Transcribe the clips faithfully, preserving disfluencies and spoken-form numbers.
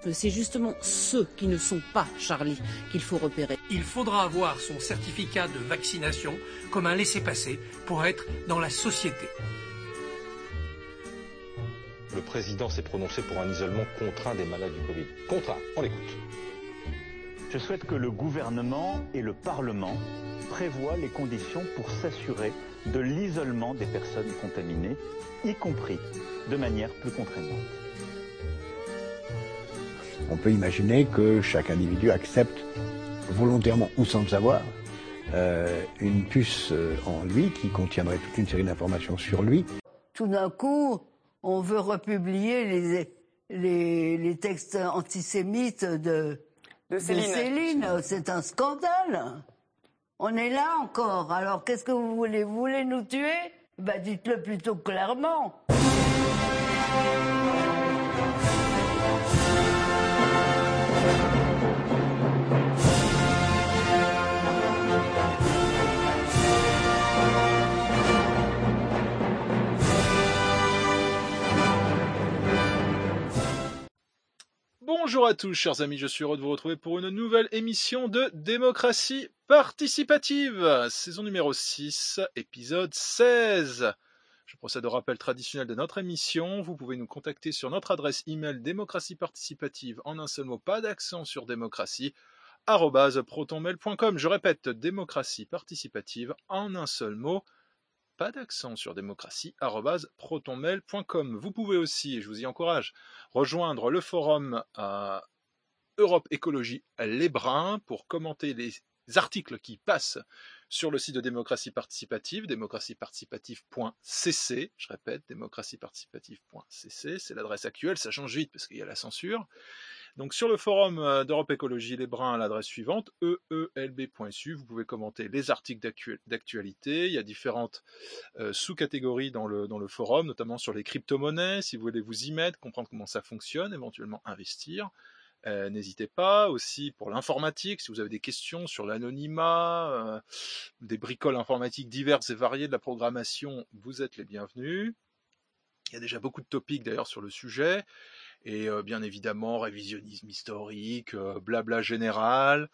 C'est justement ceux qui ne sont pas Charlie qu'il faut repérer. Il faudra avoir son certificat de vaccination comme un laissez-passer pour être dans la société. Le président s'est prononcé pour un isolement contraint des malades du Covid. Contraint, on l'écoute. Je souhaite que le gouvernement et le Parlement prévoient les conditions pour s'assurer de l'isolement des personnes contaminées, y compris de manière plus contraignante. On peut imaginer que chaque individu accepte volontairement ou sans le savoir euh, une puce en lui qui contiendrait toute une série d'informations sur lui. Tout d'un coup, on veut republier les, les, les textes antisémites de, de Céline. de Céline. C'est un scandale. On est là encore. Alors, qu'est-ce que vous voulez? Vous voulez nous tuer? Ben, dites-le plutôt clairement. Bonjour à tous, chers amis, je suis heureux de vous retrouver pour une nouvelle émission de Démocratie Participative, saison numéro six, épisode seize. Je procède au rappel traditionnel de notre émission. Vous pouvez nous contacter sur notre adresse email démocratieparticipative en un seul mot, pas d'accent sur démocratie, arobase protonmail point com. Je répète, démocratie participative en un seul mot, pas d'accent sur démocratie, arobase protonmail point com. Vous pouvez aussi, et je vous y encourage, rejoindre le forum euh, Europe Écologie Les Brins pour commenter les articles qui passent sur le site de Démocratie Participative, démocratie participative point c c. Je répète, démocratie participative point c c, c'est l'adresse actuelle, ça change vite parce qu'il y a la censure. Donc sur le forum d'Europe Écologie Les Brins, à l'adresse suivante, e e l b point s u, vous pouvez commenter les articles d'actu- d'actualité. Il y a différentes euh, sous-catégories dans le, dans le forum, notamment sur les crypto-monnaies, si vous voulez vous y mettre, comprendre comment ça fonctionne, éventuellement investir. Euh, n'hésitez pas, aussi pour l'informatique, si vous avez des questions sur l'anonymat, euh, des bricoles informatiques diverses et variées de la programmation, vous êtes les bienvenus. Il y a déjà beaucoup de topics d'ailleurs sur le sujet. Et euh, bien évidemment, révisionnisme historique, euh, blabla général.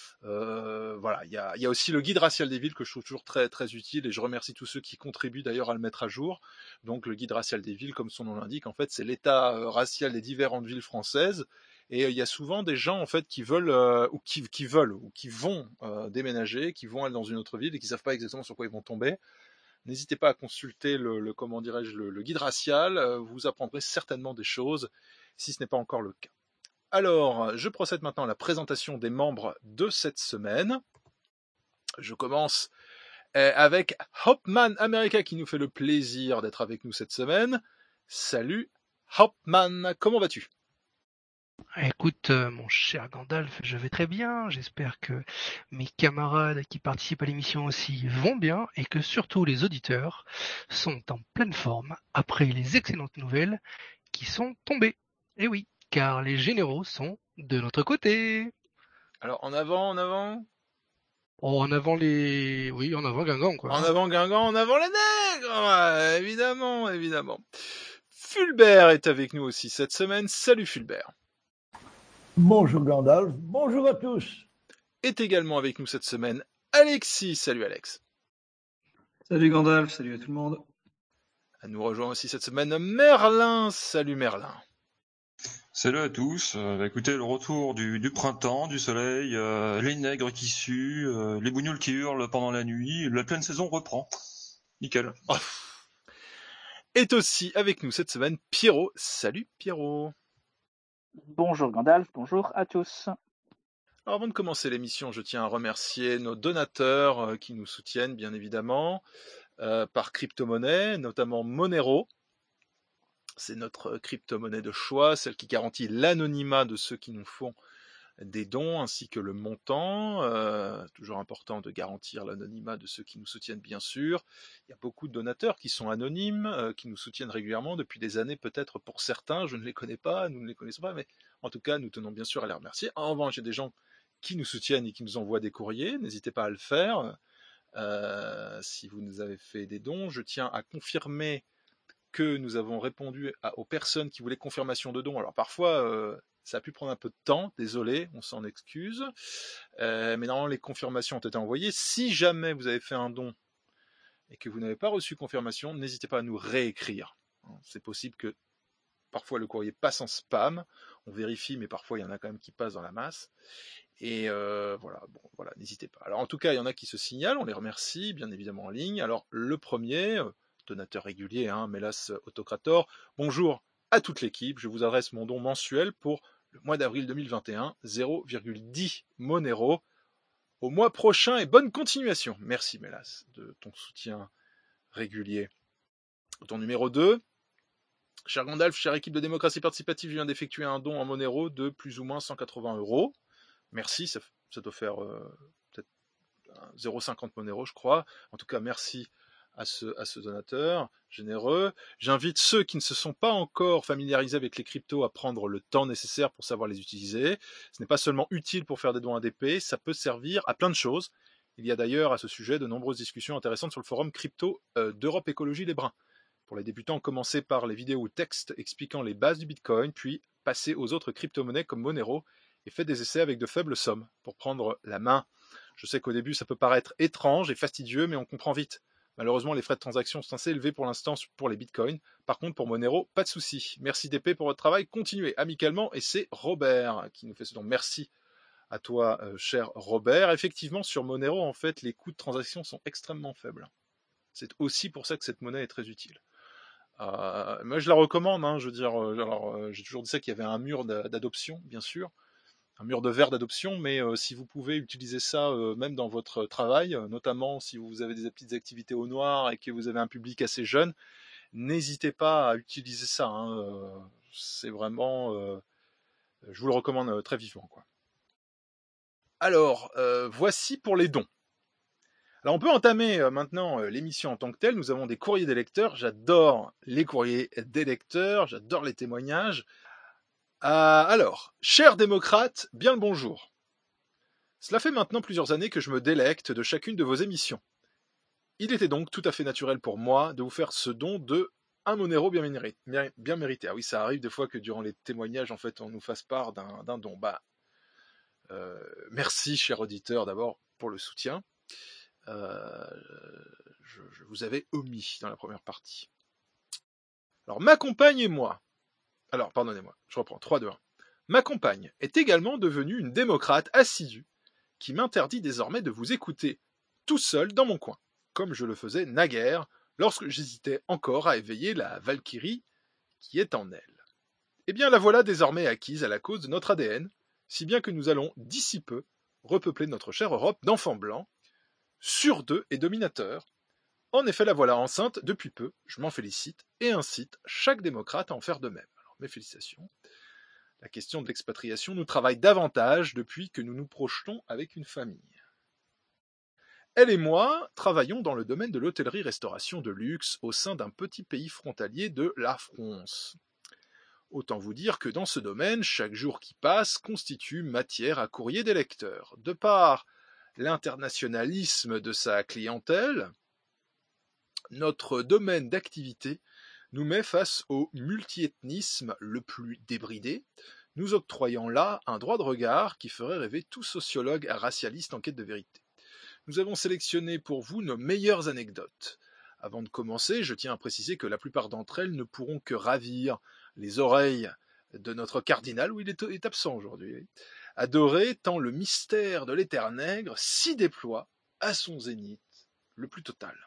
Euh, voilà, il y a, il y a aussi le guide racial des villes que je trouve toujours très, très utile et je remercie tous ceux qui contribuent d'ailleurs à le mettre à jour. Donc le guide racial des villes, comme son nom l'indique, en fait, c'est l'état euh, racial des différentes villes françaises. Et euh, il y a souvent des gens en fait qui veulent euh, ou qui, qui veulent ou qui vont euh, déménager, qui vont aller dans une autre ville et qui savent pas exactement sur quoi ils vont tomber. N'hésitez pas à consulter le, le comment dirais-je le, le guide racial. Euh, vous apprendrez certainement des choses si ce n'est pas encore le cas. Alors, je procède maintenant à la présentation des membres de cette semaine. Je commence avec Hopman America qui nous fait le plaisir d'être avec nous cette semaine. Salut Hopman, comment vas-tu ? Écoute, euh, mon cher Gandalf, je vais très bien. J'espère que mes camarades qui participent à l'émission aussi vont bien et que surtout les auditeurs sont en pleine forme après les excellentes nouvelles qui sont tombées. Eh oui, car les généraux sont de notre côté. Alors, en avant, en avant Oh, en avant les... Oui, en avant Guingamp, quoi. En avant Guingamp, en avant les nègres, ouais, évidemment, évidemment. Fulbert est avec nous aussi cette semaine. Salut Fulbert. Bonjour Gandalf, bonjour à tous. Est également avec nous cette semaine Alexis. Salut Alex. Salut Gandalf, salut à tout le monde. À nous rejoint aussi cette semaine Merlin. Salut Merlin. Salut à tous. Euh, écoutez, le retour du, du printemps, du soleil, euh, les nègres qui suent, euh, les bougnoules qui hurlent pendant la nuit, la pleine saison reprend. Nickel. Oh. Est aussi avec nous cette semaine Pierrot. Salut Pierrot. Bonjour Gandalf, bonjour à tous. Alors avant de commencer l'émission, je tiens à remercier nos donateurs euh, qui nous soutiennent bien évidemment euh, par crypto-monnaie, notamment Monero. C'est notre crypto-monnaie de choix, celle qui garantit l'anonymat de ceux qui nous font des dons ainsi que le montant. Euh, toujours important de garantir l'anonymat de ceux qui nous soutiennent bien sûr. Il y a beaucoup de donateurs qui sont anonymes, euh, qui nous soutiennent régulièrement depuis des années peut-être pour certains. Je ne les connais pas, nous ne les connaissons pas, mais en tout cas nous tenons bien sûr à les remercier. En revanche, il y a des gens qui nous soutiennent et qui nous envoient des courriers. N'hésitez pas à le faire. Euh, si vous nous avez fait des dons, je tiens à confirmer que nous avons répondu à, aux personnes qui voulaient confirmation de dons. Alors parfois, euh, ça a pu prendre un peu de temps, désolé, on s'en excuse. Euh, mais normalement, les confirmations ont été envoyées. Si jamais vous avez fait un don et que vous n'avez pas reçu confirmation, n'hésitez pas à nous réécrire. C'est possible que parfois le courrier passe en spam, on vérifie, mais parfois il y en a quand même qui passent dans la masse. Et euh, voilà, bon, voilà, n'hésitez pas. Alors en tout cas, il y en a qui se signalent, on les remercie, bien évidemment en ligne. Alors le premier, euh, donateur régulier, hein, Mélas Autocrator, bonjour à toute l'équipe, je vous adresse mon don mensuel pour le mois d'avril deux mille vingt et un, zéro virgule dix Monero. Au mois prochain et bonne continuation. Merci Mélas de ton soutien régulier. Ton numéro deux, cher Gandalf, chère équipe de démocratie participative, je viens d'effectuer un don en Monero de plus ou moins cent quatre-vingts euros. Merci, ça, ça doit faire euh, peut-être zéro virgule cinquante Monero, je crois. En tout cas, merci à ce, à ce donateur généreux. J'invite ceux qui ne se sont pas encore familiarisés avec les cryptos à prendre le temps nécessaire pour savoir les utiliser. Ce n'est pas seulement utile pour faire des dons A D P, ça peut servir à plein de choses. Il y a d'ailleurs à ce sujet de nombreuses discussions intéressantes sur le forum crypto euh, d'Europe Écologie Les Brins. Pour les débutants, commencez par les vidéos ou textes expliquant les bases du Bitcoin, puis passez aux autres crypto-monnaies comme Monero et faites des essais avec de faibles sommes pour prendre la main. Je sais qu'au début, ça peut paraître étrange et fastidieux, mais on comprend vite. Malheureusement, les frais de transaction sont assez élevés pour l'instant pour les bitcoins. Par contre, pour Monero, pas de souci. Merci D P pour votre travail. Continuez amicalement. Et c'est Robert qui nous fait ce don. Merci à toi, euh, cher Robert. Effectivement, sur Monero, en fait, les coûts de transaction sont extrêmement faibles. C'est aussi pour ça que cette monnaie est très utile. Euh, moi, je la recommande. Hein, je veux dire, euh, alors, euh, j'ai toujours dit ça qu'il y avait un mur d'adoption, bien sûr. Un mur de verre d'adoption, mais euh, si vous pouvez utiliser ça euh, même dans votre travail, euh, notamment si vous avez des petites activités au noir et que vous avez un public assez jeune, n'hésitez pas à utiliser ça. Hein, euh, c'est vraiment, euh, je vous le recommande euh, très vivement, quoi. Alors, euh, voici pour les dons. Alors, on peut entamer euh, maintenant euh, l'émission en tant que telle. Nous avons des courriers des lecteurs. J'adore les courriers des lecteurs. J'adore les témoignages. Euh, alors, chers démocrates, bien le bonjour. Cela fait maintenant plusieurs années que je me délecte de chacune de vos émissions. Il était donc tout à fait naturel pour moi de vous faire ce don de un Monero bien mérité. Bien mérité. Ah oui, ça arrive des fois que durant les témoignages, en fait, on nous fasse part d'un, d'un don. Bah, euh, merci, cher auditeur, d'abord pour le soutien. Euh, je, je vous avais omis dans la première partie. Alors, ma compagne et moi. Alors, pardonnez-moi, je reprends, trois, deux, un. Ma compagne est également devenue une démocrate assidue qui m'interdit désormais de vous écouter tout seul dans mon coin, comme je le faisais naguère lorsque j'hésitais encore à éveiller la Valkyrie qui est en elle. Eh bien, la voilà désormais acquise à la cause de notre A D N, si bien que nous allons d'ici peu repeupler notre chère Europe d'enfants blancs, sur deux et dominateurs. En effet, la voilà enceinte depuis peu, je m'en félicite, et incite chaque démocrate à en faire de même. Mes félicitations. La question de l'expatriation nous travaille davantage depuis que nous nous projetons avec une famille. Elle et moi travaillons dans le domaine de l'hôtellerie-restauration de luxe au sein d'un petit pays frontalier de la France. Autant vous dire que dans ce domaine, chaque jour qui passe constitue matière à courrier des lecteurs. De par l'internationalisme de sa clientèle, notre domaine d'activité nous met face au multiethnisme le plus débridé, nous octroyant là un droit de regard qui ferait rêver tout sociologue racialiste en quête de vérité. Nous avons sélectionné pour vous nos meilleures anecdotes. Avant de commencer, je tiens à préciser que la plupart d'entre elles ne pourront que ravir les oreilles de notre cardinal, où il est, est absent aujourd'hui, adoré tant le mystère de l'éternègre s'y déploie à son zénith le plus total.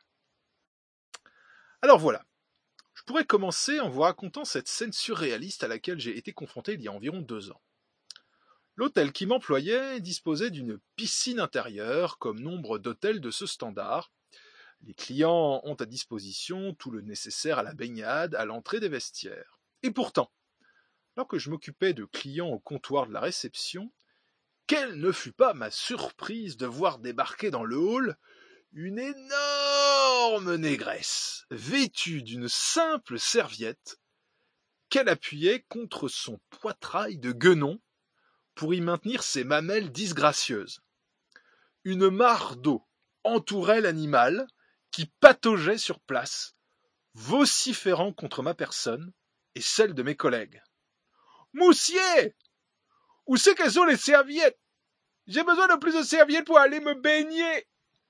Alors voilà. Je pourrais commencer en vous racontant cette scène surréaliste à laquelle j'ai été confronté il y a environ deux ans. L'hôtel qui m'employait disposait d'une piscine intérieure comme nombre d'hôtels de ce standard. Les clients ont à disposition tout le nécessaire à la baignade à l'entrée des vestiaires. Et pourtant, alors que je m'occupais de clients au comptoir de la réception, quelle ne fut pas ma surprise de voir débarquer dans le hall une énorme négresse, vêtue d'une simple serviette, qu'elle appuyait contre son poitrail de guenon pour y maintenir ses mamelles disgracieuses. Une mare d'eau entourait l'animal qui pataugeait sur place, vociférant contre ma personne et celle de mes collègues. « Moussier, où c'est qu'elles sont les serviettes? J'ai besoin de plus de serviettes pour aller me baigner !»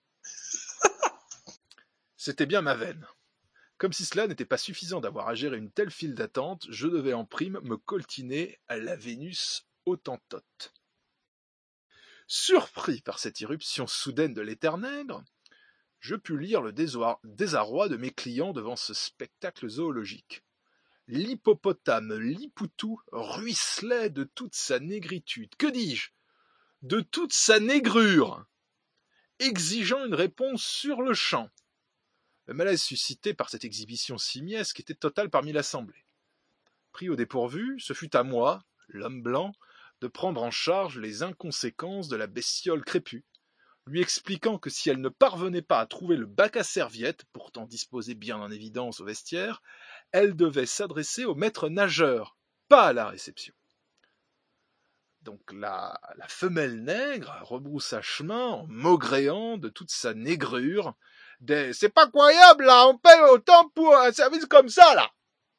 C'était bien ma veine. Comme si cela n'était pas suffisant d'avoir à gérer une telle file d'attente, je devais en prime me coltiner à la Vénus Hottentote. Surpris par cette irruption soudaine de l'éternègre, je pus lire le désarroi de mes clients devant ce spectacle zoologique. L'hippopotame Lipoutou ruisselait de toute sa négritude, que dis-je, de toute sa négrure, exigeant une réponse sur le champ. Le malaise suscité par cette exhibition simiesque était total parmi l'assemblée. Pris au dépourvu, ce fut à moi, l'homme blanc, de prendre en charge les inconséquences de la bestiole crépue, lui expliquant que si elle ne parvenait pas à trouver le bac à serviettes, pourtant disposé bien en évidence au vestiaire, elle devait s'adresser au maître nageur, pas à la réception. Donc la, la femelle nègre rebroussa chemin en maugréant de toute sa négrure. Des... « C'est pas croyable, là, on paye autant pour un service comme ça, là !»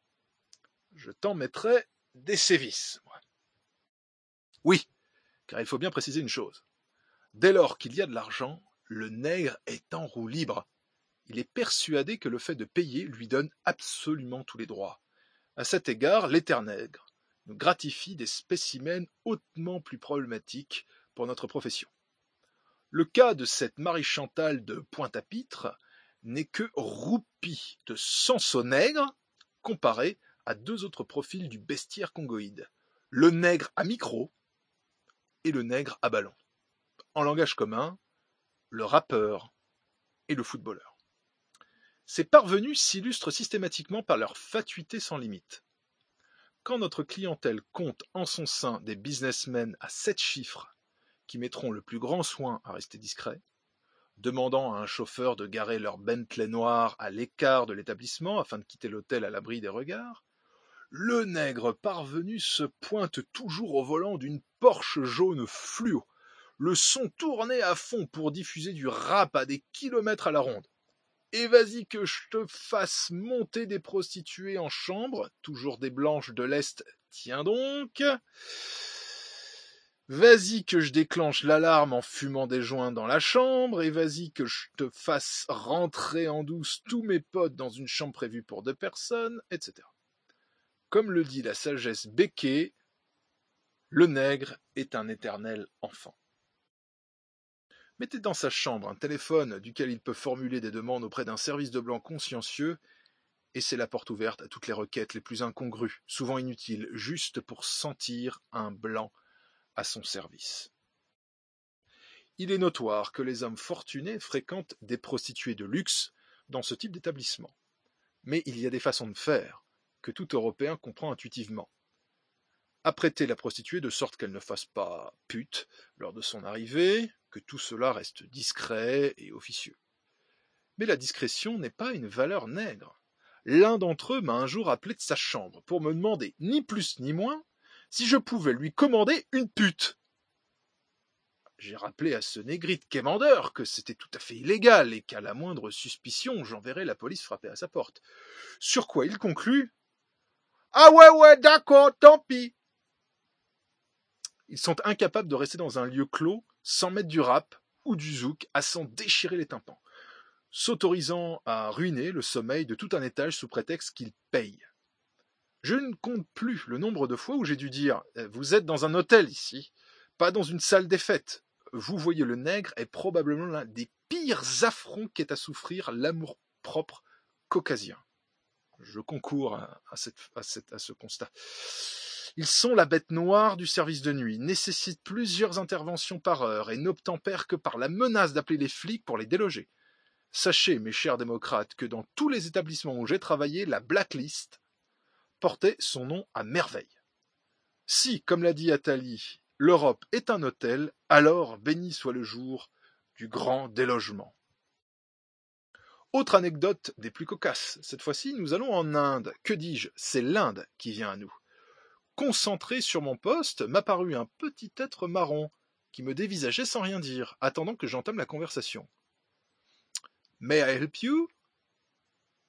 Je t'en mettrai des sévices, moi. Oui, car il faut bien préciser une chose. Dès lors qu'il y a de l'argent, le nègre est en roue libre. Il est persuadé que le fait de payer lui donne absolument tous les droits. À cet égard, l'éternègre nous gratifie des spécimens hautement plus problématiques pour notre profession. Le cas de cette Marie-Chantal de Pointe-à-Pitre n'est que roupie de Sansonègre comparé à deux autres profils du bestiaire congoïde, le nègre à micro et le nègre à ballon. En langage commun, le rappeur et le footballeur. Ces parvenus s'illustrent systématiquement par leur fatuité sans limite. Quand notre clientèle compte en son sein des businessmen à sept chiffres qui mettront le plus grand soin à rester discrets, demandant à un chauffeur de garer leur Bentley noir à l'écart de l'établissement afin de quitter l'hôtel à l'abri des regards, le nègre parvenu se pointe toujours au volant d'une Porsche jaune fluo, le son tourné à fond pour diffuser du rap à des kilomètres à la ronde. Et vas-y que je te fasse monter des prostituées en chambre, toujours des blanches de l'Est, tiens donc. Vas-y que je déclenche l'alarme en fumant des joints dans la chambre, et vas-y que je te fasse rentrer en douce tous mes potes dans une chambre prévue pour deux personnes, et cetera. Comme le dit la sagesse Becquet, le nègre est un éternel enfant. Mettez dans sa chambre un téléphone duquel il peut formuler des demandes auprès d'un service de blanc consciencieux, et c'est la porte ouverte à toutes les requêtes les plus incongrues, souvent inutiles, juste pour sentir un blanc à son service. Il est notoire que les hommes fortunés fréquentent des prostituées de luxe dans ce type d'établissement. Mais il y a des façons de faire que tout Européen comprend intuitivement. Apprêter la prostituée de sorte qu'elle ne fasse pas pute lors de son arrivée, que tout cela reste discret et officieux. Mais la discrétion n'est pas une valeur nègre. L'un d'entre eux m'a un jour appelé de sa chambre pour me demander, ni plus ni moins, si je pouvais lui commander une pute. J'ai rappelé à ce négrite quémandeur que c'était tout à fait illégal et qu'à la moindre suspicion, j'enverrais la police frapper à sa porte. Sur quoi il conclut « Ah ouais, ouais, d'accord, tant pis !» Ils sont incapables de rester dans un lieu clos sans mettre du rap ou du zouk à s'en déchirer les tympans, s'autorisant à ruiner le sommeil de tout un étage sous prétexte qu'ils payent. Je ne compte plus le nombre de fois où j'ai dû dire « Vous êtes dans un hôtel ici, pas dans une salle des fêtes. Vous voyez, le nègre est probablement l'un des pires affronts qu'ait à souffrir l'amour-propre caucasien. » Je concours à, à, cette, à, cette, à ce constat. Ils sont la bête noire du service de nuit, nécessitent plusieurs interventions par heure et n'obtempèrent que par la menace d'appeler les flics pour les déloger. Sachez, mes chers démocrates, que dans tous les établissements où j'ai travaillé, la blacklist portait son nom à merveille. Si, comme l'a dit Attali, l'Europe est un hôtel, alors béni soit le jour du grand délogement. Autre anecdote des plus cocasses. Cette fois-ci, nous allons en Inde. Que dis-je ? C'est l'Inde qui vient à nous. Concentré sur mon poste, m'apparut un petit être marron qui me dévisageait sans rien dire, attendant que j'entame la conversation. « May I help you ?»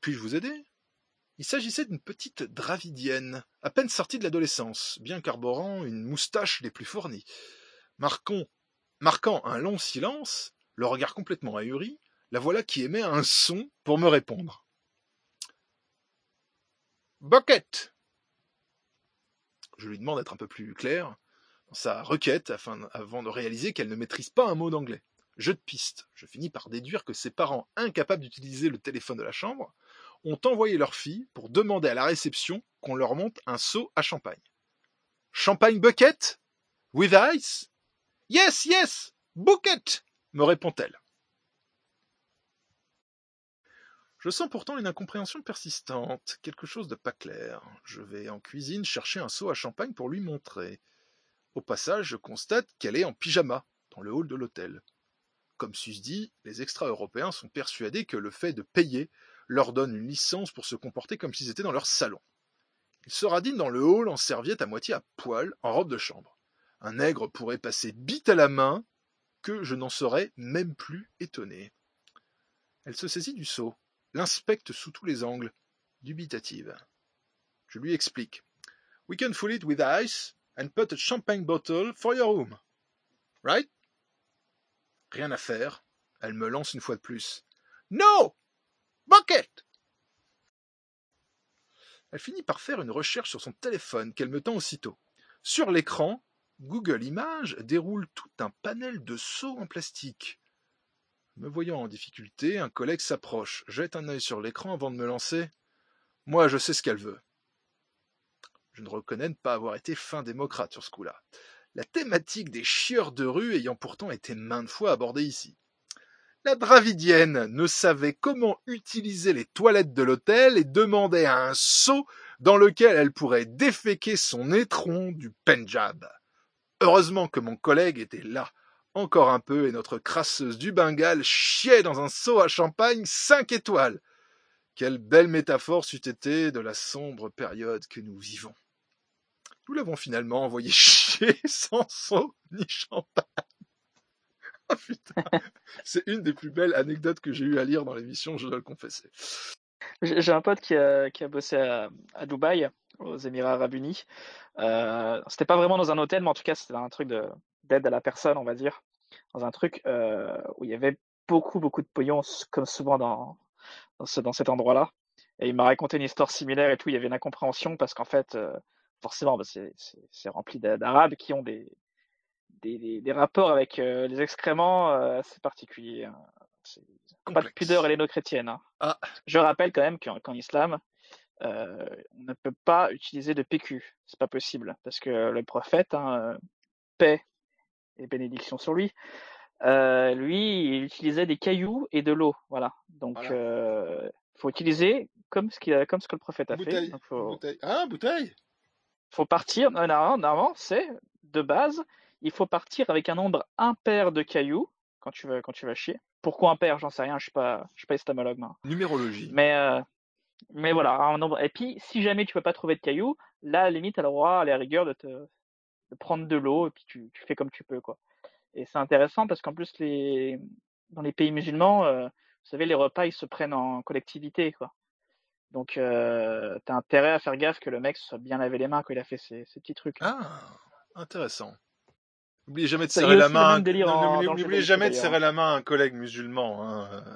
Puis-je vous aider ? Il s'agissait d'une petite dravidienne, à peine sortie de l'adolescence, bien qu'arborant une moustache des plus fournies. Marquons, marquant un long silence, le regard complètement ahuri, la voilà qui émet un son pour me répondre. « Bucket !» Je lui demande d'être un peu plus clair dans sa requête afin, avant de réaliser qu'elle ne maîtrise pas un mot d'anglais. Jeu de piste, je finis par déduire que ses parents, incapables d'utiliser le téléphone de la chambre, ont envoyé leur fille pour demander à la réception qu'on leur monte un seau à champagne. « Champagne bucket ? With ice ? Yes, yes, bucket !» me répond-elle. Je sens pourtant une incompréhension persistante, quelque chose de pas clair. Je vais en cuisine chercher un seau à champagne pour lui montrer. Au passage, je constate qu'elle est en pyjama, dans le hall de l'hôtel. Comme sus dit, les extra-européens sont persuadés que le fait de payer leur donne une licence pour se comporter comme s'ils étaient dans leur salon. Ils se radinent dans le hall en serviette à moitié à poil, en robe de chambre. Un nègre pourrait passer bite à la main, que je n'en serais même plus étonné. Elle se saisit du seau, l'inspecte sous tous les angles, dubitative. Je lui explique. « We can fill it with ice and put a champagne bottle for your room. Right? » Rien à faire, elle me lance une fois de plus. « No! Bucket !» Elle finit par faire une recherche sur son téléphone qu'elle me tend aussitôt. Sur l'écran, Google Images déroule tout un panel de seaux en plastique. Me voyant en difficulté, un collègue s'approche, jette un œil sur l'écran avant de me lancer. « Moi, je sais ce qu'elle veut. » Je ne reconnais ne pas avoir été fin démocrate sur ce coup-là. La thématique des chieurs de rue ayant pourtant été maintes fois abordée ici. La dravidienne ne savait comment utiliser les toilettes de l'hôtel et demandait un seau dans lequel elle pourrait déféquer son étron du Pendjab. Heureusement que mon collègue était là, encore un peu, et notre crasseuse du Bengale chiait dans un seau à champagne cinq étoiles. Quelle belle métaphore c'eût été de la sombre période que nous vivons. Nous l'avons finalement envoyé chier sans seau ni champagne. Oh putain, c'est une des plus belles anecdotes que j'ai eu à lire dans l'émission, je dois le confesser. J'ai un pote qui a, qui a bossé à, à Dubaï, aux Émirats Arabes Unis. Euh, c'était pas vraiment dans un hôtel, mais en tout cas, c'était un truc de, d'aide à la personne, on va dire. Dans un truc euh, où il y avait beaucoup, beaucoup de pognon, comme souvent dans, dans, ce, dans cet endroit-là. Et il m'a raconté une histoire similaire et tout. Il y avait une incompréhension parce qu'en fait, euh, forcément, bah, c'est, c'est, c'est rempli d'Arabes qui ont des, des, des, des rapports avec euh, les excréments euh, assez particuliers. Hein. C'est pas de pudeur helléno-chrétienne. Hein. Ah. Je rappelle quand même qu'en, qu'en islam, euh, on ne peut pas utiliser de P Q. C'est pas possible parce que le prophète, hein, paix et bénédiction sur lui, euh, lui, il utilisait des cailloux et de l'eau. Voilà. Donc, il voilà. euh, faut utiliser comme ce, qu'il a, comme ce que le prophète a bouteille. fait. Donc, faut, bouteille. Ah, bouteille faut partir. Non, non, non, c'est de base, il faut partir avec un nombre impair de cailloux quand tu vas, quand tu vas chier. Pourquoi impair, j'en sais rien, je suis pas, je suis pas estamologue. Non. Numérologie. Mais, euh, mais voilà, un nombre. Et puis, si jamais tu peux pas trouver de cailloux, là, à la limite, tu as le droit, à la rigueur, de te, de prendre de l'eau et puis tu, tu fais comme tu peux, quoi. Et c'est intéressant parce qu'en plus, les, dans les pays musulmans, euh, vous savez, les repas, ils se prennent en collectivité, quoi. Donc, euh, t'as intérêt à faire gaffe que le mec se soit bien lavé les mains quand il a fait ces, ces petits trucs. Ah, intéressant. N'oubliez jamais de ça serrer la main. N'oubliez jamais de serrer la main à un collègue musulman. Hein.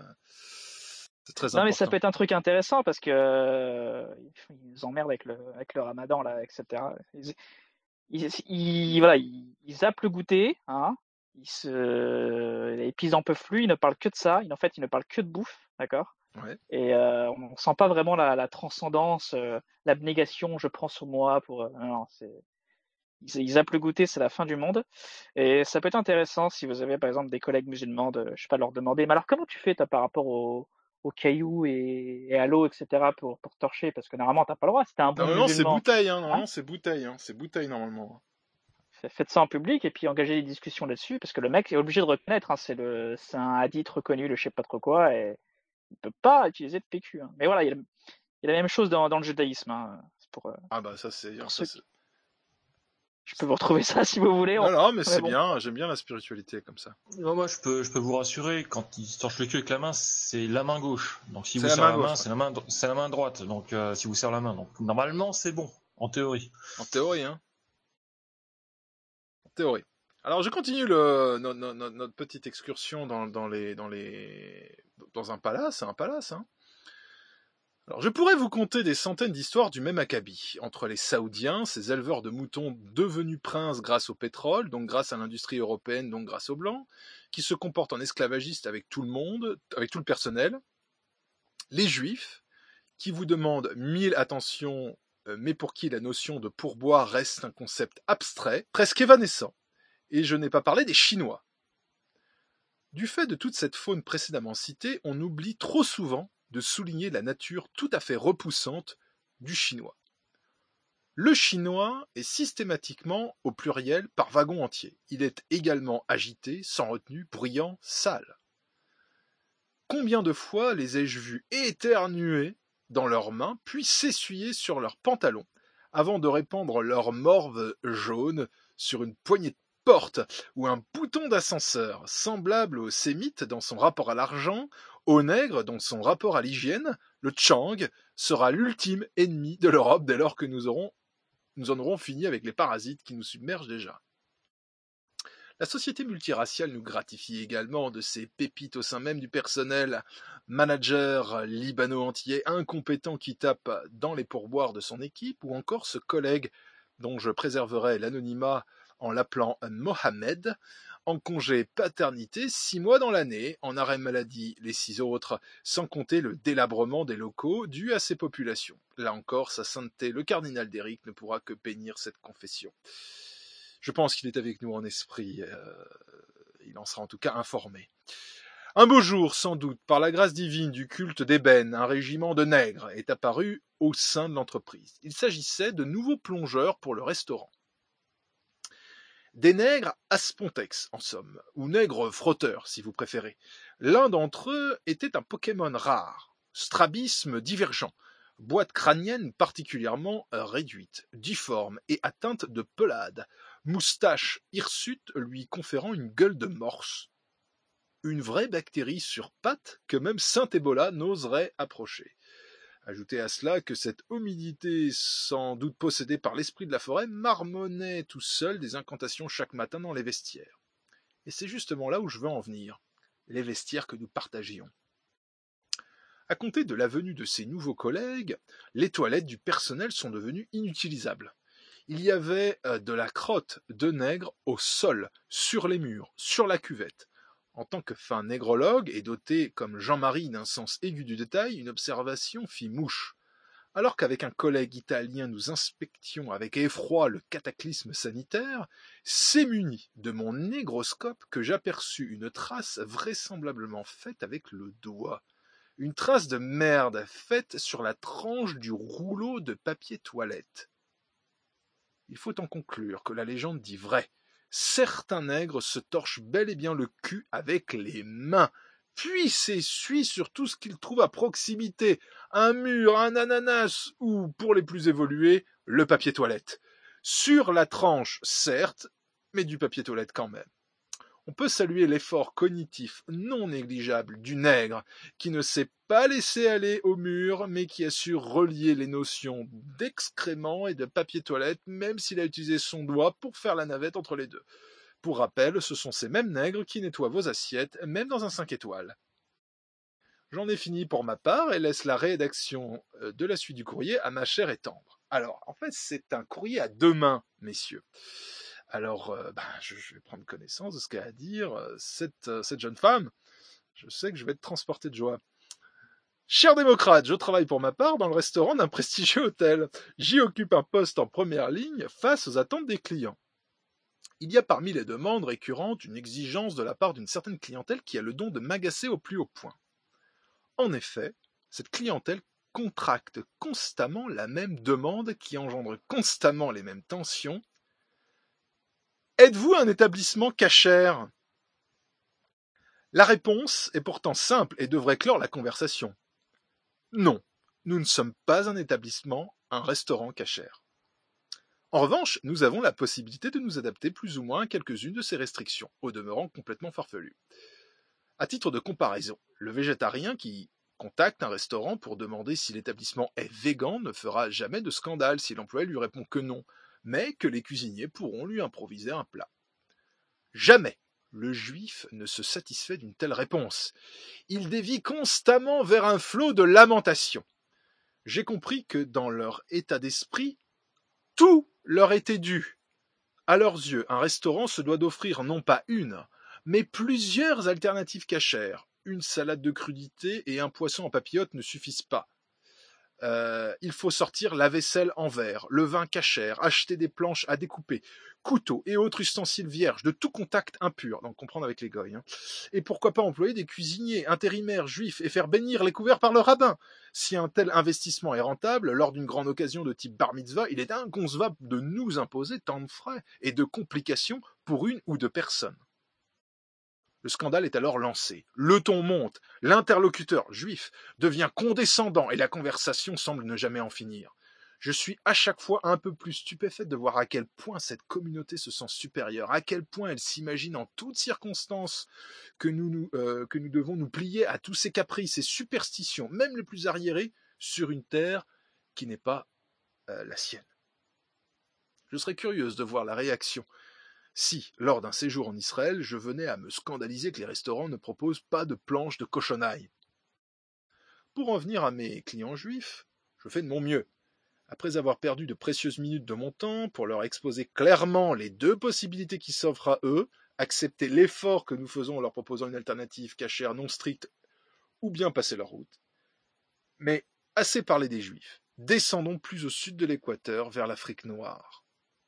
C'est très important. Non, mais ça peut être un truc intéressant parce que euh, ils emmerdent avec le, avec le ramadan, là, et cetera. Ils, ils, ils, voilà, ils, ils zappent le goûter, hein. Ils se... Et puis ils en peuvent plus, ils ne parlent que de ça. En fait, ils ne parlent que de bouffe, d'accord ? Ouais. Et euh, on sent pas vraiment la, la transcendance, euh, l'abnégation, je prends sur moi pour. Euh, non, c'est. Ils, ils zappent le goûter, c'est la fin du monde. Et ça peut être intéressant si vous avez par exemple des collègues musulmans, de, je sais pas, leur demander. Mais alors comment tu fais, toi, par rapport au, aux cailloux et, et à l'eau, et cetera, pour, pour torcher ? Parce que normalement, t'as pas le droit. C'était un bon non, musulman. Non, c'est bouteille, hein. Normalement, hein c'est bouteille, hein. C'est bouteille normalement. Faites ça en public et puis engagez des discussions là-dessus, parce que le mec est obligé de reconnaître, hein, c'est le, c'est un hadith reconnu, le je sais pas trop quoi, et il peut pas utiliser de P Q. Hein. Mais voilà, il y, a, il y a la même chose dans, dans le judaïsme. Hein. C'est pour, ah bah ça c'est. pour ça, ceux, c'est... Je peux vous retrouver ça si vous voulez. Non, non, mais c'est bon. bien, j'aime bien la spiritualité comme ça. Non, moi, je peux, je peux vous rassurer, quand il se torche le cul avec la main, c'est la main gauche. Donc, si vous serrez la main, c'est la main, c'est la main droite. Donc, euh, si vous serrez la main, donc normalement, c'est bon, en théorie. En théorie, hein. En théorie. Alors, je continue le, no, no, no, notre petite excursion dans, dans les, dans les, dans un palace, un palace, hein. Alors, je pourrais vous conter des centaines d'histoires du même acabit, entre les Saoudiens, ces éleveurs de moutons devenus princes grâce au pétrole, donc grâce à l'industrie européenne, donc grâce aux Blancs, qui se comportent en esclavagistes avec tout le monde, avec tout le personnel, les Juifs, qui vous demandent mille attentions, mais pour qui la notion de pourboire reste un concept abstrait, presque évanescent, et je n'ai pas parlé des Chinois. Du fait de toute cette faune précédemment citée, on oublie trop souvent de souligner la nature tout à fait repoussante du chinois. Le chinois est systématiquement au pluriel par wagon entier. Il est également agité, sans retenue, bruyant, sale. Combien de fois les ai-je vus éternuer dans leurs mains, puis s'essuyer sur leurs pantalons, avant de répandre leur morve jaune sur une poignée de porte ou un bouton d'ascenseur, semblable au sémite dans son rapport à l'argent, au nègre dans son rapport à l'hygiène. Le Chang sera l'ultime ennemi de l'Europe dès lors que nous, aurons, nous en aurons fini avec les parasites qui nous submergent déjà. La société multiraciale nous gratifie également de ses pépites au sein même du personnel, manager libano-antillais incompétent qui tape dans les pourboires de son équipe, ou encore ce collègue dont je préserverai l'anonymat en l'appelant Mohamed, en congé paternité six mois dans l'année, en arrêt maladie les six autres, sans compter le délabrement des locaux dû à ces populations. Là encore, sa sainteté, le cardinal d'Éric, ne pourra que bénir cette confession. Je pense qu'il est avec nous en esprit, euh, il en sera en tout cas informé. Un beau jour, sans doute, par la grâce divine du culte d'ébène, un régiment de nègres est apparu au sein de l'entreprise. Il s'agissait de nouveaux plongeurs pour le restaurant. Des nègres aspontex, en somme, ou nègres frotteurs, si vous préférez. L'un d'entre eux était un Pokémon rare, strabisme divergent, boîte crânienne particulièrement réduite, difforme et atteinte de pelade, moustache hirsute lui conférant une gueule de morse. Une vraie bactérie sur pattes que même Saint Ebola n'oserait approcher. Ajoutez à cela que cette hominidité, sans doute possédée par l'esprit de la forêt, marmonnait tout seul des incantations chaque matin dans les vestiaires. Et c'est justement là où je veux en venir, les vestiaires que nous partagions. À compter de la venue de ces nouveaux collègues, les toilettes du personnel sont devenues inutilisables. Il y avait de la crotte de nègre au sol, sur les murs, sur la cuvette. En tant que fin négrologue et doté comme Jean-Marie d'un sens aigu du détail, une observation fit mouche. Alors qu'avec un collègue italien nous inspections avec effroi le cataclysme sanitaire, c'est muni de mon négroscope que j'aperçus une trace vraisemblablement faite avec le doigt. Une trace de merde faite sur la tranche du rouleau de papier toilette. Il faut en conclure que la légende dit vrai. Certains nègres se torchent bel et bien le cul avec les mains, puis s'essuient sur tout ce qu'ils trouvent à proximité, un mur, un ananas ou, pour les plus évolués, le papier toilette. Sur la tranche, certes, mais du papier toilette quand même. On peut saluer l'effort cognitif non négligeable du nègre, qui ne s'est pas laissé aller au mur, mais qui a su relier les notions d'excréments et de papier toilette, même s'il a utilisé son doigt pour faire la navette entre les deux. Pour rappel, ce sont ces mêmes nègres qui nettoient vos assiettes, même dans un cinq étoiles. J'en ai fini pour ma part et laisse la rédaction de la suite du courrier à ma chère et tendre. Alors, en fait, c'est un courrier à deux mains, messieurs. Alors, euh, bah, je, je vais prendre connaissance de ce qu'a à dire euh, cette, euh, cette jeune femme. Je sais que je vais être transporté de joie. Cher démocrate, je travaille pour ma part dans le restaurant d'un prestigieux hôtel. J'y occupe un poste en première ligne face aux attentes des clients. Il y a parmi les demandes récurrentes une exigence de la part d'une certaine clientèle qui a le don de m'agacer au plus haut point. En effet, cette clientèle contracte constamment la même demande qui engendre constamment les mêmes tensions. Êtes-vous un établissement cachère ? La réponse est pourtant simple et devrait clore la conversation. Non, nous ne sommes pas un établissement, un restaurant cachère. En revanche, nous avons la possibilité de nous adapter plus ou moins à quelques-unes de ces restrictions, au demeurant complètement farfelues. À titre de comparaison, le végétarien qui contacte un restaurant pour demander si l'établissement est végan ne fera jamais de scandale si l'employé lui répond que non, mais que les cuisiniers pourront lui improviser un plat. Jamais le juif ne se satisfait d'une telle réponse. Il dévie constamment vers un flot de lamentations. J'ai compris que dans leur état d'esprit, tout leur était dû. À leurs yeux, un restaurant se doit d'offrir non pas une, mais plusieurs alternatives cachères. Une salade de crudités et un poisson en papillote ne suffisent pas. Euh, il faut sortir la vaisselle en verre, le vin cachère, acheter des planches à découper, couteaux et autres ustensiles vierges, de tout contact impur, donc comprendre avec les goy. Hein. Et pourquoi pas employer des cuisiniers, intérimaires, juifs et faire bénir les couverts par le rabbin. Si un tel investissement est rentable, lors d'une grande occasion de type bar mitzvah, il est inconcevable de nous imposer tant de frais et de complications pour une ou deux personnes. Le scandale est alors lancé. Le ton monte, l'interlocuteur juif devient condescendant et la conversation semble ne jamais en finir. Je suis à chaque fois un peu plus stupéfaite de voir à quel point cette communauté se sent supérieure, à quel point elle s'imagine en toutes circonstances que nous, nous, euh, que nous devons nous plier à tous ces caprices et superstitions, même les plus arriérés, sur une terre qui n'est pas euh, la sienne. Je serais curieuse de voir la réaction si, lors d'un séjour en Israël, je venais à me scandaliser que les restaurants ne proposent pas de planches de cochonaille. Pour en venir à mes clients juifs, je fais de mon mieux. Après avoir perdu de précieuses minutes de mon temps pour leur exposer clairement les deux possibilités qui s'offrent à eux, accepter l'effort que nous faisons en leur proposant une alternative cachère non stricte ou bien passer leur route. Mais assez parlé des juifs. Descendons plus au sud de l'équateur, vers l'Afrique noire.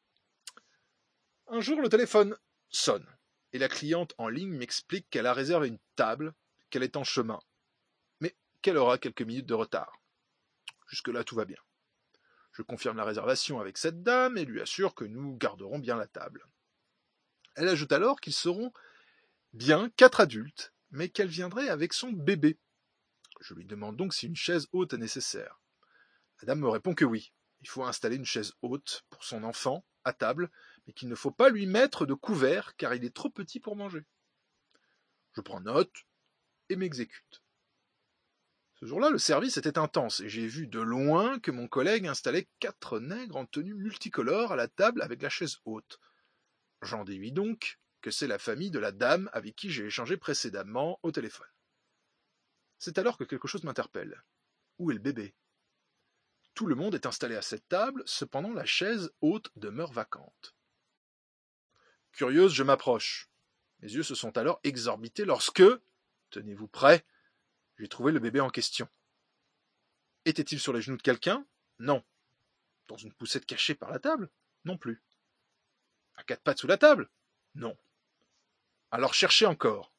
Un jour, le téléphone sonne, et la cliente en ligne m'explique qu'elle a réservé une table, qu'elle est en chemin, mais qu'elle aura quelques minutes de retard. Jusque-là, tout va bien. Je confirme la réservation avec cette dame et lui assure que nous garderons bien la table. Elle ajoute alors qu'ils seront bien quatre adultes, mais qu'elle viendrait avec son bébé. Je lui demande donc si une chaise haute est nécessaire. La dame me répond que oui. Il faut installer une chaise haute pour son enfant, à table, mais qu'il ne faut pas lui mettre de couvert, car il est trop petit pour manger. Je prends note et m'exécute. Ce jour-là, le service était intense, et j'ai vu de loin que mon collègue installait quatre nègres en tenue multicolore à la table avec la chaise haute. J'en déduis donc que c'est la famille de la dame avec qui j'ai échangé précédemment au téléphone. C'est alors que quelque chose m'interpelle. Où est le bébé ? Tout le monde est installé à cette table, cependant la chaise haute demeure vacante. Curieuse, je m'approche. Mes yeux se sont alors exorbités lorsque, tenez-vous prêts, j'ai trouvé le bébé en question. Était-il sur les genoux de quelqu'un ? Non. Dans une poussette cachée par la table ? Non plus. À quatre pattes sous la table ? Non. Alors cherchez encore.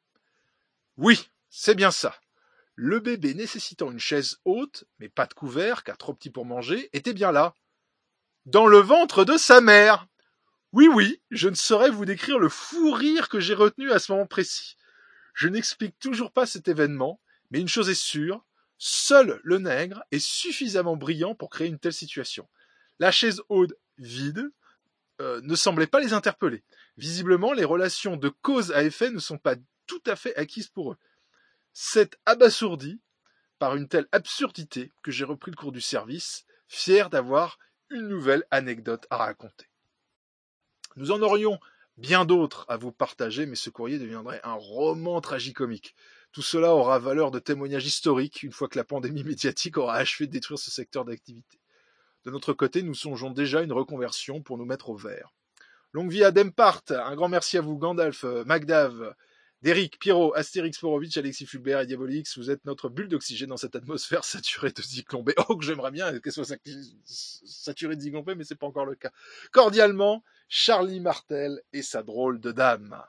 Oui, c'est bien ça. Le bébé nécessitant une chaise haute, mais pas de couvert, car trop petit pour manger, était bien là. Dans le ventre de sa mère. Oui, oui, je ne saurais vous décrire le fou rire que j'ai retenu à ce moment précis. Je n'explique toujours pas cet événement, mais une chose est sûre, seul le nègre est suffisamment brillant pour créer une telle situation. La chaise haute vide euh, ne semblait pas les interpeller. Visiblement, les relations de cause à effet ne sont pas tout à fait acquises pour eux. C'est abasourdi par une telle absurdité que j'ai repris le cours du service, fier d'avoir une nouvelle anecdote à raconter. Nous en aurions bien d'autres à vous partager, mais ce courrier deviendrait un roman tragicomique. Tout cela aura valeur de témoignage historique une fois que la pandémie médiatique aura achevé de détruire ce secteur d'activité. De notre côté, nous songeons déjà à une reconversion pour nous mettre au vert. Longue vie à Dempart, un grand merci à vous Gandalf, Magdav, Derrick, Pierrot, Astérix Porovitch, Alexis Fulbert et Diabolix, vous êtes notre bulle d'oxygène dans cette atmosphère saturée de zyklon B. Oh, que j'aimerais bien qu'elle soit saturée de zyklon B, mais c'est pas encore le cas. Cordialement, Charlie Martel et sa drôle de dame.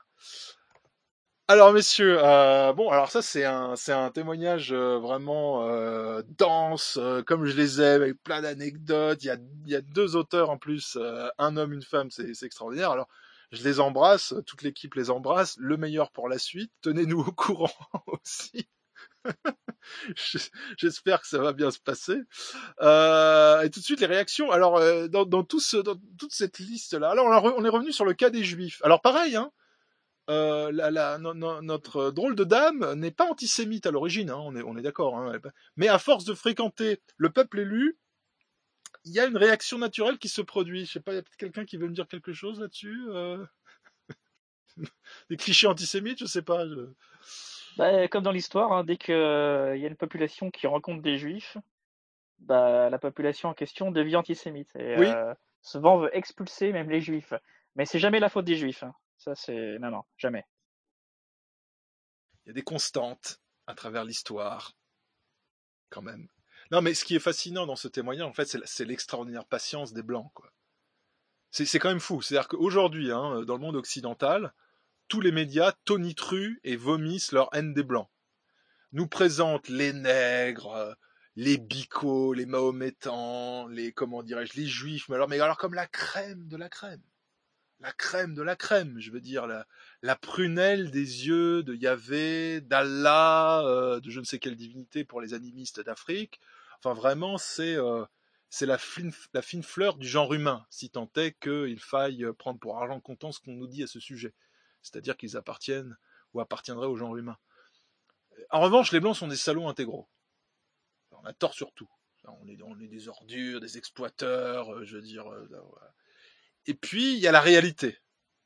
Alors messieurs, euh, bon, alors ça c'est un c'est un témoignage euh, vraiment euh, dense, euh, comme je les aime, avec plein d'anecdotes. Il y a il y a deux auteurs en plus, euh, un homme, une femme, c'est c'est extraordinaire. Alors je les embrasse, toute l'équipe les embrasse. Le meilleur pour la suite. Tenez-nous au courant aussi J'espère que ça va bien se passer. Euh, et tout de suite les réactions. Alors euh, dans, dans, tout ce, dans toute cette liste là, alors on, re, on est revenu sur le cas des Juifs. Alors pareil, hein, euh, la, la, no, no, notre drôle de dame n'est pas antisémite à l'origine, hein, on est, on est d'accord. Hein, mais à force de fréquenter le peuple élu, il y a une réaction naturelle qui se produit. Je sais pas, il y a peut-être quelqu'un qui veut me dire quelque chose là-dessus. Euh... Des clichés antisémites, je sais pas. Je... Bah, comme dans l'histoire, hein, dès qu'il euh, y a une population qui rencontre des juifs, bah, la population en question devient antisémite. Et oui. euh, souvent veut expulser même les juifs. Mais c'est jamais la faute des juifs. Hein. Ça, c'est. Non, non, jamais. Il y a des constantes à travers l'histoire, quand même. Non, mais ce qui est fascinant dans ce témoignage, en fait, c'est, c'est l'extraordinaire patience des Blancs, quoi. C'est, c'est quand même fou. C'est-à-dire qu'aujourd'hui, hein, dans le monde occidental, tous les médias tonitruent et vomissent leur haine des Blancs. Nous présentent les nègres, les bicots, les mahométans, les, comment dirais-je, les juifs, mais alors, mais alors comme la crème de la crème. La crème de la crème, je veux dire, la, la prunelle des yeux de Yahvé, d'Allah, euh, de je ne sais quelle divinité pour les animistes d'Afrique. Enfin, vraiment, c'est, euh, c'est la, fine, la fine fleur du genre humain, si tant est qu'il faille prendre pour argent comptant ce qu'on nous dit à ce sujet. C'est-à-dire qu'ils appartiennent ou appartiendraient au genre humain. En revanche, les Blancs sont des salauds intégraux. On a tort sur tout. On est, on est des ordures, des exploiteurs, euh, je veux dire... Euh, voilà. Et puis, il y a la réalité,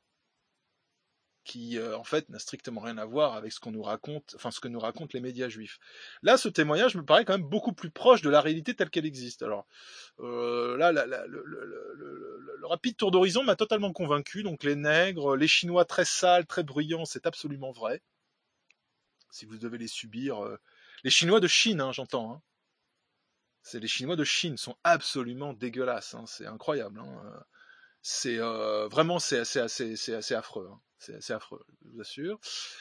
qui, euh, en fait, n'a strictement rien à voir avec ce qu'on nous raconte, enfin, ce que nous racontent les médias juifs. Là, ce témoignage me paraît quand même beaucoup plus proche de la réalité telle qu'elle existe. Alors, euh, là, la, la, le, le, le, le, le rapide tour d'horizon m'a totalement convaincu. Donc, les nègres, les Chinois très sales, très bruyants, c'est absolument vrai. Si vous devez les subir, euh, les Chinois de Chine, hein, j'entends, hein. C'est les Chinois de Chine sont absolument dégueulasses, hein. C'est incroyable, hein. C'est euh, vraiment c'est assez assez c'est assez affreux, hein. C'est assez affreux, je vous assure.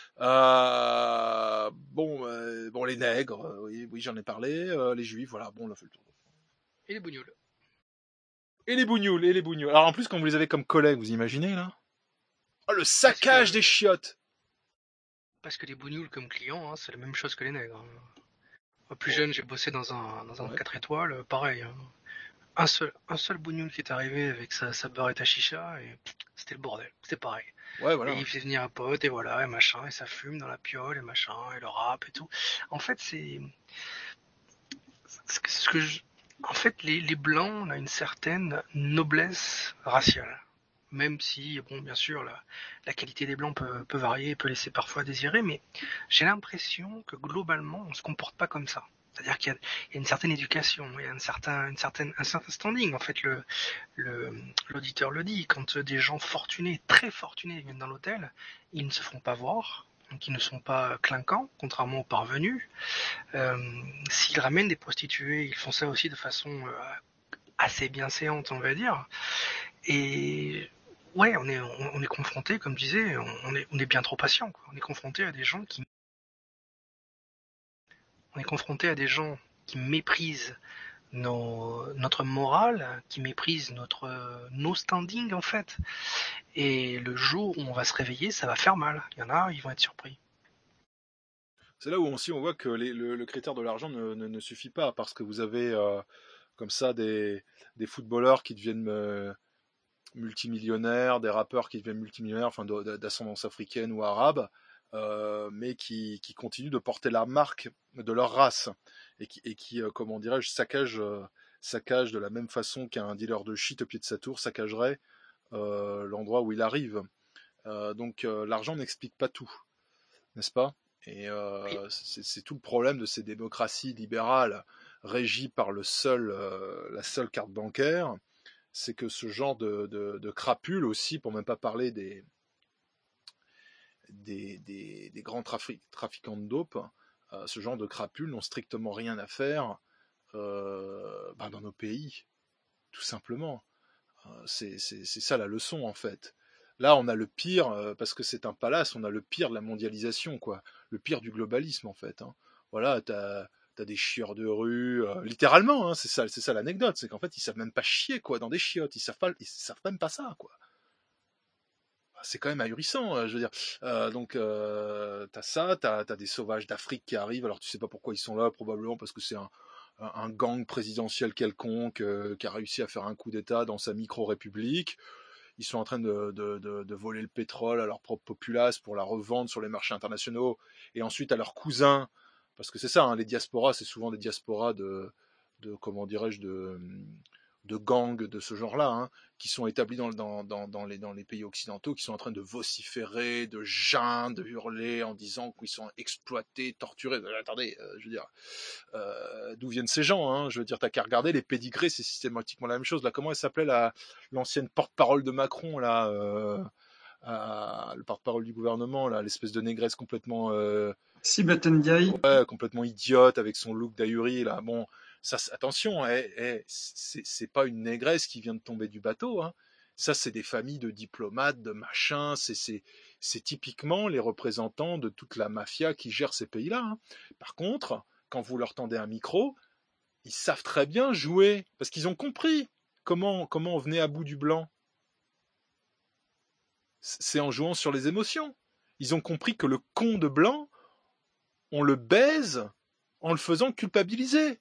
Euh, bon euh, bon les nègres, euh, oui oui j'en ai parlé, euh, les juifs, voilà, bon on a fait le tour. Et les bougnoules. Et les bougnoules, et les bougnoules. Alors en plus quand vous les avez comme collègues, vous imaginez là? Oh le saccage que... des chiottes. Parce que les bougnoules comme clients, hein, c'est la même chose que les nègres. Moi, plus oh. jeune, j'ai bossé dans un dans un ouais. quatre étoiles, pareil. Hein. Un seul, un seul bougnoul qui est arrivé avec sa, sa beurre et ta chicha, et c'était le bordel, c'était pareil. Ouais, voilà. Et il fait venir un pote, et voilà, et machin, et ça fume dans la piole, et machin, et le rap, et tout. En fait, c'est... ce que je... En fait, les, les Blancs, on a une certaine noblesse raciale. Même si, bon, bien sûr, la, la qualité des Blancs peut, peut varier, peut laisser parfois désirer, mais j'ai l'impression que globalement, on se comporte pas comme ça. C'est-à-dire qu'il y a, il y a une certaine éducation, il y a une certain, une certaine, un certain standing. En fait, le, le, l'auditeur le dit. Quand des gens fortunés, très fortunés, viennent dans l'hôtel, ils ne se font pas voir, donc ils ne sont pas clinquants, contrairement aux parvenus. Euh, s'ils ramènent des prostituées, ils font ça aussi de façon euh, assez bienséante, on va dire. Et ouais, on est, on, on est confronté, comme je disais, on est, on est bien trop patient, quoi. On est confronté à des gens qui On est confronté à des gens qui méprisent nos, notre morale, qui méprisent notre, nos standings en fait. Et le jour où on va se réveiller, ça va faire mal. Il y en a, ils vont être surpris. C'est là où aussi on voit que les, le, le critère de l'argent ne, ne, ne suffit pas, parce que vous avez euh, comme ça des, des footballeurs qui deviennent euh, multimillionnaires, des rappeurs qui deviennent multimillionnaires, enfin d'ascendance africaine ou arabe. Euh, mais qui, qui continuent de porter la marque de leur race et qui, et qui euh, comment dirais-je, saccagent, euh, saccagent de la même façon qu'un dealer de shit au pied de sa tour saccagerait euh, l'endroit où il arrive. Euh, donc euh, l'argent n'explique pas tout, n'est-ce pas? Et euh, c'est, c'est tout le problème de ces démocraties libérales régies par le seul, euh, la seule carte bancaire, c'est que ce genre de, de, de crapules aussi, pour même pas parler des Des, des, des grands trafic, trafiquants de dope, euh, ce genre de crapules n'ont strictement rien à faire euh, ben dans nos pays, tout simplement. Euh, c'est, c'est, c'est ça la leçon en fait. Là, on a le pire, euh, parce que c'est un palace, on a le pire de la mondialisation, quoi. Le pire du globalisme en fait. Hein. Voilà, t'as, t'as des chieurs de rue, euh, littéralement, hein, c'est ça, c'est ça l'anecdote, c'est qu'en fait ils savent même pas chier quoi dans des chiottes, ils savent pas, ils savent même pas ça quoi. c'est quand même ahurissant, je veux dire. Euh, donc, euh, t'as ça, t'as, t'as des sauvages d'Afrique qui arrivent. Alors, tu sais pas pourquoi ils sont là, probablement parce que c'est un, un gang présidentiel quelconque euh, qui a réussi à faire un coup d'État dans sa micro-république. Ils sont en train de, de, de, de voler le pétrole à leur propre populace pour la revendre sur les marchés internationaux et ensuite à leurs cousins. Parce que c'est ça, hein, les diasporas, c'est souvent des diasporas de, de comment dirais-je, de, de gangs de ce genre-là, hein, qui sont établis dans, dans, dans, dans, les, dans les pays occidentaux, qui sont en train de vociférer, de geindre, de hurler en disant qu'ils sont exploités, torturés. Euh, attendez, euh, je veux dire, euh, d'où viennent ces gens, hein, je veux dire, t'as qu'à regarder, les pédigrés, c'est systématiquement la même chose. Là, comment elle s'appelait la, l'ancienne porte-parole de Macron, là, euh, à, le porte-parole du gouvernement, là, l'espèce de négresse complètement... Euh, Sibeth Ndiaye. Ouais, complètement idiote avec son look d'ahuri, là. Bon, ça, attention, eh, eh, c'est, c'est pas une négresse qui vient de tomber du bateau, hein. Ça, c'est des familles de diplomates, de machins, c'est, c'est, c'est typiquement les représentants de toute la mafia qui gère ces pays-là, hein. Par contre, quand vous leur tendez un micro, ils savent très bien jouer, parce qu'ils ont compris comment, comment on venait à bout du blanc. C'est en jouant sur les émotions. Ils ont compris que le con de blanc, on le baise en le faisant culpabiliser.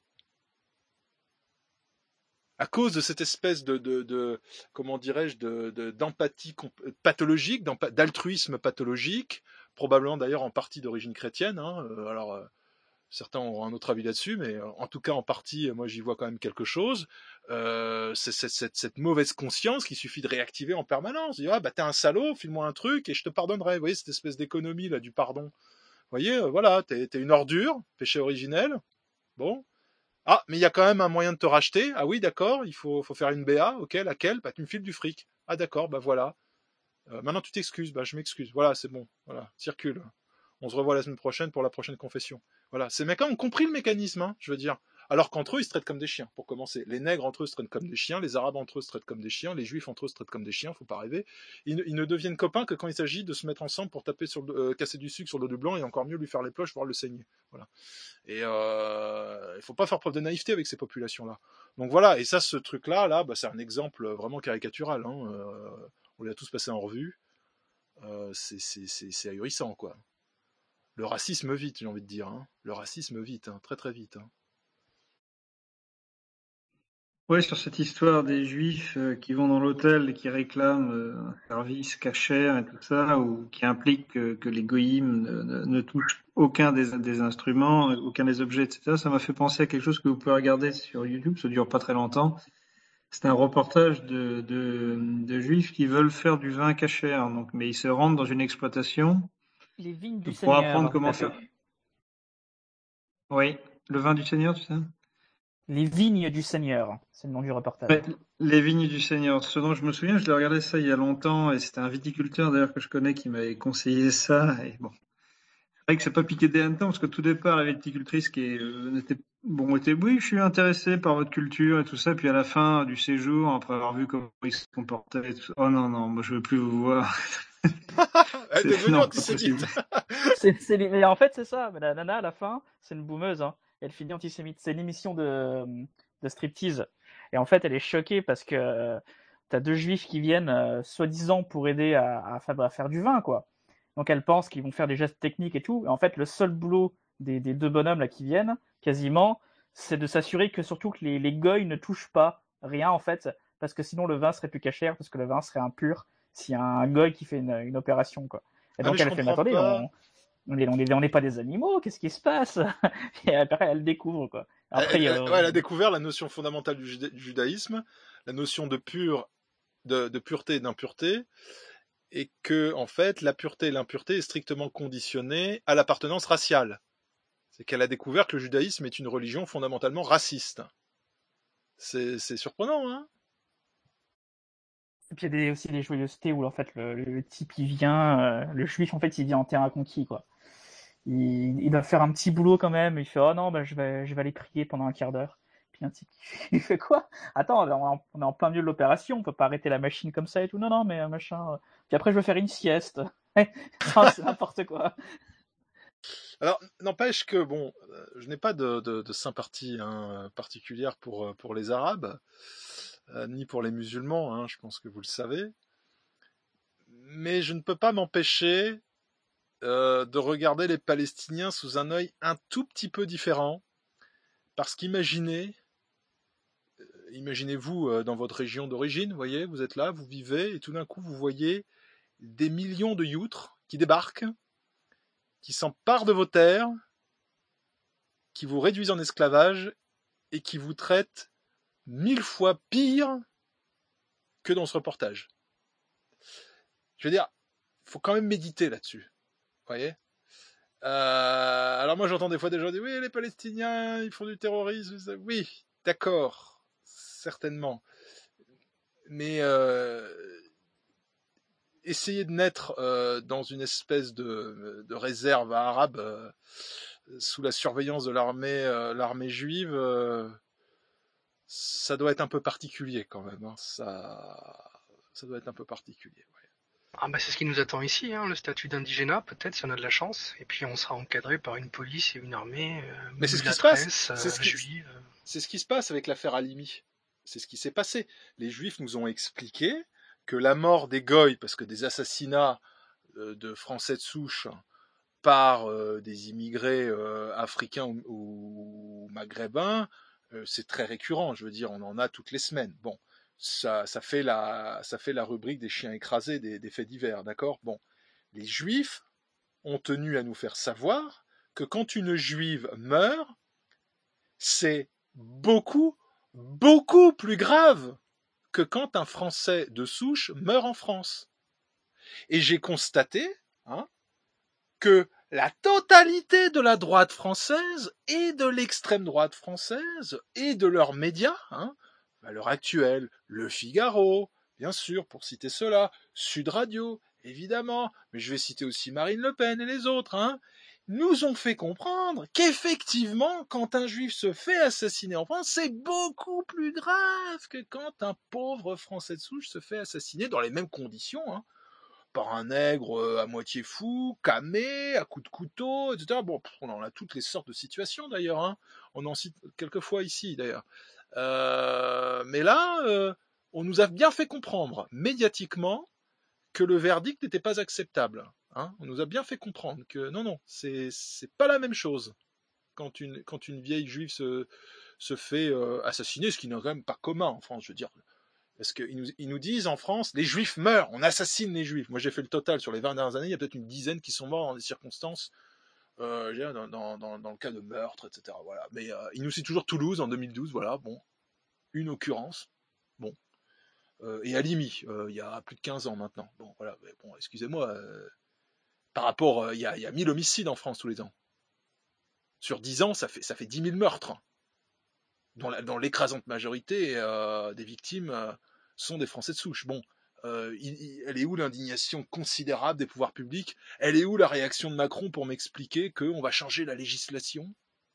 À cause de cette espèce de, de, de comment dirais-je, de, de, d'empathie pathologique, d'altruisme pathologique, probablement d'ailleurs en partie d'origine chrétienne, hein. Alors, euh, certains auront un autre avis là-dessus, mais en tout cas en partie, moi j'y vois quand même quelque chose. Euh, c'est cette, cette, cette mauvaise conscience qu'il suffit de réactiver en permanence. Dire, ah bah t'es un salaud, file-moi un truc et je te pardonnerai. Vous voyez cette espèce d'économie là du pardon. Vous voyez, euh, voilà, t'es, t'es une ordure, péché originel. Bon. Ah, mais il y a quand même un moyen de te racheter. Ah oui, d'accord, il faut, faut faire une B A. Ok, laquelle? Bah tu me files du fric. Ah d'accord, bah voilà. Euh, maintenant tu t'excuses. Bah je m'excuse. Voilà, c'est bon. Voilà, circule. On se revoit la semaine prochaine pour la prochaine confession. Voilà, ces mecs-là ont compris le mécanisme, hein, je veux dire. Alors qu'entre eux, ils se traitent comme des chiens, pour commencer. Les nègres entre eux se traitent comme des chiens, les arabes entre eux se traitent comme des chiens, les juifs entre eux se traitent comme des chiens, faut pas rêver. Ils ne, ils ne deviennent copains que quand il s'agit de se mettre ensemble pour taper sur le, euh, casser du sucre sur le dos du blanc et encore mieux lui faire les poches, voire le saigner. Voilà. Et euh, il faut pas faire preuve de naïveté avec ces populations-là. Donc voilà, et ça, ce truc-là, là, bah, c'est un exemple vraiment caricatural. Hein. Euh, on les a tous passés en revue. Euh, c'est, c'est, c'est, c'est ahurissant, quoi. Le racisme vite, j'ai envie de dire. Hein. Le racisme vite, hein, très très vite. Hein. Oui, sur cette histoire des juifs euh, qui vont dans l'hôtel et qui réclament euh, un service cachère et tout ça, ou qui implique que, que les goïms ne, ne, ne touchent aucun des, des instruments, aucun des objets, et cetera. Ça m'a fait penser à quelque chose que vous pouvez regarder sur YouTube, ça dure pas très longtemps. C'est un reportage de, de, de juifs qui veulent faire du vin cachère, donc, mais ils se rendent dans une exploitation. Les vignes du pour Seigneur. apprendre comment faire. Oui, le vin du Seigneur, tu sais. Les vignes du Seigneur, c'est le nom du reportage. Ouais, les vignes du Seigneur. Ce dont je me souviens, je l'ai regardé ça il y a longtemps, et c'était un viticulteur d'ailleurs que je connais qui m'avait conseillé ça. Et bon, c'est vrai que c'est pas piqué des hannetons parce que tout départ, la viticultrice qui est, euh, était bon, était oui, je suis intéressé par votre culture et tout ça. Puis à la fin du séjour, après avoir vu comment ils se comportaient, et tout, oh non non, moi je veux plus vous voir. Elle est devenue antisémite. c'est, c'est, mais en fait, c'est ça. Mais la nana, à la fin, c'est une boumeuse. Hein. Elle finit antisémite. C'est une émission de, de striptease. Et en fait, elle est choquée parce que euh, t'as deux juifs qui viennent, euh, soi-disant, pour aider à, à, à faire du vin, quoi. Donc elle pense qu'ils vont faire des gestes techniques et tout. Et en fait, le seul boulot des, des deux bonhommes là qui viennent, quasiment, c'est de s'assurer que surtout que les, les goïs ne touchent pas rien, en fait, parce que sinon le vin serait plus cachère, parce que le vin serait impur s'il y a un goy qui fait une, une opération, quoi. Et donc ah, elle fait, mais attendez, on, on n'est on est, on est pas des animaux, qu'est-ce qui se passe? Et après, elle découvre, quoi. Après, elle, euh, elle, ouais, elle a découvert la notion fondamentale du, juda- du judaïsme, la notion de pur, de, de pureté et d'impureté, et que, en fait, la pureté et l'impureté est strictement conditionnée à l'appartenance raciale. C'est qu'elle a découvert que le judaïsme est une religion fondamentalement raciste. C'est, c'est surprenant, hein? Et puis il y a des, aussi des joyeusetés où en fait le, le type il vient, euh, le juif en fait il vient en terrain conquis, quoi. Il, il doit faire un petit boulot quand même. Il fait oh non, bah, je vais je vais aller prier pendant un quart d'heure. Puis un type il fait quoi? Attends, on est, en, on est en plein milieu de l'opération, on peut pas arrêter la machine comme ça et tout. Non non mais machin. Puis après je veux faire une sieste. Enfin, c'est n'importe quoi. Alors, n'empêche que, bon, euh, je n'ai pas de, de, de sympathie hein, particulière pour, pour les Arabes, euh, ni pour les musulmans, hein, je pense que vous le savez. mais je ne peux pas m'empêcher euh, de regarder les Palestiniens sous un œil un tout petit peu différent, parce qu'imaginez, euh, imaginez-vous euh, dans votre région d'origine, vous voyez, vous êtes là, vous vivez, et tout d'un coup vous voyez des millions de youtres qui débarquent, qui s'emparent de vos terres, qui vous réduisent en esclavage et qui vous traitent mille fois pire que dans ce reportage. Je veux dire, il faut quand même méditer là-dessus. Vous voyez euh, Alors moi j'entends des fois des gens dire oui, les Palestiniens ils font du terrorisme. Oui, d'accord, certainement. Mais euh, essayer de naître euh, dans une espèce de, de réserve arabe euh, sous la surveillance de l'armée, euh, l'armée juive, euh, ça doit être un peu particulier quand même. Hein. Ça, ça doit être un peu particulier. Ouais. Ah bah c'est ce qui nous attend ici, hein, le statut d'indigénat, peut-être si on a de la chance, et puis on sera encadré par une police et une armée euh, Mais c'est ce qui se passe. euh, C'est ce qui, juive. C'est ce qui se passe avec l'affaire Halimi. C'est ce qui s'est passé. Les Juifs nous ont expliqué que la mort des Goïs, parce que des assassinats euh, de Français de souche par euh, des immigrés euh, africains ou, ou maghrébins, euh, c'est très récurrent. Je veux dire, on en a toutes les semaines. Bon. Ça, ça, fait la, ça fait la rubrique des chiens écrasés, des, des faits divers, d'accord ? Bon, les Juifs ont tenu à nous faire savoir que quand une Juive meurt, c'est beaucoup, beaucoup plus grave que quand un Français de souche meurt en France. Et j'ai constaté hein, que la totalité de la droite française et de l'extrême droite française et de leurs médias, hein, à l'heure actuelle, Le Figaro, bien sûr, pour citer cela, Sud Radio, évidemment, mais je vais citer aussi Marine Le Pen et les autres, hein, nous ont fait comprendre qu'effectivement, quand un juif se fait assassiner en France, c'est beaucoup plus grave que quand un pauvre Français de souche se fait assassiner dans les mêmes conditions, hein, par un nègre à moitié fou, camé, à coups de couteau, et cetera. Bon, on en a toutes les sortes de situations d'ailleurs, hein. On en cite quelques fois ici d'ailleurs. Euh, mais là, euh, on nous a bien fait comprendre, médiatiquement, que le verdict n'était pas acceptable. Hein. On nous a bien fait comprendre que non, non, c'est, c'est pas la même chose quand une, quand une vieille juive se, se fait euh, assassiner, ce qui n'est quand même pas commun en France, je veux dire. Parce qu'ils nous, ils nous disent en France, les juifs meurent, on assassine les juifs. Moi j'ai fait le total sur les vingt dernières années, il y a peut-être une dizaine qui sont morts dans des circonstances, euh, dans, dans, dans, dans le cas de meurtre, et cetera. Voilà. Mais euh, ils nous citent toujours Toulouse en deux mille douze, voilà, bon, une occurrence, bon. Euh, et Halimi, euh, il y a plus de quinze ans maintenant. Bon, voilà, mais bon, excusez-moi, euh, par rapport, euh, il y a, il y a mille homicides en France tous les ans. Sur dix ans, ça fait, ça fait dix mille meurtres. Dont, la, dont l'écrasante majorité euh, des victimes euh, sont des Français de souche. Bon, euh, il, il, elle est où l'indignation considérable des pouvoirs publics ? Elle est où la réaction de Macron pour m'expliquer qu'on va changer la législation ?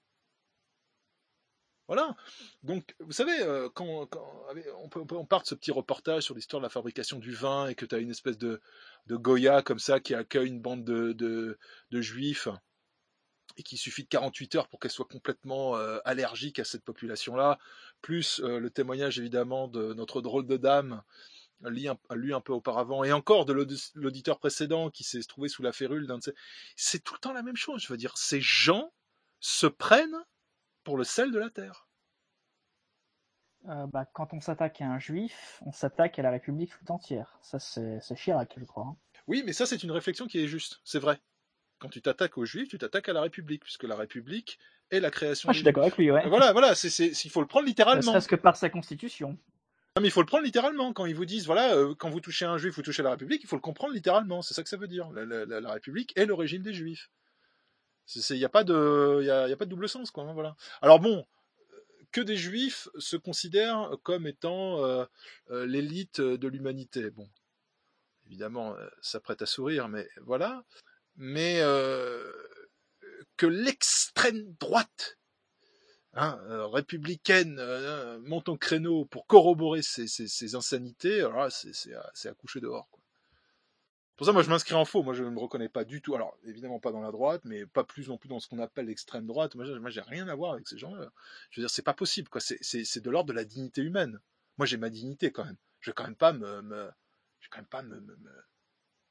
Voilà. Donc, vous savez, euh, quand, quand on, peut, on part de ce petit reportage sur l'histoire de la fabrication du vin et que tu as une espèce de, de Goya comme ça qui accueille une bande de, de, de juifs et qu'il suffit de quarante-huit heures pour qu'elle soit complètement euh, allergique à cette population-là, plus euh, le témoignage évidemment de notre drôle de dame, lu un, lu un peu auparavant, et encore de l'auditeur précédent qui s'est trouvé sous la férule d'un de ces... C'est tout le temps la même chose, je veux dire, ces gens se prennent pour le sel de la terre. Euh, bah, quand on s'attaque à un juif, on s'attaque à la République tout entière. Ça, c'est, c'est Chirac, je crois. Hein. Oui, mais ça, c'est une réflexion qui est juste, c'est vrai. Quand tu t'attaques aux Juifs, tu t'attaques à la République, puisque la République est la création. Ah, je suis d'accord avec lui, ouais. Voilà, voilà, c'est, c'est, il faut le prendre littéralement. Ne serait-ce que par sa constitution. Non, mais il faut le prendre littéralement. Quand ils vous disent, voilà, euh, quand vous touchez un Juif, vous touchez la République, il faut le comprendre littéralement. C'est ça que ça veut dire. La, la, la République est le régime des Juifs. Il n'y a pas de, y a, y a pas de double sens, quoi. Hein, voilà. Alors bon, que des Juifs se considèrent comme étant euh, euh, l'élite de l'humanité. Bon, évidemment, ça prête à sourire, mais voilà. Mais euh, que l'extrême droite hein, euh, républicaine euh, monte au créneau pour corroborer ces, ces, ces insanités, alors là, c'est, c'est, à, c'est à coucher dehors. Quoi. Pour ça, moi, je m'inscris en faux. Moi, je ne me reconnais pas du tout. Alors, évidemment, pas dans la droite, mais pas plus non plus dans ce qu'on appelle l'extrême droite. Moi, j'ai, moi, j'ai rien à voir avec ces gens-là. Je veux dire, c'est pas possible. Quoi. C'est, c'est, c'est de l'ordre de la dignité humaine. Moi, j'ai ma dignité quand même. Je vais quand même pas me, me je vais quand même pas me, me, me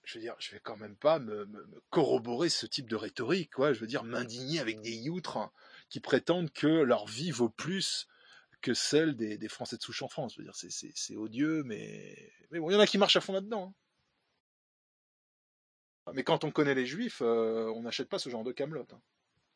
je veux dire, je vais quand même pas me, me, me corroborer ce type de rhétorique, quoi. Je veux dire, m'indigner avec des youtres hein, qui prétendent que leur vie vaut plus que celle des, des Français de souche en France. Je veux dire, c'est, c'est, c'est odieux, mais, mais bon, il y en a qui marchent à fond là-dedans. Hein. Mais quand on connaît les Juifs, euh, on n'achète pas ce genre de camelote. Hein.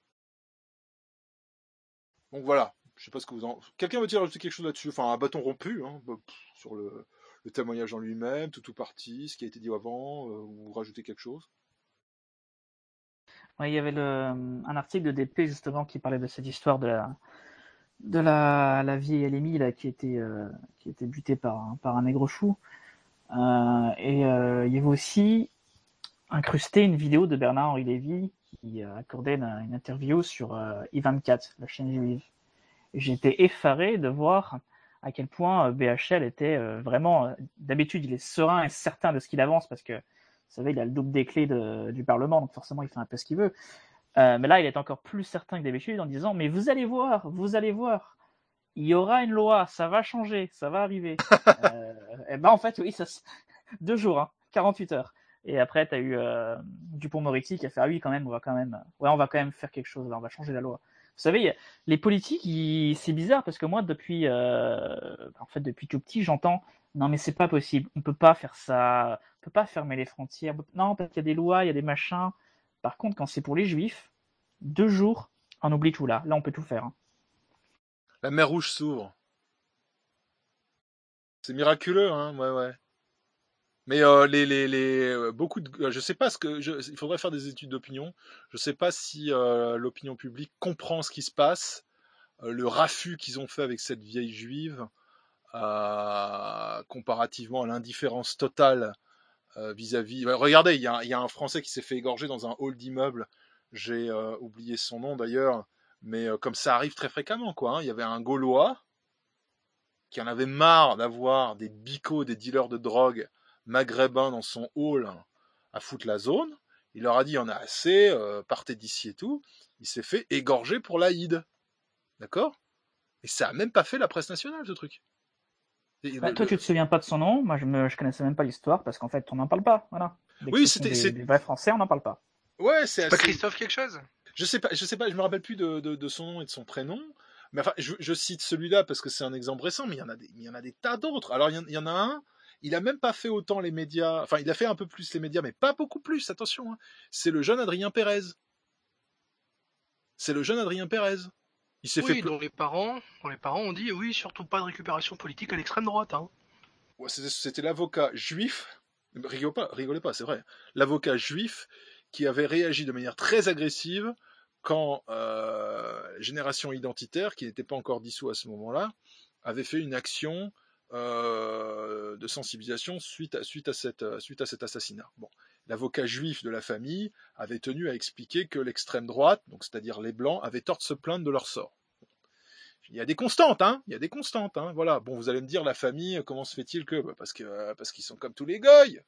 Donc voilà, je sais pas ce que vous en... Quelqu'un veut-il rajouter quelque chose là-dessus? Enfin, un bâton rompu, hein, bah, pff, sur le, le témoignage en lui-même, tout ou parti, ce qui a été dit avant, euh, ou rajouter quelque chose? Ouais, il y avait le, un article de D P justement qui parlait de cette histoire de la, de la, la vieille Alémie là, qui était, euh, qui était butée par, un- par un nègre chou. Euh, et euh, il y avait aussi incrusté une vidéo de Bernard-Henri Lévy qui euh, accordait une, une interview sur euh, I vingt-quatre, la chaîne juive. Et j'étais effaré de voir à quel point euh, B H L était euh, vraiment... euh, D'habitude, il est serein et certain de ce qu'il avance parce que, vous savez, il a le double des clés de- du Parlement, donc forcément, il fait un peu ce qu'il veut. Euh, mais là, il est encore plus certain que d'habitude en disant « Mais vous allez voir, vous allez voir, il y aura une loi, ça va changer, ça va arriver. » euh, Et ben en fait, oui, ça, s- deux jours, hein, quarante-huit heures. Et après, tu as eu euh, Dupond-Moretti qui a fait « Ah oui, quand même, on va quand même, ouais, on va quand même faire quelque chose, là, on va changer la loi. » Vous savez, y a- les politiques, ils- c'est bizarre parce que moi, depuis, euh, en fait, depuis tout petit, j'entends non, mais c'est pas possible, on peut pas faire ça, on peut pas fermer les frontières. Non, parce qu'il y a des lois, il y a des machins. Par contre, quand c'est pour les juifs, deux jours, on oublie tout là. Là, on peut tout faire. Hein. La mer Rouge s'ouvre. C'est miraculeux, hein, ouais, ouais. Mais euh, les, les, les, euh, beaucoup de, euh, je sais pas ce que, je, il faudrait faire des études d'opinion. Je sais pas si euh, l'opinion publique comprend ce qui se passe, euh, le raffut qu'ils ont fait avec cette vieille juive, euh, comparativement à l'indifférence totale euh, vis-à-vis. Ouais, regardez, il y a, il y a un Français qui s'est fait égorger dans un hall d'immeuble. J'ai euh, oublié son nom d'ailleurs, mais euh, comme ça arrive très fréquemment, quoi. Hein. Il y avait un Gaulois qui en avait marre d'avoir des bicots, des dealers de drogue maghrébins dans son hall à foutre la zone. Il leur a dit, il y en a assez, euh, partez d'ici et tout. Il s'est fait égorger pour l'Aïd. D'accord? Et ça a même pas fait la presse nationale, ce truc. Et Bah, le- toi, tu le- te souviens pas de son nom. Moi, je me, je connaissais même pas l'histoire parce qu'en fait, on n'en parle pas. Voilà. Dès que Oui, ce sont c'était, des, c'est... des vrais Français, on n'en parle pas. Ouais, c'est C'est pas assez... Christophe quelque chose? Je sais pas, je sais pas, je me rappelle plus de, de, de son nom et de son prénom. Mais enfin, je, je cite celui-là parce que c'est un exemple récent, mais il y en a des, il y en a des tas d'autres. Alors, il y, en, il y en a un, il a même pas fait autant les médias, enfin, il a fait un peu plus les médias, mais pas beaucoup plus, attention, hein. C'est le jeune Adrien Pérez. C'est le jeune Adrien Pérez. Il s'est fait Oui, peu... dont les parents, dont les parents ont dit oui, surtout pas de récupération politique à l'extrême droite. Hein. Ouais, c'était, c'était l'avocat juif, rigolez pas, rigolez pas, c'est vrai, l'avocat juif qui avait réagi de manière très agressive quand euh, Génération Identitaire, qui n'était pas encore dissous à ce moment-là, avait fait une action euh, de sensibilisation suite à, suite, à cette, suite à cet assassinat. Bon. L'avocat juif de la famille avait tenu à expliquer que l'extrême droite, donc c'est-à-dire les blancs, avaient tort de se plaindre de leur sort. Il y a des constantes, hein. Il y a des constantes, hein. Voilà. Bon, vous allez me dire, la famille, comment se fait-il que, bah, parce que, parce qu'ils sont comme tous les goy.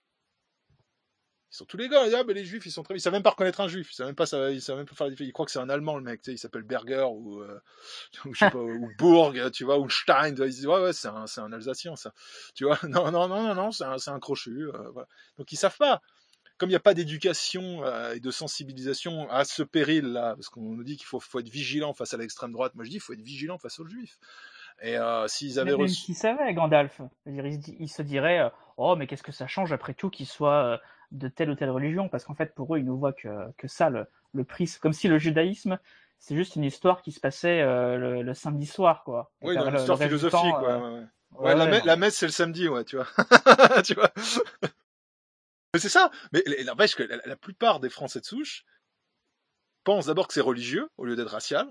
Ils sont tous les gars, ah, ben les juifs, ils sont très, ils savent même pas reconnaître un juif, ils savent même pas, ça, ils savent même pas faire la différence. Ils croient que c'est un allemand, le mec, tu sais, il s'appelle Berger, ou, euh, ou je sais pas, ou Bourg, tu vois, ou Stein, ils se disent, ouais, ouais, c'est un, c'est un Alsacien, ça. Tu vois, non, non, non, non, non, c'est un, c'est un crochu, euh, voilà. Donc ils savent pas. Comme il n'y a pas d'éducation euh, et de sensibilisation à ce péril-là, parce qu'on nous dit qu'il faut, faut être vigilant face à l'extrême droite, moi je dis, il faut être vigilant face aux juifs. Et euh, s'ils avaient Même, même reçu... s'il savait, Gandalf, c'est-à-dire, il, se dit- il se dirait euh, oh, mais qu'est-ce que ça change après tout qu'il soit euh, de telle ou telle religion? Parce qu'en fait, pour eux, ils ne voient que, que ça, le, le prisme. Comme si le judaïsme, c'est juste une histoire qui se passait euh, le, le samedi soir, quoi. Et Oui, dans le, une le histoire reste du philosophique, temps, ouais, euh, ouais, ouais. ouais, Ouais, la, ouais, me- non, la mais- messe, c'est le samedi, ouais, tu vois. tu vois. Mais c'est ça. Mais il n'empêche que la, la plupart des Français de souche pensent d'abord que c'est religieux au lieu d'être racial.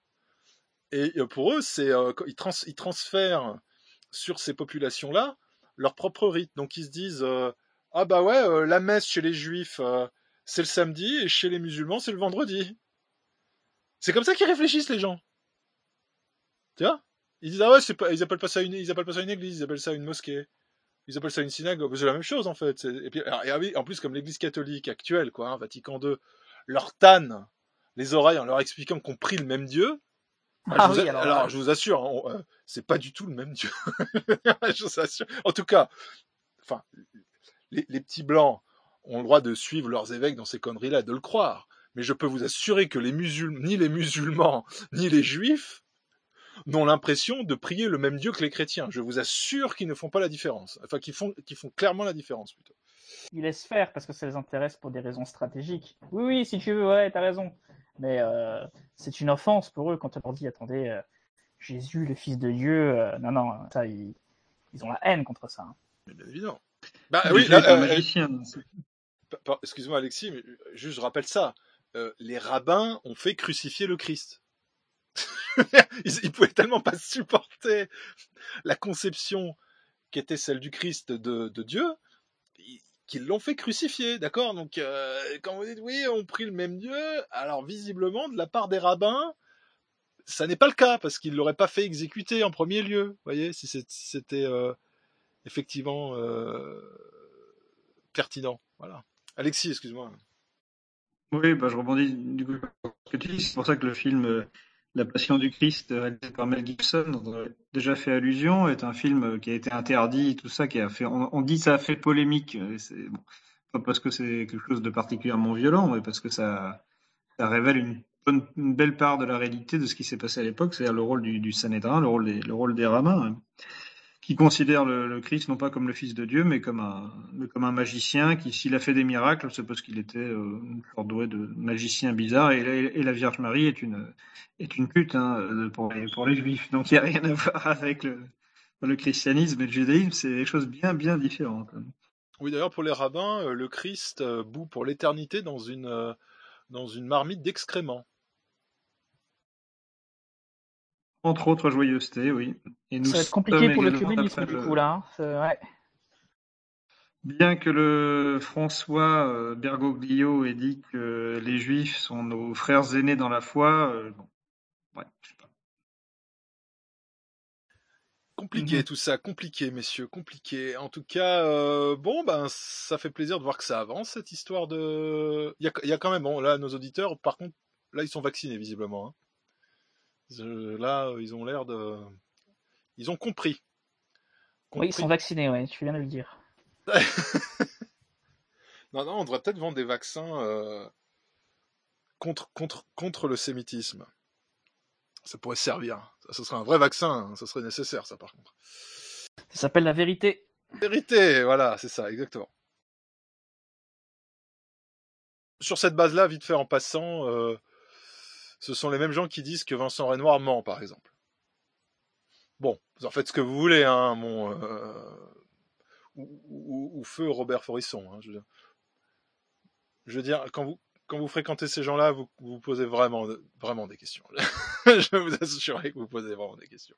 Et euh, pour eux, c'est euh, ils, trans, ils transfèrent sur ces populations-là leur propre rite. Donc ils se disent euh, ah bah ouais, euh, la messe chez les juifs euh, c'est le samedi et chez les musulmans c'est le vendredi. C'est comme ça qu'ils réfléchissent les gens. Tu vois? Ils disent ah ouais, c'est pas, ils appellent pas ça une, ils appellent pas ça une église, ils appellent ça une mosquée. Ils appellent ça une synagogue. C'est la même chose en fait. C'est- Et puis alors, et ah oui, en plus comme l'Église catholique actuelle, quoi, hein, Vatican deux, leur tanne les oreilles en leur expliquant qu'on prie le même Dieu. Ah, Ah je vous oui, a- alors alors, là, je vous assure, hein, on- euh, c'est pas du tout le même Dieu. je vous assure. En tout cas, enfin, les, les petits blancs ont le droit de suivre leurs évêques dans ces conneries-là, de le croire. Mais je peux vous assurer que les musulmans, ni les musulmans, ni les juifs n'ont l'impression de prier le même Dieu que les chrétiens. Je vous assure qu'ils ne font pas la différence. Enfin, qu'ils font, qu'ils font clairement la différence, plutôt. Ils laissent faire parce que ça les intéresse pour des raisons stratégiques. Oui, oui, si tu veux, ouais, t'as raison. Mais euh, c'est une offense pour eux quand on leur dit, attendez, euh, Jésus, le Fils de Dieu, euh, non, non, ça, ils, ils ont la haine contre ça. Hein. Mais bien évidemment. Bah Mais oui, c'est là, un euh, magicien. euh, par- excuse-moi Alexis, mais juste je rappelle ça. Euh, les rabbins ont fait crucifier le Christ. ils, ils pouvaient tellement pas supporter la conception qui était celle du Christ de, de Dieu, qu'ils l'ont fait crucifier, d'accord? Donc, euh, quand vous dites oui, on prie le même Dieu, alors visiblement, de la part des rabbins, ça n'est pas le cas, parce qu'ils l'auraient pas fait exécuter en premier lieu, vous voyez, si c'était euh, effectivement euh, pertinent. Voilà. Alexis, excuse-moi. Oui, bah, je rebondis du coup sur ce que tu dis. C'est pour ça que le film euh, La Passion du Christ, euh, réalisé par Mel Gibson, dont on a déjà fait allusion, est un film euh, qui a été interdit, tout ça, qui a fait, on, on dit ça a fait polémique. euh, C'est, bon, pas parce que c'est quelque chose de particulièrement violent, mais parce que ça, ça révèle une, bonne, une belle part de la réalité de ce qui s'est passé à l'époque, c'est-à-dire le rôle du, du Sanhédrin, le rôle des, le rôle des rabbins, hein, qui considèrent le, le Christ non pas comme le Fils de Dieu, mais comme un, mais comme un magicien qui, s'il a fait des miracles, c'est parce qu'il était euh, fort doué de magicien bizarre. Et, la- et la Vierge Marie est une, est une pute hein, pour, les, pour les Juifs. Donc il n'y a rien à voir avec le, le christianisme et le judaïsme, c'est des choses bien, bien différentes. Oui, d'ailleurs, pour les rabbins, euh, le Christ euh, bout pour l'éternité dans une, euh, dans une marmite d'excréments. Entre autres joyeusetés, oui. Et nous Ça va être compliqué sommes pour également l'œcuménisme, après du le- coup, là. Hein. C'est- Ouais. Bien que le François euh, Bergoglio ait dit que les Juifs sont nos frères aînés dans la foi, euh, bon, ouais, je sais pas. Compliqué Mhm. tout ça, compliqué messieurs, compliqué. En tout cas, euh, bon ben ça fait plaisir de voir que ça avance cette histoire de. Il y a, il y a quand même bon là nos auditeurs, par contre là ils sont vaccinés visiblement. Hein. Je- Là ils ont l'air de, ils ont compris. Oui, ils sont vaccinés, ouais, tu viens de le dire. Non non, on devrait peut-être vendre des vaccins euh, contre contre contre le sémitisme. Ça pourrait servir. Ça, ce serait un vrai vaccin, hein. Ça serait nécessaire ça par contre. Ça s'appelle la vérité. Vérité, voilà, c'est ça, exactement. Sur cette base-là, vite fait en passant, euh, ce sont les mêmes gens qui disent que Vincent Renoir ment, par exemple. Bon, vous en faites ce que vous voulez, hein, mon euh, ou, ou, ou feu Robert Forisson. Hein, je, veux dire. je veux dire, quand vous quand vous fréquentez ces gens-là, vous vous posez vraiment vraiment des questions. Je vous assurerai que vous posez vraiment des questions.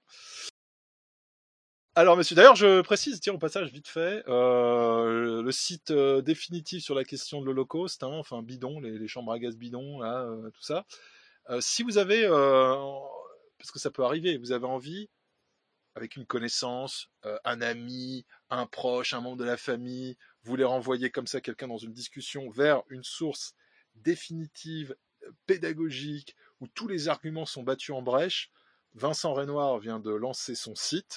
Alors, monsieur, d'ailleurs, je précise, tiens, au passage, vite fait, euh, le site euh, définitif sur la question de l'Holocauste, hein, enfin, bidon, les, les chambres à gaz bidon, là, euh, tout ça. Euh, si vous avez, euh, parce que ça peut arriver, vous avez envie, avec une connaissance, euh, un ami, un proche, un membre de la famille, vous voulez renvoyer comme ça quelqu'un dans une discussion vers une source définitive, pédagogique, où tous les arguments sont battus en brèche, Vincent Renoir vient de lancer son site,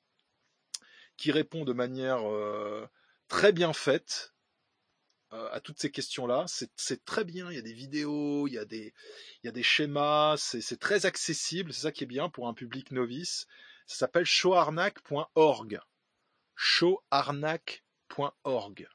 qui répond de manière euh, très bien faite euh, à toutes ces questions-là. C'est, c'est très bien, il y a des vidéos, il y a des, il y a des schémas, c'est, c'est très accessible, c'est ça qui est bien pour un public novice. Ça s'appelle showarnac point org. showarnac point org.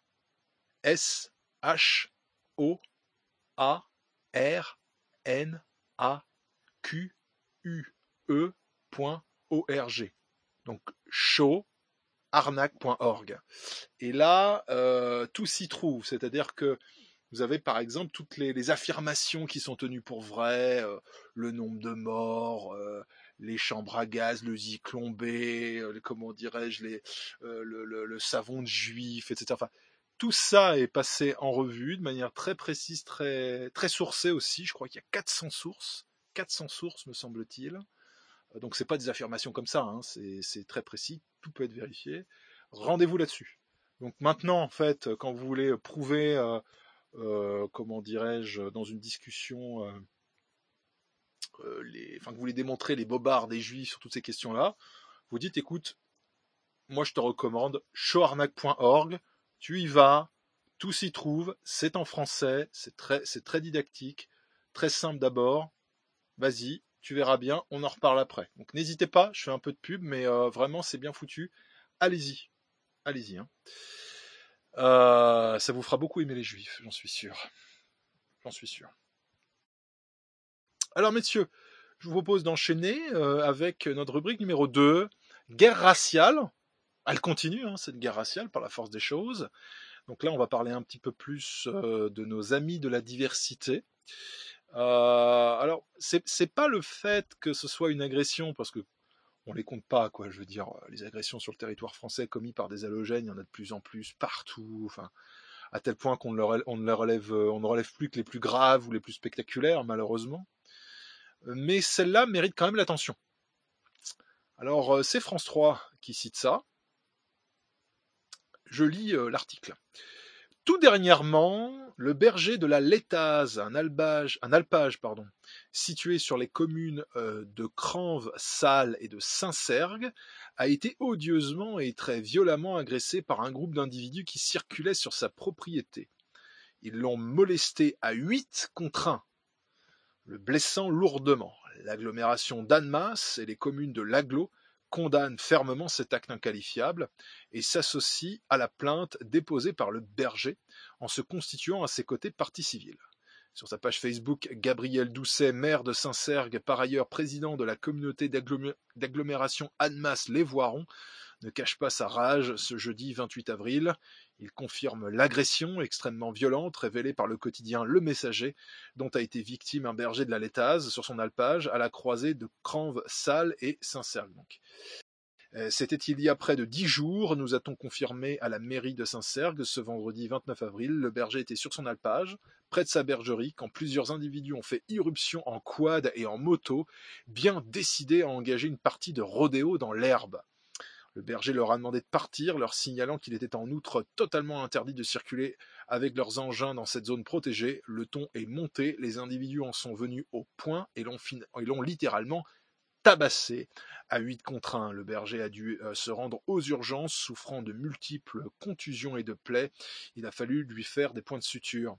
S H O A R N A Q U E point O R G. Donc show arnaque point org. Et là, euh, tout s'y trouve. C'est-à-dire que vous avez par exemple toutes les, les affirmations qui sont tenues pour vraies, euh, le nombre de morts, euh, les chambres à gaz, le zyklon B, euh, comment dirais-je, les, euh, le, le, le savon de juif, et cetera. Enfin, tout ça est passé en revue de manière très précise, très, très sourcée aussi. Je crois qu'il y a quatre cents sources. quatre cents sources, me semble-t-il. Donc c'est pas des affirmations comme ça, hein, c'est, c'est très précis, tout peut être vérifié. Rendez-vous là-dessus. Donc maintenant, en fait, quand vous voulez prouver, euh, euh, comment dirais-je, dans une discussion, euh, euh, les, enfin que vous voulez démontrer les bobards des juifs sur toutes ces questions-là, vous dites, écoute, moi je te recommande showarnac point org, tu y vas, Tout s'y trouve, c'est en français, c'est très, c'est très didactique, très simple d'abord. Vas-y, tu verras bien, on en reparle après. Donc n'hésitez pas, je fais un peu de pub, mais euh, vraiment c'est bien foutu. Allez-y, allez-y. Hein. Euh, ça vous fera beaucoup aimer les Juifs, j'en suis sûr. J'en suis sûr. Alors messieurs, je vous propose d'enchaîner euh, avec notre rubrique numéro deux, guerre raciale. Elle continue, hein, cette guerre raciale, par la force des choses. Donc là, on va parler un petit peu plus euh, de nos amis de la diversité. Euh, alors, c'est, c'est pas le fait que ce soit une agression, parce que on les compte pas, quoi. Je veux dire, les agressions sur le territoire français commises par des halogènes, il y en a de plus en plus partout. Enfin, à tel point qu'on ne leur, on ne leur relève, on ne relève plus que les plus graves ou les plus spectaculaires, malheureusement. Mais celle-là mérite quand même l'attention. Alors, c'est France trois qui cite ça. Je lis euh, l'article. Tout dernièrement, le berger de la Létaz, un alpage, un alpage pardon, situé sur les communes euh, de Cranves, Salles et de Saint-Cergue, a été odieusement et très violemment agressé par un groupe d'individus qui circulaient sur sa propriété. Ils l'ont molesté à huit contre un, le blessant lourdement. L'agglomération d'Annemasse et les communes de l'Agglo condamne fermement cet acte inqualifiable et s'associe à la plainte déposée par le berger en se constituant à ses côtés partie civile. Sur sa page Facebook, Gabriel Doucet, maire de Saint-Cergue, par ailleurs président de la communauté d'agglomé- d'agglomération Annemasse-les Voirons, ne cache pas sa rage ce jeudi vingt-huit avril. Il confirme l'agression extrêmement violente révélée par le quotidien Le Messager, dont a été victime un berger de la Létaz sur son alpage à la croisée de Cranves, Salles et Saint-Cergue. Donc. C'était il y a près de dix jours, nous a-t-on confirmé à la mairie de Saint-Cergue ce vendredi vingt-neuf avril. Le berger était sur son alpage, près de sa bergerie, quand plusieurs individus ont fait irruption en quad et en moto, bien décidés à engager une partie de rodéo dans l'herbe. Le berger leur a demandé de partir, leur signalant qu'il était en outre totalement interdit de circuler avec leurs engins dans cette zone protégée. Le ton est monté, les individus en sont venus au point et l'ont, fin... et l'ont littéralement tabassé. À huit contre un, le berger a dû euh, se rendre aux urgences, souffrant de multiples contusions et de plaies. Il a fallu lui faire des points de suture.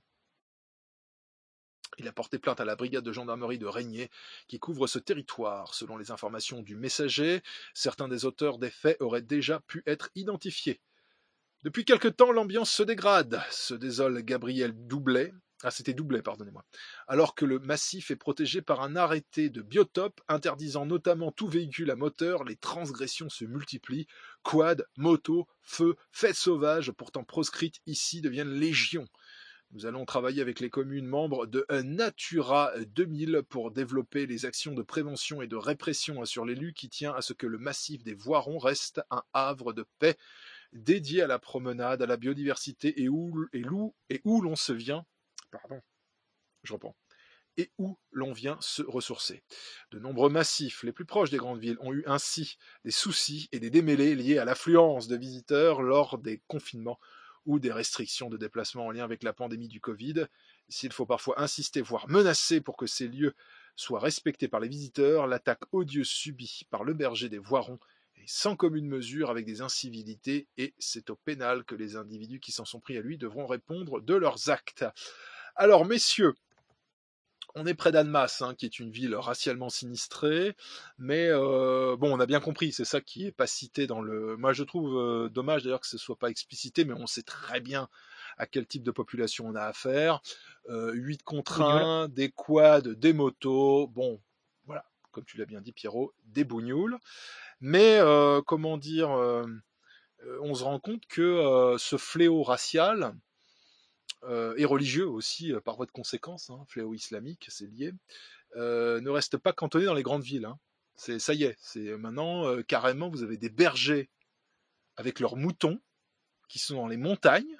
Il a porté plainte à la brigade de gendarmerie de Régnier qui couvre ce territoire. Selon les informations du Messager, certains des auteurs des faits auraient déjà pu être identifiés. Depuis quelque temps, l'ambiance se dégrade, se désole Gabriel Doublet. Ah, c'était Doublet, pardonnez-moi. Alors que le massif est protégé par un arrêté de biotope interdisant notamment tout véhicule à moteur, les transgressions se multiplient. Quad, moto, feu, fêtes sauvages, pourtant proscrites ici, deviennent légion. Nous allons travailler avec les communes membres de Natura deux mille pour développer les actions de prévention et de répression sur l'élu qui tient à ce que le massif des Voirons reste un havre de paix dédié à la promenade, à la biodiversité et où, et où, et où l'on se vient, pardon, je reprends, et où l'on vient se ressourcer. De nombreux massifs, les plus proches des grandes villes, ont eu ainsi des soucis et des démêlés liés à l'affluence de visiteurs lors des confinements ou des restrictions de déplacement en lien avec la pandémie du Covid. S'il faut parfois insister, voire menacer pour que ces lieux soient respectés par les visiteurs, l'attaque odieuse subie par le berger des Voirons est sans commune mesure avec des incivilités et c'est au pénal que les individus qui s'en sont pris à lui devront répondre de leurs actes. Alors, messieurs, on est près d'Annemasse, hein, qui est une ville racialement sinistrée, mais euh, bon, on a bien compris, c'est ça qui est pas cité dans le... Moi, je trouve euh, dommage d'ailleurs que ce soit pas explicité, mais on sait très bien à quel type de population on a affaire. Euh, huit contre un, des quads, des motos, bon, voilà, comme tu l'as bien dit Pierrot, des bougnoules. Mais, euh, comment dire, euh, on se rend compte que euh, ce fléau racial... Euh, et religieux aussi, euh, par voie de conséquence, hein, fléau islamique, c'est lié, euh, ne reste pas cantonné dans les grandes villes. Hein. C'est, ça y est, c'est maintenant euh, carrément, vous avez des bergers avec leurs moutons qui sont dans les montagnes,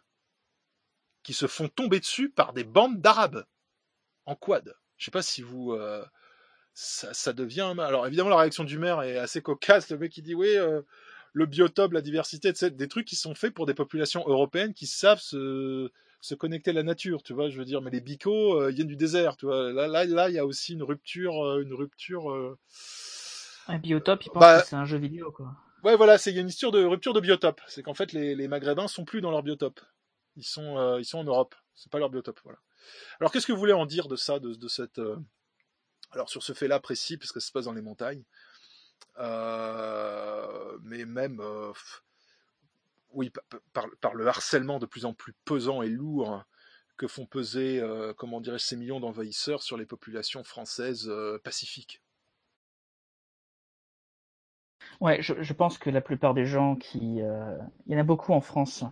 qui se font tomber dessus par des bandes d'Arabes en quad. Je sais pas si vous... Euh, ça, ça devient... Alors évidemment, la réaction du maire est assez cocasse. Le mec qui dit, oui... Euh, le biotope, la diversité, et cetera. Des trucs qui sont faits pour des populations européennes qui savent se, se connecter à la nature, tu vois, je veux dire. Mais les bicos, euh, ils viennent du désert, tu vois. Là, là, là, il y a aussi une rupture, euh, une rupture. Euh... Un biotope, ils pensent bah, que c'est un jeu vidéo, quoi. Ouais, voilà, c'est il y a une histoire de rupture de biotope. C'est qu'en fait, les, les Maghrébins sont plus dans leur biotope. Ils sont, euh, ils sont en Europe. C'est pas leur biotope, voilà. Alors, qu'est-ce que vous voulez en dire de ça, de, de cette... Euh... Alors, sur ce fait-là précis, puisque ça se passe dans les montagnes, euh... mais même... Euh... Oui, par, par le harcèlement de plus en plus pesant et lourd que font peser, euh, comment dirais-je, ces millions d'envahisseurs sur les populations françaises euh, pacifiques. Ouais, je, je pense que la plupart des gens qui... Euh... Il y en a beaucoup en France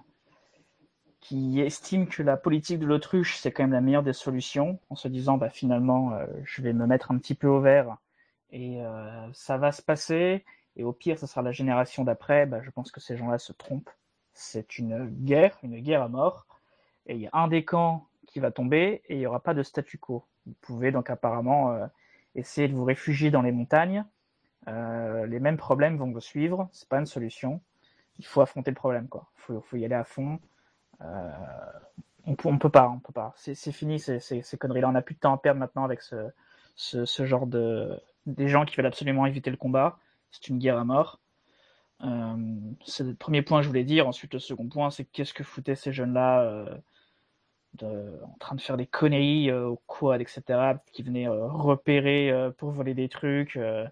qui estiment que la politique de l'autruche, c'est quand même la meilleure des solutions, en se disant, bah, finalement, euh, je vais me mettre un petit peu au vert, et euh, ça va se passer, et au pire, ça sera la génération d'après. Bah, je pense que ces gens-là se trompent. C'est une guerre, une guerre à mort, et il y a un des camps qui va tomber, et il n'y aura pas de statu quo. Vous pouvez donc apparemment euh, essayer de vous réfugier dans les montagnes, euh, les mêmes problèmes vont vous suivre, c'est pas une solution, il faut affronter le problème, quoi. Faut, faut y aller à fond. Euh, on, on peut pas, on peut pas. C'est, c'est fini ces, ces, ces conneries-là. On n'a plus de temps à perdre maintenant avec ce, ce, ce genre de des gens qui veulent absolument éviter le combat. C'est une guerre à mort. Euh, c'est le premier point que je voulais dire. Ensuite, le second point, c'est qu'est-ce que foutaient ces jeunes-là euh, de, en train de faire des conneries euh, au quad, et cetera, qui venaient euh, repérer euh, pour voler des trucs. Euh,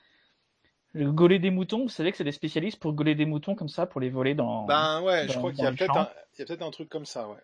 Gauler des moutons, vous savez que c'est des spécialistes pour gauler des moutons comme ça, pour les voler dans. Ben ouais, dans, je crois qu'il y a peut-être un, il y a peut-être un truc comme ça, ouais.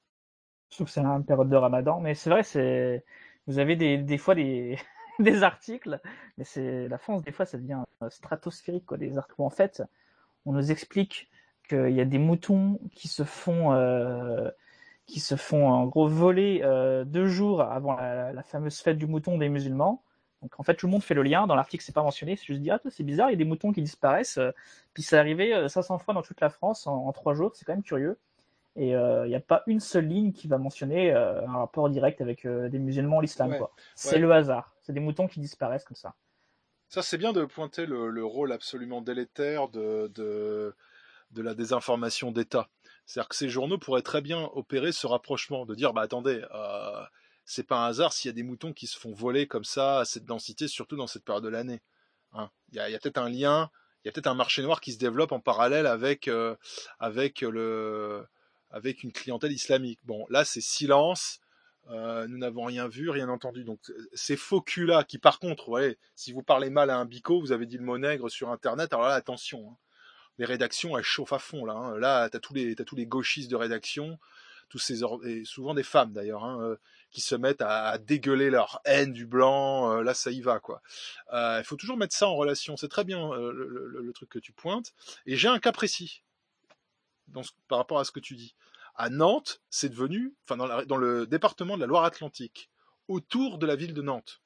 Je trouve que c'est une période de Ramadan, mais c'est vrai, c'est vous avez des, des fois des, des articles, mais c'est la France des fois ça devient stratosphérique, quoi, des articles où en fait on nous explique qu'il y a des moutons qui se font euh, qui se font en gros voler euh, deux jours avant la, la fameuse fête du mouton des musulmans. Donc en fait tout le monde fait le lien, dans l'article c'est pas mentionné, c'est juste dire ah c'est bizarre, il y a des moutons qui disparaissent, euh, puis c'est arrivé euh, cinq cents fois dans toute la France en, en trois jours, c'est quand même curieux. Et il euh, n'y a pas une seule ligne qui va mentionner euh, un rapport direct avec euh, des musulmans ou l'islam, Ouais, quoi. C'est ouais. le hasard, c'est des moutons qui disparaissent comme ça. Ça c'est bien de pointer le, le rôle absolument délétère de, de, de la désinformation d'État. C'est-à-dire que ces journaux pourraient très bien opérer ce rapprochement, de dire bah attendez, euh, c'est pas un hasard s'il y a des moutons qui se font voler comme ça à cette densité, surtout dans cette période de l'année. Hein. Il y a, il y a peut-être un lien, il y a peut-être un marché noir qui se développe en parallèle avec euh, avec le avec une clientèle islamique. Bon, là c'est silence. Euh, nous n'avons rien vu, rien entendu. Donc ces faux culs là, qui par contre, ouais, si vous parlez mal à un bico, vous avez dit le mot nègre sur Internet, alors là attention. Hein. Les rédactions elles chauffent à fond là. Hein. Là t'as tous les t'as tous les gauchistes de rédaction, tous ces et souvent des femmes d'ailleurs, hein, euh, qui se mettent à, à dégueuler leur haine du blanc. Euh, là ça y va quoi. Il euh, faut toujours mettre ça en relation. C'est très bien euh, le, le, le truc que tu pointes. Et j'ai un cas précis dans ce, par rapport à ce que tu dis. À Nantes, c'est devenu, enfin dans, la, dans le département de la Loire-Atlantique, autour de la ville de Nantes,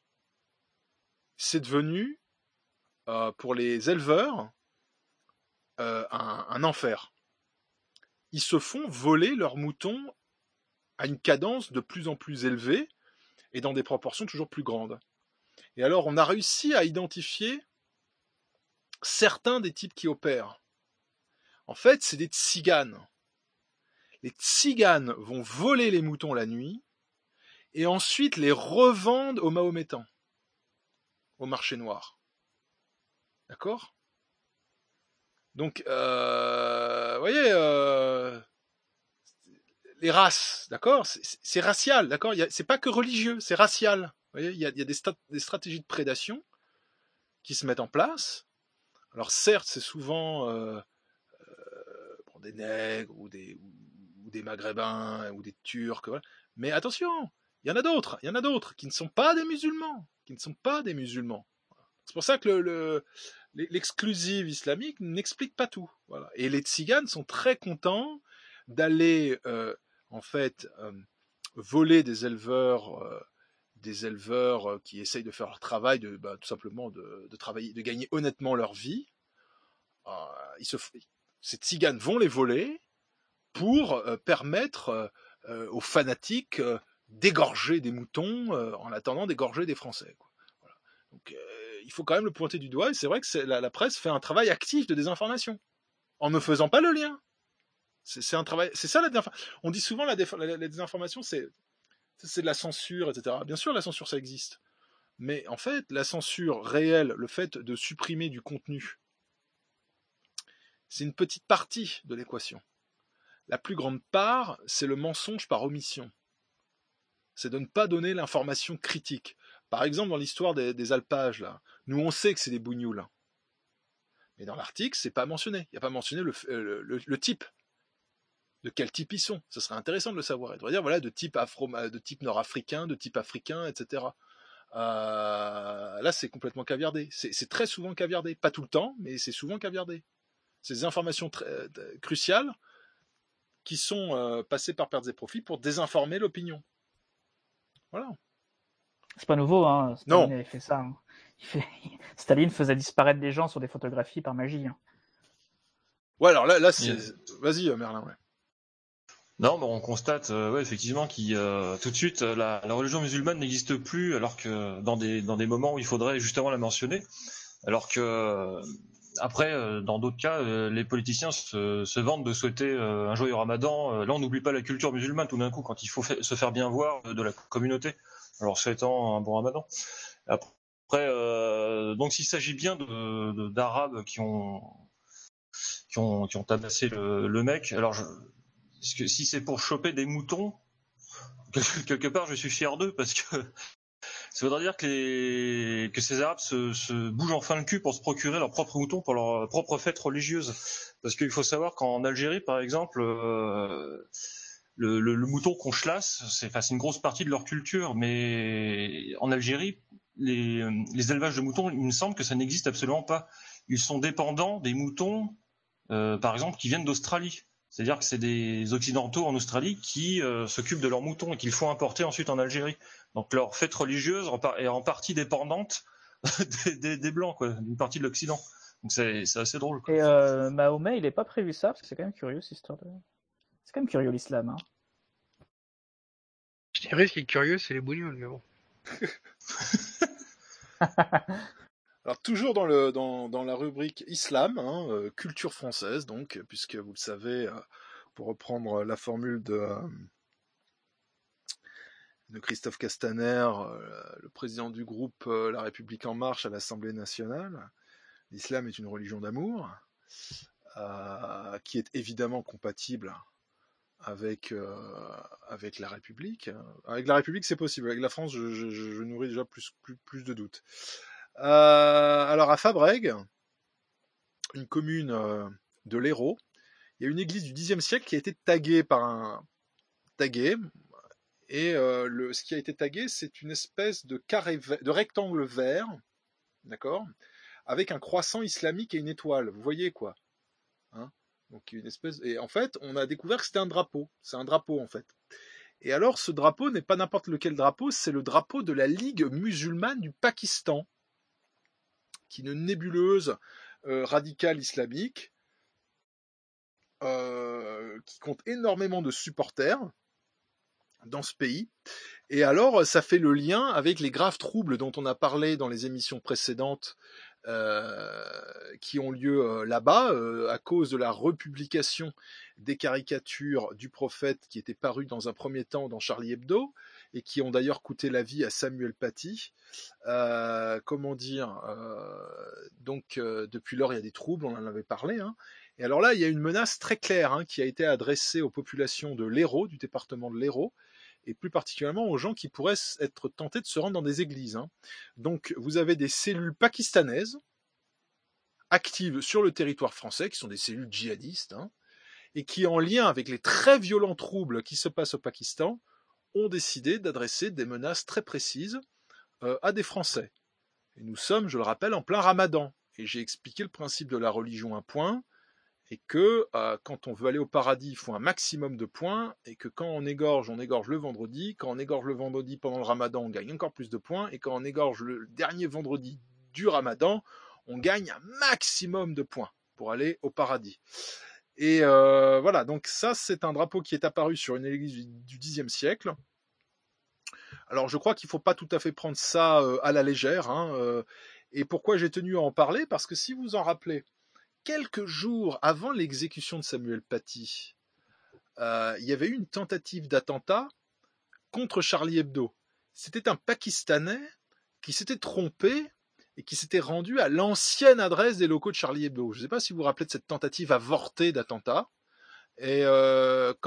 c'est devenu euh, pour les éleveurs euh, un, un enfer. Ils se font voler leurs moutons à une cadence de plus en plus élevée et dans des proportions toujours plus grandes. Et alors, on a réussi à identifier certains des types qui opèrent. En fait, c'est des tziganes. Les tziganes vont voler les moutons la nuit et ensuite les revendent aux mahométans, au marché noir. D'accord ? Donc, euh, vous voyez, euh, les races, d'accord ? c'est, c'est racial, d'accord ? Il y a, c'est pas que religieux, c'est racial. Vous voyez, il y a, il y a des, stat- des stratégies de prédation qui se mettent en place. Alors certes, c'est souvent euh, euh, bon, des nègres ou des, ou, ou des maghrébins ou des turcs, voilà. Mais attention, il y en a d'autres, il y en a d'autres qui ne sont pas des musulmans, qui ne sont pas des musulmans. C'est pour ça que le, le, l'exclusive islamique n'explique pas tout. Voilà. Et les tziganes sont très contents d'aller euh, en fait euh, voler des éleveurs, euh, des éleveurs euh, qui essayent de faire leur travail, de, bah, tout simplement de, de travailler, de gagner honnêtement leur vie. Euh, ils se, ces tziganes vont les voler pour euh, permettre euh, aux fanatiques euh, d'égorger des moutons euh, en attendant d'égorger des Français. Quoi. Voilà. Donc euh, il faut quand même le pointer du doigt, et c'est vrai que c'est, la, la presse fait un travail actif de désinformation, en ne faisant pas le lien. C'est, c'est un travail, c'est ça la désinformation. On dit souvent la, déf- la, la désinformation, c'est, c'est de la censure, et cetera. Bien sûr, la censure, ça existe. Mais en fait, la censure réelle, le fait de supprimer du contenu, c'est une petite partie de l'équation. la plus grande part, c'est le mensonge par omission. C'est de ne pas donner l'information critique. Par exemple, dans l'histoire des, des alpages, là, nous on sait que c'est des bougnoules. Mais dans l'article, c'est pas mentionné. Il n'y a pas mentionné le, le, le, le type. De quel type ils sont. Ça serait intéressant de le savoir. Il devrait dire, voilà, de type afro, de type nord-africain, de type africain, et cetera. Euh, là, c'est complètement caviardé. C'est, c'est très souvent caviardé. Pas tout le temps, mais c'est souvent caviardé. C'est des informations très, euh, cruciales qui sont euh, passées par pertes et profits pour désinformer l'opinion. Voilà. C'est pas nouveau, hein. Staline non. avait fait ça. Hein. Il fait... Staline faisait disparaître des gens sur des photographies par magie. Hein. Ouais, alors là, là c'est... Yeah. Vas-y, Merlin, ouais. Non, mais on constate, euh, ouais, effectivement, qu'il euh, tout de suite, la, la religion musulmane n'existe plus, alors que dans des dans des moments où il faudrait justement la mentionner, alors que euh, après, euh, dans d'autres cas, euh, les politiciens se, se vantent de souhaiter euh, un joyeux Ramadan. Euh, là, on n'oublie pas la culture musulmane tout d'un coup quand il faut fa- se faire bien voir de la communauté. Alors, souhaitant un bon Ramadan. Après, euh, donc, s'il s'agit bien de, de d'Arabes qui ont qui ont qui ont tabassé le, le mec, alors je Parce que si c'est pour choper des moutons, quelque part, je suis fier d'eux, parce que ça voudrait dire que, les, que ces Arabes se, se bougent enfin le cul pour se procurer leurs propres moutons pour leur propre fête religieuse. Parce qu'il faut savoir qu'en Algérie, par exemple, euh, le, le, le mouton qu'on chlasse, c'est, enfin, c'est une grosse partie de leur culture, mais en Algérie, les, les élevages de moutons, il me semble que ça n'existe absolument pas. Ils sont dépendants des moutons, euh, par exemple, qui viennent d'Australie. C'est-à-dire que c'est des Occidentaux en Australie qui euh, s'occupent de leurs moutons et qu'ils font importer ensuite en Algérie. Donc leur fête religieuse est en partie dépendante des, des, des Blancs, quoi, d'une partie de l'Occident. Donc c'est, c'est assez drôle. Quoi. Et euh, Mahomet, il n'est pas prévu ça, parce que c'est quand même curieux cette histoire de... C'est quand même curieux l'islam. Hein. Je dirais ce qui est curieux, c'est les bougnoules, mais bon. Alors toujours dans, le, dans, dans la rubrique islam, hein, euh, culture française, donc, puisque vous le savez, euh, pour reprendre la formule de, euh, de Christophe Castaner, euh, le président du groupe euh, La République En Marche à l'Assemblée nationale, l'islam est une religion d'amour, euh, qui est évidemment compatible avec, euh, avec la République. Avec la République, c'est possible. Avec la France, je, je, je nourris déjà plus, plus, plus de doutes. Euh, alors à Fabrègues, une commune euh, de l'Hérault, il y a une église du dixième siècle qui a été taguée par un tagué, et euh, le, ce qui a été tagué, c'est une espèce de carré vert, de rectangle vert, d'accord, avec un croissant islamique et une étoile. Vous voyez quoi, hein? Donc une espèce, et en fait, on a découvert que c'était un drapeau. C'est un drapeau en fait. Et alors, ce drapeau n'est pas n'importe lequel drapeau, c'est le drapeau de la Ligue musulmane du Pakistan, qui est une nébuleuse euh, radicale islamique, euh, qui compte énormément de supporters dans ce pays. Et alors, ça fait le lien avec les graves troubles dont on a parlé dans les émissions précédentes, euh, qui ont lieu euh, là-bas, euh, à cause de la republication des caricatures du prophète qui étaient parues dans un premier temps dans Charlie Hebdo, et qui ont d'ailleurs coûté la vie à Samuel Paty. Euh, comment dire euh, donc euh, depuis lors il y a des troubles, on en avait parlé, hein. Et alors là il y a une menace très claire, hein, qui a été adressée aux populations de l'Hérault, du département de l'Hérault, et plus particulièrement aux gens qui pourraient être tentés de se rendre dans des églises, hein. Donc vous avez des cellules pakistanaises actives sur le territoire français, qui sont des cellules djihadistes, hein, et qui, en lien avec les très violents troubles qui se passent au Pakistan, ont décidé d'adresser des menaces très précises euh, à des Français. Et nous sommes, je le rappelle, en plein Ramadan. Et j'ai expliqué le principe de la religion un point, et que euh, quand on veut aller au paradis, il faut un maximum de points, et que quand on égorge, on égorge le vendredi, quand on égorge le vendredi pendant le Ramadan, on gagne encore plus de points, et quand on égorge le dernier vendredi du Ramadan, on gagne un maximum de points pour aller au paradis. Et euh, voilà, donc ça c'est un drapeau qui est apparu sur une église du dixième siècle. Alors je crois qu'il ne faut pas tout à fait prendre ça euh, à la légère, hein, euh, et pourquoi j'ai tenu à en parler? Parce que si vous en rappelez, quelques jours avant l'exécution de Samuel Paty, euh, il y avait eu une tentative d'attentat contre Charlie Hebdo. C'était un Pakistanais qui s'était trompé et qui s'était rendu à l'ancienne adresse des locaux de Charlie Hebdo. Je ne sais pas si vous vous rappelez de cette tentative avortée d'attentat. Et, euh,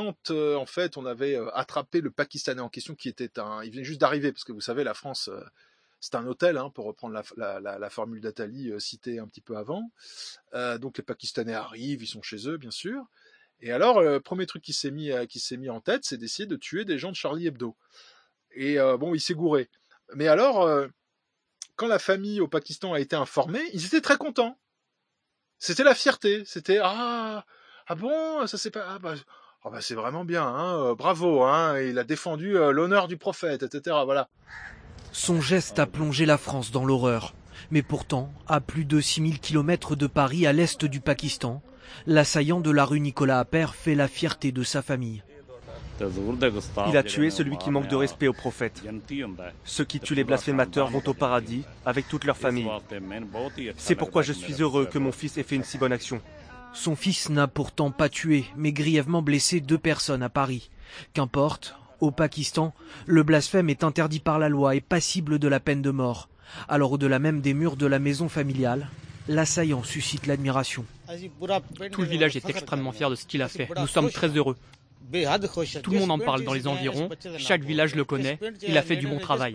quand euh, en fait on avait euh, attrapé le Pakistanais en question, qui était un, il venait juste d'arriver, parce que vous savez, la France, euh, c'est un hôtel, hein, pour reprendre la, la, la, la formule d'Attali euh, citée un petit peu avant. Euh, donc les Pakistanais arrivent, ils sont chez eux, bien sûr. Et alors, le premier truc qui s'est mis, qui s'est mis en tête, c'est d'essayer de tuer des gens de Charlie Hebdo. Et euh, bon, il s'est gouré. Mais alors, euh, quand la famille au Pakistan a été informée, ils étaient très contents. C'était la fierté. C'était ah ah bon, ça c'est pas ah bah, oh bah c'est vraiment bien, hein, euh, bravo, hein, il a défendu euh, l'honneur du prophète, et cetera. Voilà. Son geste a plongé la France dans l'horreur. Mais pourtant, à plus de six mille kilomètres de Paris, à l'est du Pakistan, l'assaillant de la rue Nicolas Appert fait la fierté de sa famille. Il a tué celui qui manque de respect au prophète. Ceux qui tuent les blasphémateurs vont au paradis avec toute leur famille. C'est pourquoi je suis heureux que mon fils ait fait une si bonne action. Son fils n'a pourtant pas tué, mais grièvement blessé deux personnes à Paris. Qu'importe, au Pakistan, le blasphème est interdit par la loi et passible de la peine de mort. Alors au-delà même des murs de la maison familiale, l'assaillant suscite l'admiration. Tout le village est extrêmement fier de ce qu'il a fait. Nous sommes très heureux. Tout le monde en parle dans les environs, chaque village le connaît, il a fait du bon travail.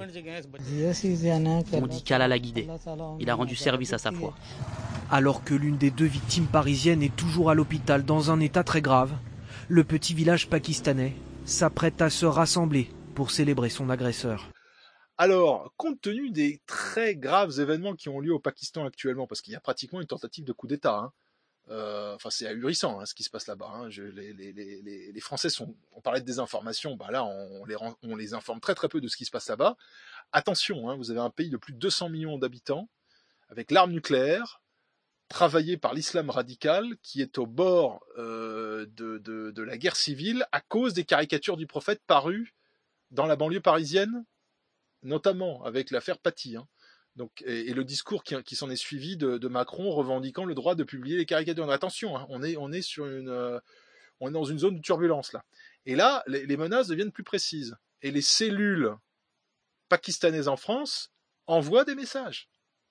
On dit qu'Allah l'a guidé, il a rendu service à sa foi. Alors que l'une des deux victimes parisiennes est toujours à l'hôpital dans un état très grave, le petit village pakistanais s'apprête à se rassembler pour célébrer son agresseur. Alors, compte tenu des très graves événements qui ont lieu au Pakistan actuellement, parce qu'il y a pratiquement une tentative de coup d'État, hein, euh, enfin c'est ahurissant hein, ce qui se passe là-bas. Hein, je, les, les, les, les Français sont, on parlait de désinformation, bah là on, on, les, on les informe très très peu de ce qui se passe là-bas. Attention, hein, vous avez un pays de plus de deux cents millions d'habitants, avec l'arme nucléaire, travaillé par l'islam radical, qui est au bord euh, de, de, de la guerre civile à cause des caricatures du prophète parues dans la banlieue parisienne, notamment avec l'affaire Paty, hein. Donc, et, et le discours qui, qui s'en est suivi de, de Macron revendiquant le droit de publier les caricatures. Donc, attention, hein, on est, on est sur une, euh, on est dans une zone de turbulence là. Et là, les, les menaces deviennent plus précises. Et les cellules pakistanaises en France envoient des messages.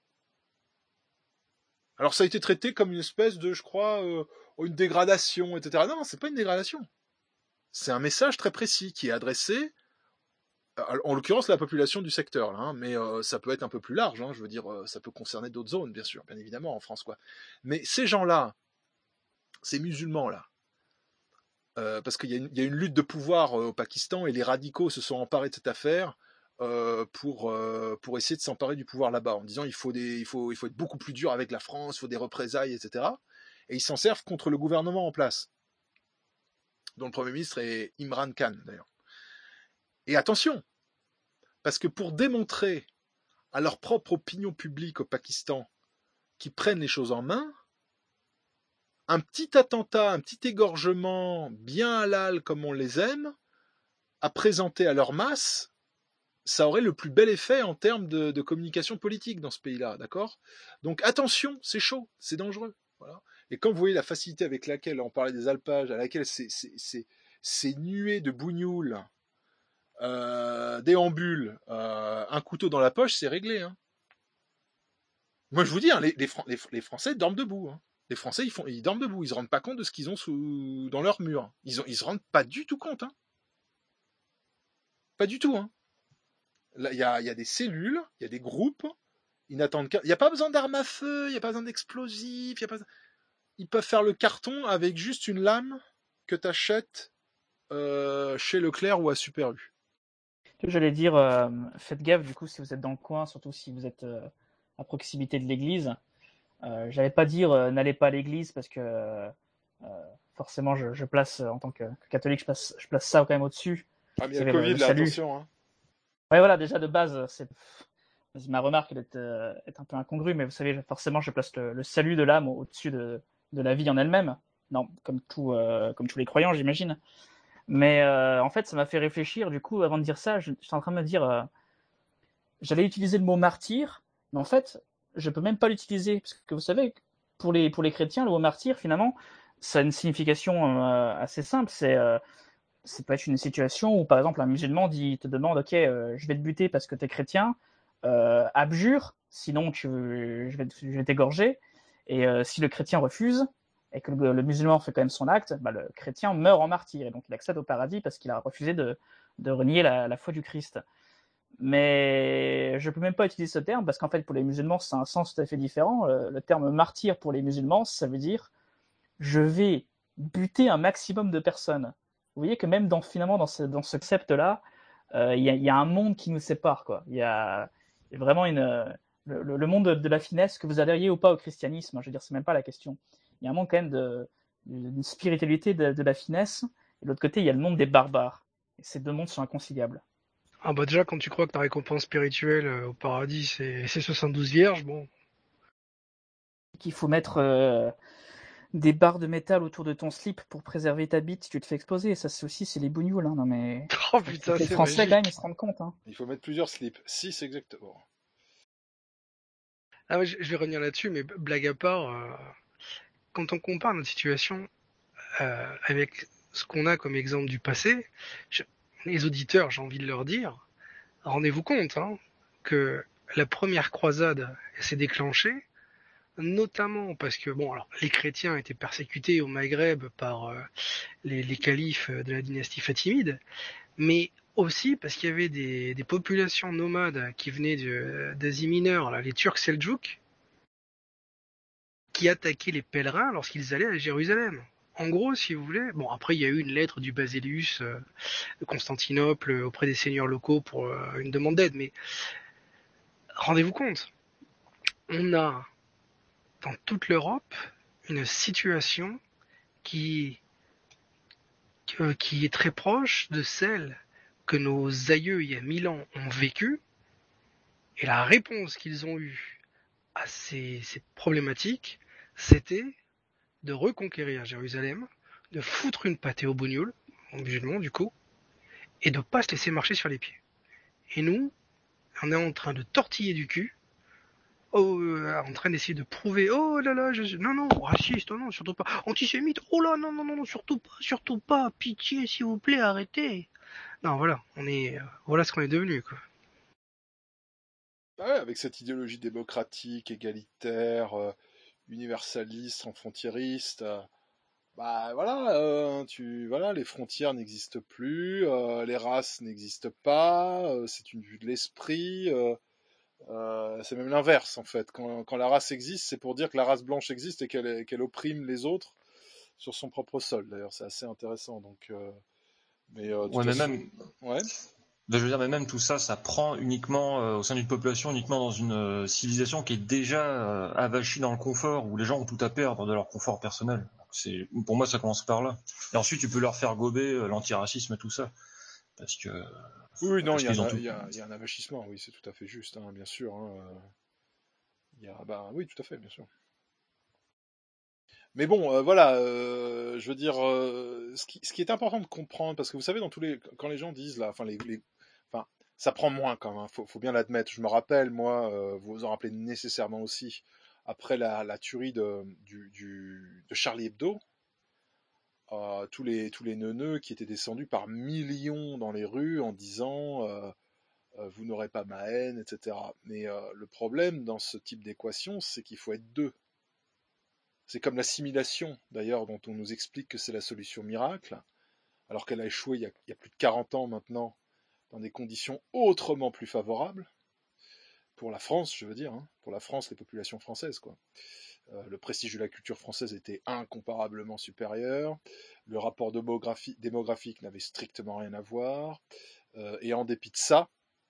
Alors, ça a été traité comme une espèce de, je crois, euh, une dégradation, et cetera. Non, c'est pas une dégradation. C'est un message très précis qui est adressé, en l'occurrence, la population du secteur, là, hein, mais euh, ça peut être un peu plus large, hein, je veux dire, euh, ça peut concerner d'autres zones, bien sûr, bien évidemment, en France, quoi. Mais ces gens-là, ces musulmans-là, euh, parce qu'il y a, une, il y a une lutte de pouvoir euh, au Pakistan, et les radicaux se sont emparés de cette affaire euh, pour, euh, pour essayer de s'emparer du pouvoir là-bas, en disant il faut, des, il, faut, il faut être beaucoup plus dur avec la France, il faut des représailles, et cetera. Et ils s'en servent contre le gouvernement en place, dont le Premier ministre est Imran Khan, d'ailleurs. Et attention, parce que pour démontrer à leur propre opinion publique au Pakistan qu'ils prennent les choses en main, un petit attentat, un petit égorgement bien halal comme on les aime, à présenter à leur masse, ça aurait le plus bel effet en termes de, de communication politique dans ce pays-là, d'accord ? Donc attention, c'est chaud, c'est dangereux. Voilà. Et comme vous voyez la facilité avec laquelle on parlait des alpages, à laquelle ces, ces, ces, ces nuées de bougnoules Euh, déambule, euh, un couteau dans la poche, c'est réglé. Hein. Moi, je vous dis, hein, les, les, les, les Français dorment debout. Hein. Les Français, ils, font, ils dorment debout. Ils se rendent pas compte de ce qu'ils ont sous, dans leur mur. Ils, ont, ils se rendent pas du tout compte. Hein. Pas du tout. Hein. Là, il y a, y a des cellules, il y a des groupes. Ils n'attendent qu'à... Il n'y a pas besoin d'armes à feu, il n'y a pas besoin d'explosifs. Y a pas... Ils peuvent faire le carton avec juste une lame que tu achètes euh, chez Leclerc ou à Super U. J'allais dire, euh, faites gaffe du coup si vous êtes dans le coin, surtout si vous êtes euh, à proximité de l'église. Euh, j'allais pas dire euh, n'allez pas à l'église parce que euh, forcément je, je place en tant que, que catholique, je place, je place ça quand même au-dessus. Ah mais il y a le Covid le là, salut. Attention. Hein. Ouais voilà, déjà de base, c'est ma remarque elle est, euh, est un peu incongrue, mais vous savez forcément je place le, le salut de l'âme au-dessus de, de la vie en elle-même. Non, comme tout, euh, comme tous les croyants j'imagine. Mais euh, en fait, ça m'a fait réfléchir. Du coup, avant de dire ça, je, je suis en train de me dire, euh, j'allais utiliser le mot martyr, mais en fait, je peux même pas l'utiliser parce que vous savez, pour les pour les chrétiens, le mot martyr, finalement, ça a une signification euh, assez simple. C'est euh, ça peut être une situation où, par exemple, un musulman dit, te demande, ok, euh, je vais te buter parce que t'es chrétien, euh, abjure, sinon tu, je vais, je vais t'égorger. Et euh, si le chrétien refuse, et que le, le musulman fait quand même son acte, bah, le chrétien meurt en martyr, et donc il accède au paradis parce qu'il a refusé de, de renier la, la foi du Christ. Mais je ne peux même pas utiliser ce terme, parce qu'en fait, pour les musulmans, c'est un sens tout à fait différent. Le, le terme martyr pour les musulmans, ça veut dire « je vais buter un maximum de personnes ». Vous voyez que même dans, finalement, dans ce, dans ce concept-là, il euh, y, y a un monde qui nous sépare, quoi. Il y a, y a vraiment une, le, le monde de, de la finesse, que vous adhériez ou pas au christianisme, hein, je veux dire, c'est même pas la question. Il y a un monde quand même de, d'une spiritualité de, de la finesse, et de l'autre côté, il y a le monde des barbares. Et ces deux mondes sont inconciliables. Ah bah déjà, quand tu crois que ta récompense spirituelle euh, au paradis, c'est, c'est soixante-douze vierges, bon. Qu'il faut mettre euh, des barres de métal autour de ton slip pour préserver ta bite si tu te fais exploser. Ça, c'est aussi, c'est les bougnoules, hein. Non mais... Oh putain, les c'est Français, magique. quand même, ils se rendent compte, hein. Il faut mettre plusieurs slips. six exactement. Ah ouais, je je vais revenir là-dessus, mais blague à part, euh, quand on compare notre situation euh, avec ce qu'on a comme exemple du passé, je- les auditeurs, j'ai envie de leur dire, rendez-vous compte hein, que la première croisade s'est déclenchée, notamment parce que bon, alors les chrétiens étaient persécutés au Maghreb par euh, les, les califes de la dynastie fatimide, mais aussi parce qu'il y avait des, des populations nomades qui venaient de- d'Asie mineure, là, les Turcs Seldjouks, qui attaquaient les pèlerins lorsqu'ils allaient à Jérusalem. En gros, si vous voulez, bon après il y a eu une lettre du Basilius euh, de Constantinople euh, auprès des seigneurs locaux pour euh, une demande d'aide, mais rendez-vous compte, on a dans toute l'Europe une situation qui euh, qui est très proche de celle que nos aïeux il y a mille ans ont vécue, et la réponse qu'ils ont eue à ces, ces problématiques, c'était de reconquérir Jérusalem, de foutre une pâtée aux bougnoules, aux musulmans du coup, et de pas se laisser marcher sur les pieds. Et nous, on est en train de tortiller du cul, oh, euh, en train d'essayer de prouver, oh là là, je... non non, raciste, oh non, surtout pas, antisémite, oh là, non non non, non surtout pas, surtout pas, pitié s'il vous plaît, arrêtez. Non voilà, on est, euh, voilà ce qu'on est devenu quoi. Ah ouais, avec cette idéologie démocratique, égalitaire, euh, universaliste, sans frontiériste, euh, bah voilà, euh, tu voilà, les frontières n'existent plus, euh, les races n'existent pas, euh, c'est une vue de l'esprit. Euh, euh, c'est même l'inverse en fait. Quand, quand la race existe, c'est pour dire que la race blanche existe et qu'elle qu'elle opprime les autres sur son propre sol. D'ailleurs, c'est assez intéressant. Donc, euh, mais euh, de toute Ouais, mais façon- même, ouais. ben, je veux dire, mais même tout ça, ça prend uniquement euh, au sein d'une population, uniquement dans une euh, civilisation qui est déjà euh, avachie dans le confort, où les gens ont tout à perdre de leur confort personnel. Donc c'est, pour moi, ça commence par là. Et ensuite, tu peux leur faire gober euh, l'antiracisme, tout ça, parce que. Oui, oui, non, parce il y, a qu'ils ont un- tout. il y a- il y a un avachissement, oui, c'est tout à fait juste, hein, bien sûr. Hein, euh, il y a, bah, oui, tout à fait, bien sûr. Mais bon, euh, voilà, euh, je veux dire, euh, ce, qui, ce qui est important de comprendre, parce que vous savez, dans tous les, quand les gens disent là, enfin, les, les- enfin, ça prend moins quand même, faut, faut bien l'admettre. Je me rappelle, moi, euh, vous vous en rappelez nécessairement aussi, après la, la tuerie de, du, du- de Charlie Hebdo, euh, tous les tous les neuneux qui étaient descendus par millions dans les rues en disant euh, euh, vous n'aurez pas ma haine, et cetera. Mais euh, le problème dans ce type d'équation, c'est qu'il faut être deux. C'est comme l'assimilation, d'ailleurs, dont on nous explique que c'est la solution miracle, alors qu'elle a échoué il y a, il y a plus de quarante ans maintenant, dans des conditions autrement plus favorables, pour la France, je veux dire, hein, pour la France, les populations françaises, quoi. Euh, le prestige de la culture française était incomparablement supérieur, le rapport démographie, démographique n'avait strictement rien à voir, euh, et en dépit de ça,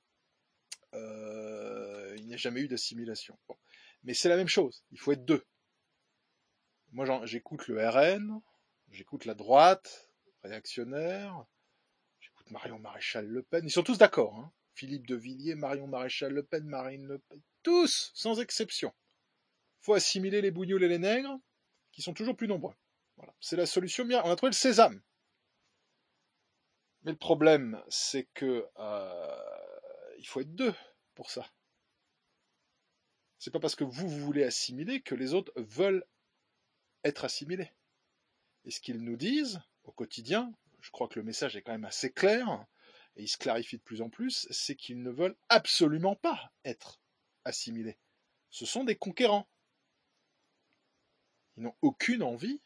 euh, il n'y a jamais eu d'assimilation. Bon. Mais c'est la même chose, il faut être deux. Moi, j'en- j'écoute le R N, j'écoute la droite réactionnaire, j'écoute Marion Maréchal Le Pen, ils sont tous d'accord, hein. Philippe de Villiers, Marion Maréchal Le Pen, Marine Le Pen, tous, sans exception. Faut assimiler les bougnoules et les nègres, qui sont toujours plus nombreux. Voilà. C'est la solution miracle. On a trouvé le sésame. Mais le problème, c'est que euh, il faut être deux pour ça. C'est pas parce que vous, vous voulez assimiler que les autres veulent être assimilés. Et ce qu'ils nous disent au quotidien, je crois que le message est quand même assez clair, et il se clarifie de plus en plus, c'est qu'ils ne veulent absolument pas être assimilés. Ce sont des conquérants. Ils n'ont aucune envie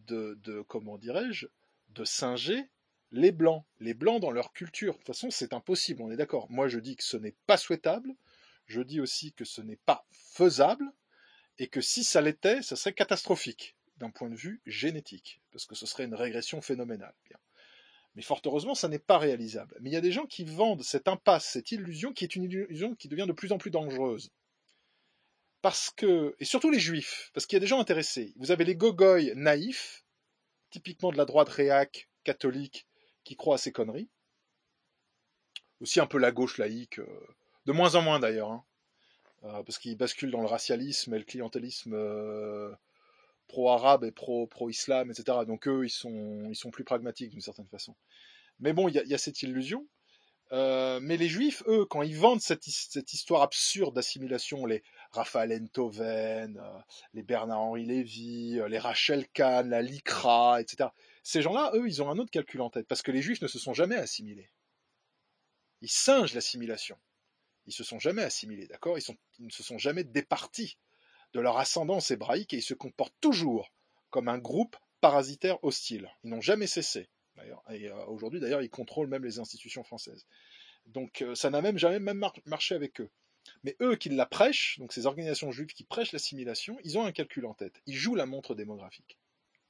de, de comment dirais-je, de singer les Blancs. Les Blancs dans leur culture. De toute façon, c'est impossible, on est d'accord. Moi, je dis que ce n'est pas souhaitable. Je dis aussi que ce n'est pas faisable. Et que si ça l'était, ça serait catastrophique d'un point de vue génétique. Parce que ce serait une régression phénoménale. Bien. Mais fort heureusement, ça n'est pas réalisable. Mais il y a des gens qui vendent cette impasse, cette illusion, qui est une illusion qui devient de plus en plus dangereuse. Parce que, et surtout les juifs, parce qu'il y a des gens intéressés. Vous avez les gogoïs naïfs, typiquement de la droite réac, catholique, qui croient à ces conneries. Aussi un peu la gauche laïque, euh, de moins en moins d'ailleurs, hein, euh, parce qu'ils basculent dans le racialisme et le clientélisme euh, pro-arabe et pro, pro-islam, et cetera. Donc eux, ils sont, ils sont plus pragmatiques d'une certaine façon. Mais bon, il y, y a cette illusion. Euh, mais les juifs, eux, quand ils vendent cette, cette histoire absurde d'assimilation, les Raphaël Enthoven, euh, les Bernard-Henri Lévy, euh, les Rachel Kahn, la Likra, et cetera. Ces gens-là, eux, ils ont un autre calcul en tête, parce que les juifs ne se sont jamais assimilés. Ils singent l'assimilation. Ils se sont jamais assimilés, d'accord ? ils, sont, ils ne se sont jamais départis de leur ascendance hébraïque et ils se comportent toujours comme un groupe parasitaire hostile. Ils n'ont jamais cessé. D'ailleurs. Et euh, aujourd'hui, d'ailleurs, ils contrôlent même les institutions françaises. Donc, euh, ça n'a même jamais même mar- marché avec eux. Mais eux qui la prêchent, donc ces organisations juives qui prêchent l'assimilation, ils ont un calcul en tête. Ils jouent la montre démographique.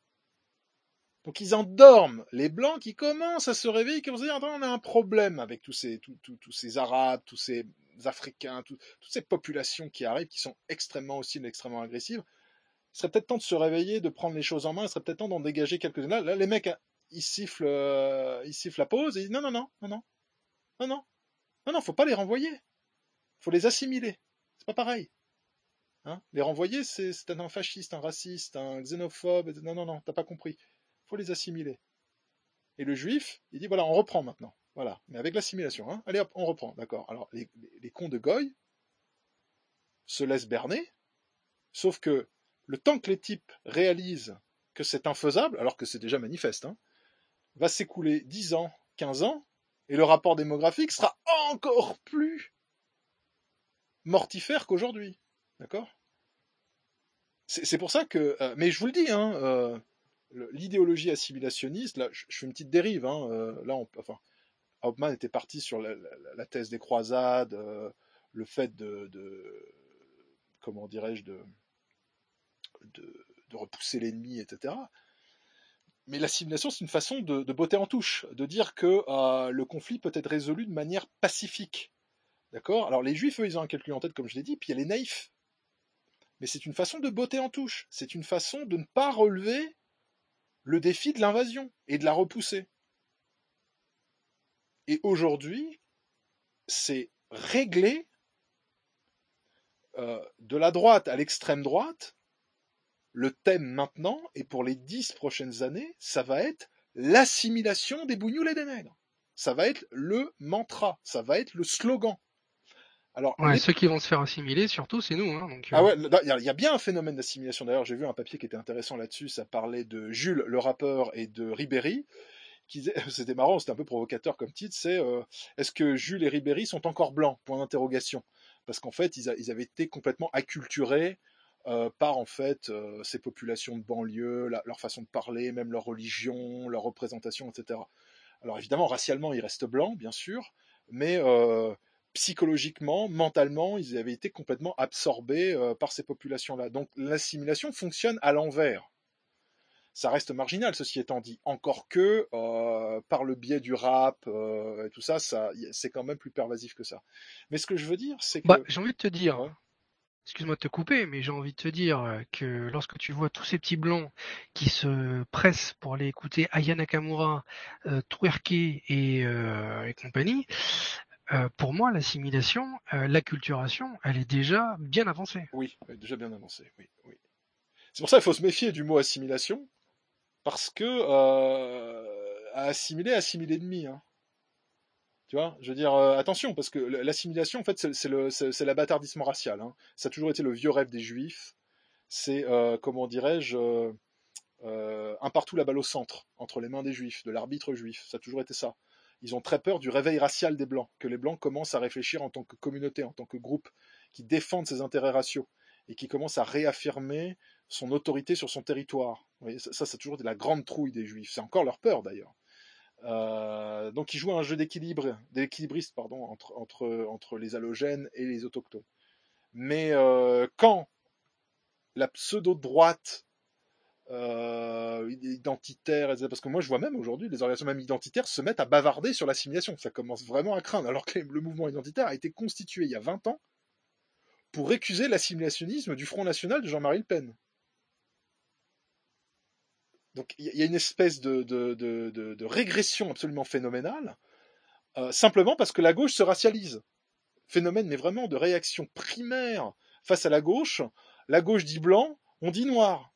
Donc, ils endorment les Blancs qui commencent à se réveiller, qui vont se dire, attends, on a un problème avec tous ces, tous, tous, tous ces Arabes, tous ces Africains, tout, toutes ces populations qui arrivent, qui sont extrêmement hostiles, extrêmement agressives. Il serait peut-être temps de se réveiller, de prendre les choses en main, il serait peut-être temps d'en dégager quelques-uns. Là, là, les mecs, ils sifflent, euh, ils sifflent la pause et ils disent non, non, non, non, non, non, non, non, non, faut pas les renvoyer. Faut les assimiler. C'est pas pareil. Hein, les renvoyer, c'est, c'est un fasciste, un raciste, un xénophobe. Non, non, non, t'as pas compris. Faut les assimiler. Et le juif, il dit voilà, on reprend maintenant. Voilà, mais avec l'assimilation. Hein. Allez hop, on reprend. D'accord. Alors, les, les, les cons de Goy se laissent berner, sauf que le temps que les types réalisent que c'est infaisable, alors que c'est déjà manifeste, hein, va s'écouler dix ans, quinze ans, et le rapport démographique sera encore plus mortifère qu'aujourd'hui. D'accord ? c'est, c'est pour ça que... Euh, mais je vous le dis, hein, euh, l'idéologie assimilationniste, là, je, je fais une petite dérive, hein, euh, là, on, enfin, Hauptmann était parti sur la, la, la thèse des croisades, euh, le fait de, de comment dirais-je, de, de, de repousser l'ennemi, et cetera. Mais l'assimilation, c'est une façon de, de botter en touche, de dire que euh, le conflit peut être résolu de manière pacifique. D'accord ? Alors les juifs, eux, ils ont un calcul en tête, comme je l'ai dit, puis il y a les naïfs. Mais c'est une façon de botter en touche. C'est une façon de ne pas relever le défi de l'invasion et de la repousser. Et aujourd'hui, c'est réglé euh, de la droite à l'extrême droite. Le thème maintenant, et pour les dix prochaines années, ça va être l'assimilation des bougnoules et des nègres. Ça va être le mantra, ça va être le slogan. Alors, ouais, les... ceux qui vont se faire assimiler, surtout, c'est nous. Hein, donc, euh... Ah ouais, il y, y a bien un phénomène d'assimilation. D'ailleurs, j'ai vu un papier qui était intéressant là-dessus. Ça parlait de Jules, le rappeur, et de Ribéry. Qui disait... C'était marrant, c'était un peu provocateur comme titre. C'est euh, est-ce que Jules et Ribéry sont encore blancs ? Point d'interrogation. Parce qu'en fait, ils, a... ils avaient été complètement acculturés euh, par en fait euh, ces populations de banlieue, la... leur façon de parler, même leur religion, leur représentation, et cetera. Alors évidemment, racialement, ils restent blancs, bien sûr, mais euh, psychologiquement, mentalement, ils avaient été complètement absorbés euh, par ces populations-là. Donc l'assimilation fonctionne à l'envers. Ça reste marginal, ceci étant dit. Encore que, euh, par le biais du rap euh, et tout ça, ça, c'est quand même plus pervasif que ça. Mais ce que je veux dire, c'est que... Bah, j'ai envie de te dire, ouais. Excuse-moi de te couper, mais j'ai envie de te dire que lorsque tu vois tous ces petits blancs qui se pressent pour aller écouter Aya Nakamura, euh, twerker et, euh, et compagnie, euh, pour moi, l'assimilation, euh, l'acculturation, elle est déjà bien avancée. Oui, elle est déjà bien avancée, oui, oui. C'est pour ça qu'il faut se méfier du mot assimilation, parce que euh, à assimiler, assimiler l'ennemi, hein. Tu vois, je veux dire, euh, attention, parce que l'assimilation, en fait, c'est, c'est, le, c'est, c'est l'abâtardissement racial. Hein. Ça a toujours été le vieux rêve des juifs. C'est, euh, comment dirais-je, euh, euh, un partout la balle au centre, entre les mains des juifs, de l'arbitre juif. Ça a toujours été ça. Ils ont très peur du réveil racial des blancs, que les blancs commencent à réfléchir en tant que communauté, en tant que groupe, qui défendent ses intérêts raciaux, et qui commencent à réaffirmer son autorité sur son territoire. Vous voyez, ça, ça, c'est toujours la grande trouille des Juifs. C'est encore leur peur, d'ailleurs. Euh, donc, ils jouent un jeu d'équilibre, d'équilibriste, pardon, entre, entre, entre les allogènes et les autochtones. Mais euh, quand la pseudo-droite euh, identitaire, et cetera, parce que moi, je vois même aujourd'hui des organisations même identitaires se mettent à bavarder sur l'assimilation. Ça commence vraiment à craindre, alors que le mouvement identitaire a été constitué il y a vingt ans pour récuser l'assimilationnisme du Front National de Jean-Marie Le Pen. Donc il y a une espèce de, de, de, de, de régression absolument phénoménale, euh, simplement parce que la gauche se racialise. Phénomène, mais vraiment de réaction primaire face à la gauche. La gauche dit blanc, on dit noir.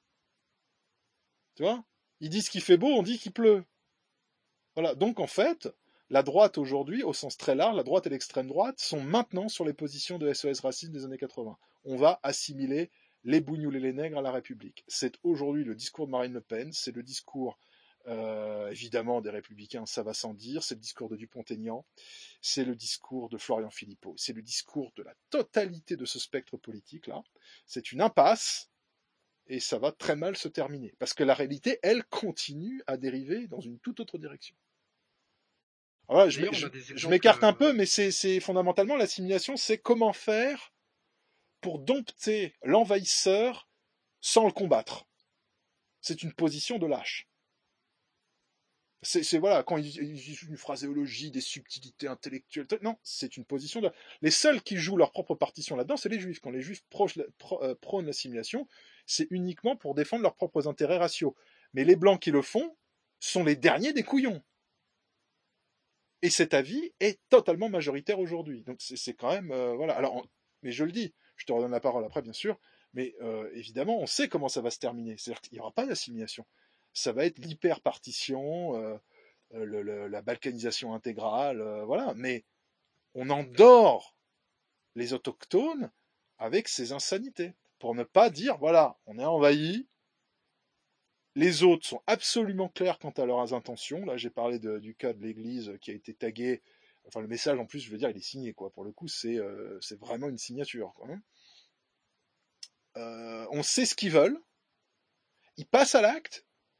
Tu vois ? Ils disent qu'il fait beau, on dit qu'il pleut. Voilà. Donc en fait, la droite aujourd'hui, au sens très large, la droite et l'extrême droite, sont maintenant sur les positions de S O S Racisme des années quatre-vingts. On va assimiler les bougnoules et les nègres à la République. C'est aujourd'hui le discours de Marine Le Pen, c'est le discours euh, évidemment des Républicains, ça va sans dire, c'est le discours de Dupont-Aignan, c'est le discours de Florian Philippot, c'est le discours de la totalité de ce spectre politique-là. C'est une impasse et ça va très mal se terminer. Parce que la réalité, elle, continue à dériver dans une toute autre direction. Alors là, je, je, je m'écarte un peu, mais c'est, c'est fondamentalement l'assimilation, c'est comment faire pour dompter l'envahisseur sans le combattre. C'est une position de lâche. C'est, c'est voilà, quand ils utilisent une phraséologie, des subtilités intellectuelles, non, c'est une position de... Les seuls qui jouent leur propre partition là-dedans, c'est les Juifs. Quand les Juifs prônent l'assimilation, c'est uniquement pour défendre leurs propres intérêts raciaux. Mais les Blancs qui le font sont les derniers des couillons. Et cet avis est totalement majoritaire aujourd'hui. Donc c'est, c'est quand même... Euh, voilà. Alors, on... Mais je le dis, je te redonne la parole après, bien sûr, mais euh, évidemment, on sait comment ça va se terminer. C'est-à-dire qu'il n'y aura pas d'assimilation. Ça va être l'hyper-partition, euh, le, le, la balkanisation intégrale, euh, voilà. Mais on endort les autochtones avec ces insanités, pour ne pas dire, voilà, on est envahi, les autres sont absolument clairs quant à leurs intentions. Là, j'ai parlé de, du cas de l'église qui a été tagué. Enfin, le message, en plus, je veux dire, il est signé, quoi. Pour le coup, c'est, euh, c'est vraiment une signature, quoi. Euh, on sait ce qu'ils veulent. Ils passent à l'acte.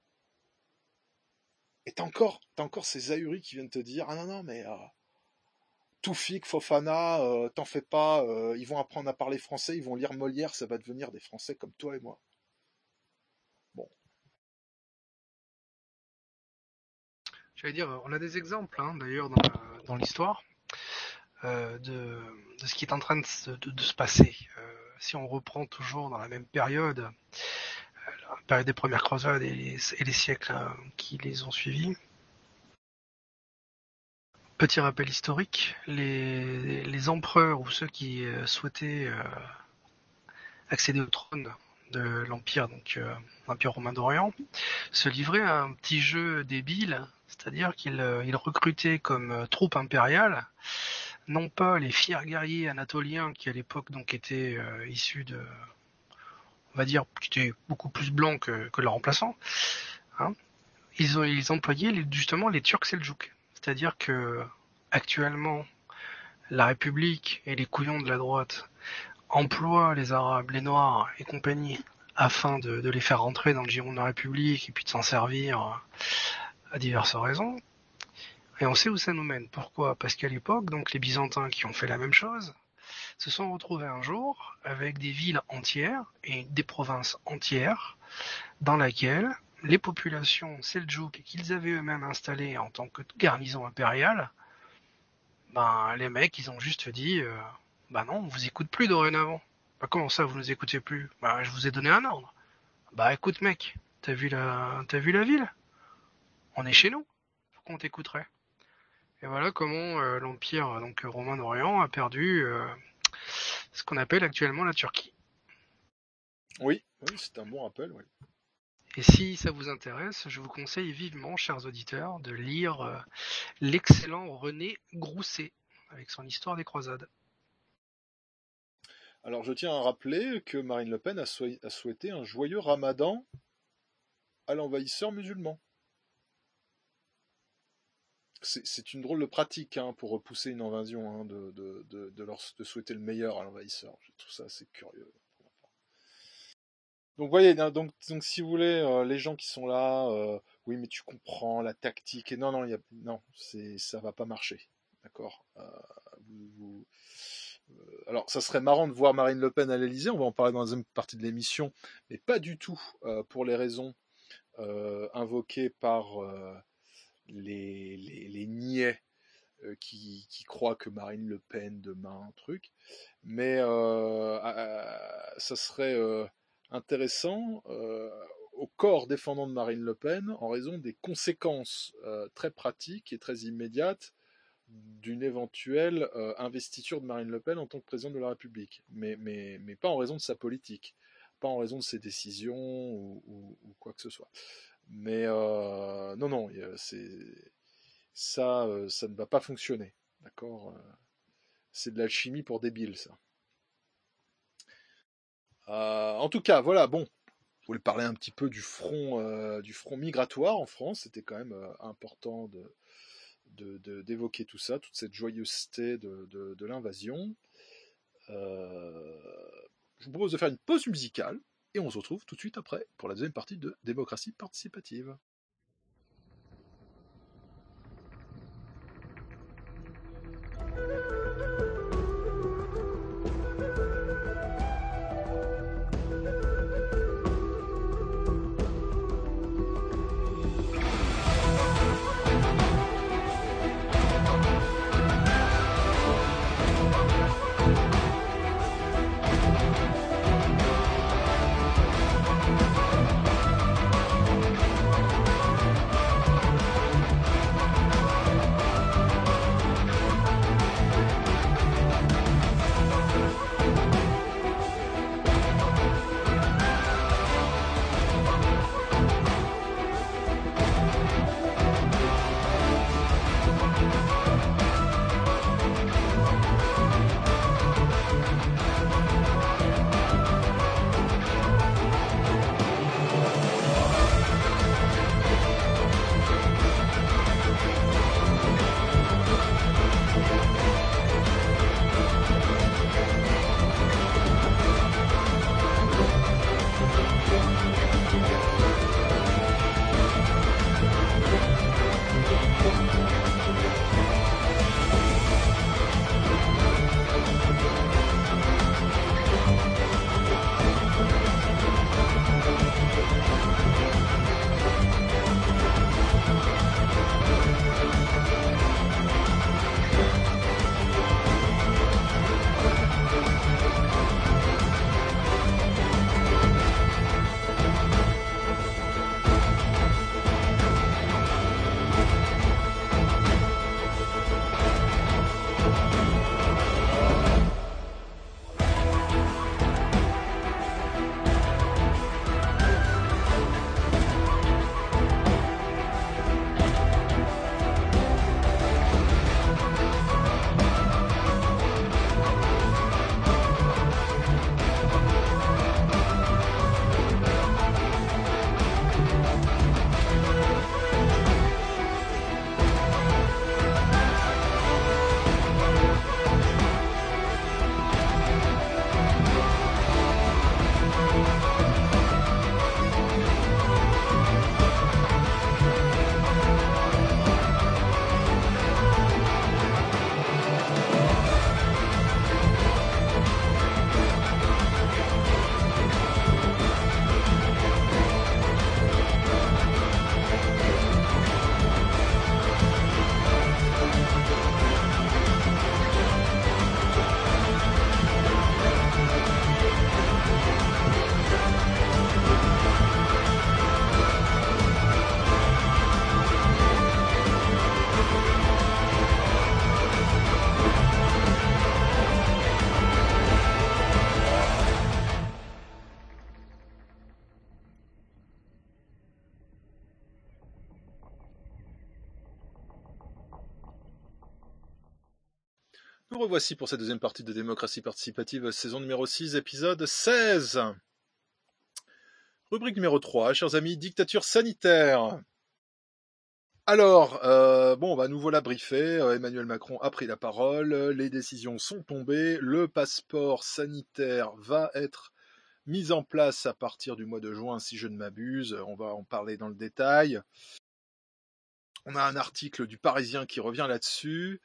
Et t'as encore, t'as encore ces ahuris qui viennent te dire, ah non, non, mais, euh, Toufik, Fofana, euh, t'en fais pas, euh, ils vont apprendre à parler français, ils vont lire Molière, ça va devenir des Français comme toi et moi. Bon. J'allais dire, on a des exemples, hein, d'ailleurs, dans, la, dans l'histoire, euh, de, de ce qui est en train de, de, de se passer. Euh, si on reprend toujours dans la même période, euh, la période des premières croisades et les, et les siècles euh, qui les ont suivis. Petit rappel historique, les, les empereurs ou ceux qui euh, souhaitaient euh, accéder au trône de l'Empire, donc euh, l'Empire romain d'Orient, se livraient à un petit jeu débile, c'est-à-dire qu'ils euh, ils recrutaient comme euh, troupe impériale, non pas les fiers guerriers anatoliens qui à l'époque donc étaient euh, issus de, on va dire, qui étaient beaucoup plus blancs que, que leurs remplaçants, hein. Ils, ont, ils employaient les, justement les Turcs seldjouks. C'est-à-dire que actuellement, la République et les couillons de la droite emploient les Arabes, les Noirs et compagnie afin de, de les faire rentrer dans le giron de la République et puis de s'en servir à diverses raisons. Et on sait où ça nous mène. Pourquoi ? Parce qu'à l'époque, donc les Byzantins qui ont fait la même chose se sont retrouvés un jour avec des villes entières et des provinces entières dans lesquelles les populations seldjouks qu'ils avaient eux-mêmes installées en tant que garnison impériale, ben les mecs ils ont juste dit euh, bah non, on vous écoute plus dorénavant. Bah comment ça vous nous écoutez plus ? Bah je vous ai donné un ordre. Bah écoute mec, t'as vu la t'as vu la ville ? On est chez nous. Pourquoi on t'écouterait ? Et voilà comment euh, l'Empire donc romain d'Orient a perdu euh, ce qu'on appelle actuellement la Turquie. Oui, oui, c'est un bon rappel, oui. Et si ça vous intéresse, je vous conseille vivement, chers auditeurs, de lire euh, l'excellent René Grousset, avec son Histoire des croisades. Alors je tiens à rappeler que Marine Le Pen a, sou- a souhaité un joyeux ramadan à l'envahisseur musulman. C'est, c'est une drôle de pratique hein, pour repousser une invasion, hein, de, de, de, de, leur, de souhaiter le meilleur à l'envahisseur. Je trouve ça assez curieux. Donc, voyez, donc, donc si vous voulez, euh, les gens qui sont là, euh, oui, mais tu comprends la tactique. Et non, non, y a, non, c'est, ça va pas marcher. D'accord. Euh, vous, vous, euh, alors, ça serait marrant de voir Marine Le Pen à l'Élysée. On va en parler dans la deuxième partie de l'émission, mais pas du tout euh, pour les raisons euh, invoquées par euh, les, les, les niais euh, qui, qui croient que Marine Le Pen demain un truc. Mais euh, euh, ça serait euh, intéressant euh, au corps défendant de Marine Le Pen en raison des conséquences euh, très pratiques et très immédiates d'une éventuelle euh, investiture de Marine Le Pen en tant que présidente de la République, mais, mais, mais pas en raison de sa politique, pas en raison de ses décisions ou, ou, ou quoi que ce soit. Mais euh, non, non, c'est, ça, euh, ça ne va pas fonctionner, d'accord. C'est de l'alchimie pour débiles, ça. Euh, en tout cas, voilà, bon, je voulais parler un petit peu du front, euh, du front migratoire en France. C'était quand même euh, important de, de, de, d'évoquer tout ça, toute cette joyeuseté de, de, de l'invasion. Euh, je vous propose de faire une pause musicale et on se retrouve tout de suite après pour la deuxième partie de Démocratie participative. Nous revoici pour cette deuxième partie de Démocratie participative, saison numéro six, épisode seize. Rubrique numéro trois, chers amis, dictature sanitaire. Alors, euh, bon, bah, nous voilà briefés, Emmanuel Macron a pris la parole, les décisions sont tombées, le passeport sanitaire va être mise en place à partir du mois de juin, si je ne m'abuse. On va en parler dans le détail. On a un article du Parisien qui revient là-dessus.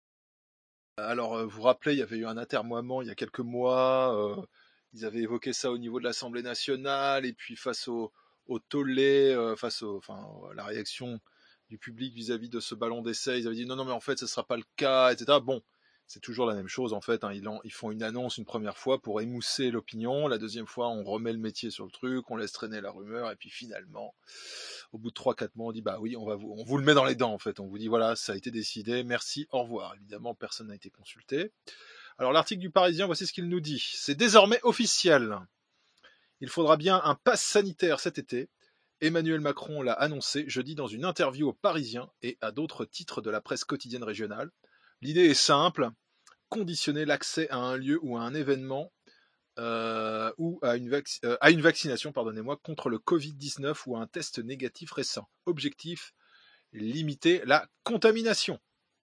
Alors, vous vous rappelez, il y avait eu un atermoiement il y a quelques mois. Euh, ils avaient évoqué ça au niveau de l'Assemblée nationale, et puis face au, au tollé, euh, face au, enfin, à la réaction du public vis-à-vis de ce ballon d'essai, ils avaient dit non, non, mais en fait, ce ne sera pas le cas, et cetera. Bon, c'est toujours la même chose, en fait. Hein. Ils, en, ils font une annonce une première fois pour émousser l'opinion. La deuxième fois, on remet le métier sur le truc, on laisse traîner la rumeur, et puis finalement, au bout de trois quatre mois, on dit bah oui, on, va vous, on vous le met dans les dents, en fait. On vous dit voilà, ça a été décidé, merci, au revoir. Évidemment, personne n'a été consulté. Alors, l'article du Parisien, voici ce qu'il nous dit. C'est désormais officiel. Il faudra bien un pass sanitaire cet été. Emmanuel Macron l'a annoncé jeudi dans une interview au Parisien et à d'autres titres de la presse quotidienne régionale. L'idée est simple, conditionner l'accès à un lieu ou à un événement euh, ou à une, vac- euh, à une vaccination pardonnez-moi, contre le covid dix-neuf ou à un test négatif récent. Objectif, limiter la contamination.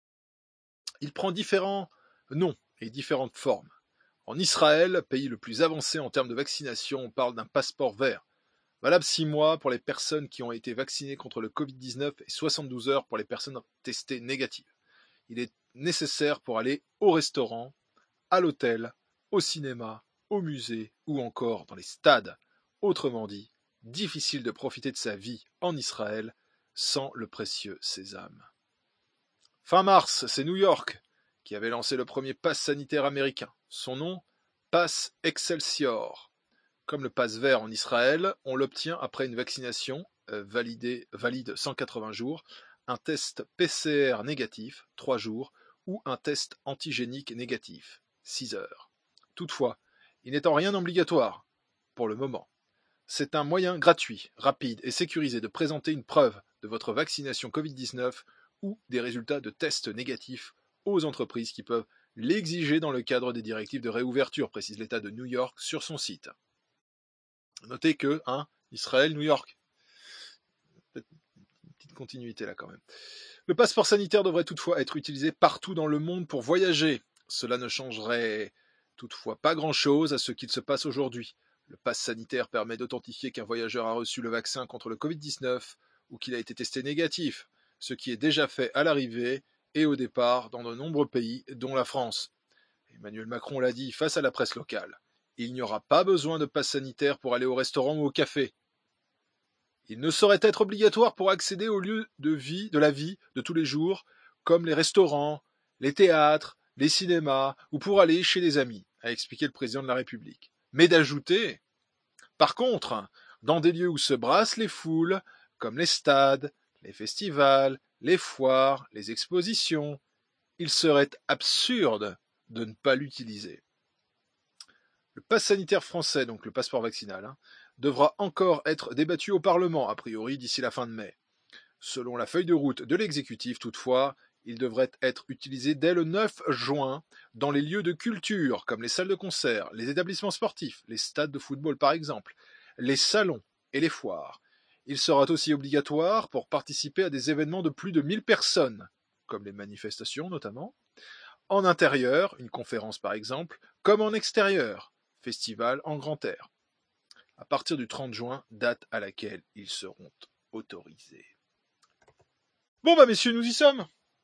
Il prend différents noms et différentes formes. En Israël, pays le plus avancé en termes de vaccination, on parle d'un passeport vert. Valable six mois pour les personnes qui ont été vaccinées contre le covid dix-neuf et soixante-douze heures pour les personnes testées négatives. Il est nécessaire pour aller au restaurant, à l'hôtel, au cinéma, au musée ou encore dans les stades. Autrement dit, difficile de profiter de sa vie en Israël sans le précieux sésame. Fin mars, c'est New York qui avait lancé le premier pass sanitaire américain. Son nom, Pass Excelsior. Comme le pass vert en Israël, on l'obtient après une vaccination euh, validée, valide cent quatre-vingts jours, un test P C R négatif, trois jours, ou un test antigénique négatif, six heures. Toutefois, il n'est en rien obligatoire, pour le moment. C'est un moyen gratuit, rapide et sécurisé de présenter une preuve de votre vaccination covid dix-neuf ou des résultats de tests négatifs aux entreprises qui peuvent l'exiger dans le cadre des directives de réouverture, précise l'État de New York sur son site. Notez que, hein, Israël, New York. Peut-être une petite continuité là quand même. Le passeport sanitaire devrait toutefois être utilisé partout dans le monde pour voyager. Cela ne changerait toutefois pas grand-chose à ce qu'il se passe aujourd'hui. Le pass sanitaire permet d'authentifier qu'un voyageur a reçu le vaccin contre le covid dix-neuf ou qu'il a été testé négatif, ce qui est déjà fait à l'arrivée et au départ dans de nombreux pays, dont la France. Emmanuel Macron l'a dit face à la presse locale. Il n'y aura pas besoin de pass sanitaire pour aller au restaurant ou au café. Il ne saurait être obligatoire pour accéder aux lieux de vie, de la vie de tous les jours, comme les restaurants, les théâtres, les cinémas, ou pour aller chez des amis, a expliqué le président de la République. Mais d'ajouter, par contre, dans des lieux où se brassent les foules, comme les stades, les festivals, les foires, les expositions, il serait absurde de ne pas l'utiliser. Le pass sanitaire français, donc le passeport vaccinal, hein, devra encore être débattu au Parlement, a priori d'ici la fin de mai. Selon la feuille de route de l'exécutif, toutefois, il devrait être utilisé dès le neuf juin dans les lieux de culture, comme les salles de concert, les établissements sportifs, les stades de football par exemple, les salons et les foires. Il sera aussi obligatoire pour participer à des événements de plus de mille personnes, comme les manifestations notamment, en intérieur, une conférence par exemple, comme en extérieur, festival en grand air. À partir du trente juin, date à laquelle ils seront autorisés. Bon bah messieurs, nous y sommes.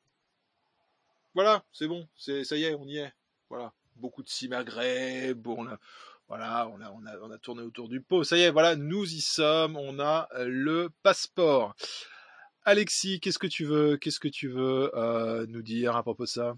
Voilà, c'est bon, c'est, ça y est, on y est. Voilà, beaucoup de simagrées, bon, on a, voilà, on a, on a, on a tourné autour du pot. Ça y est, voilà, nous y sommes. On a le passeport. Alexis, qu'est-ce que tu veux, qu'est-ce que tu veux euh, nous dire à propos de ça?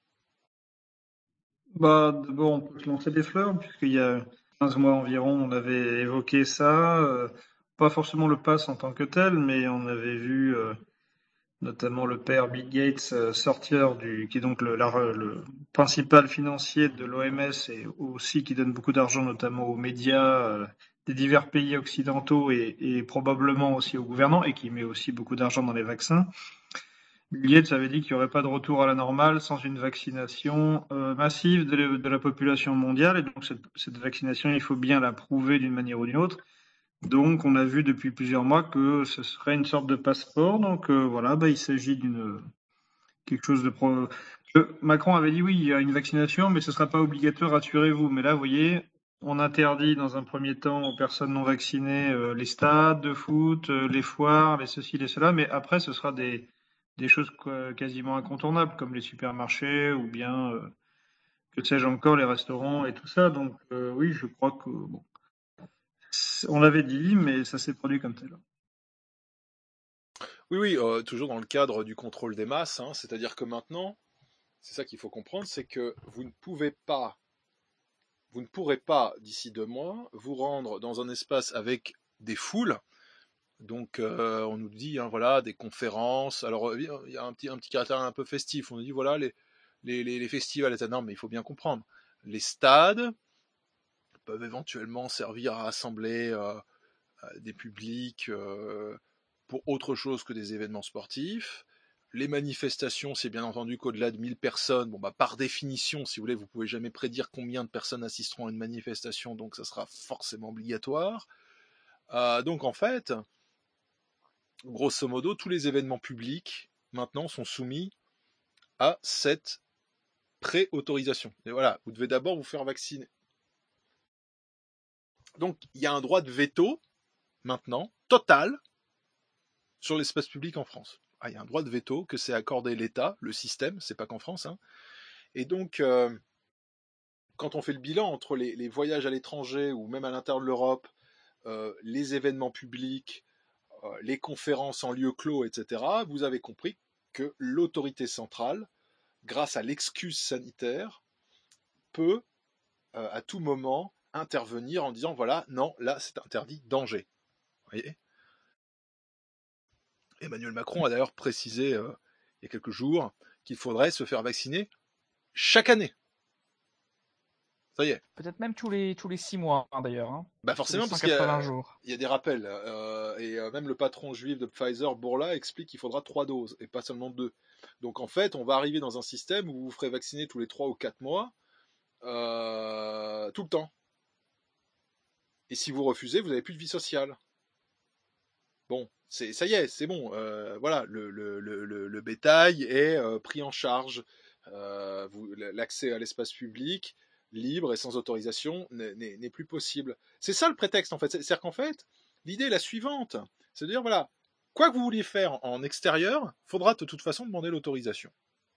Bah, d'abord, on peut se lancer des fleurs, puisqu'il y a quinze mois environ, on avait évoqué ça. Euh, pas forcément le pass en tant que tel, mais on avait vu euh, notamment le père Bill Gates euh, sortir du, qui est donc le, la, le principal financier de l'O M S et aussi qui donne beaucoup d'argent notamment aux médias euh, des divers pays occidentaux et, et probablement aussi aux gouvernants et qui met aussi beaucoup d'argent dans les vaccins. Bill Gates avait dit qu'il n'y aurait pas de retour à la normale sans une vaccination euh, massive de, le, de la population mondiale et donc cette, cette vaccination, il faut bien la prouver d'une manière ou d'une autre. Donc, on a vu depuis plusieurs mois que ce serait une sorte de passeport. Donc, euh, voilà, bah, il s'agit d'une quelque chose de pro... Macron avait dit oui, il y a une vaccination, mais ce ne sera pas obligatoire, rassurez-vous. Mais là, vous voyez, on interdit dans un premier temps aux personnes non vaccinées euh, les stades de foot, euh, les foires, les ceci, les cela, mais après ce sera des, des choses quoi, quasiment incontournables comme les supermarchés ou bien, euh, que sais-je encore, les restaurants et tout ça. Donc euh, oui, je crois que bon, on l'avait dit, mais ça s'est produit comme tel. Oui, oui, euh, toujours dans le cadre du contrôle des masses, hein, c'est-à-dire que maintenant, c'est ça qu'il faut comprendre, c'est que vous ne pouvez pas, vous ne pourrez pas, d'ici deux mois, vous rendre dans un espace avec des foules. Donc, euh, on nous dit, hein, voilà, des conférences. Alors, il y a un petit, un petit caractère un peu festif. On nous dit, voilà, les, les, les, les festivals, et cetera. Non, mais il faut bien comprendre. Les stades peuvent éventuellement servir à rassembler euh, des publics euh, pour autre chose que des événements sportifs. Les manifestations, c'est bien entendu qu'au-delà de mille personnes, bon bah par définition, si vous voulez, vous pouvez jamais prédire combien de personnes assisteront à une manifestation, donc ça sera forcément obligatoire. Euh, donc en fait, grosso modo, tous les événements publics maintenant sont soumis à cette pré-autorisation. Et voilà, vous devez d'abord vous faire vacciner. Donc il y a un droit de veto maintenant total sur l'espace public en France. Ah, il y a un droit de veto que s'est accordé l'État, le système, c'est pas qu'en France. Hein. Et donc, euh, quand on fait le bilan entre les, les voyages à l'étranger ou même à l'intérieur de l'Europe, euh, les événements publics, euh, les conférences en lieu clos, et cetera, vous avez compris que l'autorité centrale, grâce à l'excuse sanitaire, peut euh, à tout moment intervenir en disant voilà, non, là c'est interdit, danger. Vous voyez ? Emmanuel Macron a d'ailleurs précisé euh, il y a quelques jours qu'il faudrait se faire vacciner chaque année. Ça y est. Peut-être même tous les tous les six mois hein, d'ailleurs. Hein. Bah forcément parce qu'il y a, il y a des rappels euh, et euh, même le patron juif de Pfizer, Bourla, explique qu'il faudra trois doses et pas seulement deux. Donc en fait, on va arriver dans un système où vous vous ferez vacciner tous les trois ou quatre mois, euh, tout le temps. Et si vous refusez, vous n'avez plus de vie sociale. Bon, c'est, ça y est, c'est bon. Euh, voilà, le, le, le, le bétail est euh, pris en charge. Euh, vous, l'accès à l'espace public, libre et sans autorisation, n'est, n'est plus possible. C'est ça le prétexte, en fait. C'est-à-dire qu'en fait, l'idée est la suivante. C'est de dire, voilà, quoi que vous vouliez faire en extérieur, il faudra de toute façon demander l'autorisation.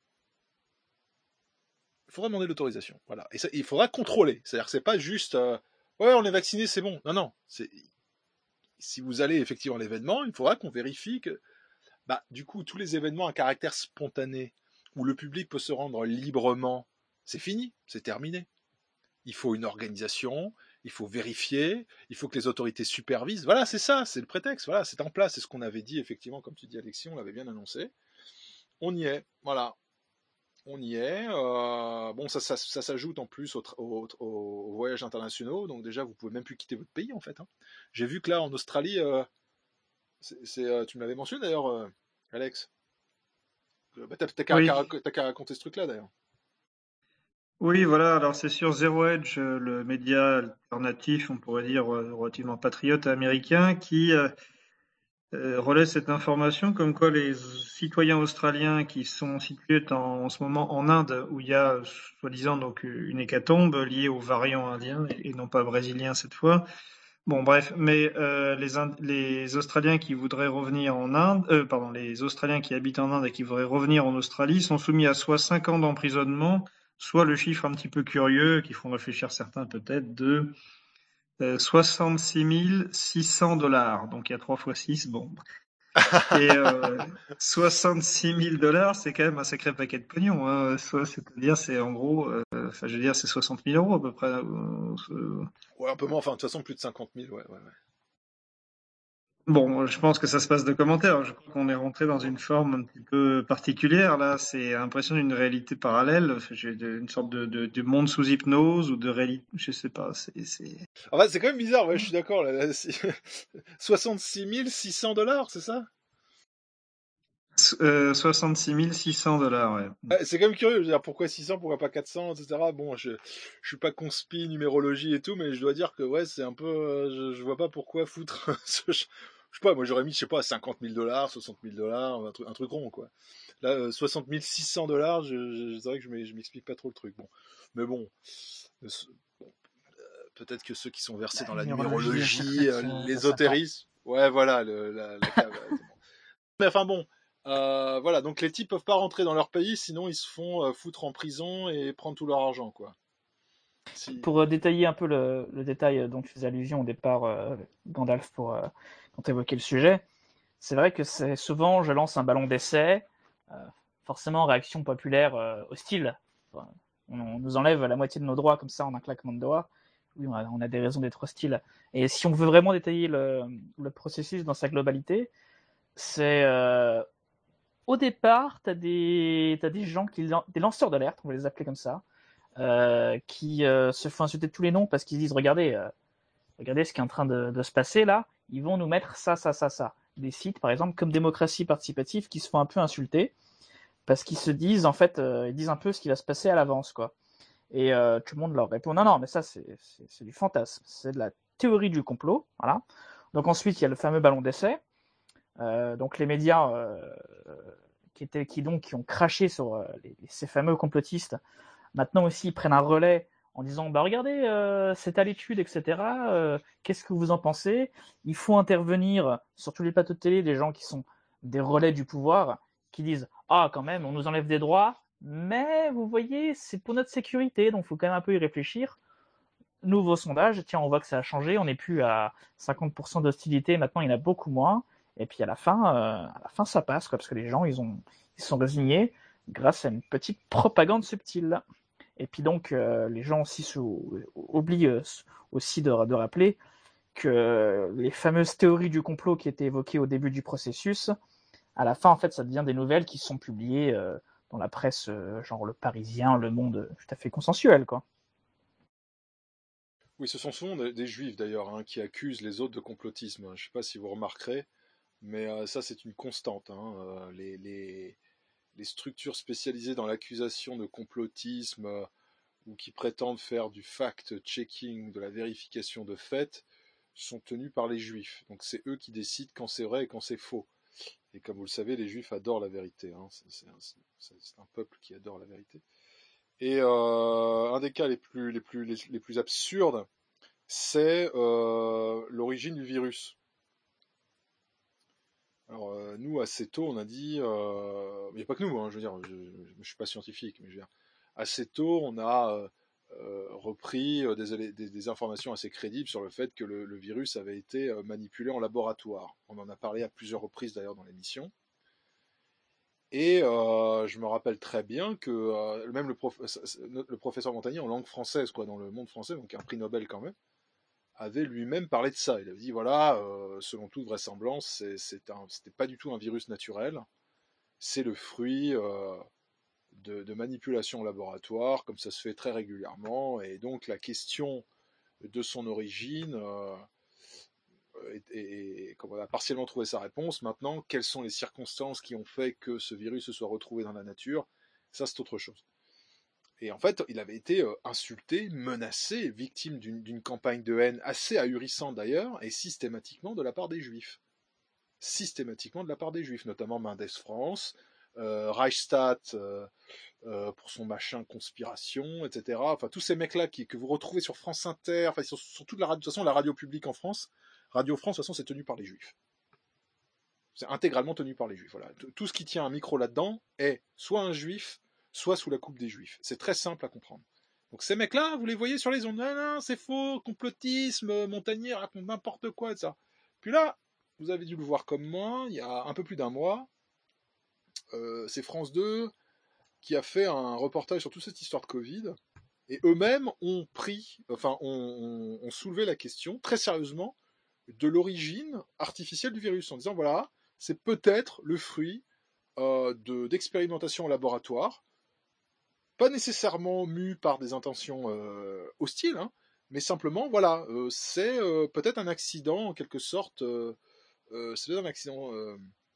Il faudra demander l'autorisation. Voilà. Et ça, il faudra contrôler. C'est-à-dire que c'est pas juste, euh, ouais, on est vacciné, c'est bon. Non, non. C'est... Si vous allez effectivement à l'événement, il faudra qu'on vérifie que, bah, du coup, tous les événements à caractère spontané, où le public peut se rendre librement, c'est fini, c'est terminé. Il faut une organisation, il faut vérifier, il faut que les autorités supervisent. Voilà, c'est ça, c'est le prétexte. Voilà, c'est en place, c'est ce qu'on avait dit effectivement, comme tu dis Alexis, on l'avait bien annoncé. On y est, voilà. On y est. Euh, bon, ça, ça, ça s'ajoute en plus aux, aux, aux voyages internationaux. Donc déjà, vous pouvez même plus quitter votre pays en fait. Hein. J'ai vu que là, en Australie, euh, c'est, c'est, euh, tu me l'avais mentionné d'ailleurs, euh, Alex. Bah, t'as, t'as, qu'à, oui. t'as qu'à raconter ce truc-là d'ailleurs. Oui, voilà. Alors c'est sur Zero Hedge, le média alternatif, on pourrait dire relativement patriote américain, qui euh, Euh, relaie cette information comme quoi les citoyens australiens qui sont situés en, en ce moment en Inde, où il y a soi-disant donc une hécatombe liée aux variants indiens et non pas brésiliens cette fois. Bon, bref, mais euh, les, Ind- les Australiens qui voudraient revenir en Inde, euh, pardon, les Australiens qui habitent en Inde et qui voudraient revenir en Australie sont soumis à soit cinq ans d'emprisonnement, soit le chiffre un petit peu curieux qui font réfléchir certains peut-être de euh, soixante-six mille six cents dollars. Donc il y a trois fois six, bon. Et euh, soixante-six mille dollars, c'est quand même un sacré paquet de pognon. Hein. C'est-à-dire, c'est en gros, euh, enfin, je veux dire, c'est soixante mille euros à peu près. Euh, ouais, un peu moins. Enfin, de toute façon, plus de cinquante mille. Ouais, ouais, ouais. Bon, je pense que ça se passe de commentaires. Je crois qu'on est rentré dans une forme un petit peu particulière. Là, c'est l'impression d'une réalité parallèle, une sorte de, de, de monde sous hypnose ou de réalité. Je sais pas. C'est, c'est... En fait, c'est quand même bizarre. Ouais, je suis d'accord. Là, là, soixante-six mille six cents dollars, c'est ça? Euh, soixante-six mille six cents dollars, ouais. ouais. C'est quand même curieux, je veux dire, pourquoi six cents, pourquoi pas quatre cents, et cetera. Bon, je, je suis pas conspi, numérologie et tout, mais je dois dire que, ouais, c'est un peu, euh, je, je vois pas pourquoi foutre ce, je, je sais pas, moi j'aurais mis, je sais pas, cinquante mille dollars, soixante mille dollars, un truc, un truc rond, quoi. Là, euh, soixante mille six cents dollars, je, je, c'est vrai que je m'explique pas trop le truc, bon. Mais bon, euh, bon peut-être que ceux qui sont versés dans La la numérologie, numérologie, la euh, secrète, euh, l'ésotérisme. Ouais, voilà, le, la, la cave. Ouais, c'est bon. Mais enfin bon, euh, voilà, donc les types peuvent pas rentrer dans leur pays, sinon ils se font euh, foutre en prison et prendre tout leur argent, quoi. Si... Pour euh, détailler un peu le, le détail euh, dont tu faisais allusion au départ, euh, Gandalf, pour, euh, quand tu évoquais le sujet, c'est vrai que c'est souvent, je lance un ballon d'essai, euh, forcément réaction populaire euh, hostile. Enfin, on, on nous enlève la moitié de nos droits comme ça en un claquement de doigts. Oui, on a, on a des raisons d'être hostile. Et si on veut vraiment détailler le, le processus dans sa globalité, c'est euh, au départ, tu as des, t'as des gens, qui, des lanceurs d'alerte, on va les appeler comme ça, euh, qui euh, se font insulter de tous les noms parce qu'ils disent regardez, euh, regardez ce qui est en train de, de se passer là, ils vont nous mettre ça, ça, ça, ça. Des sites, par exemple, comme Démocratie Participative, qui se font un peu insulter parce qu'ils se disent, en fait, euh, ils disent un peu ce qui va se passer à l'avance, quoi. Et euh, tout le monde leur répond non, non, mais ça, c'est, c'est, c'est du fantasme, c'est de la théorie du complot, voilà. Donc ensuite, il y a le fameux ballon d'essai. Euh, donc les médias euh, qui, étaient, qui, donc, qui ont craché sur euh, les, ces fameux complotistes, maintenant aussi, ils prennent un relais en disant bah regardez, euh, c'est à l'étude, et cetera. Euh, qu'est-ce que vous en pensez? Il faut intervenir sur tous les plateaux de télé des gens qui sont des relais du pouvoir, qui disent ah quand même, on nous enlève des droits, mais vous voyez, c'est pour notre sécurité, donc il faut quand même un peu y réfléchir. Nouveau sondage, tiens, on voit que ça a changé, on n'est plus à cinquante pour cent d'hostilité, maintenant il y en a beaucoup moins. Et puis à la fin, euh, à la fin ça passe, quoi, parce que les gens ils ont, ils sont résignés grâce à une petite propagande subtile. Et puis donc, euh, les gens aussi sous, oublient euh, aussi de, de rappeler que les fameuses théories du complot qui étaient évoquées au début du processus, à la fin, en fait, ça devient des nouvelles qui sont publiées euh, dans la presse, euh, genre Le Parisien, Le Monde, tout à fait consensuel, quoi. Oui, ce sont souvent des, des juifs d'ailleurs hein, qui accusent les autres de complotisme. Je ne sais pas si vous remarquerez, mais euh, ça c'est une constante. Hein. Euh, les, les, les structures spécialisées dans l'accusation de complotisme euh, ou qui prétendent faire du fact-checking, de la vérification de faits, sont tenues par les juifs. Donc c'est eux qui décident quand c'est vrai et quand c'est faux. Et comme vous le savez, les juifs adorent la vérité. Hein. C'est, c'est, un, c'est, c'est un peuple qui adore la vérité. Et euh, un des cas les plus, les plus, les, les plus absurdes, c'est euh, l'origine du virus. Alors euh, nous, assez tôt, on a dit, euh, il n'y a pas que nous, hein, je veux dire, je ne suis pas scientifique, mais je veux dire, assez tôt, on a euh, euh, repris des, des, des informations assez crédibles sur le fait que le, le virus avait été euh, manipulé en laboratoire. On en a parlé à plusieurs reprises d'ailleurs dans l'émission. Et euh, je me rappelle très bien que euh, même le, prof, le professeur Montagnier en langue française, quoi, dans le monde français, donc un prix Nobel quand même, avait lui-même parlé de ça. Il avait dit voilà, euh, selon toute vraisemblance, c'est, c'est un, c'était pas du tout un virus naturel, c'est le fruit euh, de, de manipulation au laboratoire, comme ça se fait très régulièrement, et donc la question de son origine. Euh, Et, et comme on a partiellement trouvé sa réponse, maintenant, quelles sont les circonstances qui ont fait que ce virus se soit retrouvé dans la nature? Ça, c'est autre chose. Et en fait, il avait été euh, insulté, menacé, victime d'une, d'une campagne de haine assez ahurissante d'ailleurs, et systématiquement de la part des Juifs. Systématiquement de la part des Juifs, notamment Mendes France, euh, Reichstadt euh, euh, pour son machin conspiration, et cetera. Enfin, tous ces mecs-là qui, que vous retrouvez sur France Inter, enfin, sur, sur toute la radio, de toute façon, la radio publique en France, Radio France, de toute façon, c'est tenu par les Juifs. C'est intégralement tenu par les Juifs. Voilà. Tout ce qui tient un micro là-dedans est soit un Juif, soit sous la coupe des Juifs. C'est très simple à comprendre. Donc ces mecs-là, vous les voyez sur les ondes. Non, non, c'est faux, complotisme, Montagnier raconte n'importe quoi, et ça. Puis là, vous avez dû le voir comme moi, il y a un peu plus d'un mois, euh, c'est France deux qui a fait un reportage sur toute cette histoire de Covid. Et eux-mêmes ont pris, enfin, ont, ont, ont soulevé la question très sérieusement de l'origine artificielle du virus, en disant voilà, c'est peut-être le fruit euh, de, d'expérimentations en laboratoire, pas nécessairement mu par des intentions euh, hostiles, hein, mais simplement, voilà, euh, c'est euh, peut-être un accident, en quelque sorte, euh, euh, c'est peut-être un accident euh,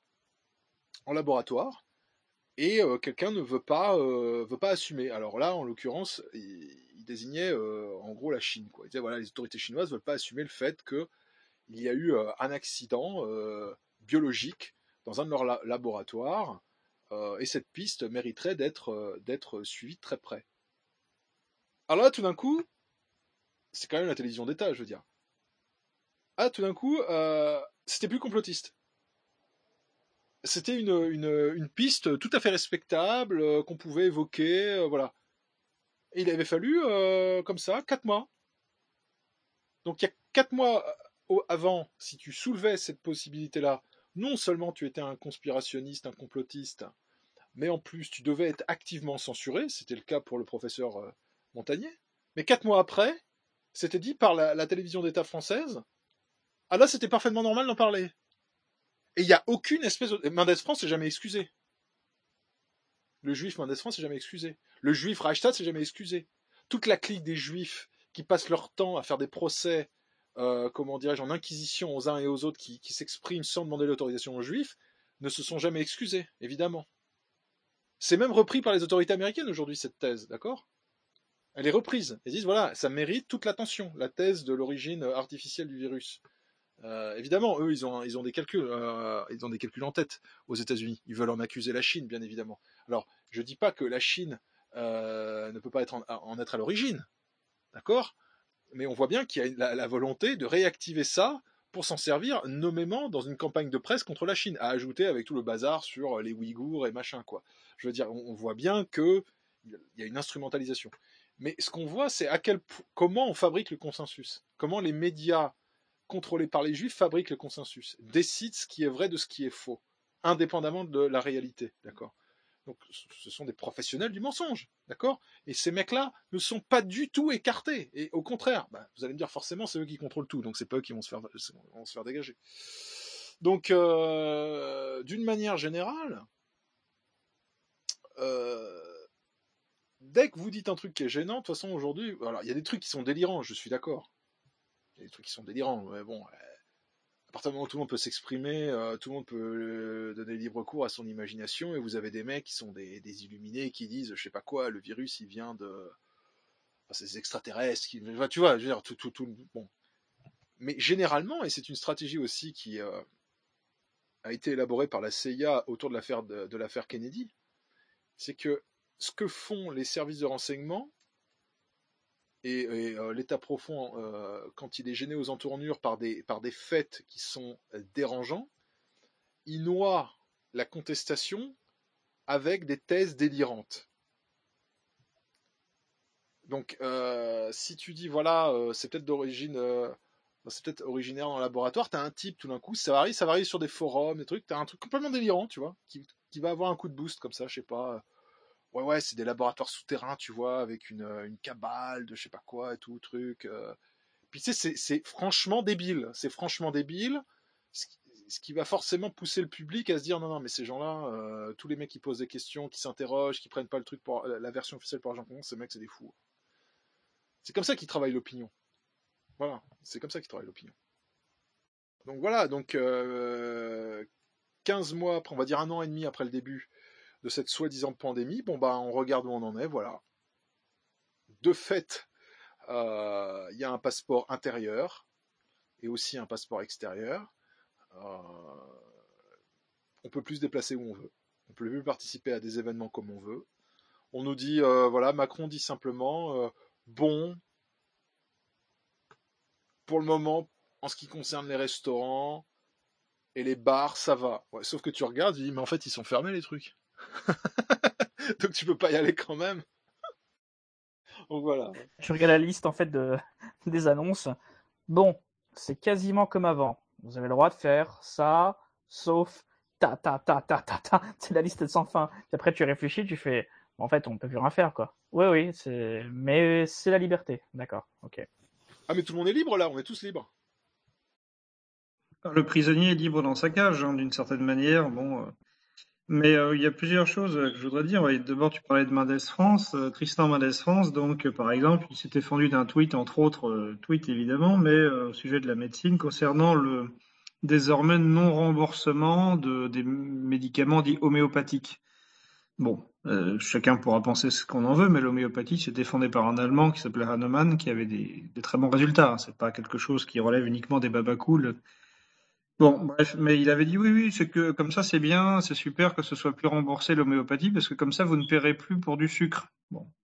en laboratoire, et euh, quelqu'un ne veut pas, euh, veut pas assumer. Alors là, en l'occurrence, il, il désignait euh, en gros la Chine, quoi. Il disait voilà, les autorités chinoises ne veulent pas assumer le fait que il y a eu euh, un accident euh, biologique dans un de leurs la- laboratoires, euh, et cette piste mériterait d'être, euh, d'être suivie de très près. Alors là, tout d'un coup, c'est quand même la télévision d'État, je veux dire. Ah, tout d'un coup, euh, c'était plus complotiste. C'était une, une, une piste tout à fait respectable, euh, qu'on pouvait évoquer, euh, voilà. Et il avait fallu, euh, comme ça, quatre mois. Donc il y a quatre mois avant, si tu soulevais cette possibilité-là, non seulement tu étais un conspirationniste, un complotiste, mais en plus tu devais être activement censuré, c'était le cas pour le professeur euh, Montagnier. Mais quatre mois après, c'était dit par la, la télévision d'État française, ah là c'était parfaitement normal d'en parler. Et il n'y a aucune espèce de... Mendès France s'est jamais excusé. Le juif Mendès France s'est jamais excusé. Le juif Reichstag s'est jamais excusé. Toute la clique des juifs qui passent leur temps à faire des procès, euh, comment dirais-je, en inquisition aux uns et aux autres, qui, qui s'expriment sans demander l'autorisation aux juifs, ne se sont jamais excusés, évidemment. C'est même repris par les autorités américaines aujourd'hui, cette thèse, d'accord ? Elle est reprise. Ils disent, voilà, ça mérite toute l'attention, la thèse de l'origine artificielle du virus. Euh, évidemment, eux, ils ont, ils ont des calculs, euh, ils ont des calculs en tête aux États-Unis. Ils veulent en accuser la Chine, bien évidemment. Alors, je dis pas que la Chine euh, ne peut pas être en, en être à l'origine, d'accord ? Mais on voit bien qu'il y a la, la volonté de réactiver ça pour s'en servir nommément dans une campagne de presse contre la Chine, à ajouter avec tout le bazar sur les Ouïghours et machin, quoi. Je veux dire, on, on voit bien que il y a une instrumentalisation. Mais ce qu'on voit, c'est à quel comment on fabrique le consensus, comment les médias contrôlés par les juifs fabriquent le consensus, décident ce qui est vrai de ce qui est faux, indépendamment de la réalité, d'accord ? Donc, ce sont des professionnels du mensonge, d'accord ? Et ces mecs-là ne sont pas du tout écartés. Et au contraire, bah, vous allez me dire, forcément, c'est eux qui contrôlent tout, donc c'est pas eux qui vont se faire, vont se faire dégager. Donc, euh, d'une manière générale, euh, dès que vous dites un truc qui est gênant, de toute façon, aujourd'hui, alors, il y a des trucs qui sont délirants, je suis d'accord. Il y a des trucs qui sont délirants, mais bon, à partir du moment où tout le monde peut s'exprimer, euh, tout le monde peut euh, donner libre cours à son imagination, et vous avez des mecs qui sont des, des illuminés qui disent, je sais pas quoi, le virus il vient de, enfin, c'est des extraterrestres, qui... enfin, tu vois, je veux dire, tout, tout, tout, bon. Mais généralement, et c'est une stratégie aussi qui euh, a été élaborée par la C I A autour de l'affaire de, de l'affaire Kennedy, c'est que ce que font les services de renseignement et, et euh, l'état profond, euh, quand il est gêné aux entournures par des, par des faits qui sont dérangeants, il noie la contestation avec des thèses délirantes. Donc, euh, si tu dis, voilà, euh, c'est peut-être d'origine, euh, c'est peut-être originaire dans le laboratoire, t'as un type, tout d'un coup, ça varie, ça varie sur des forums, des trucs, t'as un truc complètement délirant, tu vois, qui, qui va avoir un coup de boost comme ça, je sais pas. Ouais, ouais, c'est des laboratoires souterrains, tu vois, avec une, une cabale de je sais pas quoi et tout, truc. Euh... Puis tu sais, c'est, c'est franchement débile. C'est franchement débile. Ce qui, ce qui va forcément pousser le public à se dire non, non, mais ces gens-là, euh, tous les mecs qui posent des questions, qui s'interrogent, qui prennent pas le truc pour la version officielle pour argent comptant, ces mecs, c'est des fous. C'est comme ça qu'ils travaillent l'opinion. Voilà, c'est comme ça qu'ils travaillent l'opinion. Donc voilà, donc euh, quinze mois après, on va dire un an et demi après le début de cette soi-disant pandémie, bon bah on regarde où on en est, voilà. De fait, il euh, y a un passeport intérieur et aussi un passeport extérieur. Euh, on peut plus se déplacer où on veut. On peut plus participer à des événements comme on veut. On nous dit, euh, voilà, Macron dit simplement, euh, bon, pour le moment, en ce qui concerne les restaurants et les bars, ça va. Ouais, sauf que tu regardes, tu dis, mais en fait, ils sont fermés les trucs. Donc tu peux pas y aller quand même. Donc voilà. Tu regardes la liste en fait de des annonces. Bon, c'est quasiment comme avant. Vous avez le droit de faire ça, sauf ta ta ta ta ta ta. C'est la liste sans fin. Puis après tu réfléchis, tu fais. En fait, on peut plus rien faire quoi. Oui oui, c'est. Mais c'est la liberté. D'accord. Ok. Ah mais tout le monde est libre là. On est tous libres. Le prisonnier est libre dans sa cage, hein, d'une certaine manière. Bon. Euh... Mais euh, il y a plusieurs choses que je voudrais dire. Ouais, d'abord, tu parlais de Mendès France, euh, Tristan Mendès France. Donc, euh, par exemple, il s'est défendu d'un tweet, entre autres euh, tweets évidemment, mais euh, au sujet de la médecine concernant le désormais non-remboursement de, des médicaments dits homéopathiques. Bon, euh, chacun pourra penser ce qu'on en veut, mais l'homéopathie, c'était fondé par un Allemand qui s'appelait Hahnemann, qui avait des, des très bons résultats. C'est pas quelque chose qui relève uniquement des babacools. Bon, bref, mais il avait dit oui, oui, c'est que comme ça c'est bien, c'est super que ce soit plus remboursé l'homéopathie parce que comme ça vous ne paierez plus pour du sucre. Bon,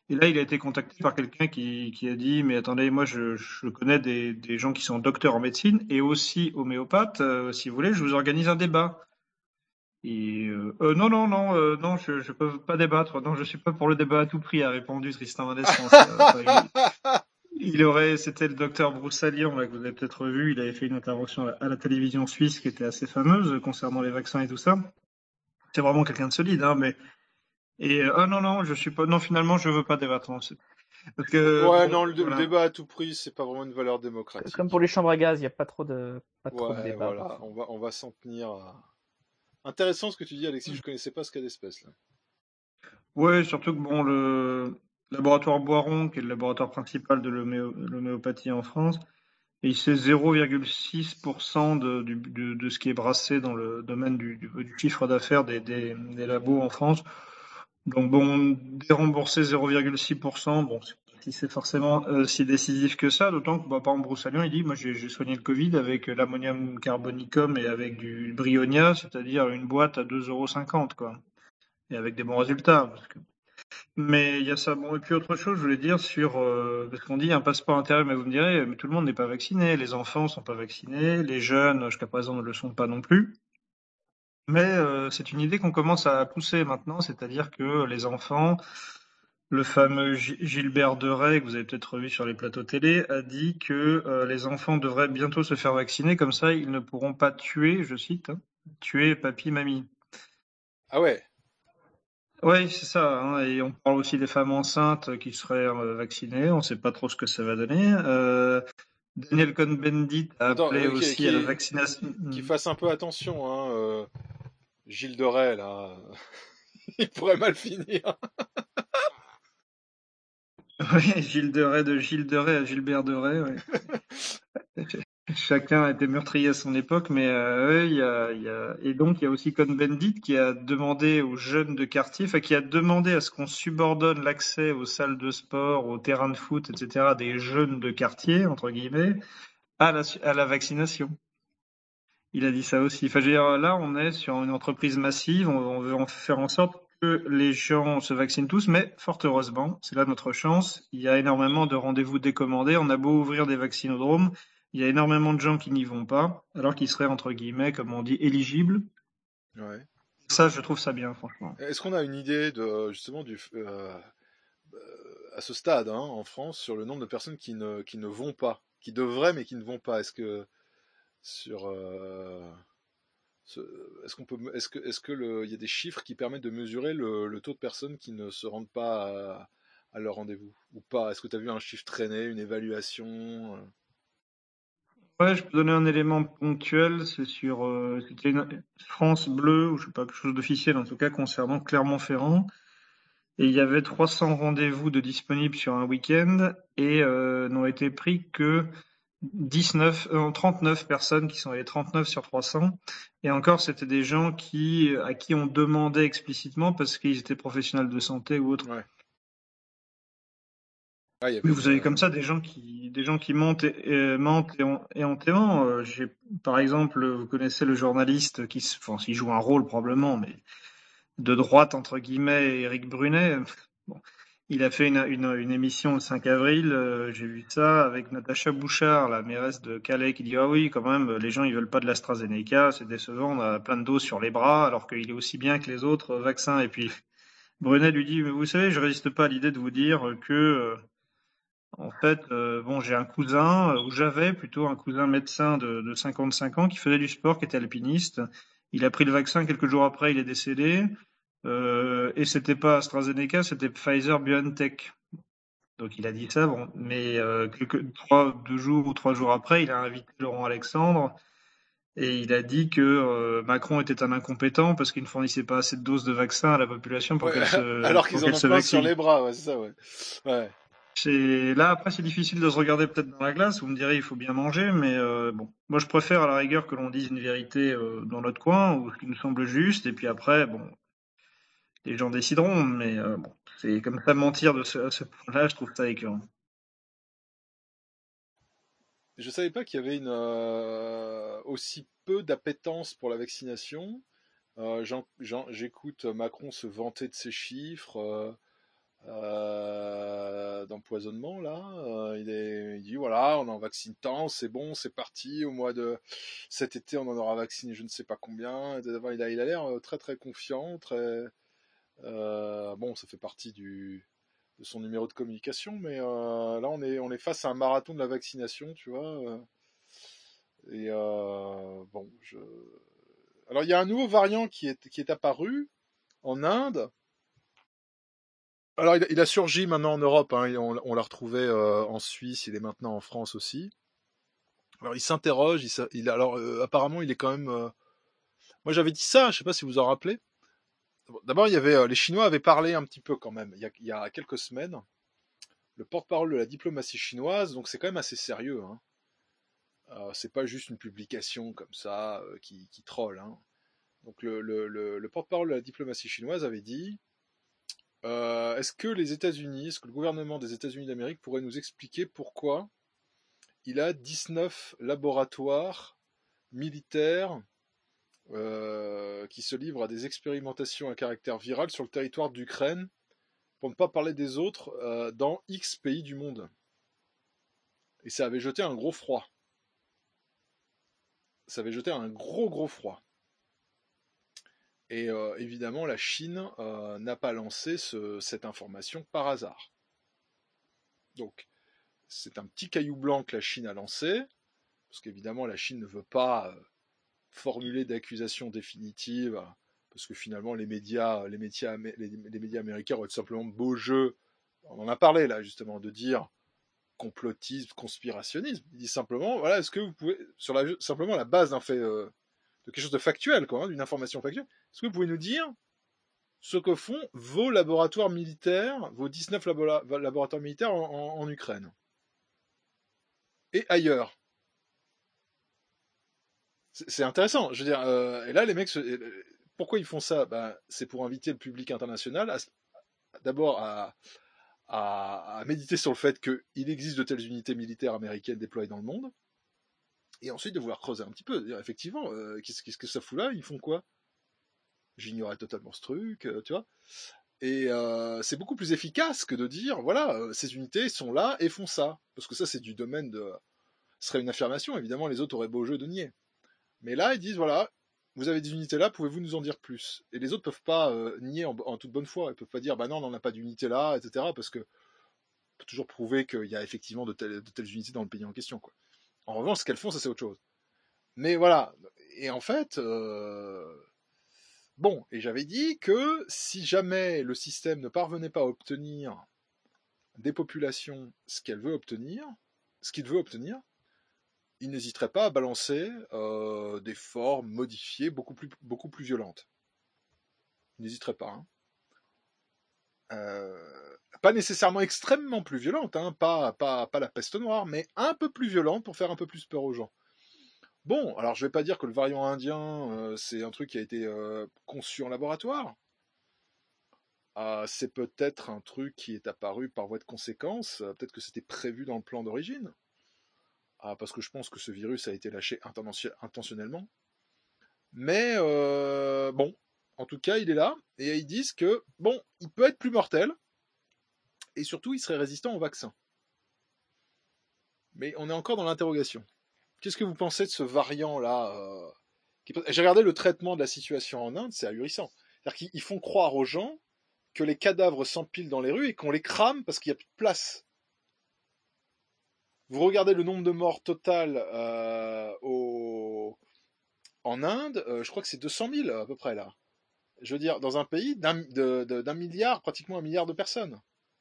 Et là, il a été contacté par quelqu'un qui, qui a dit, mais attendez, moi, je, je connais des, des gens qui sont docteurs en médecine et aussi homéopathes. Euh, si vous voulez, je vous organise un débat. Et euh, euh, non, non, non, euh, non, je ne peux pas débattre. Non, je suis pas pour le débat à tout prix, a répondu Tristan Van Escroc. Enfin, il, il aurait, c'était le docteur Broussalian, là, que vous avez peut-être vu. Il avait fait une intervention à la, à la télévision suisse qui était assez fameuse concernant les vaccins et tout ça. C'est vraiment quelqu'un de solide, hein, mais et euh, ah non, non, je suis pas. Non, finalement, je veux pas débattre. Non, c'est- parce que Ouais, bon, non, le, le voilà. débat à tout prix, c'est pas vraiment une valeur démocratique. Comme pour les chambres à gaz, il n'y a pas trop de, pas trop de Ouais, débat. voilà, on va, on va s'en tenir à... Intéressant ce que tu dis, Alexis, je connaissais pas ce cas d'espèce, là. Ouais, surtout que bon, le laboratoire Boiron, qui est le laboratoire principal de l'homéo- l'homéopathie en France, et c'est zéro virgule six pour cent de, du- de, de ce qui est brassé dans le domaine du, du, du chiffre d'affaires des, des, des labos en France. Donc bon, dérembourser zéro virgule six pour cent, bon, c'est- si c'est forcément euh, si décisif que ça, d'autant que bah, par exemple Broussalian, il dit, moi j'ai j'ai soigné le Covid avec l'ammonium carbonicum et avec du Brionia, c'est-à-dire une boîte à deux euros cinquante, quoi. Et avec des bons résultats. Parce que... Mais il y a ça. Bon, et puis autre chose, je voulais dire sur, euh, parce qu'on dit un passeport intérieur, mais vous me direz, mais tout le monde n'est pas vacciné. Les enfants sont pas vaccinés, les jeunes, jusqu'à présent, ne le sont pas non plus. Mais euh, c'est une idée qu'on commence à pousser maintenant, c'est-à-dire que les enfants, le fameux Gi- Gilbert Deray, que vous avez peut-être vu sur les plateaux télé, a dit que euh, les enfants devraient bientôt se faire vacciner, comme ça ils ne pourront pas tuer, je cite, hein, tuer papy, mamie. Ah ouais. Oui, c'est ça, hein, et on parle aussi des femmes enceintes qui seraient euh, vaccinées, on ne sait pas trop ce que ça va donner. Euh, Daniel Cohn-Bendit a Attends, appelé euh, qui, aussi à la qui, vaccination. qui fasse un peu attention, hein. euh, Gilles de Rais, là, il pourrait mal finir. Oui, Gilles de Rais, de Gilles de Rais à Gilbert de Rais, oui. Chacun a été meurtrier à son époque, mais euh, ouais, il y a, il y a... et donc il y a aussi Cohn-Bendit qui a demandé aux jeunes de quartier, enfin qui a demandé à ce qu'on subordonne l'accès aux salles de sport, aux terrains de foot, et cetera des jeunes de quartier entre guillemets à la, à la vaccination. Il a dit ça aussi. Enfin, je veux dire, là, on est sur une entreprise massive. On, on veut en faire en sorte que les gens se vaccinent tous, mais fort heureusement, c'est là notre chance. Il y a énormément de rendez-vous décommandés. On a beau ouvrir des vaccinodromes, il y a énormément de gens qui n'y vont pas, alors qu'ils seraient entre guillemets, comme on dit, éligibles. Ouais. Ça, je trouve ça bien, franchement. Est-ce qu'on a une idée de justement du euh, à ce stade, hein, en France, sur le nombre de personnes qui ne qui ne vont pas, qui devraient mais qui ne vont pas? Est-ce que sur euh, ce, est-ce qu'on peut, est-ce que est-ce que le, il y a des chiffres qui permettent de mesurer le, le taux de personnes qui ne se rendent pas à, à leur rendez-vous ou pas? Est-ce que tu as vu un chiffre traîner, une évaluation? Ouais, je peux donner un élément ponctuel. C'est sur euh, c'était une France Bleu ou je sais pas quelque chose d'officiel en tout cas concernant Clermont-Ferrand. Et il y avait trois cents rendez-vous de disponibles sur un week-end et euh, n'ont été pris que dix-neuf, euh, trente-neuf personnes qui sont allées trente-neuf sur trois cents. Et encore, c'était des gens qui, à qui on demandait explicitement parce qu'ils étaient professionnels de santé ou autres. Ouais. Ah, Mais vous avez comme ça des gens qui, des gens qui montent et, et mentent et, on, et hontément. Euh, j'ai, par exemple, vous connaissez le journaliste qui, enfin, il joue un rôle probablement, mais de droite entre guillemets, Éric Brunet. Bon, il a fait une, une, une émission le cinq avril, euh, j'ai vu ça avec Natacha Bouchard, la mairesse de Calais, qui dit ah oui quand même les gens ils veulent pas de l'AstraZeneca, c'est décevant, on a plein de doses sur les bras alors qu'il est aussi bien que les autres vaccins. Et puis Brunet lui dit mais vous savez je résiste pas à l'idée de vous dire que euh, en fait euh, bon j'ai un cousin ou j'avais plutôt un cousin médecin de, de cinquante-cinq ans qui faisait du sport, qui était alpiniste. Il a pris le vaccin quelques jours après, il est décédé. Euh, et c'était pas AstraZeneca, c'était Pfizer BioNTech. Donc il a dit ça, bon, mais euh, quelques trois, deux jours ou trois jours après, il a invité Laurent Alexandre et il a dit que euh, Macron était un incompétent parce qu'il ne fournissait pas assez de doses de vaccin à la population pour Ouais, qu'elle se, alors pour qu'ils en qu'elle ont se plein vaccine. sur les bras, ouais, c'est ça, ouais. Ouais. C'est là après c'est difficile de se regarder peut-être dans la glace. Vous me direz il faut bien manger, mais euh, bon, moi je préfère à la rigueur que l'on dise une vérité euh, dans notre coin ou ce qui nous semble juste, et puis après bon. Les gens décideront, mais euh, bon, c'est comme ça mentir de ce, à ce point-là, je trouve ça écœurant. Je savais pas qu'il y avait une euh, aussi peu d'appétence pour la vaccination. Euh, j'en, j'en, j'écoute Macron se vanter de ses chiffres. Euh, euh, d'empoisonnement là. Euh, il, est, il dit voilà, on en vaccine tant, c'est bon, c'est parti. Au mois de cet été, on en aura vacciné je ne sais pas combien. Il a, il a l'air très très confiant, très euh, bon, ça fait partie du de son numéro de communication, mais euh, là on est on est face à un marathon de la vaccination, tu vois. Euh, et euh, bon, je alors il y a un nouveau variant qui est qui est apparu en Inde. Alors, il a, il a surgi maintenant en Europe, hein, on, on l'a retrouvé euh, en Suisse, il est maintenant en France aussi. Alors, il s'interroge, il, il, alors euh, apparemment, il est quand même... Euh... Moi, j'avais dit ça, je sais pas si vous vous en rappelez. D'abord, il y avait, euh, les Chinois avaient parlé un petit peu quand même, il y a, il y a quelques semaines. Le porte-parole de la diplomatie chinoise, donc c'est quand même assez sérieux. Hein. Euh, c'est pas juste une publication comme ça euh, qui, qui troll. Hein. Donc, le, le, le, le porte-parole de la diplomatie chinoise avait dit... Euh, est-ce que les États-Unis, est-ce que le gouvernement des États-Unis d'Amérique pourrait nous expliquer pourquoi il a dix-neuf laboratoires militaires euh, qui se livrent à des expérimentations à caractère viral sur le territoire d'Ukraine, pour ne pas parler des autres, euh, dans X pays du monde. Et ça avait jeté un gros froid. Ça avait jeté un gros gros froid. Et euh, évidemment, la Chine euh, n'a pas lancé ce, cette information par hasard. Donc, c'est un petit caillou blanc que la Chine a lancé, parce qu'évidemment, la Chine ne veut pas euh, formuler d'accusations définitives, parce que finalement, les médias, les médias, les, les médias américains auraient tout simplement beau jeu, on en a parlé là, justement, de dire complotisme, conspirationnisme. Il dit simplement, voilà, est-ce que vous pouvez, sur la, simplement la base d'un fait... Euh, de quelque chose de factuel, quoi, hein, d'une information factuelle. Est-ce que vous pouvez nous dire ce que font vos laboratoires militaires, vos dix-neuf labo- laboratoires militaires en, en, en Ukraine et ailleurs? C'est, c'est intéressant. Je veux dire, euh, et là, les mecs, se, pourquoi ils font ça? Ben, c'est pour inviter le public international à, d'abord à, à, à méditer sur le fait qu'il existe de telles unités militaires américaines déployées dans le monde. Et ensuite de vouloir creuser un petit peu, dire, effectivement, euh, qu'est-ce, qu'est-ce que ça fout là? Ils font quoi? J'ignorais totalement ce truc, euh, tu vois. Et euh, c'est beaucoup plus efficace que de dire, voilà, euh, ces unités sont là et font ça. Parce que ça, c'est du domaine de... Ce serait une affirmation, évidemment, les autres auraient beau jeu de nier. Mais là, ils disent, voilà, vous avez des unités là, pouvez-vous nous en dire plus? Et les autres peuvent pas euh, nier en, en toute bonne foi. Ils peuvent pas dire, bah non, on n'en a pas d'unité là, et cetera. Parce que on peut toujours prouver qu'il y a effectivement de telles, de telles unités dans le pays en question, quoi. En revanche, ce qu'elles font, ça c'est autre chose. Mais voilà. Et en fait, euh... bon, et j'avais dit que si jamais le système ne parvenait pas à obtenir des populations ce qu'elle veut obtenir, ce qu'il veut obtenir, il n'hésiterait pas à balancer euh, des formes modifiées beaucoup plus, beaucoup plus violentes. Il n'hésiterait pas. Hein. Euh, pas nécessairement extrêmement plus violentes, hein, pas, pas, pas la peste noire, mais un peu plus violente pour faire un peu plus peur aux gens. Bon, alors je vais pas dire que le variant indien, euh, c'est un truc qui a été euh, conçu en laboratoire. Euh, c'est peut-être un truc qui est apparu par voie de conséquence. Euh, peut-être que c'était prévu dans le plan d'origine. Euh, parce que je pense que ce virus a été lâché intentionnellement. Mais euh, bon, en tout cas, il est là. Et ils disent que, bon, il peut être plus mortel. Et surtout, il serait résistant au vaccin. Mais on est encore dans l'interrogation. Qu'est-ce que vous pensez de ce variant-là euh, qui... J'ai regardé le traitement de la situation en Inde, c'est ahurissant. C'est-à-dire qu'ils font croire aux gens que les cadavres s'empilent dans les rues et qu'on les crame parce qu'il n'y a plus de place. Vous regardez le nombre de morts total euh, au... en Inde, euh, je crois que c'est deux cent mille à peu près là. Je veux dire, dans un pays d'un, de, de, d'un milliard, pratiquement un milliard de personnes.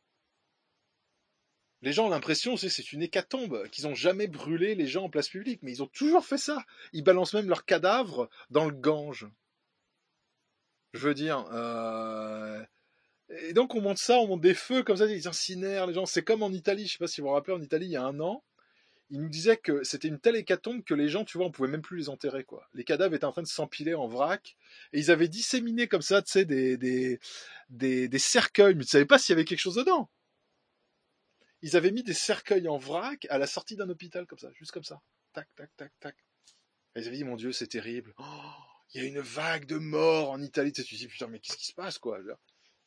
Les gens ont l'impression que c'est une hécatombe, qu'ils n'ont jamais brûlé les gens en place publique, mais ils ont toujours fait ça. Ils balancent même leurs cadavres dans le Gange. Je veux dire... Euh... Et donc on monte ça, on monte des feux comme ça, ils incinèrent les gens. C'est comme en Italie, je sais pas si vous vous rappelez, en Italie il y a un an, ils nous disaient que c'était une telle hécatombe que les gens, tu vois, on pouvait même plus les enterrer, quoi. Les cadavres étaient en train de s'empiler en vrac, et ils avaient disséminé comme ça, tu sais, des, des, des, des cercueils, mais tu savais pas s'il y avait quelque chose dedans. Ils avaient mis des cercueils en vrac à la sortie d'un hôpital, comme ça, juste comme ça. Tac, tac, tac, tac. Et ils avaient dit, mon Dieu, c'est terrible. Oh, il y a une vague de morts en Italie. Tu te dis, putain, mais qu'est-ce qui se passe, quoi?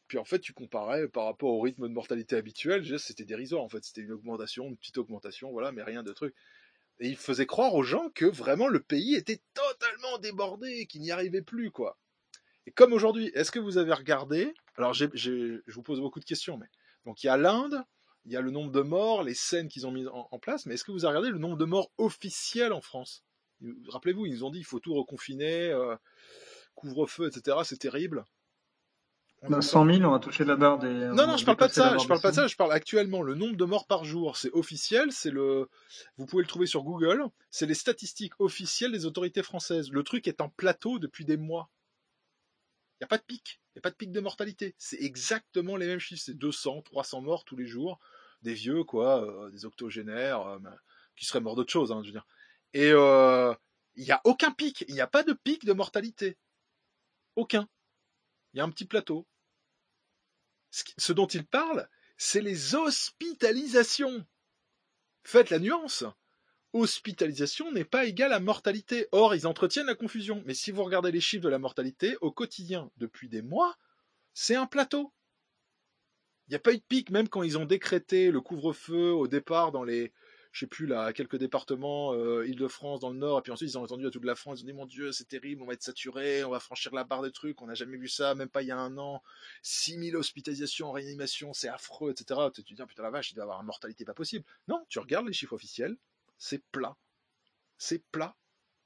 Puis en fait, tu comparais par rapport au rythme de mortalité habituel, je veux dire, c'était dérisoire en fait, c'était une augmentation, une petite augmentation, voilà, mais rien de truc. Et il faisait croire aux gens que vraiment le pays était totalement débordé, qu'il n'y arrivait plus, quoi. Et comme aujourd'hui, est-ce que vous avez regardé, alors j'ai, j'ai, je vous pose beaucoup de questions, mais donc il y a l'Inde, il y a le nombre de morts, les scènes qu'ils ont mises en, en place, mais est-ce que vous avez regardé le nombre de morts officiels en France? Rappelez-vous, ils nous ont dit il faut tout reconfiner, euh, couvre-feu, et cetera. C'est terrible. On cent mille, on a touché la barre des. Non, non, je parle pas de ça. Je parle pas de ça. Je parle actuellement le nombre de morts par jour. C'est officiel. C'est le. Vous pouvez le trouver sur Google. C'est les statistiques officielles des autorités françaises. Le truc est en plateau depuis des mois. Il y a pas de pic. Il y a pas de pic de mortalité. C'est exactement les mêmes chiffres. C'est deux cents, trois cents morts tous les jours. Des vieux, quoi, euh, des octogénaires, euh, qui seraient morts d'autre chose, hein, je veux dire. Et euh, il y a aucun pic. Il n'y a pas de pic de mortalité. Aucun. Il y a un petit plateau. Ce dont il parle, c'est les hospitalisations. Faites la nuance. Hospitalisation n'est pas égale à mortalité. Or, ils entretiennent la confusion. Mais si vous regardez les chiffres de la mortalité, au quotidien, depuis des mois, c'est un plateau. Il n'y a pas eu de pic, même quand ils ont décrété le couvre-feu au départ dans les... je sais plus, là, quelques départements, euh, Île-de-France, dans le Nord, et puis ensuite ils ont entendu à toute la France, ils ont dit, mon Dieu, c'est terrible, on va être saturé, on va franchir la barre des trucs, on n'a jamais vu ça, même pas il y a un an, six mille hospitalisations en réanimation, c'est affreux, et cetera. Tu te dis, putain la vache, il doit y avoir une mortalité pas possible. Non, tu regardes les chiffres officiels, c'est plat. C'est plat.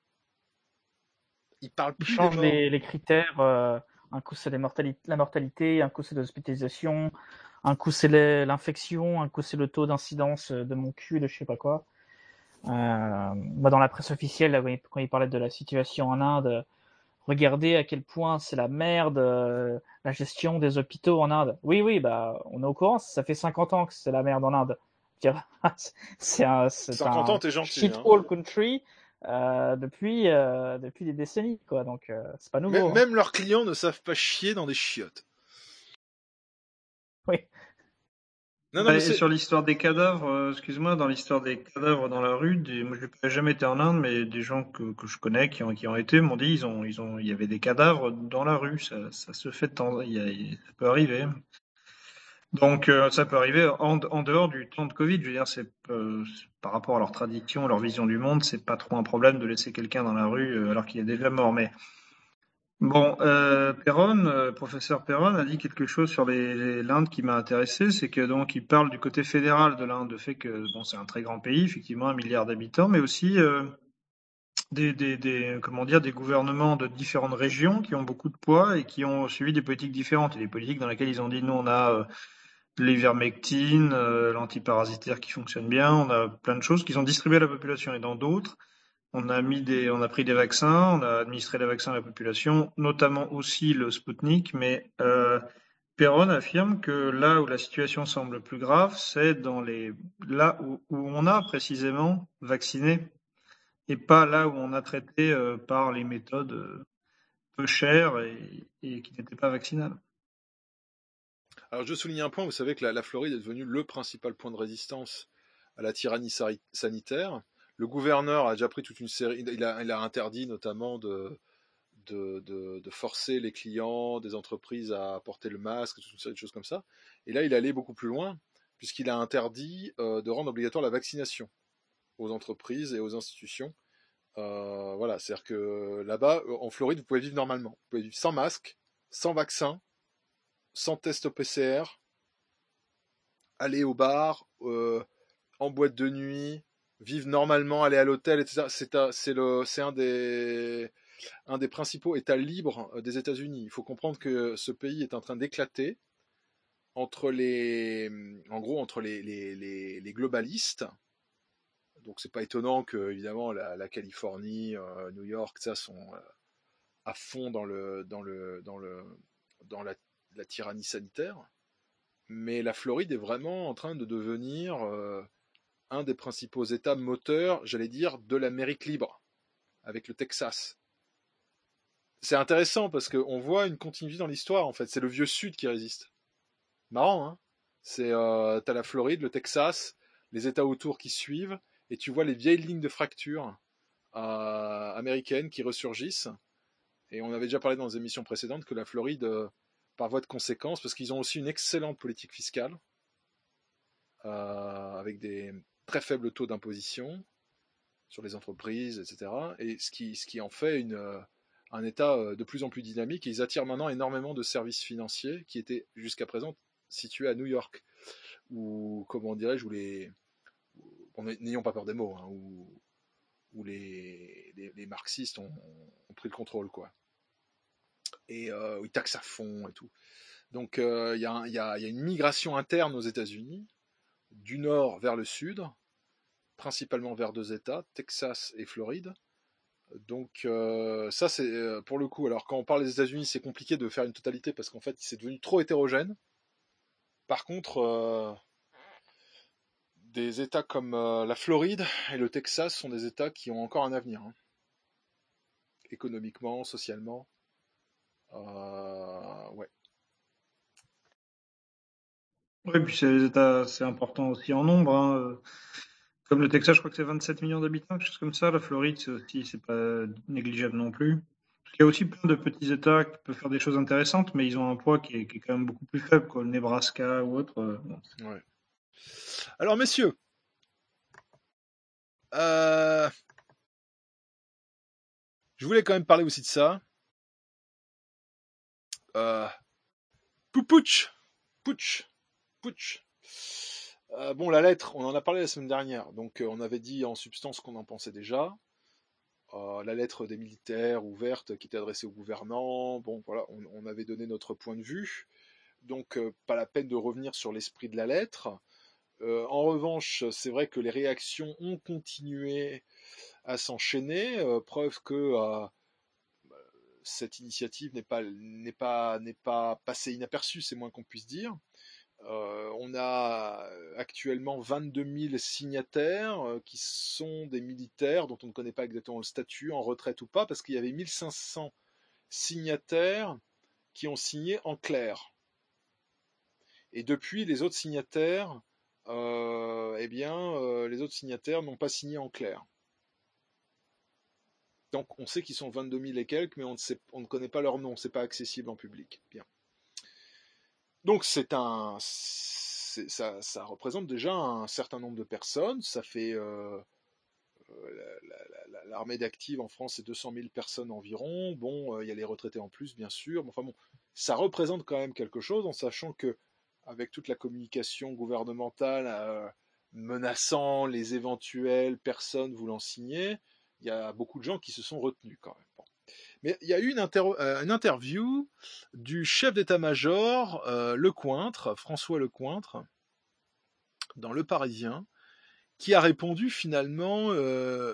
Ils parlent plus Ils changent des morts. les, les critères, euh, un coup c'est les mortali- la mortalité, un coup c'est l'hospitalisation, un coup c'est les- l'infection, un coup c'est le taux d'incidence de mon cul, de je sais pas quoi. Euh, moi, dans la presse officielle, là, quand il parlait de la situation en Inde, regardez à quel point c'est la merde, euh, la gestion des hôpitaux en Inde. Oui, oui, bah, on est au courant, ça fait cinquante ans que c'est la merde en Inde. C'est un, c'est cinquante un ans, t'es gentil, shithole hein. country euh, depuis, euh, depuis des décennies, quoi. Donc, euh, c'est pas nouveau. Même, hein. même leurs clients ne savent pas chier dans des chiottes. Oui. Non, non, Bah, mais et c'est... sur l'histoire des cadavres, euh, excuse-moi, dans l'histoire des cadavres dans la rue, des, moi j'ai jamais été en Inde, mais des gens que, que je connais qui ont, qui ont été m'ont dit ils ont, ils ont, il y avait des cadavres dans la rue, ça, ça se fait de temps, il y a, il- ça peut arriver. Donc euh, ça peut arriver en, en dehors du temps de Covid, je veux dire, c'est euh, par rapport à leur tradition, leur vision du monde, c'est pas trop un problème de laisser quelqu'un dans la rue euh, alors qu'il est déjà mort, mais bon, euh, Perron, euh, professeur Perron a dit quelque chose sur les, les- l'Inde qui m'a intéressé, c'est que donc il parle du côté fédéral de l'Inde, le fait que bon c'est un très grand pays, effectivement un milliard d'habitants, mais aussi euh, des, des, des comment dire des gouvernements de différentes régions qui ont beaucoup de poids et qui ont suivi des politiques différentes, et des politiques dans lesquelles ils ont dit nous on a euh, l'ivermectine, euh, l'antiparasitaire qui fonctionne bien, on a plein de choses qu'ils ont distribuées à la population, et dans d'autres on a mis des, on a pris des vaccins, on a administré des vaccins à la population, notamment aussi le Sputnik, mais euh, Perron affirme que là où la situation semble plus grave, c'est dans les, là où, où on a précisément vacciné, et pas là où on a traité euh, par les méthodes euh, peu chères et, et qui n'étaient pas vaccinables. Alors je souligne un point, vous savez que la, la Floride est devenue le principal point de résistance à la tyrannie sari- sanitaire. Le gouverneur a déjà pris toute une série, il a, il a interdit notamment de, de, de, de forcer les clients des entreprises à porter le masque, toute une série de choses comme ça. Et là, il est allé beaucoup plus loin, puisqu'il a interdit euh, de rendre obligatoire la vaccination aux entreprises et aux institutions. Euh, voilà, c'est-à-dire que là-bas, en Floride, vous pouvez vivre normalement. Vous pouvez vivre sans masque, sans vaccin, sans test P C R, aller au bar, euh, en boîte de nuit, vivre normalement, aller à l'hôtel, et cetera. C'est, un, c'est, le, c'est un, des, un des principaux États libres des États-Unis. Il faut comprendre que ce pays est en train d'éclater entre les, en gros, entre les, les, les, les globalistes. Donc c'est pas étonnant que évidemment la, la Californie, euh, New York, ça sont euh, à fond dans le, dans le, dans le, dans la, la tyrannie sanitaire. Mais la Floride est vraiment en train de devenir euh, un des principaux États moteurs, j'allais dire, de l'Amérique libre, avec le Texas. C'est intéressant parce qu'on voit une continuité dans l'histoire, en fait. C'est le vieux Sud qui résiste. Marrant, hein. C'est, euh, t'as la Floride, le Texas, les États autour qui suivent, et tu vois les vieilles lignes de fracture euh, américaines qui ressurgissent. Et on avait déjà parlé dans les émissions précédentes que la Floride... Euh, par voie de conséquence, parce qu'ils ont aussi une excellente politique fiscale, euh, avec des très faibles taux d'imposition sur les entreprises, et cetera. Et ce qui, ce qui en fait une, euh, un État euh, de plus en plus dynamique. Et ils attirent maintenant énormément de services financiers qui étaient jusqu'à présent situés à New York, où, comment dirais-je, où les, où, n'ayons pas peur des mots, hein, où, où les, les, les marxistes ont, ont pris le contrôle, quoi. Et euh, ils taxent à fond et tout. Donc il euh, y, y, y a une migration interne aux États-Unis, du nord vers le sud, principalement vers deux États, Texas et Floride. Donc euh, ça c'est euh, pour le coup. Alors quand on parle des États-Unis, c'est compliqué de faire une totalité parce qu'en fait c'est devenu trop hétérogène. Par contre, euh, des États comme euh, la Floride et le Texas sont des États qui ont encore un avenir, hein. Économiquement, socialement. Euh, ouais. Oui, puis c'est des États, c'est important aussi en nombre, hein. Comme le Texas, je crois que c'est vingt-sept millions d'habitants, quelque chose comme ça. La Floride, c'est aussi, c'est pas négligeable non plus. Parce qu'il y a aussi plein de petits États qui peuvent faire des choses intéressantes, mais ils ont un poids qui est, qui est quand même beaucoup plus faible, quoi. Le Nebraska ou autre. euh, bon, c'est- Ouais. Alors messieurs, euh, je voulais quand même parler aussi de ça. Euh, Poupouch, Pouch, Pouch. Euh, bon, la lettre, on en a parlé la semaine dernière, donc euh, on avait dit en substance qu'on en pensait déjà. Euh, la lettre des militaires ouverte qui était adressée au gouvernant, bon voilà, on, on avait donné notre point de vue, donc euh, pas la peine de revenir sur l'esprit de la lettre. Euh, en revanche, c'est vrai que les réactions ont continué à s'enchaîner, euh, preuve que euh, cette initiative n'est pas, n'est pas, n'est pas passée inaperçue, c'est moins qu'on puisse dire. Euh, on a actuellement vingt-deux mille signataires euh, qui sont des militaires dont on ne connaît pas exactement le statut, en retraite ou pas, parce qu'il y avait mille cinq cents signataires qui ont signé en clair. Et depuis, les autres signataires, euh, eh bien, euh, les autres signataires n'ont pas signé en clair. Donc on sait qu'ils sont vingt-deux mille et quelques, mais on ne, sait, on ne connaît pas leur nom, c'est pas accessible en public. Bien. Donc c'est un, c'est, ça, ça représente déjà un certain nombre de personnes. Ça fait euh, la, la, la, l'armée d'active en France, c'est deux cent mille personnes environ. Bon, il euh, y a les retraités en plus, bien sûr. Enfin bon, ça représente quand même quelque chose, en sachant que avec toute la communication gouvernementale euh, menaçant les éventuelles personnes voulant signer, il y a beaucoup de gens qui se sont retenus quand même. Bon. Mais il y a eu une, inter- euh, une interview du chef d'état-major euh, Lecointre, François Lecointre, dans Le Parisien, qui a répondu finalement euh,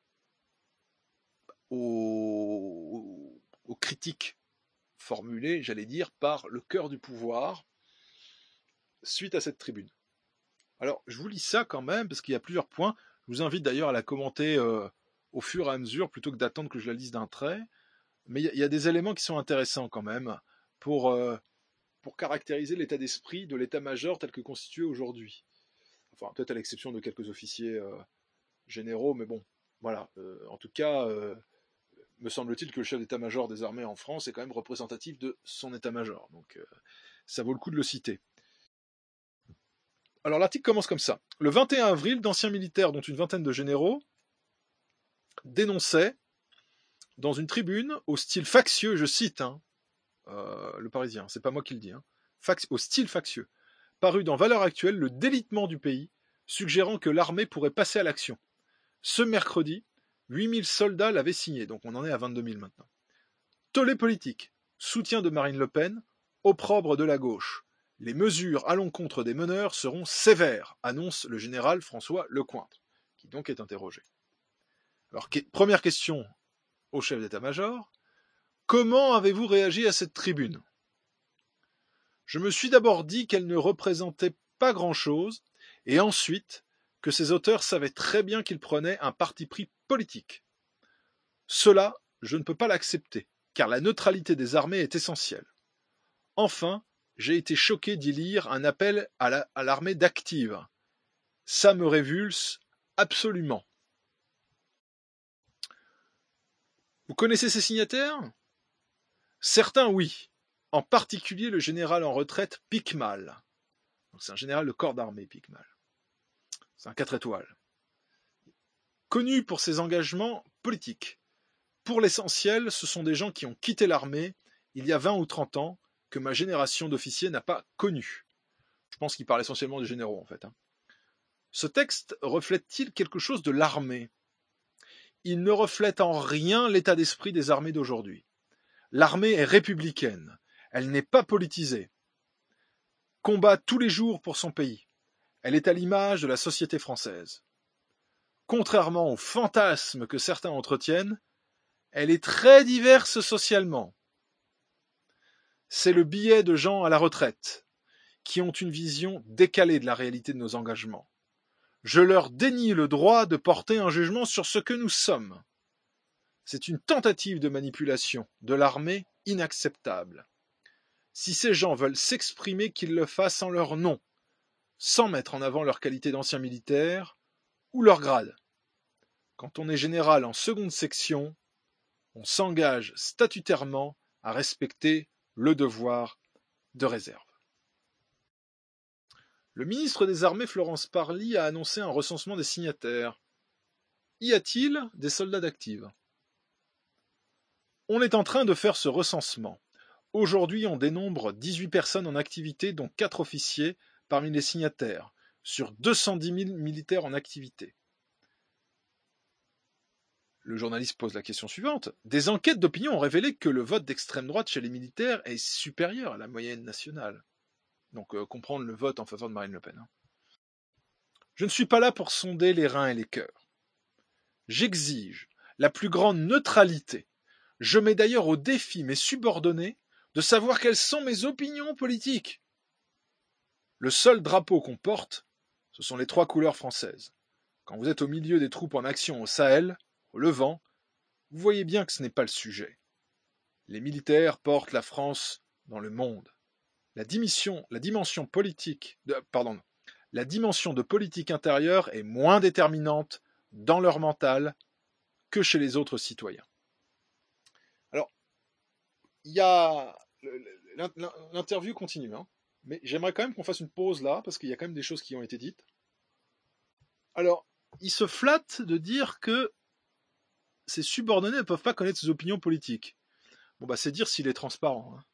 aux, aux critiques formulées, j'allais dire, par le cœur du pouvoir suite à cette tribune. Alors, je vous lis ça quand même, parce qu'il y a plusieurs points. Je vous invite d'ailleurs à la commenter euh, au fur et à mesure, plutôt que d'attendre que je la lise d'un trait. Mais il y, y a des éléments qui sont intéressants quand même pour, euh, pour caractériser l'état d'esprit de l'état-major tel que constitué aujourd'hui. Enfin, peut-être à l'exception de quelques officiers euh, généraux, mais bon, voilà. Euh, en tout cas, euh, me semble-t-il que le chef d'état-major des armées en France est quand même représentatif de son état-major. Donc, euh, ça vaut le coup de le citer. Alors, l'article commence comme ça. Le vingt et un avril, d'anciens militaires, dont une vingtaine de généraux, dénonçaient, dans une tribune, au style factieux, je cite, hein, euh, le Parisien, c'est pas moi qui le dis, hein, fac- au style factieux, paru dans Valeurs Actuelles, le délitement du pays, suggérant que l'armée pourrait passer à l'action. Ce mercredi, huit mille soldats l'avaient signé, donc on en est à vingt-deux mille maintenant. Tollé politique, soutien de Marine Le Pen, opprobre de la gauche. Les mesures à l'encontre des meneurs seront sévères, annonce le général François Lecointre, qui donc est interrogé. Alors, que- première question au chef d'état-major, comment avez-vous réagi à cette tribune ? Je me suis d'abord dit qu'elle ne représentait pas grand-chose, et ensuite que ses auteurs savaient très bien qu'ils prenaient un parti pris politique. Cela, je ne peux pas l'accepter, car la neutralité des armées est essentielle. Enfin, j'ai été choqué d'y lire un appel à, la, à l'armée d'active. Ça me révulse absolument. Vous connaissez ces signataires ? Certains, oui. en particulier le général en retraite Picmal. Donc c'est un général de corps d'armée, Picmal. C'est un quatre étoiles. Connu pour ses engagements politiques. Pour l'essentiel, ce sont des gens qui ont quitté l'armée il y a vingt ou trente ans que ma génération d'officiers n'a pas connu. Je pense qu'il parle essentiellement des généraux, en fait. Hein. Ce texte reflète-t-il quelque chose de l'armée ? Il ne reflète en rien l'état d'esprit des armées d'aujourd'hui. L'armée est républicaine. Elle n'est pas politisée. Combat tous les jours pour son pays. Elle est à l'image de la société française. Contrairement aux fantasmes que certains entretiennent, elle est très diverse socialement. C'est le billet de gens à la retraite, qui ont une vision décalée de la réalité de nos engagements. Je leur dénie le droit de porter un jugement sur ce que nous sommes. C'est une tentative de manipulation de l'armée inacceptable. Si ces gens veulent s'exprimer, qu'ils le fassent en leur nom, sans mettre en avant leur qualité d'ancien militaire ou leur grade. Quand on est général en seconde section, on s'engage statutairement à respecter le devoir de réserve. Le ministre des Armées, Florence Parly, a annoncé un recensement des signataires. Y a-t-il des soldats d'active ? On est en train de faire ce recensement. Aujourd'hui, on dénombre dix-huit personnes en activité, dont quatre officiers parmi les signataires, sur deux cent dix mille militaires en activité. Le journaliste pose la question suivante. Des enquêtes d'opinion ont révélé que le vote d'extrême droite chez les militaires est supérieur à la moyenne nationale. Donc, euh, comprendre le vote en faveur de Marine Le Pen. Hein. Je ne suis pas là pour sonder les reins et les cœurs. J'exige la plus grande neutralité. Je mets d'ailleurs au défi mes subordonnés de savoir quelles sont mes opinions politiques. Le seul drapeau qu'on porte, ce sont les trois couleurs françaises. Quand vous êtes au milieu des troupes en action au Sahel, au Levant, vous voyez bien que ce n'est pas le sujet. Les militaires portent la France dans le monde. La dimension, la dimension politique, de, pardon, la dimension de politique intérieure est moins déterminante dans leur mental que chez les autres citoyens. Alors, il y a l'interview continue, hein, mais j'aimerais quand même qu'on fasse une pause là parce qu'il y a quand même des choses qui ont été dites. Alors, il se flatte de dire que ses subordonnés ne peuvent pas connaître ses opinions politiques. Bon bah c'est dire s'il est transparent. Hein.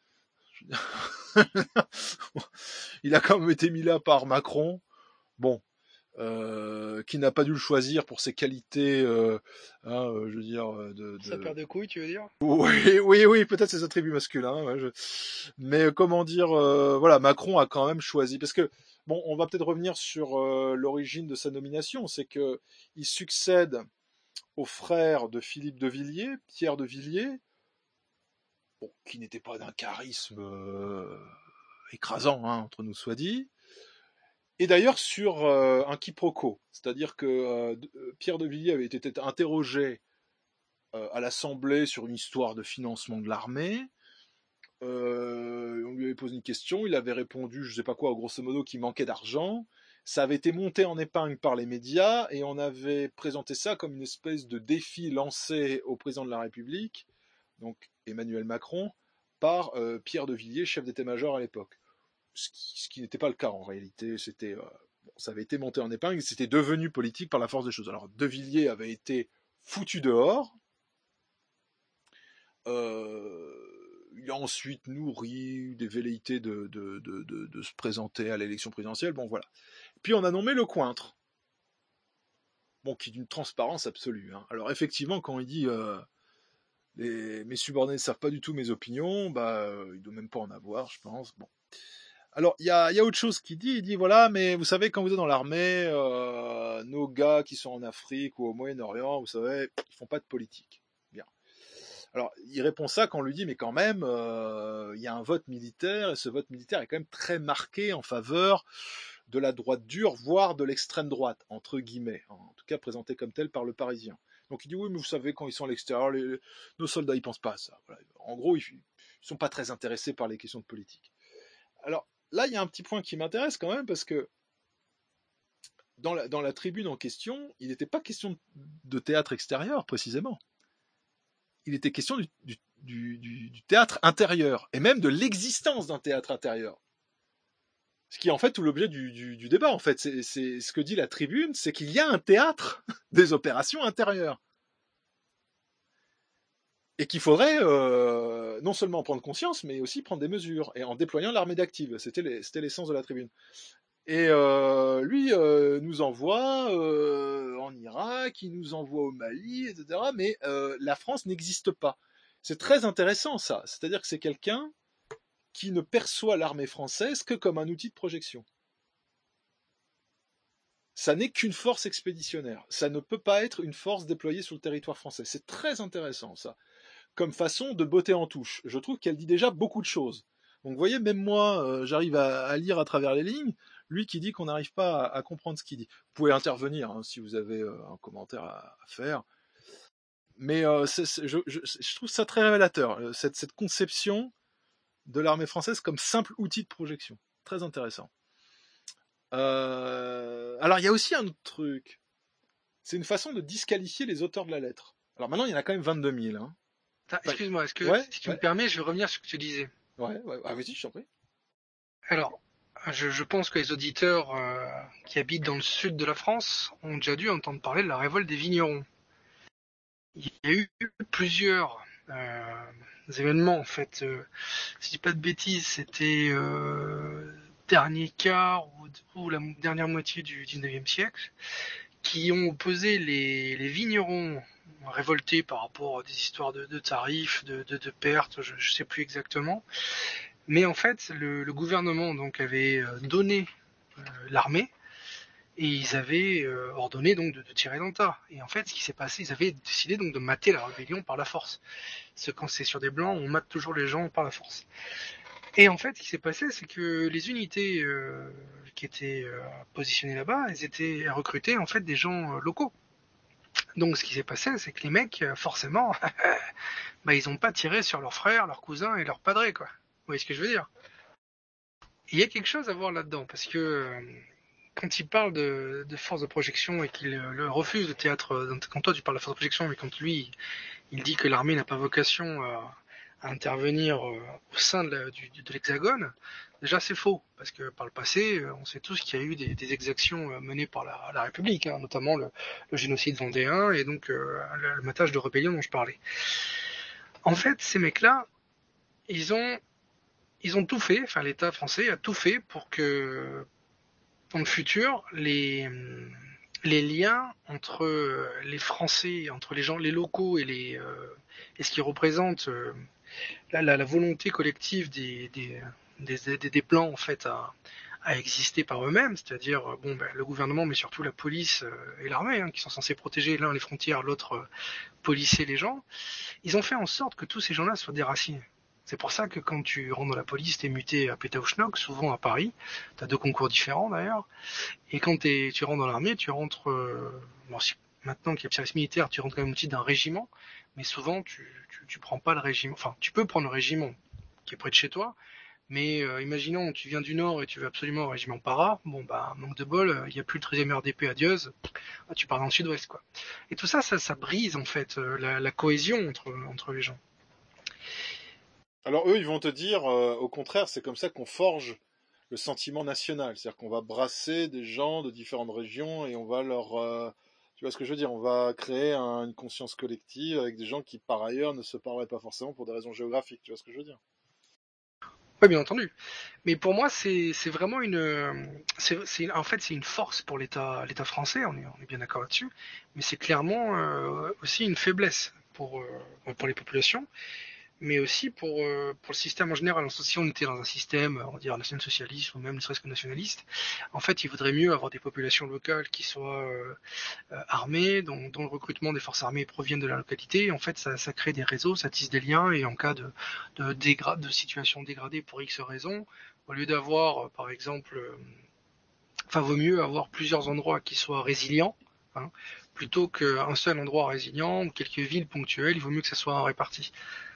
Il a quand même été mis là par Macron, bon, euh, qui n'a pas dû le choisir pour ses qualités, euh, hein, euh, je veux dire, de, de... Sa paire de couilles, tu veux dire ? Oui, oui, oui, peut-être ses attributs masculins. Ouais, je... Mais comment dire, euh, voilà, Macron a quand même choisi, parce que bon, on va peut-être revenir sur euh, l'origine de sa nomination, c'est que il succède au frère de Philippe de Villiers, Pierre de Villiers. Bon, qui n'était pas d'un charisme euh, écrasant, hein, entre nous soit dit, et d'ailleurs sur euh, un quiproquo, c'est-à-dire que euh, Pierre de Villiers avait été interrogé euh, à l'Assemblée sur une histoire de financement de l'armée, euh, on lui avait posé une question, il avait répondu, je sais pas quoi, grosso modo, qu'il manquait d'argent, ça avait été monté en épingle par les médias, et on avait présenté ça comme une espèce de défi lancé au président de la République, donc Emmanuel Macron, par euh, Pierre de Villiers, chef d'état-major à l'époque. Ce qui, ce qui n'était pas le cas en réalité, c'était, euh, bon, ça avait été monté en épingle, c'était devenu politique par la force des choses. Alors de Villiers avait été foutu dehors, euh, il a ensuite nourri des velléités de, de, de, de, de se présenter à l'élection présidentielle, bon voilà. Puis on a nommé Lecointre, bon, qui est d'une transparence absolue. Hein. Alors effectivement, quand il dit... Euh, Les, mes subordonnés ne savent pas du tout mes opinions, bah, euh, il ne doit même pas en avoir, je pense. Bon. Alors, il y a, y a autre chose qu'il dit, il dit, voilà, mais vous savez, quand vous êtes dans l'armée, euh, nos gars qui sont en Afrique ou au Moyen-Orient, vous savez, ils font pas de politique. Bien. Alors, il répond ça quand on lui dit, mais quand même, euh, il y a un vote militaire, et ce vote militaire est quand même très marqué en faveur de la droite dure, voire de l'extrême droite, entre guillemets, en tout cas présenté comme tel par le Parisien. Donc il dit, oui, mais vous savez, quand ils sont à l'extérieur, les, nos soldats, ils pensent pas à ça. Voilà. En gros, ils, ils sont pas très intéressés par les questions de politique. Alors, là, il y a un petit point qui m'intéresse quand même, parce que dans la, dans la tribune en question, il n'était pas question de théâtre extérieur, précisément. Il était question du, du, du, du, du théâtre intérieur, et même de l'existence d'un théâtre intérieur. Ce qui est en fait tout l'objet du, du, du débat, en fait. C'est, c'est ce que dit la Tribune, c'est qu'il y a un théâtre des opérations intérieures. Et qu'il faudrait euh, non seulement en prendre conscience, mais aussi prendre des mesures, et en déployant l'armée d'active. C'était, les, c'était l'essence de la Tribune. Et euh, lui euh, nous envoie euh, en Irak, il nous envoie au Mali, et cetera. Mais euh, la France n'existe pas. C'est très intéressant, ça. C'est-à-dire que c'est quelqu'un qui ne perçoit l'armée française que comme un outil de projection. Ça n'est qu'une force expéditionnaire. Ça ne peut pas être une force déployée sur le territoire français. C'est très intéressant, ça. Comme façon de botter en touche. Je trouve qu'elle dit déjà beaucoup de choses. Donc vous voyez, même moi, euh, j'arrive à, à lire à travers les lignes. Lui qui dit qu'on n'arrive pas à, à comprendre ce qu'il dit. Vous pouvez intervenir hein, si vous avez euh, un commentaire à, à faire. Mais euh, c'est, c'est, je, je, je trouve ça très révélateur, cette, cette conception de l'armée française comme simple outil de projection. Très intéressant. Euh... Alors, il y a aussi un autre truc. C'est une façon de disqualifier les auteurs de la lettre. Alors maintenant, il y en a quand même vingt-deux mille. Hein. Attends, excuse-moi, est-ce que, ouais, si tu ouais. me permets, je vais revenir sur ce que tu disais. Ouais, ouais. Ah, vas-y, je t'en prie. Alors, je, je pense que les auditeurs euh, qui habitent dans le sud de la France ont déjà dû entendre parler de la révolte des vignerons. Il y a eu plusieurs euh, événements, en fait. Euh, si je dis pas de bêtises, c'était euh, dernier quart ou, ou la dernière moitié du dix-neuvième siècle, qui ont opposé les, les vignerons révoltés par rapport à des histoires de, de tarifs, de, de, de pertes, je ne sais plus exactement. Mais en fait, le, le gouvernement donc avait donné euh, l'armée et ils avaient euh, ordonné donc de, de tirer dans le tas. Et en fait, ce qui s'est passé, ils avaient décidé donc de mater la rébellion par la force. Parce que quand c'est sur des blancs, on mate toujours les gens par la force. Et en fait, ce qui s'est passé, c'est que les unités euh, qui étaient euh, positionnées là-bas, elles étaient recrutées en fait des gens euh, locaux. Donc, ce qui s'est passé, c'est que les mecs, forcément, bah, ils n'ont pas tiré sur leurs frères, leurs cousins et leurs padrés, quoi. Vous voyez ce que je veux dire? Il y a quelque chose à voir là-dedans, parce que euh, quand il parle de, de force de projection et qu'il euh, le refuse de théâtre, quand toi tu parles de force de projection, mais quand lui, il dit que l'armée n'a pas vocation à, à intervenir euh, au sein de, la, du, de l'Hexagone, déjà c'est faux, parce que par le passé, on sait tous qu'il y a eu des, des exactions menées par la, la République, hein, notamment le, le génocide vendéen et donc euh, le, le matage de rébellion dont je parlais. En fait, ces mecs-là, ils ont Ils ont tout fait, enfin l'État français a tout fait pour que dans le futur, les, les liens entre les Français, entre les gens, les locaux et, les, euh, et ce qui représente euh, la, la, la volonté collective des, des, des, des, des plans en fait à, à exister par eux-mêmes, c'est-à-dire bon, ben, le gouvernement mais surtout la police et l'armée hein, qui sont censés protéger l'un les frontières, l'autre euh, policer les gens, ils ont fait en sorte que tous ces gens-là soient déracinés. C'est pour ça que quand tu rentres dans la police, t'es muté à Pétaouchnok, souvent à Paris. T'as deux concours différents d'ailleurs. Et quand t'es, tu rentres dans l'armée, tu rentres... Euh, bon, si, maintenant qu'il y a le service militaire, tu rentres quand même au titre d'un régiment. Mais souvent, tu, tu, tu prends pas le régiment... Enfin, tu peux prendre le régiment qui est près de chez toi. Mais euh, imaginons, tu viens du Nord et tu veux absolument un régiment para. Bon, bah, manque de bol, il n'y a plus le treizième R D P à Dieuze. Tu pars dans le sud-ouest, quoi. Et tout ça, ça, ça brise en fait la, la cohésion entre, entre les gens. Alors eux, ils vont te dire, euh, au contraire, c'est comme ça qu'on forge le sentiment national. C'est-à-dire qu'on va brasser des gens de différentes régions et on va leur... Euh, tu vois ce que je veux dire? On va créer un, une conscience collective avec des gens qui, par ailleurs, ne se parleraient pas forcément pour des raisons géographiques. Tu vois ce que je veux dire? Oui, bien entendu. Mais pour moi, c'est, c'est vraiment une... C'est, c'est, en fait, c'est une force pour l'État, l'État français, on est, on est bien d'accord là-dessus. Mais c'est clairement euh, aussi une faiblesse pour, euh, pour les populations. Mais aussi pour, euh, pour le système en général. Si on était dans un système, on va dire national-socialiste ou même ne serait-ce que nationaliste, en fait, il vaudrait mieux avoir des populations locales qui soient euh, euh, armées, dont, dont le recrutement des forces armées provienne de la localité. Et en fait, ça, ça crée des réseaux, ça tisse des liens, et en cas de, de, dégra- de situation dégradée pour X raisons, au lieu d'avoir, par exemple, euh, enfin, vaut mieux avoir plusieurs endroits qui soient résilients, hein, plutôt qu'un seul endroit résilient ou quelques villes ponctuelles, il vaut mieux que ça soit réparti.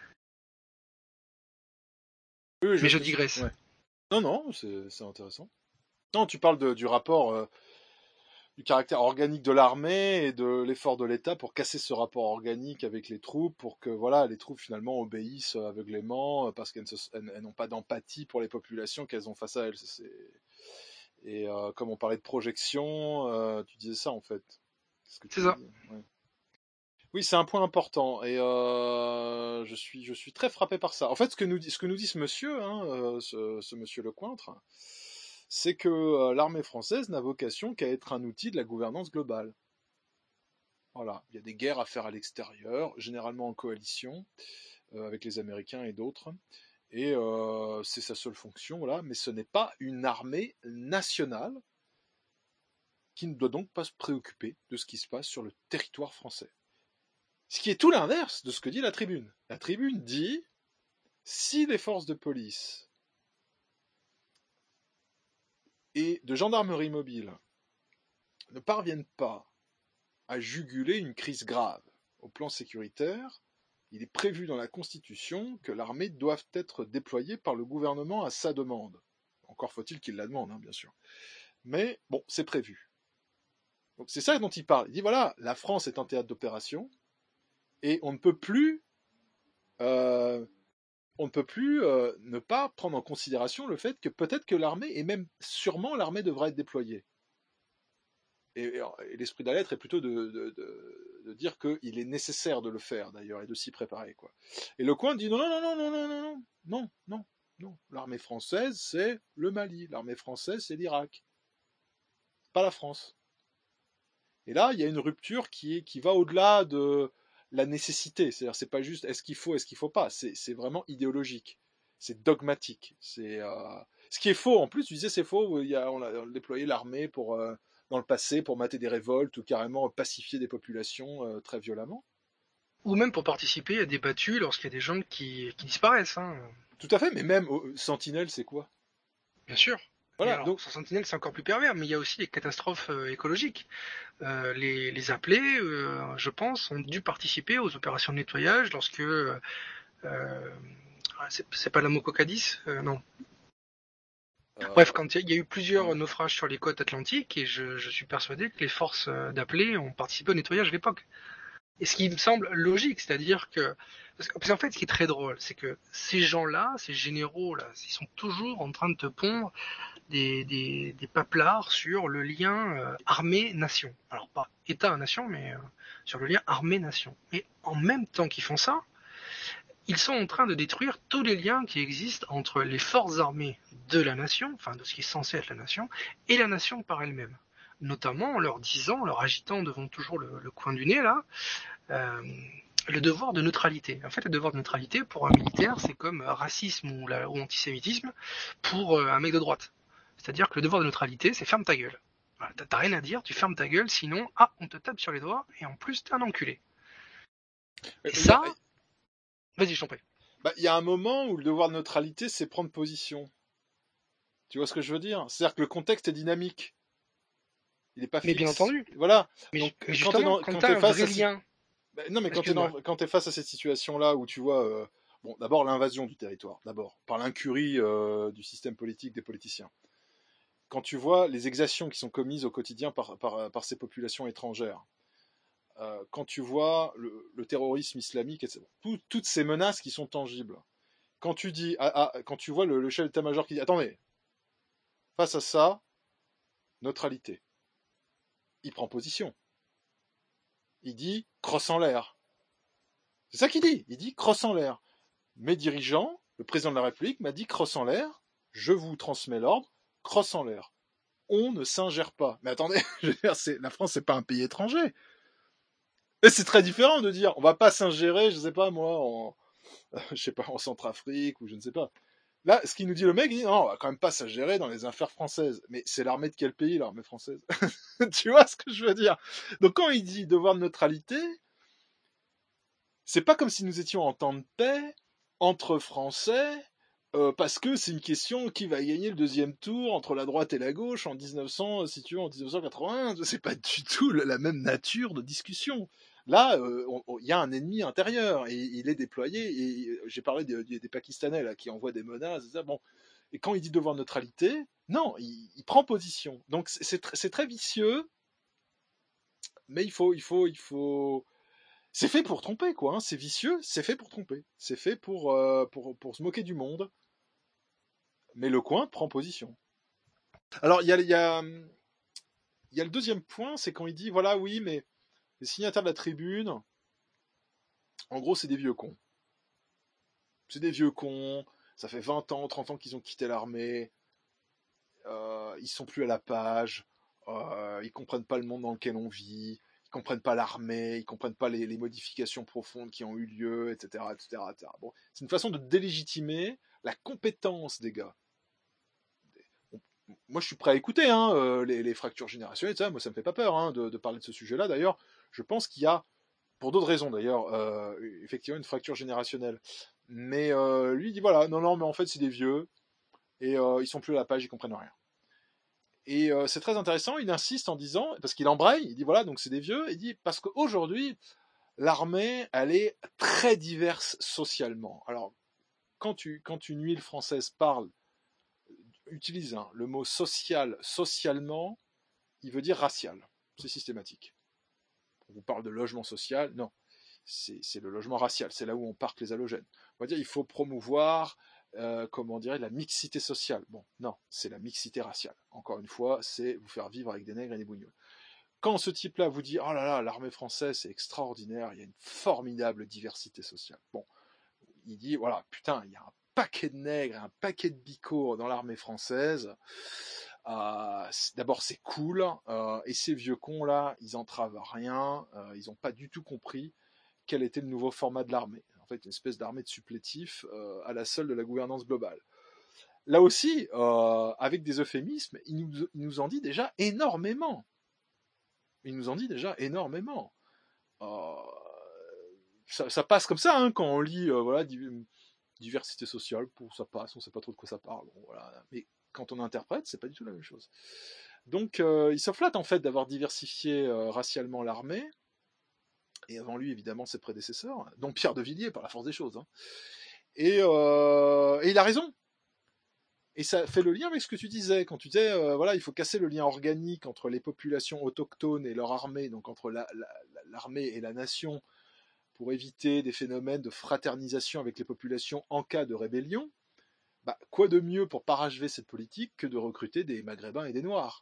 Oui, je Mais je digresse. Ouais. Non, non, c'est, c'est intéressant. Non, tu parles de, du rapport euh, du caractère organique de l'armée et de l'effort de l'État pour casser ce rapport organique avec les troupes, pour que voilà, les troupes finalement obéissent aveuglément parce qu'elles, se, elles, elles n'ont pas d'empathie pour les populations qu'elles ont face à elles. C'est... Et euh, comme on parlait de projection, euh, tu disais ça en fait. Qu'est-ce que tu C'est ça. Ouais. Oui, c'est un point important et euh, je suis je suis très frappé par ça. En fait, ce que nous dit ce que nous dit ce monsieur, hein, euh, ce, ce monsieur Lecointre, c'est que euh, l'armée française n'a vocation qu'à être un outil de la gouvernance globale. Voilà, il y a des guerres à faire à l'extérieur, généralement en coalition euh, avec les Américains et d'autres, et euh, c'est sa seule fonction, voilà. Mais ce n'est pas une armée nationale qui ne doit donc pas se préoccuper de ce qui se passe sur le territoire français. Ce qui est tout l'inverse de ce que dit la Tribune. La Tribune dit, si les forces de police et de gendarmerie mobile ne parviennent pas à juguler une crise grave au plan sécuritaire, il est prévu dans la Constitution que l'armée doive être déployée par le gouvernement à sa demande. Encore faut-il qu'il la demande, hein, bien sûr. Mais bon, c'est prévu. Donc c'est ça dont il parle. Il dit voilà, la France est un théâtre d'opération et on ne peut plus, euh, on ne peut plus euh, ne pas prendre en considération le fait que peut-être que l'armée, et même sûrement l'armée devra être déployée. Et, et l'esprit de la lettre est plutôt de, de, de, de dire qu'il est nécessaire de le faire d'ailleurs et de s'y préparer, quoi. Et Lecointre dit non, non, non, non, non, non, non, non, non, non. L'armée française, c'est le Mali. L'armée française, c'est l'Irak. Pas la France. Et là, il y a une rupture qui, est, qui va au-delà de la nécessité. C'est-à-dire, c'est pas juste est-ce qu'il faut, est-ce qu'il faut pas. C'est, c'est vraiment idéologique. C'est dogmatique. C'est, euh... ce qui est faux. En plus, tu disais c'est faux. Il y a, on a déployé l'armée pour, euh, dans le passé pour mater des révoltes ou carrément pacifier des populations euh, très violemment. Ou même pour participer à des battues lorsqu'il y a des gens qui, qui disparaissent. Hein. Tout à fait. Mais même euh, Sentinelle, c'est quoi? Bien sûr. Voilà, alors, donc sur Sentinelle, c'est encore plus pervers, mais il y a aussi les catastrophes euh, écologiques. Euh, les, les appelés, euh, je pense, ont dû participer aux opérations de nettoyage lorsque... Euh, euh, c'est, c'est pas la Mococadis, euh, non. Euh... Bref, quand il y, y a eu plusieurs ouais. naufrages sur les côtes atlantiques, et je, je suis persuadé que les forces d'appelés ont participé au nettoyage à l'époque. Et ce qui me semble logique, c'est-à-dire que... Parce qu'en fait, ce qui est très drôle, c'est que ces gens-là, ces généraux-là, ils sont toujours en train de te pondre des, des, des paplards sur le lien euh, armée-nation. Alors, pas État-nation, mais euh, sur le lien armée-nation. Et en même temps qu'ils font ça, ils sont en train de détruire tous les liens qui existent entre les forces armées de la nation, enfin de ce qui est censé être la nation, et la nation par elle-même. Notamment en leur disant, en leur agitant devant toujours le, le coin du nez, là, euh, le devoir de neutralité. En fait, le devoir de neutralité, pour un militaire, c'est comme racisme ou, la, ou antisémitisme pour euh, un mec de droite. C'est-à-dire que le devoir de neutralité, c'est ferme ta gueule. Voilà, t'as, t'as rien à dire, tu fermes ta gueule, sinon, ah, on te tape sur les doigts, et en plus, t'es un enculé. Et et ça... a... Vas-y, je t'en prie. Bah, il y a un moment où le devoir de neutralité, c'est prendre position. Tu vois ce que je veux dire? C'est-à-dire que le contexte est dynamique. Il n'est pas fixe. Mais bien entendu. Voilà. Mais, donc, mais quand t'es, dans, quand quand t'as t'es un face vrai à lien... Bah, non, mais quand t'es, dans, quand t'es face à cette situation-là où tu vois, euh, bon, d'abord l'invasion du territoire, d'abord, par l'incurie euh, du système politique des politiciens. Quand tu vois les exactions qui sont commises au quotidien par, par, par ces populations étrangères, euh, quand tu vois le, le terrorisme islamique, et cetera, tout, toutes ces menaces qui sont tangibles, quand tu dis, ah, ah, quand tu vois le, le chef d'état-major qui dit, attendez, face à ça, neutralité. Il prend position. Il dit crosse en l'air. C'est ça qu'il dit. Il dit crosse en l'air. Mes dirigeants, le président de la République m'a dit crosse en l'air, je vous transmets l'ordre, crosse en l'air. On ne s'ingère pas. Mais attendez, je veux dire, c'est, la France, c'est pas un pays étranger. Et c'est très différent de dire on va pas s'ingérer, je sais pas moi, en, je sais pas, en Centrafrique ou je ne sais pas. Là, ce qu'il nous dit le mec, il dit non, on va quand même pas s'ingérer dans les affaires françaises. Mais c'est l'armée de quel pays, l'armée française? Tu vois ce que je veux dire? Donc quand il dit devoir de neutralité, c'est pas comme si nous étions en temps de paix entre Français, euh, parce que c'est une question qui va gagner le deuxième tour entre la droite et la gauche en dix-neuf cents, si tu veux, en dix-neuf cent quatre-vingt-un. C'est pas du tout la même nature de discussion. Là, il euh, y a un ennemi intérieur et il est déployé. Et j'ai parlé des, des, des Pakistanais là qui envoient des menaces. Et, ça, bon. Et quand il dit devoir de neutralité, non, il, il prend position. Donc c'est, c'est, c'est très vicieux mais il faut, il faut, il faut. C'est fait pour tromper, quoi. Hein. C'est vicieux, c'est fait pour tromper. C'est fait pour, euh, pour, pour se moquer du monde. Mais Le Coin prend position. Alors, il y a, y, a, y a le deuxième point, c'est quand il dit, voilà, oui, mais les signataires de la tribune, en gros, c'est des vieux cons. C'est des vieux cons, ça fait vingt ans, trente ans qu'ils ont quitté l'armée, euh, ils sont plus à la page, euh, ils comprennent pas le monde dans lequel on vit, ils comprennent pas l'armée, ils comprennent pas les, les modifications profondes qui ont eu lieu, et cetera, et cetera, et cetera. Bon, c'est une façon de délégitimer la compétence des gars. Moi, je suis prêt à écouter hein, euh, les, les fractures générationnelles, ça, moi, ça me fait pas peur hein, de, de parler de ce sujet-là. D'ailleurs, je pense qu'il y a, pour d'autres raisons d'ailleurs, euh, effectivement une fracture générationnelle. Mais euh, lui, il dit voilà, non, non, mais en fait, c'est des vieux, et euh, ils sont plus à la page, ils comprennent rien. Et euh, c'est très intéressant, il insiste en disant, parce qu'il embraye, il dit voilà, donc c'est des vieux, il dit parce qu'aujourd'hui, l'armée, elle est très diverse socialement. Alors, quand, tu, quand une huile française parle, utilise hein, le mot social, socialement, il veut dire racial. C'est systématique. On vous parle de logement social, non. C'est, c'est le logement racial, c'est là où on parque les halogènes. On va dire il faut promouvoir, euh, comment dirait, la mixité sociale. Bon, non, c'est la mixité raciale. Encore une fois, c'est vous faire vivre avec des nègres et des bougnoules. Quand ce type-là vous dit « Oh là là, l'armée française, c'est extraordinaire, il y a une formidable diversité sociale. » Bon, il dit « Voilà, putain, il y a un paquet de nègres, un paquet de bicots dans l'armée française. Euh, d'abord, c'est cool. Euh, et ces vieux cons-là, ils entravent rien. Euh, ils n'ont pas du tout compris quel était le nouveau format de l'armée. En fait, une espèce d'armée de supplétifs euh, à la solde de la gouvernance globale. » Là aussi, euh, avec des euphémismes, il nous, il nous en dit déjà énormément. Il nous en dit déjà énormément. Euh, ça, ça passe comme ça hein, quand on lit euh, voilà, diversité sociale, pour ça passe, on ne sait pas trop de quoi ça parle. Bon, voilà. Mais quand on interprète, c'est pas du tout la même chose. Donc, euh, il se flatte en fait d'avoir diversifié euh, racialement l'armée, et avant lui, évidemment, ses prédécesseurs, dont Pierre de Villiers, par la force des choses. Hein. Et, euh, et il a raison. Et ça fait le lien avec ce que tu disais, quand tu disais, euh, voilà, il faut casser le lien organique entre les populations autochtones et leur armée, donc entre la, la, l'armée et la nation, pour éviter des phénomènes de fraternisation avec les populations en cas de rébellion. Bah, quoi de mieux pour parachever cette politique que de recruter des Maghrébins et des Noirs?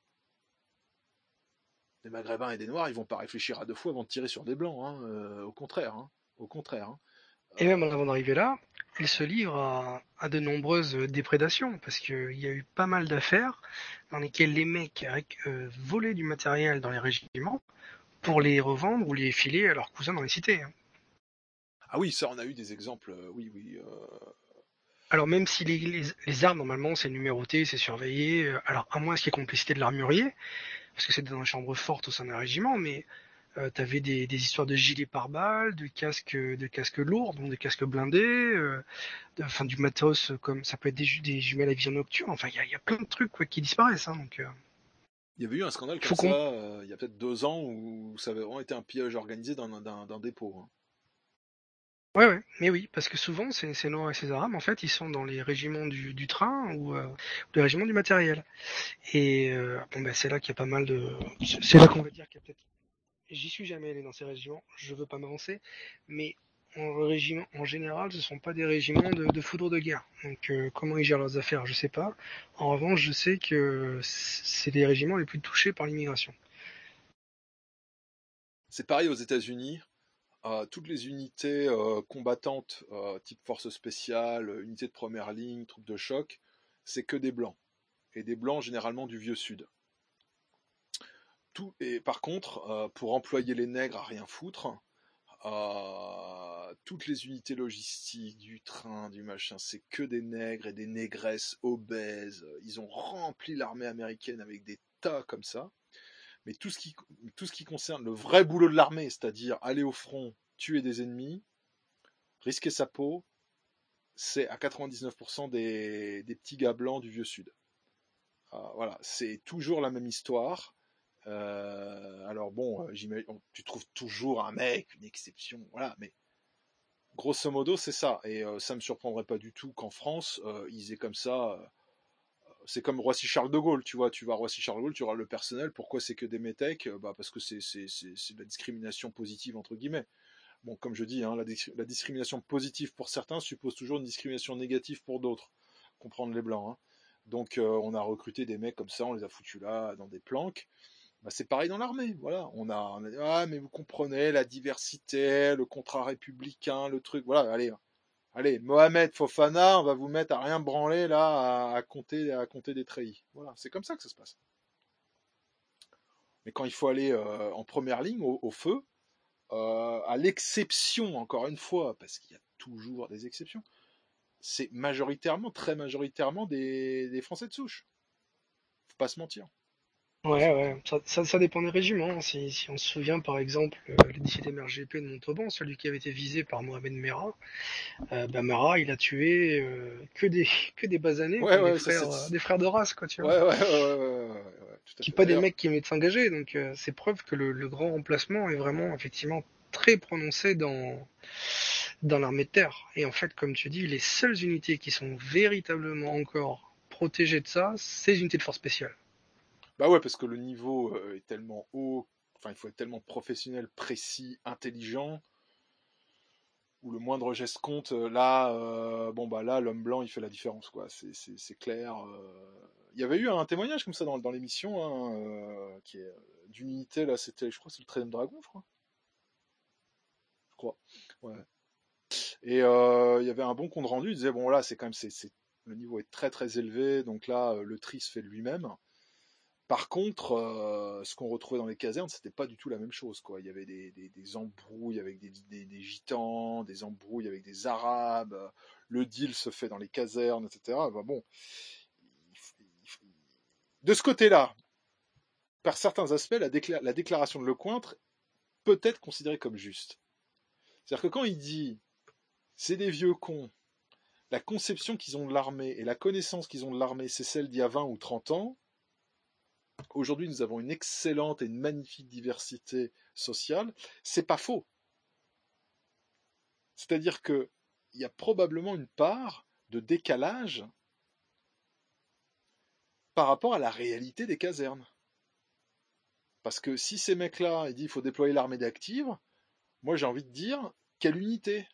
Les Maghrébins et des Noirs, ils vont pas réfléchir à deux fois avant de tirer sur des Blancs, hein, euh, au contraire. Hein, au contraire hein. Et même avant d'arriver là, il se livre à, à de nombreuses déprédations, parce qu'il y a eu pas mal d'affaires dans lesquelles les mecs euh, volaient du matériel dans les régiments pour les revendre ou les filer à leurs cousins dans les cités. Hein. Ah oui, ça on a eu des exemples, euh, oui, oui. Euh... Alors même si les, les, les armes, normalement, c'est numéroté, c'est surveillé, euh, alors à moins qu'il y ait complicité de l'armurier, parce que c'est dans une chambre forte au sein d'un régiment, mais euh, t'avais des, des histoires de gilets pare-balles, de casques, de casques lourds, donc des casques blindés, euh, de, enfin du matos, comme ça peut être des, des jumelles à vision nocturne, enfin il y, y a plein de trucs quoi, qui disparaissent. Hein, donc, euh... Il y avait eu un scandale comme ça, euh, il y a peut-être deux ans, où ça avait vraiment été un pillage organisé d'un, d'un, d'un dépôt. Hein. Ouais, ouais, mais oui, parce que souvent, ces, ces Noirs et ces Arabes, en fait, ils sont dans les régiments du, du train ou euh, les régiments du matériel. Et euh, bon, ben, c'est là qu'il y a pas mal de... C'est là qu'on va dire qu'il y a peut-être... J'y suis jamais allé dans ces régiments, je veux pas m'avancer, mais en régiment, en général, ce sont pas des régiments de, de foudre de guerre. Donc, euh, comment ils gèrent leurs affaires, je sais pas. En revanche, je sais que c'est les régiments les plus touchés par l'immigration. C'est pareil aux États-Unis. Euh, toutes les unités euh, combattantes, euh, type force spéciale, unités de première ligne, troupes de choc, c'est que des blancs. Et des blancs généralement du vieux sud. Tout, et par contre, euh, pour employer les nègres à rien foutre, euh, toutes les unités logistiques, du train, du machin, c'est que des nègres et des négresses obèses. Ils ont rempli l'armée américaine avec des tas comme ça. Mais tout ce qui, tout ce qui concerne le vrai boulot de l'armée, c'est-à-dire aller au front, tuer des ennemis, risquer sa peau, c'est à quatre-vingt-dix-neuf pour cent des, des petits gars blancs du vieux sud. Euh, voilà, c'est toujours la même histoire. Euh, alors bon, j'imagine, tu trouves toujours un mec, une exception, voilà, mais grosso modo c'est ça. Et euh, ça me surprendrait pas du tout qu'en France, euh, ils aient comme ça... Euh, c'est comme Roissy-Charles de Gaulle, tu vois, tu vas à Roissy-Charles de Gaulle, tu auras le personnel, pourquoi c'est que des métèques? Bah parce que c'est, c'est, c'est, c'est de la discrimination positive, entre guillemets. Bon, comme je dis, hein, la, la discrimination positive pour certains suppose toujours une discrimination négative pour d'autres, comprendre les blancs. Hein. Donc euh, on a recruté des mecs comme ça, on les a foutus là, dans des planques. Bah, c'est pareil dans l'armée, voilà. On a, on a dit, ah mais vous comprenez, la diversité, le contrat républicain, le truc, voilà, allez. Allez, Mohamed Fofana, on va vous mettre à rien branler là, à, à compter, à compter des treillis. Voilà, c'est comme ça que ça se passe. Mais quand il faut aller euh, en première ligne, au, au feu, euh, à l'exception, encore une fois, parce qu'il y a toujours des exceptions, c'est majoritairement, très majoritairement des, des Français de souche. Faut pas se mentir. Ouais, ouais, ça, ça, ça dépend des régiments. Si, si on se souvient par exemple euh, le dix-septième R G P de Montauban, celui qui avait été visé par Mohamed Merah, euh, bah Merah il a tué euh, que des que des basanés, ouais, quoi, ouais, des, ça, frères, euh, des frères de race, quoi, tu vois. Ouais, ouais, ouais, ouais, ouais, ouais, ouais, tout à Qui fait. pas des mecs qui aimaient de s'engager, donc euh, c'est preuve que le, le grand remplacement est vraiment effectivement très prononcé dans dans l'armée de terre. Et en fait, comme tu dis, les seules unités qui sont véritablement encore protégées de ça, c'est les unités de force spéciale. Bah ouais, parce que le niveau euh, est tellement haut, enfin il faut être tellement professionnel, précis, intelligent, où le moindre geste compte. Là, euh, bon bah là, l'homme blanc il fait la différence, quoi. C'est, c'est, c'est clair. Euh... Il y avait eu un témoignage comme ça dans, dans l'émission, hein, euh, qui est d'une unité là, c'était, je crois, c'est le treizième Dragon, je crois. Je crois. Ouais. Et euh, il y avait un bon compte rendu. Il disait bon là, c'est quand même, c'est, c'est... le niveau est très très élevé, donc là, le tri se fait de lui-même. Par contre, euh, ce qu'on retrouvait dans les casernes, c'était pas du tout la même chose, quoi. Il y avait des, des, des embrouilles avec des, des, des gitans, des embrouilles avec des arabes. Le deal se fait dans les casernes, et cetera. Bah bon, de ce côté-là, par certains aspects, la, décla- la déclaration de Lecointre peut être considérée comme juste. C'est-à-dire que quand il dit c'est des vieux cons, la conception qu'ils ont de l'armée et la connaissance qu'ils ont de l'armée, c'est celle d'il y a vingt ou trente ans. Aujourd'hui, nous avons une excellente et une magnifique diversité sociale. C'est pas faux. C'est-à-dire que il y a probablement une part de décalage par rapport à la réalité des casernes. Parce que si ces mecs-là, ils disent qu'il faut déployer l'armée d'active, moi j'ai envie de dire, quelle unité?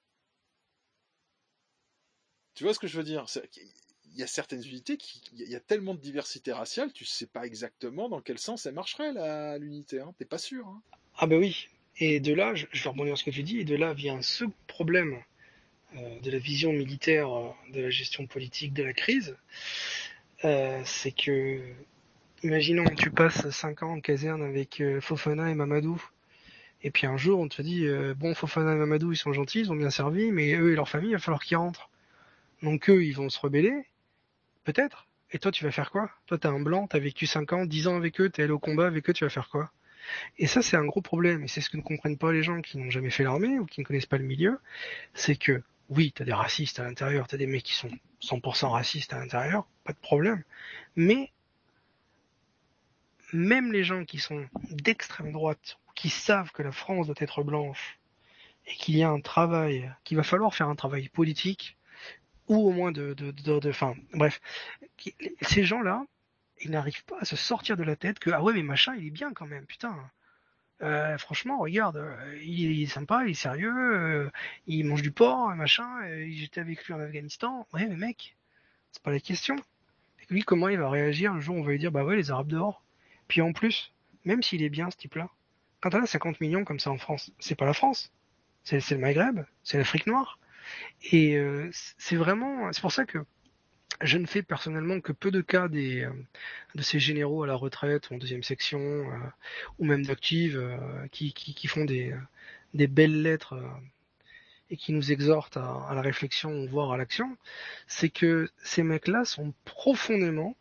Tu vois ce que je veux dire? Il y a certaines unités, qui, il y a tellement de diversité raciale, tu sais pas exactement dans quel sens elle marcherait, la, l'unité, hein, t'es pas sûr. Hein. Ah bah oui, et de là, je, je vais rebondir sur ce que tu dis, et de là vient un second problème euh, de la vision militaire euh, de la gestion politique de la crise, euh, c'est que, imaginons, tu passes cinq ans en caserne avec euh, Fofana et Mamadou, et puis un jour on te dit, euh, bon, Fofana et Mamadou ils sont gentils, ils ont bien servi, mais eux et leur famille, il va falloir qu'ils rentrent. Donc eux, ils vont se rebeller, peut-être. Et toi, tu vas faire quoi? Toi, t'es un blanc, t'as vécu cinq ans, dix ans avec eux, t'es allé au combat avec eux, tu vas faire quoi? Et ça, c'est un gros problème. Et c'est ce que ne comprennent pas les gens qui n'ont jamais fait l'armée ou qui ne connaissent pas le milieu. C'est que, oui, t'as des racistes à l'intérieur, t'as des mecs qui sont cent pour cent racistes à l'intérieur, pas de problème. Mais, même les gens qui sont d'extrême droite, qui savent que la France doit être blanche, et qu'il y a un travail, qu'il va falloir faire un travail politique, ou au moins de, de, de, de, enfin, bref, ces gens-là, ils n'arrivent pas à se sortir de la tête que ah ouais mais machin il est bien quand même, putain. Euh, franchement, regarde, euh, il, il est sympa, il est sérieux, euh, il mange du porc, machin. Euh, j'étais avec lui en Afghanistan. Ouais mais mec, c'est pas la question. Et lui comment il va réagir le jour où on va lui dire bah ouais les Arabes dehors. Puis en plus, même s'il est bien ce type-là, quand t'en as cinquante millions comme ça en France, c'est pas la France, c'est, c'est le Maghreb, c'est l'Afrique noire. Et euh, c'est vraiment, c'est pour ça que je ne fais personnellement que peu de cas des, euh, de ces généraux à la retraite ou en deuxième section, euh, ou même d'actives, euh, qui, qui, qui font des, des belles lettres euh, et qui nous exhortent à, à la réflexion, voire à l'action. C'est que ces mecs-là sont profondément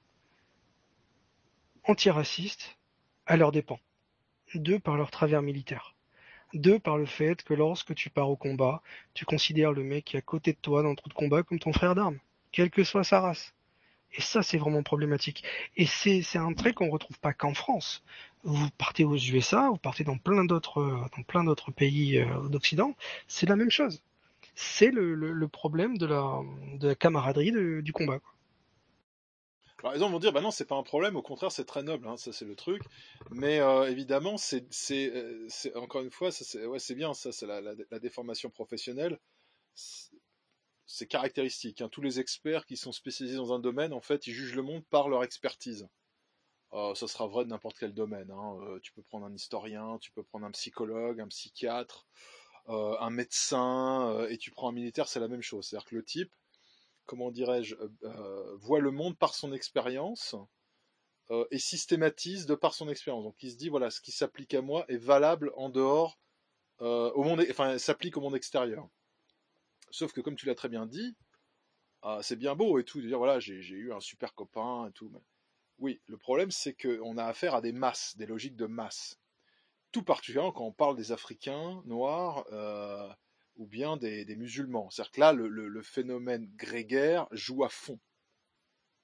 antiracistes à leurs dépens. Deux, par leur travers militaire. Deux, par le fait que lorsque tu pars au combat, tu considères le mec qui est à côté de toi dans le trou de combat comme ton frère d'armes, quelle que soit sa race. Et ça, c'est vraiment problématique. Et c'est, c'est un trait qu'on retrouve pas qu'en France. Vous partez aux U S A, vous partez dans plein d'autres, dans plein d'autres pays euh, d'Occident, c'est la même chose. C'est le, le, le problème de la, de la camaraderie de, du combat, quoi. Alors, les gens vont dire, bah non, c'est pas un problème, au contraire, c'est très noble, hein, ça c'est le truc. Mais euh, évidemment, c'est, c'est, euh, c'est, encore une fois, ça, c'est, ouais, c'est bien, ça, c'est la, la, la déformation professionnelle. C'est, c'est caractéristique. Hein. Tous les experts qui sont spécialisés dans un domaine, en fait, ils jugent le monde par leur expertise. Euh, ça sera vrai de n'importe quel domaine. Hein. Euh, tu peux prendre un historien, tu peux prendre un psychologue, un psychiatre, euh, un médecin, euh, et tu prends un militaire, c'est la même chose. C'est-à-dire que le type, comment dirais-je, euh, euh, voit le monde par son expérience euh, et systématise de par son expérience. Donc il se dit, voilà, ce qui s'applique à moi est valable en dehors, euh, au monde, enfin, s'applique au monde extérieur. Sauf que, comme tu l'as très bien dit, euh, c'est bien beau et tout, de dire, voilà, j'ai, j'ai eu un super copain et tout. Mais... oui, le problème, c'est qu'on a affaire à des masses, des logiques de masse. Tout particulièrement quand on parle des Africains noirs, euh, ou bien des, des musulmans. C'est-à-dire que là, le, le, le phénomène grégaire joue à fond. D'accord ?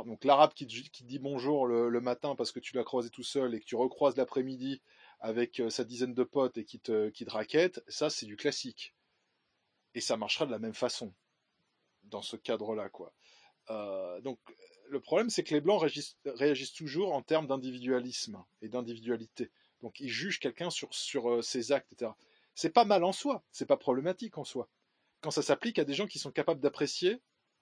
Donc l'arabe qui te, qui te dit bonjour le, le matin parce que tu l'as croisé tout seul et que tu recroises l'après-midi avec euh, sa dizaine de potes et qui te, qui te raquette, ça c'est du classique. Et ça marchera de la même façon, dans ce cadre-là, quoi. Euh, donc le problème, c'est que les Blancs réagissent, réagissent toujours en termes d'individualisme et d'individualité. Donc ils jugent quelqu'un sur, sur euh, ses actes, et cetera. C'est pas mal en soi, c'est pas problématique en soi. Quand ça s'applique à des gens qui sont capables d'apprécier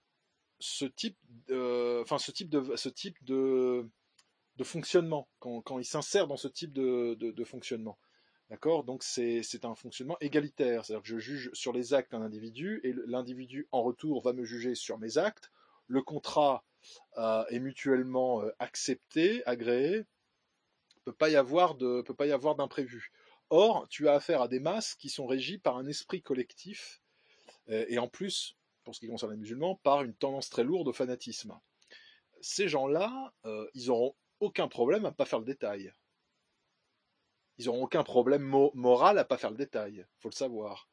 ce type, euh, enfin ce type de, ce type de, de fonctionnement, quand, quand ils s'insèrent dans ce type de, de, de fonctionnement. D'accord ? Donc c'est, c'est un fonctionnement égalitaire, c'est-à-dire que je juge sur les actes d'un individu et l'individu en retour va me juger sur mes actes. Le contrat euh, est mutuellement euh, accepté, agréé. Peut pas y avoir de, peut pas y avoir d'imprévu. Or, tu as affaire à des masses qui sont régies par un esprit collectif euh, et en plus, pour ce qui concerne les musulmans, par une tendance très lourde au fanatisme. Ces gens-là, euh, ils auront aucun problème à pas faire le détail. Ils auront aucun problème mo- moral à pas faire le détail. Faut le savoir.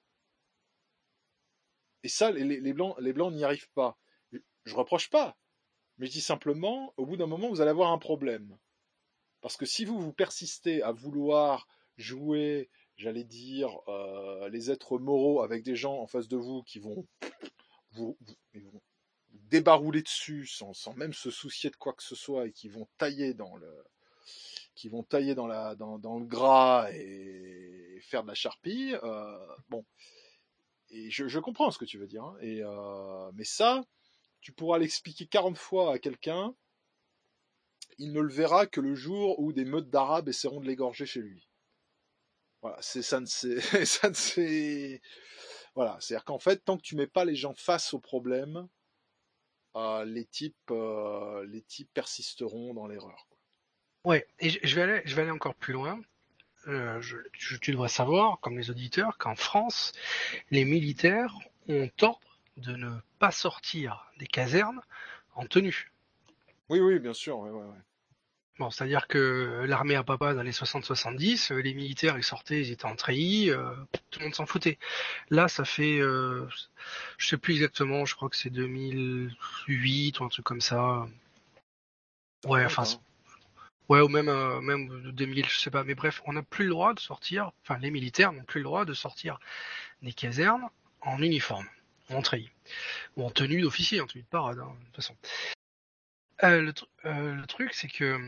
Et ça, les, les blancs, les blancs n'y arrivent pas. Je reproche pas, mais je dis simplement, au bout d'un moment, vous allez avoir un problème. Parce que si vous vous persistez à vouloir jouer, j'allais dire, euh, les êtres moraux avec des gens en face de vous qui vont vous, vous, vous débarouler dessus sans, sans même se soucier de quoi que ce soit et qui vont tailler dans le, qui vont tailler dans, la, dans, dans le gras et faire de la charpie, euh, bon, et je, je comprends ce que tu veux dire, hein, et, euh, mais ça, tu pourras l'expliquer quarante fois à quelqu'un, il ne le verra que le jour où des meutes d'Arabes essaieront de l'égorger chez lui. Voilà, c'est ça, c'est ça, c'est voilà, c'est-à-dire qu'en fait, tant que tu mets pas les gens face au problème, euh, les types, euh, les types persisteront dans l'erreur. Ouais, et je vais aller, je vais aller encore plus loin. Euh, je, je, tu dois savoir, comme les auditeurs, qu'en France, les militaires ont ordre de ne pas sortir des casernes en tenue. Oui, oui, bien sûr. Ouais, ouais, ouais. Bon, c'est-à-dire que l'armée à papa dans les soixante soixante-dix, les militaires ils sortaient, ils étaient en treillis, euh, tout le monde s'en foutait. Là, ça fait, euh, je sais plus exactement, je crois que c'est deux mille huit ou un truc comme ça. Ouais, enfin, ouais, ou même, euh, même deux mille, je sais pas, mais bref, on n'a plus le droit de sortir, enfin les militaires n'ont plus le droit de sortir des casernes en uniforme, en treillis, ou en tenue d'officier, en tenue de parade, hein, de toute façon. Euh, le, tr- euh, le truc, c'est que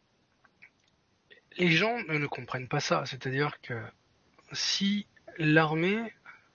les gens ne, ne comprennent pas ça, c'est-à-dire que si l'armée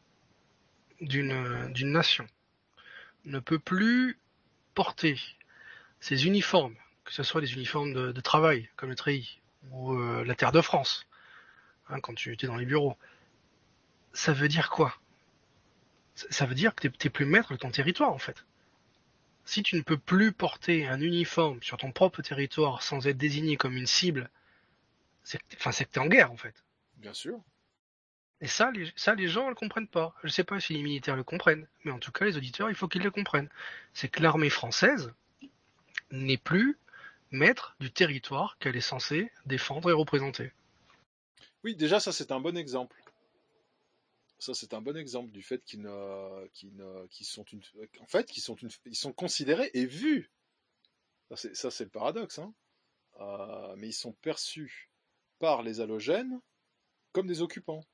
d'une d'une nation ne peut plus porter ses uniformes, que ce soit des uniformes de, de travail, comme le treillis, ou euh, la Terre de France, hein, quand tu étais dans les bureaux, ça veut dire quoi? Ça veut dire que tu n'es plus maître de ton territoire, en fait. Si tu ne peux plus porter un uniforme sur ton propre territoire sans être désigné comme une cible, c'est que tu es en guerre, en fait. Bien sûr. Et ça les, ça, les gens ne le comprennent pas. Je ne sais pas si les militaires le comprennent, mais en tout cas, les auditeurs, il faut qu'ils le comprennent. C'est que l'armée française n'est plus maître du territoire qu'elle est censée défendre et représenter. Oui, déjà, ça, c'est un bon exemple. Ça, c'est un bon exemple du fait qu'ils ne, qu'ils ne, qu'ils sont une, en fait, qu'ils sont une, ils sont considérés et vus. Ça, c'est, ça, c'est le paradoxe, hein. Euh, mais ils sont perçus par les halogènes comme des occupants.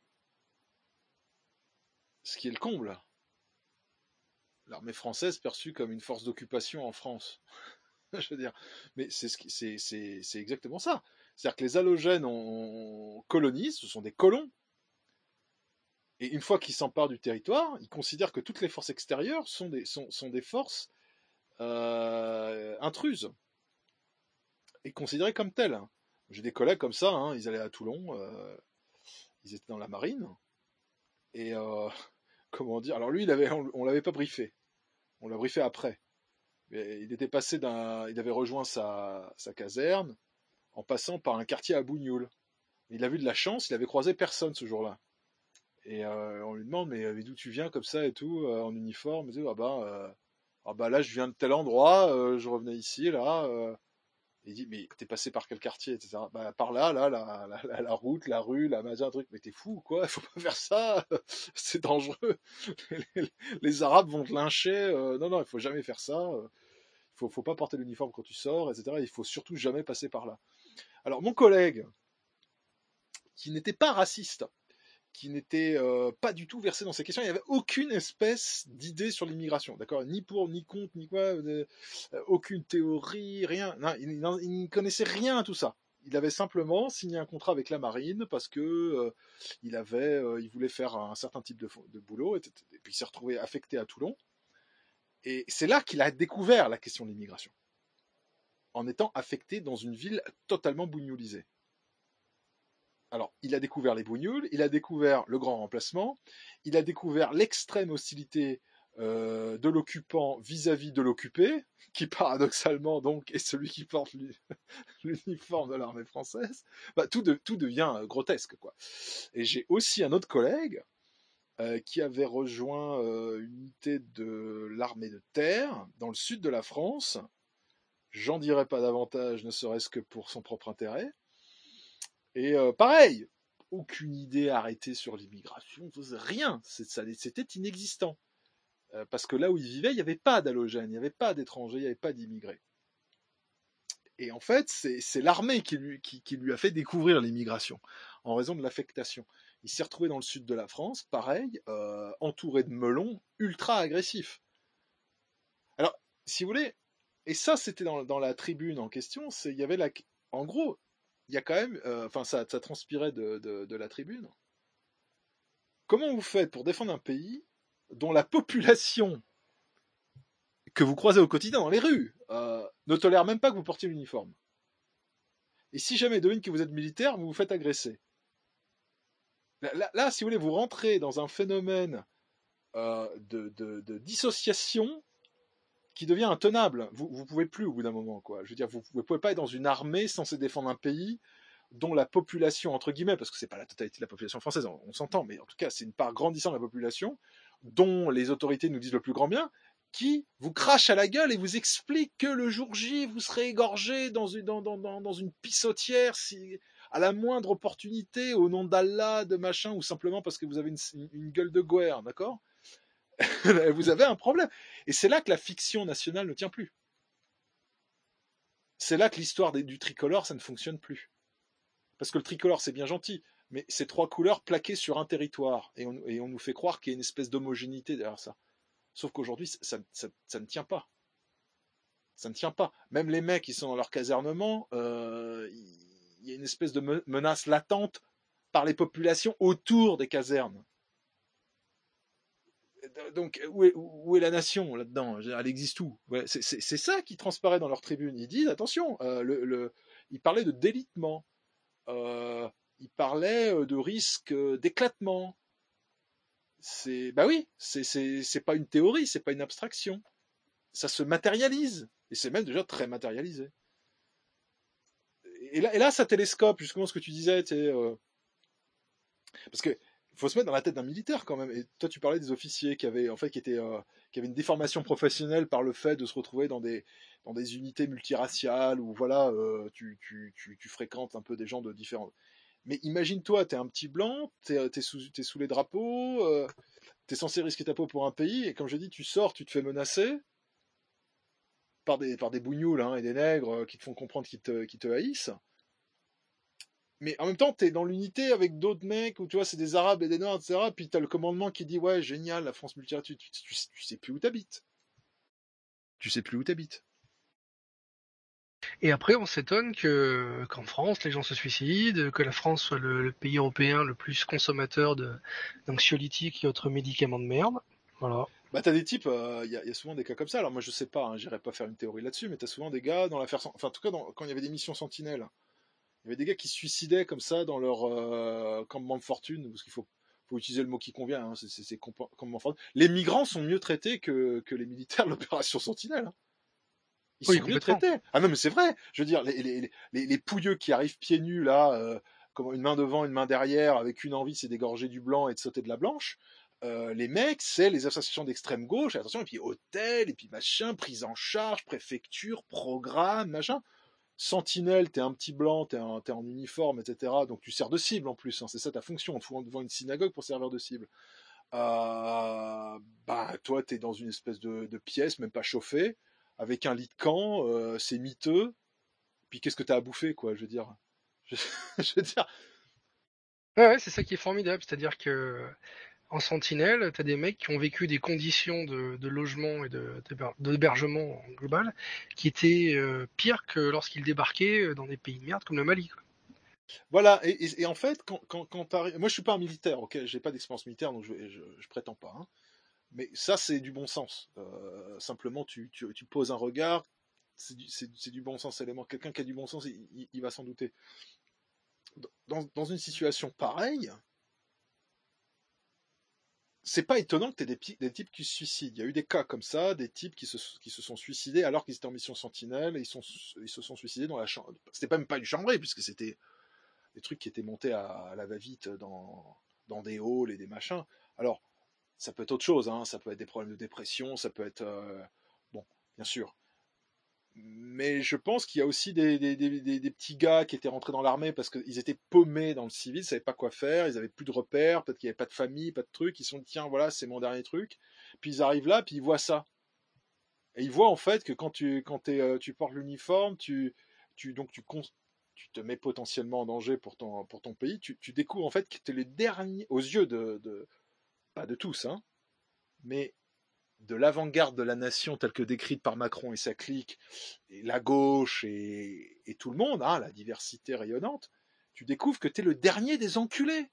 Ce qui est le comble. L'armée française perçue comme une force d'occupation en France. Je veux dire, mais c'est, ce qui, c'est, c'est, c'est exactement ça. C'est-à-dire que les halogènes on, on colonisent, ce sont des colons, et une fois qu'ils s'emparent du territoire, ils considèrent que toutes les forces extérieures sont des, sont, sont des forces euh, intruses, et considérées comme telles. J'ai des collègues comme ça, hein, ils allaient à Toulon, euh, ils étaient dans la marine, et euh, comment dire, alors lui, il avait, on, on l'avait pas briefé, on l'a briefé après. Mais il était passé d'un, il avait rejoint sa, sa caserne en passant par un quartier à Bougnoul. Il a vu de la chance, il avait croisé personne ce jour-là. Et euh, on lui demande mais, mais d'où tu viens comme ça et tout euh, en uniforme. Il dit ah bah euh, ah bah là je viens de tel endroit, euh, je revenais ici là. Euh. Il dit mais t'es passé par quel quartier et cetera. Bah par là là la, la, la, la route, la rue, la machin truc. Mais t'es fou quoi, il faut pas faire ça, c'est dangereux. Les, les Arabes vont te lyncher. Euh, non non il faut jamais faire ça. Euh. Il faut, faut pas porter l'uniforme quand tu sors, et cetera. Il faut surtout jamais passer par là. Alors mon collègue, qui n'était pas raciste, qui n'était euh, pas du tout versé dans ces questions, il n'y avait aucune espèce d'idée sur l'immigration, d'accord, ni pour, ni contre, ni quoi, euh, aucune théorie, rien. Non, il, il, il ne connaissait rien à tout ça. Il avait simplement signé un contrat avec la marine parce que euh, il avait, euh, il voulait faire un certain type de, de boulot, et, et puis il s'est retrouvé affecté à Toulon. Et c'est là qu'il a découvert la question de l'immigration, en étant affecté dans une ville totalement bougnoulisée. Alors, il a découvert les bougnoules, il a découvert le grand remplacement, il a découvert l'extrême hostilité euh, de l'occupant vis-à-vis de l'occupé, qui paradoxalement donc est celui qui porte l'uniforme de l'armée française. Bah, tout, de, tout devient grotesque, quoi. Et j'ai aussi un autre collègue Euh, qui avait rejoint euh, une unité de l'armée de terre dans le sud de la France. J'en dirai pas davantage, ne serait-ce que pour son propre intérêt. Et euh, pareil, aucune idée arrêtée sur l'immigration, rien, c'était inexistant. Euh, parce que là où il vivait, il n'y avait pas d'halogènes, il n'y avait pas d'étrangers, il n'y avait pas d'immigrés. Et en fait, c'est l'armée qui lui, qui, qui lui a fait découvrir l'immigration, en raison de l'affectation. Il s'est retrouvé dans le sud de la France, pareil, euh, entouré de melons, ultra agressifs. Alors, si vous voulez, et ça c'était dans, dans la tribune en question, c'est il y avait la, en gros, il y a quand même, enfin euh, ça, ça transpirait de, de, de la tribune. Comment vous faites pour défendre un pays dont la population que vous croisez au quotidien dans les rues euh, ne tolère même pas que vous portiez l'uniforme? Et si jamais devine que vous êtes militaire, vous vous faites agresser. Là, là, là, si vous voulez, vous rentrez dans un phénomène euh, de, de, de dissociation qui devient intenable. Vous ne pouvez plus au bout d'un moment, quoi. Je veux dire, vous ne pouvez pas être dans une armée censée défendre un pays dont la population, entre guillemets, parce que c'est pas la totalité de la population française, on, on s'entend, mais en tout cas, c'est une part grandissante de la population, dont les autorités nous disent le plus grand bien, qui vous crache à la gueule et vous explique que le jour J, vous serez égorgé dans une, dans, dans, dans, dans une pissotière si, à la moindre opportunité, au nom d'Allah, de machin, ou simplement parce que vous avez une, une gueule de guerre, d'accord? Vous avez un problème. Et c'est là que la fiction nationale ne tient plus. C'est là que l'histoire du tricolore, ça ne fonctionne plus. Parce que le tricolore, c'est bien gentil, mais c'est trois couleurs plaquées sur un territoire, et on, et on nous fait croire qu'il y a une espèce d'homogénéité derrière ça. Sauf qu'aujourd'hui, ça, ça, ça ne tient pas. Ça ne tient pas. Même les mecs qui sont dans leur casernement, euh, il y a une espèce de me- menace latente par les populations autour des casernes. Donc, où est, où est la nation là-dedans? Elle existe où? Ouais, c'est, c'est, c'est ça qui transparaît dans leur tribune. Ils disent, attention, euh, le, le, ils parlaient de délitement, euh, ils parlaient de risque d'éclatement. C'est, bah oui, c'est, c'est, c'est pas une théorie, c'est pas une abstraction. Ça se matérialise, et c'est même déjà très matérialisé. Et là, et là ça télescope justement ce que tu disais, euh, parce que faut se mettre dans la tête d'un militaire quand même. Et toi, tu parlais des officiers qui avaient, en fait, qui étaient, euh, qui avaient une déformation professionnelle par le fait de se retrouver dans des, dans des unités multiraciales où voilà, euh, tu, tu, tu, tu fréquentes un peu des gens de différents. Mais imagine-toi, t'es un petit blanc, t'es, t'es sous, t'es sous les drapeaux, euh, t'es censé risquer ta peau pour un pays, et comme je dis, tu sors, tu te fais menacer par des, par des bougnoules hein, et des nègres qui te font comprendre qu'ils te, qu'ils te haïssent. Mais en même temps, t'es dans l'unité avec d'autres mecs où tu vois, c'est des Arabes et des Noirs, et cetera. Puis t'as le commandement qui dit ouais, génial, la France multiraciale, tu, tu, tu, tu sais plus où t'habites. Tu sais plus où t'habites. Et après, on s'étonne que qu'en France, les gens se suicident, que la France soit le, le pays européen le plus consommateur de d'anxiolytiques et autres médicaments de merde. Voilà. Bah t'as des types, il euh, y, y a souvent des cas comme ça. Alors moi je sais pas, hein, j'irai pas faire une théorie là-dessus, mais t'as souvent des gars dans l'affaire, enfin en tout cas dans, quand il y avait des missions Sentinelle, il y avait des gars qui se suicidaient comme ça dans leur euh, campement de fortune, parce qu'il faut, faut utiliser le mot qui convient, hein, c'est, c'est, c'est campement de fortune. Les migrants sont mieux traités que, que les militaires de l'opération Sentinelle. Hein. Ils oui, sont mieux traités. Ah non mais c'est vrai, je veux dire, les, les, les, les pouilleux qui arrivent pieds nus là, euh, comme une main devant, une main derrière, avec une envie c'est d'égorger du blanc et de sauter de la blanche. Euh, les mecs, c'est les associations d'extrême gauche, attention, et puis hôtel, et puis machin, prise en charge, préfecture, programme, machin. Sentinelle, t'es un petit blanc, t'es, un, t'es en uniforme, et cetera. Donc tu sers de cible en plus, hein, c'est ça ta fonction, on te fout devant une synagogue pour servir de cible. Euh, bah toi, t'es dans une espèce de, de pièce, même pas chauffée, avec un lit de camp, euh, c'est miteux. Puis qu'est-ce que t'as à bouffer, quoi, je veux dire. Je, je veux dire. Ouais, ouais, c'est ça qui est formidable, c'est-à-dire que en Sentinelle, tu as des mecs qui ont vécu des conditions de, de logement et de, de, d'hébergement global qui étaient euh, pires que lorsqu'ils débarquaient dans des pays de merde comme le Mali. Quoi. Voilà, et, et, et en fait, quand, quand, quand t'arrives... Moi, je suis pas un militaire, ok, j'ai pas d'expérience militaire, donc je, je, je prétends pas. Hein. Mais ça, c'est du bon sens. Euh, simplement, tu, tu, tu poses un regard, c'est du, c'est, c'est du bon sens élément. Quelqu'un qui a du bon sens, il, il, il va s'en douter. Dans, dans une situation pareille, c'est pas étonnant que tu aies des, des types qui se suicident. Il y a eu des cas comme ça, des types qui se, qui se sont suicidés alors qu'ils étaient en mission Sentinelle et ils, sont, ils se sont suicidés dans la chambre. C'était même pas une chambrée, puisque c'était des trucs qui étaient montés à, à la va-vite dans, dans des halls et des machins. Alors, ça peut être autre chose, hein. Ça peut être des problèmes de dépression, ça peut être... Euh, bon, bien sûr. Mais je pense qu'il y a aussi des, des, des, des, des petits gars qui étaient rentrés dans l'armée parce qu'ils étaient paumés dans le civil, ils savaient pas quoi faire, ils avaient plus de repères, peut-être qu'il n'y avait pas de famille, pas de trucs, ils se sont dit tiens voilà c'est mon dernier truc, puis ils arrivent là, puis ils voient ça. Et ils voient en fait que quand tu, quand t'es, euh, tu portes l'uniforme, tu, tu, donc tu, tu te mets potentiellement en danger pour ton, pour ton pays, tu, tu découvres en fait que tu es le dernier, aux yeux de, de pas de tous, hein, mais de l'avant-garde de la nation telle que décrite par Macron et sa clique, et la gauche et, et tout le monde, hein, la diversité rayonnante, tu découvres que t'es le dernier des enculés.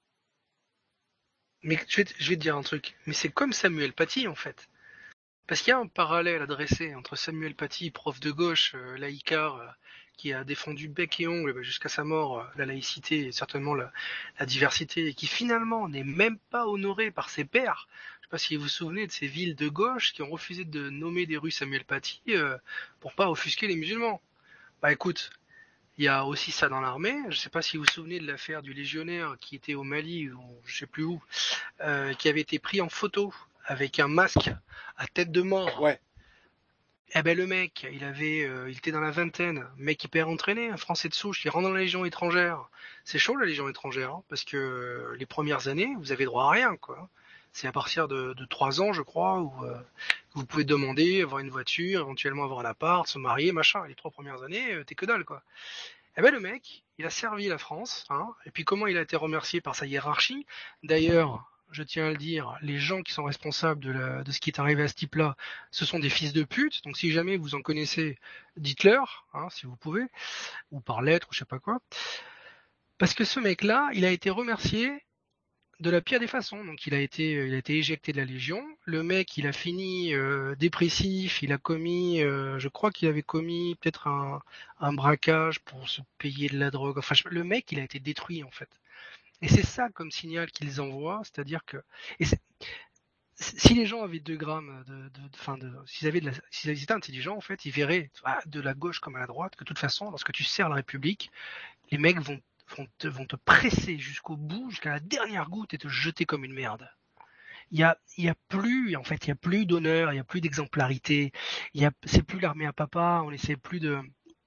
Mais je vais, te, je vais te dire un truc, mais c'est comme Samuel Paty en fait. Parce qu'il y a un parallèle à dresser entre Samuel Paty, prof de gauche, euh, laïcard, euh, qui a défendu bec et ongle jusqu'à sa mort euh, la laïcité et certainement la, la diversité, et qui finalement n'est même pas honoré par ses pairs. Je sais pas si vous vous souvenez de ces villes de gauche qui ont refusé de nommer des rues Samuel Paty euh, pour pas offusquer les musulmans. Bah écoute, il y a aussi ça dans l'armée. Je sais pas si vous vous souvenez de l'affaire du légionnaire qui était au Mali, ou je sais plus où, euh, qui avait été pris en photo avec un masque à tête de mort. Ouais. Eh ben le mec, il avait, euh, il était dans la vingtaine, mec hyper entraîné, un Français de souche, il rentre dans la Légion étrangère. C'est chaud la Légion étrangère, hein, parce que euh, les premières années, vous avez droit à rien, quoi. C'est à partir de, de trois ans, je crois, où euh, vous pouvez demander, avoir une voiture, éventuellement avoir un appart, se marier, machin. Les trois premières années, euh, t'es que dalle, quoi. Eh ben le mec, il a servi la France, hein, et puis comment il a été remercié par sa hiérarchie. D'ailleurs, je tiens à le dire, les gens qui sont responsables de, la, de ce qui est arrivé à ce type-là, ce sont des fils de pute. Donc si jamais vous en connaissez, dites-leur, hein, si vous pouvez, ou par lettre, ou je sais pas quoi. Parce que ce mec-là, il a été remercié de la pire des façons. Donc il a été, il a été éjecté de la Légion. Le mec, il a fini euh, dépressif. Il a commis, euh, je crois qu'il avait commis peut-être un, un braquage pour se payer de la drogue. Enfin, le mec, il a été détruit en fait. Et c'est ça comme signal qu'ils envoient, c'est-à-dire que et c'est, si les gens avaient deux grammes de, de, de, fin de, s'ils avaient de la, s'ils étaient intelligents en fait, ils verraient de la gauche comme à la droite que de toute façon, lorsque tu sers la République, les mecs vont vont te, vont te presser jusqu'au bout, jusqu'à la dernière goutte et te jeter comme une merde. Il y a, il y a plus, en fait, il y a plus d'honneur, il y a plus d'exemplarité, il y a, c'est plus l'armée à papa, on essaie plus de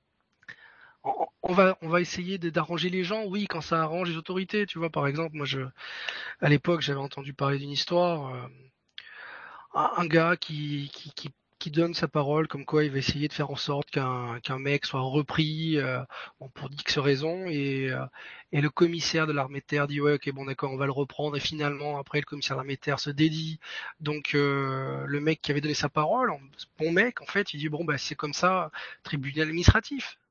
On va, on va essayer de, d'arranger les gens, oui, quand ça arrange les autorités, tu vois, par exemple, moi, je, à l'époque, j'avais entendu parler d'une histoire, euh, un, un gars qui, qui, qui, qui donne sa parole, comme quoi il va essayer de faire en sorte qu'un, qu'un mec soit repris, euh, bon, pour X raisons, et, euh, et le commissaire de l'armée de terre dit, ouais, ok, bon, d'accord, on va le reprendre, et finalement, après, le commissaire de l'armée de terre se dédie, donc, euh, le mec qui avait donné sa parole, bon mec, en fait, il dit, bon, bah, c'est comme ça, tribunal administratif.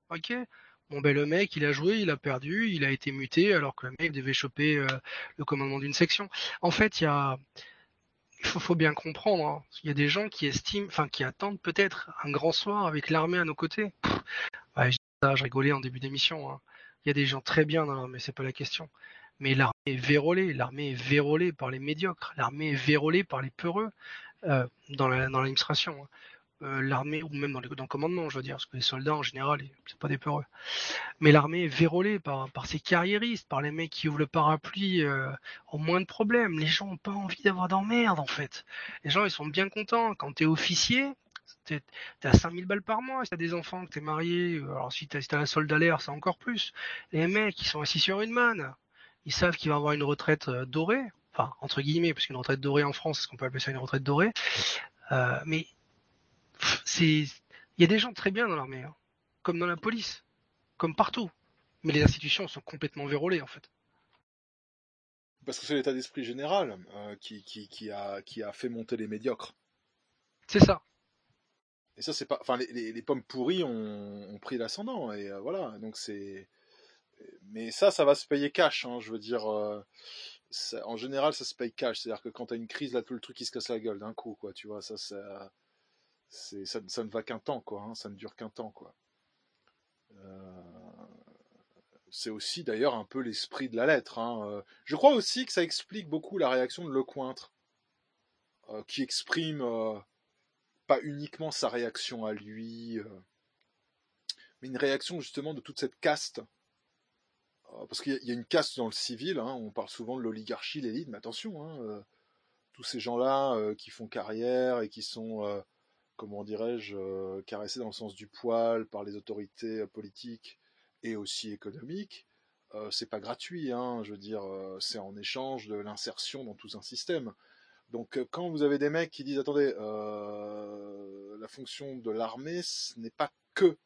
Ok. Bon ben le mec, il a joué, il a perdu, il a été muté, alors que le mec devait choper euh, le commandement d'une section. En fait, il y a, il faut, faut bien comprendre, hein. Il y a des gens qui estiment, enfin qui attendent peut-être un grand soir avec l'armée à nos côtés. Pff, ouais, je, ça, je rigolais en début d'émission, hein. Il y a des gens très bien dans l'armée, c'est pas la question. Mais l'armée est vérolée, l'armée est vérolée par les médiocres, l'armée est vérolée par les peureux euh, dans la, dans l'administration. Hein. Euh, l'armée, ou même dans, les, dans le commandement, je veux dire, parce que les soldats en général, c'est pas des peureux. Mais l'armée est vérolée par, par ces carriéristes, par les mecs qui ouvrent le parapluie euh, au moins de problèmes. Les gens ont pas envie d'avoir d'emmerde en fait. Les gens ils sont bien contents. Quand t'es officier, t'es, t'es à cinq mille balles par mois. Si t'as des enfants, que t'es marié, alors si t'as, si t'as la soldalaire, c'est encore plus. Les mecs, ils sont assis sur une manne. Ils savent qu'il va avoir une retraite euh, dorée. Enfin, entre guillemets, parce qu'une retraite dorée en France, est-ce qu'on peut appeler ça une retraite dorée euh, Mais c'est, il y a des gens très bien dans l'armée, hein, comme dans la police, comme partout. Mais les institutions sont complètement vérolées en fait. Parce que c'est l'état d'esprit général euh, qui, qui, qui, a, qui a fait monter les médiocres. C'est ça. Et ça, c'est pas. Enfin, les, les, les pommes pourries ont, ont pris l'ascendant. Et euh, voilà. Donc c'est. Mais ça, ça va se payer cash. Hein, je veux dire. Euh, ça, en général, ça se paye cash. C'est-à-dire que quand t'as une crise, là, tout le truc qui se casse la gueule d'un coup, quoi. Tu vois, ça, ça, c'est, ça, ça ne va qu'un temps, quoi. Hein, ça ne dure qu'un temps, quoi. Euh... C'est aussi d'ailleurs un peu l'esprit de la lettre. Hein. Je crois aussi que ça explique beaucoup la réaction de Lecointre, euh, qui exprime euh, pas uniquement sa réaction à lui, euh, mais une réaction justement de toute cette caste. Euh, parce qu'il y a une caste dans le civil, hein, on parle souvent de l'oligarchie, l'élite, mais attention, hein, euh, tous ces gens-là euh, qui font carrière et qui sont, euh, comment dirais-je, euh, caressés dans le sens du poil par les autorités euh, politiques et aussi économiques. Euh, c'est pas gratuit, hein, je veux dire, euh, c'est en échange de l'insertion dans tout un système. Donc euh, quand vous avez des mecs qui disent attendez, euh, la fonction de l'armée, ce n'est pas que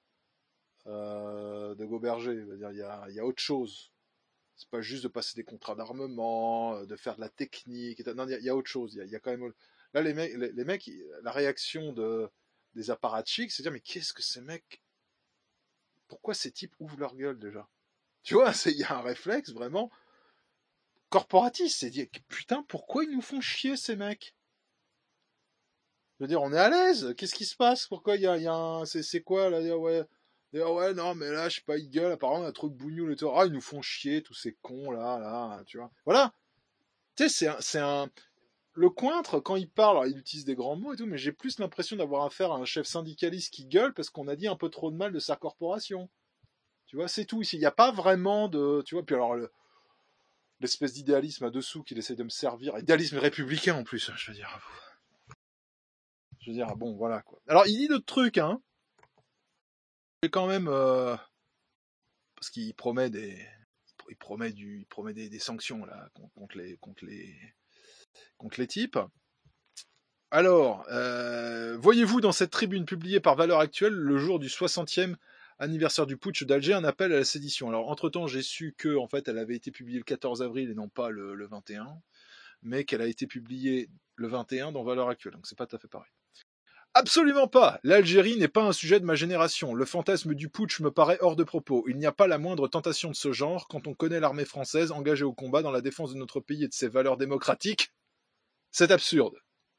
euh, de goberger, il y a, il y a autre chose. C'est pas juste de passer des contrats d'armement, de faire de la technique. Non, il y a, il y a autre chose. Il y a, il y a quand même là les mecs, les, les mecs, la réaction de des apparatchiks, c'est de dire mais qu'est-ce que ces mecs, pourquoi ces types ouvrent leur gueule déjà? Tu vois, il y a un réflexe vraiment corporatiste, c'est dire putain, pourquoi ils nous font chier ces mecs? Je veux dire, on est à l'aise, qu'est-ce qui se passe? Pourquoi il y a, y a un. C'est, c'est quoi là? Ouais, ouais, non, mais là, je sais pas, ils gueulent, apparemment, un truc bougnoule et tout. Ah, ils nous font chier, tous ces cons là, là, tu vois. Voilà. Tu sais, c'est un. C'est un... Lecointre, quand il parle, alors, il utilise des grands mots et tout, mais j'ai plus l'impression d'avoir affaire à un chef syndicaliste qui gueule parce qu'on a dit un peu trop de mal de sa corporation. Tu vois, c'est tout ici. Il n'y a pas vraiment de. Tu vois, puis alors, le, l'espèce d'idéalisme à dessous qu'il essaie de me servir, idéalisme républicain en plus, je veux dire. Je veux dire, bon, voilà quoi. Alors, il dit d'autres trucs, hein. C'est quand même. Euh, parce qu'il promet des. Il promet, du, il promet des, des sanctions, là, contre les, contre les, contre les types. Alors, euh, voyez-vous dans cette tribune publiée par Valeurs Actuelles, le jour du soixantième anniversaire du putsch d'Alger, un appel à la sédition. Alors, entre-temps, j'ai su que, en fait, elle avait été publiée le quatorze avril et non pas le, le vingt et un, mais qu'elle a été publiée le vingt et un dans Valeurs Actuelles, donc c'est pas tout à fait pareil. Absolument pas. L'Algérie n'est pas un sujet de ma génération. Le fantasme du putsch me paraît hors de propos. Il n'y a pas la moindre tentation de ce genre quand on connaît l'armée française engagée au combat dans la défense de notre pays et de ses valeurs démocratiques. C'est absurde.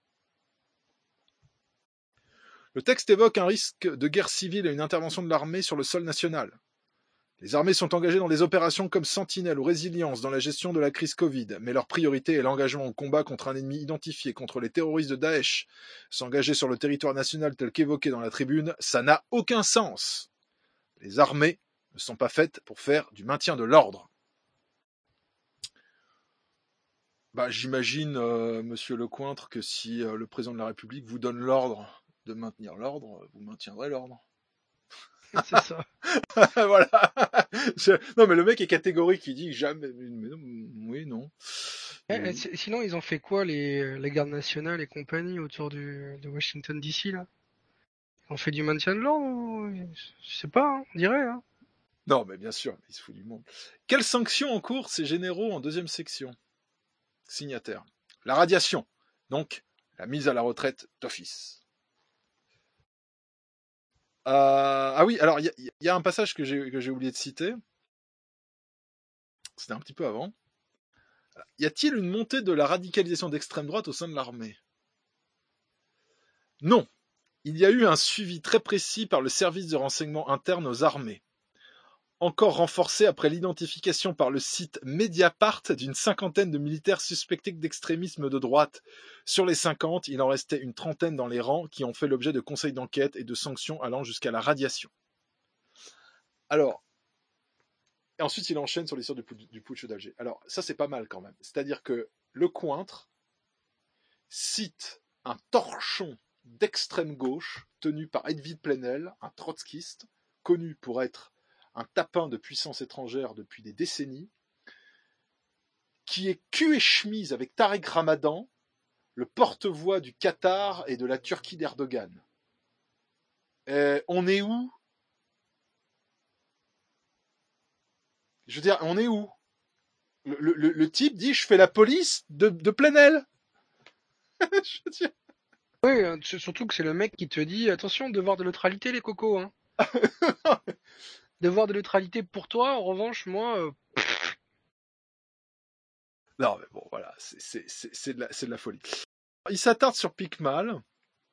Le texte évoque un risque de guerre civile et une intervention de l'armée sur le sol national. Les armées sont engagées dans des opérations comme Sentinelle ou Résilience dans la gestion de la crise Covid, mais leur priorité est l'engagement au combat contre un ennemi identifié, contre les terroristes de Daesh. S'engager sur le territoire national tel qu'évoqué dans la tribune, ça n'a aucun sens. Les armées ne sont pas faites pour faire du maintien de l'ordre. Bah, j'imagine, euh, monsieur Lecointre, que si euh, le président de la République vous donne l'ordre de maintenir l'ordre, vous maintiendrez l'ordre. C'est ça. Voilà. Je... Non, mais le mec est catégorique, il dit jamais. Mais non, oui, non. Eh, et... Sinon, ils ont fait quoi, les, les gardes nationales et compagnie autour du, de Washington D C, là? Ils ont fait du maintien de l'ordre ou... Je sais pas, hein, on dirait. Hein. Non, mais bien sûr, il se fout du monde. Quelles sanctions encourent ces généraux en deuxième section? Signataire. La radiation. Donc, la mise à la retraite d'office. Euh, ah oui, alors il y, y a un passage que j'ai, que j'ai oublié de citer. C'était un petit peu avant. Y a-t-il une montée de la radicalisation d'extrême droite au sein de l'armée ? Non. Il y a eu un suivi très précis par le service de renseignement interne aux armées. Encore renforcé après l'identification par le site Mediapart d'une cinquantaine de militaires suspectés d'extrémisme de droite. Sur les cinquante, il en restait une trentaine dans les rangs qui ont fait l'objet de conseils d'enquête et de sanctions allant jusqu'à la radiation. Alors, et ensuite il enchaîne sur l'histoire du, du putsch d'Alger. Alors, ça c'est pas mal quand même. C'est-à-dire que le Cointre cite un torchon d'extrême gauche tenu par Edwy Plenel, un trotskiste, connu pour être un tapin de puissance étrangère depuis des décennies, qui est cul et chemise avec Tariq Ramadan, le porte-voix du Qatar et de la Turquie d'Erdogan. Euh, on est où ? Je veux dire, on est où ? le, le, le type dit, je fais la police de, de Plenel. Je veux dire... Oui, surtout que c'est le mec qui te dit, attention, devoir de neutralité, les cocos, hein. Devoir de neutralité pour toi, en revanche, moi... Euh... Non, mais bon, voilà, c'est, c'est, c'est, c'est, de, la, c'est de la folie. Il s'attarde sur Picmal,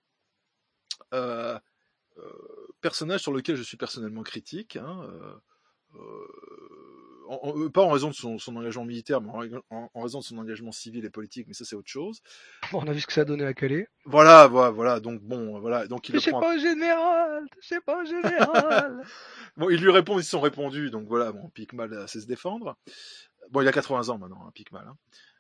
euh, euh, personnage sur lequel je suis personnellement critique, hein, euh, euh, en, en, pas en raison de son, son engagement militaire, mais en, en, en raison de son engagement civil et politique, mais ça c'est autre chose. Bon, on a vu ce que ça a donné à Calais. Voilà, voilà, voilà, donc bon, voilà, donc il le prend... pas au général, c'est pas au général. Bon, il lui répond, ils se sont répondus, donc voilà, bon, Picmal sait se défendre. Bon, il a quatre-vingts ans maintenant, hein, Picmal. Hein.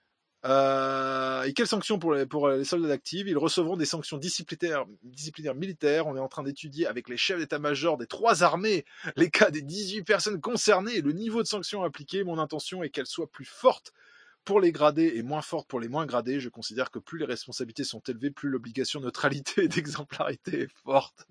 Euh, et quelles sanctions pour les, pour les soldats actifs ? Ils recevront des sanctions disciplinaires, disciplinaires militaires. On est en train d'étudier avec les chefs d'état-major des trois armées les cas des dix-huit personnes concernées et le niveau de sanctions appliquées. Mon intention est qu'elles soient plus fortes pour les gradés et moins fortes pour les moins gradés. Je considère que plus les responsabilités sont élevées, plus l'obligation de neutralité et d'exemplarité est forte.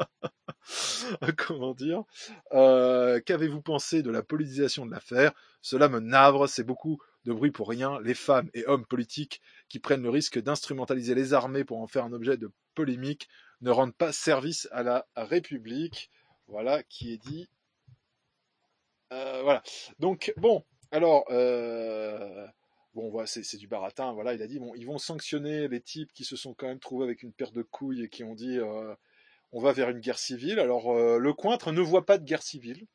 Comment dire euh, Qu'avez-vous pensé de la politisation de l'affaire ? Cela me navre, c'est beaucoup de bruit pour rien. Les femmes et hommes politiques qui prennent le risque d'instrumentaliser les armées pour en faire un objet de polémique ne rendent pas service à la République. Voilà qui est dit. Euh, voilà. Donc bon, alors euh, bon, voilà, c'est, c'est du baratin. Voilà, il a dit bon, ils vont sanctionner les types qui se sont quand même trouvés avec une paire de couilles et qui ont dit. Euh, On va vers une guerre civile. Alors, euh, le Cointre ne voit pas de guerre civile.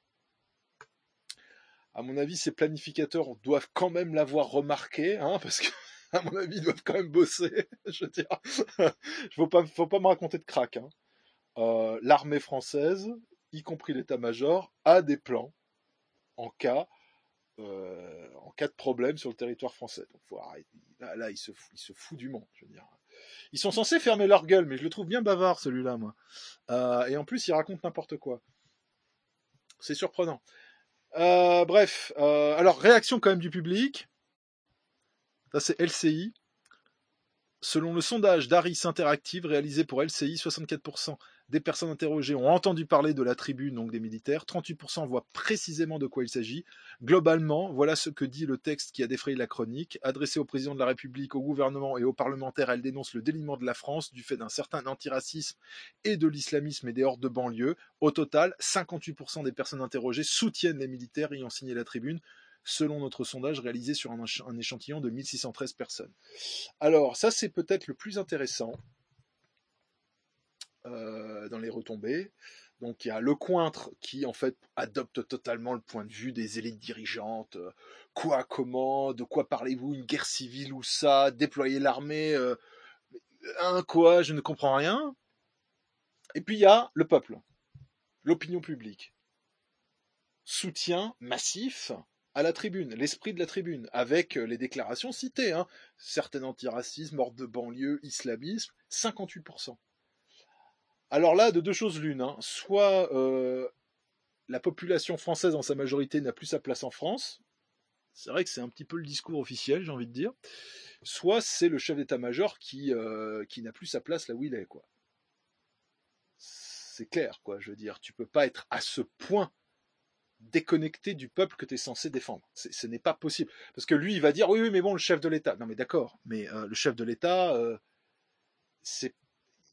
À mon avis, ces planificateurs doivent quand même l'avoir remarqué, hein, parce que, à mon avis, ils doivent quand même bosser. Je veux dire, il faut pas, faut pas me raconter de crack. Hein. Euh, l'armée française, y compris l'état-major, a des plans en cas, euh, en cas de problème sur le territoire français. Donc, faut arrêter. Là, là, il se fout, il se fout du monde, je veux dire. Ils sont censés fermer leur gueule, mais je le trouve bien bavard, celui-là, moi. Euh, et en plus, il raconte n'importe quoi. C'est surprenant. Euh, bref, euh, alors, réaction quand même du public. Ça, c'est L C I. Selon le sondage d'Aris Interactive réalisé pour L C I, soixante-quatre pour cent des personnes interrogées ont entendu parler de la tribune, donc des militaires. trente-huit pour cent voient précisément de quoi il s'agit. Globalement, voilà ce que dit le texte qui a défrayé la chronique. Adressée au président de la République, au gouvernement et aux parlementaires, elle dénonce le délitement de la France du fait d'un certain antiracisme et de l'islamisme et des hordes de banlieue. Au total, cinquante-huit pour cent des personnes interrogées soutiennent les militaires ayant signé la tribune, selon notre sondage réalisé sur un, un échantillon de mille six cent treize personnes. Alors, ça, c'est peut-être le plus intéressant euh, dans les retombées. Donc, il y a Le Cointre qui, en fait, adopte totalement le point de vue des élites dirigeantes. Euh, quoi, comment, de quoi parlez-vous, une guerre civile ou ça, déployer l'armée, euh, hein, quoi, je ne comprends rien. Et puis, il y a le peuple, l'opinion publique. Soutien massif à la tribune, l'esprit de la tribune, avec les déclarations citées, hein, certain antiracisme, horde de banlieue, islamisme, cinquante-huit pour cent. Alors là, de deux choses l'une, hein, soit euh, la population française en sa majorité n'a plus sa place en France, c'est vrai que c'est un petit peu le discours officiel, j'ai envie de dire, soit c'est le chef d'état-major qui, euh, qui n'a plus sa place là où il est, quoi. C'est clair, quoi, je veux dire, tu peux pas être à ce point déconnecté du peuple que tu es censé défendre. C'est, ce n'est pas possible. Parce que lui, il va dire, oui, oui, mais bon, le chef de l'État. Non, mais d'accord, mais euh, le chef de l'État, euh, c'est,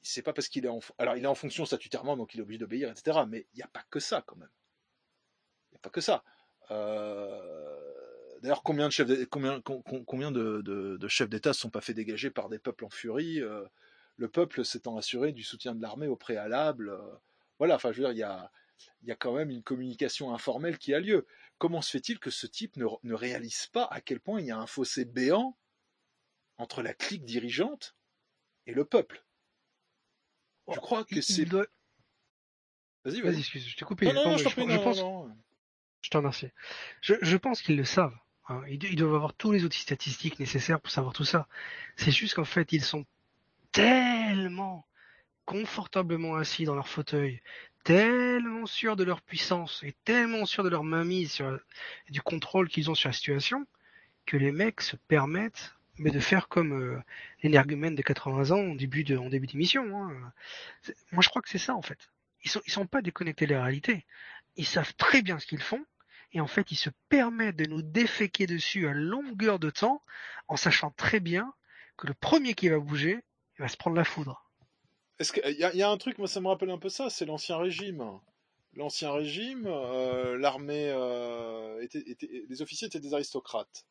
c'est pas parce qu'il est en, alors il est en fonction statutairement, donc il est obligé d'obéir, et cetera. Mais il n'y a pas que ça quand même. Il n'y a pas que ça. Euh... D'ailleurs, combien de chefs, de, combien, combien de, de, de chefs d'État ne sont pas fait dégager par des peuples en furie, euh, le peuple s'étant assuré du soutien de l'armée au préalable. Euh, voilà, enfin, je veux dire, il y a, il y a quand même une communication informelle qui a lieu. Comment se fait-il que ce type ne, ne réalise pas à quel point il y a un fossé béant entre la clique dirigeante et le peuple? Je crois que c'est... Doit... Vas-y, vas-y. Vas-y, excuse, je t'ai coupé. Non, non, non, je, je, je pense... non, non. Je te remercie. Je, je pense qu'ils le savent. Hein. Ils, ils doivent avoir tous les outils statistiques nécessaires pour savoir tout ça. C'est juste qu'en fait, ils sont tellement confortablement assis dans leur fauteuil, tellement sûrs de leur puissance et tellement sûrs de leur mainmise sur du contrôle qu'ils ont sur la situation, que les mecs se permettent mais de faire comme euh, l'énergumène de quatre-vingts ans en début de en début d'émission. Hein. Moi, je crois que c'est ça en fait. Ils sont ils sont pas déconnectés de la réalité. Ils savent très bien ce qu'ils font. Et en fait, ils se permettent de nous déféquer dessus à longueur de temps, en sachant très bien que le premier qui va bouger, il va se prendre la foudre. Est-ce qu'il y, y a un truc, moi ça me rappelle un peu ça, c'est l'Ancien Régime. L'Ancien Régime, euh, l'armée, euh, était, était, les officiers étaient des aristocrates.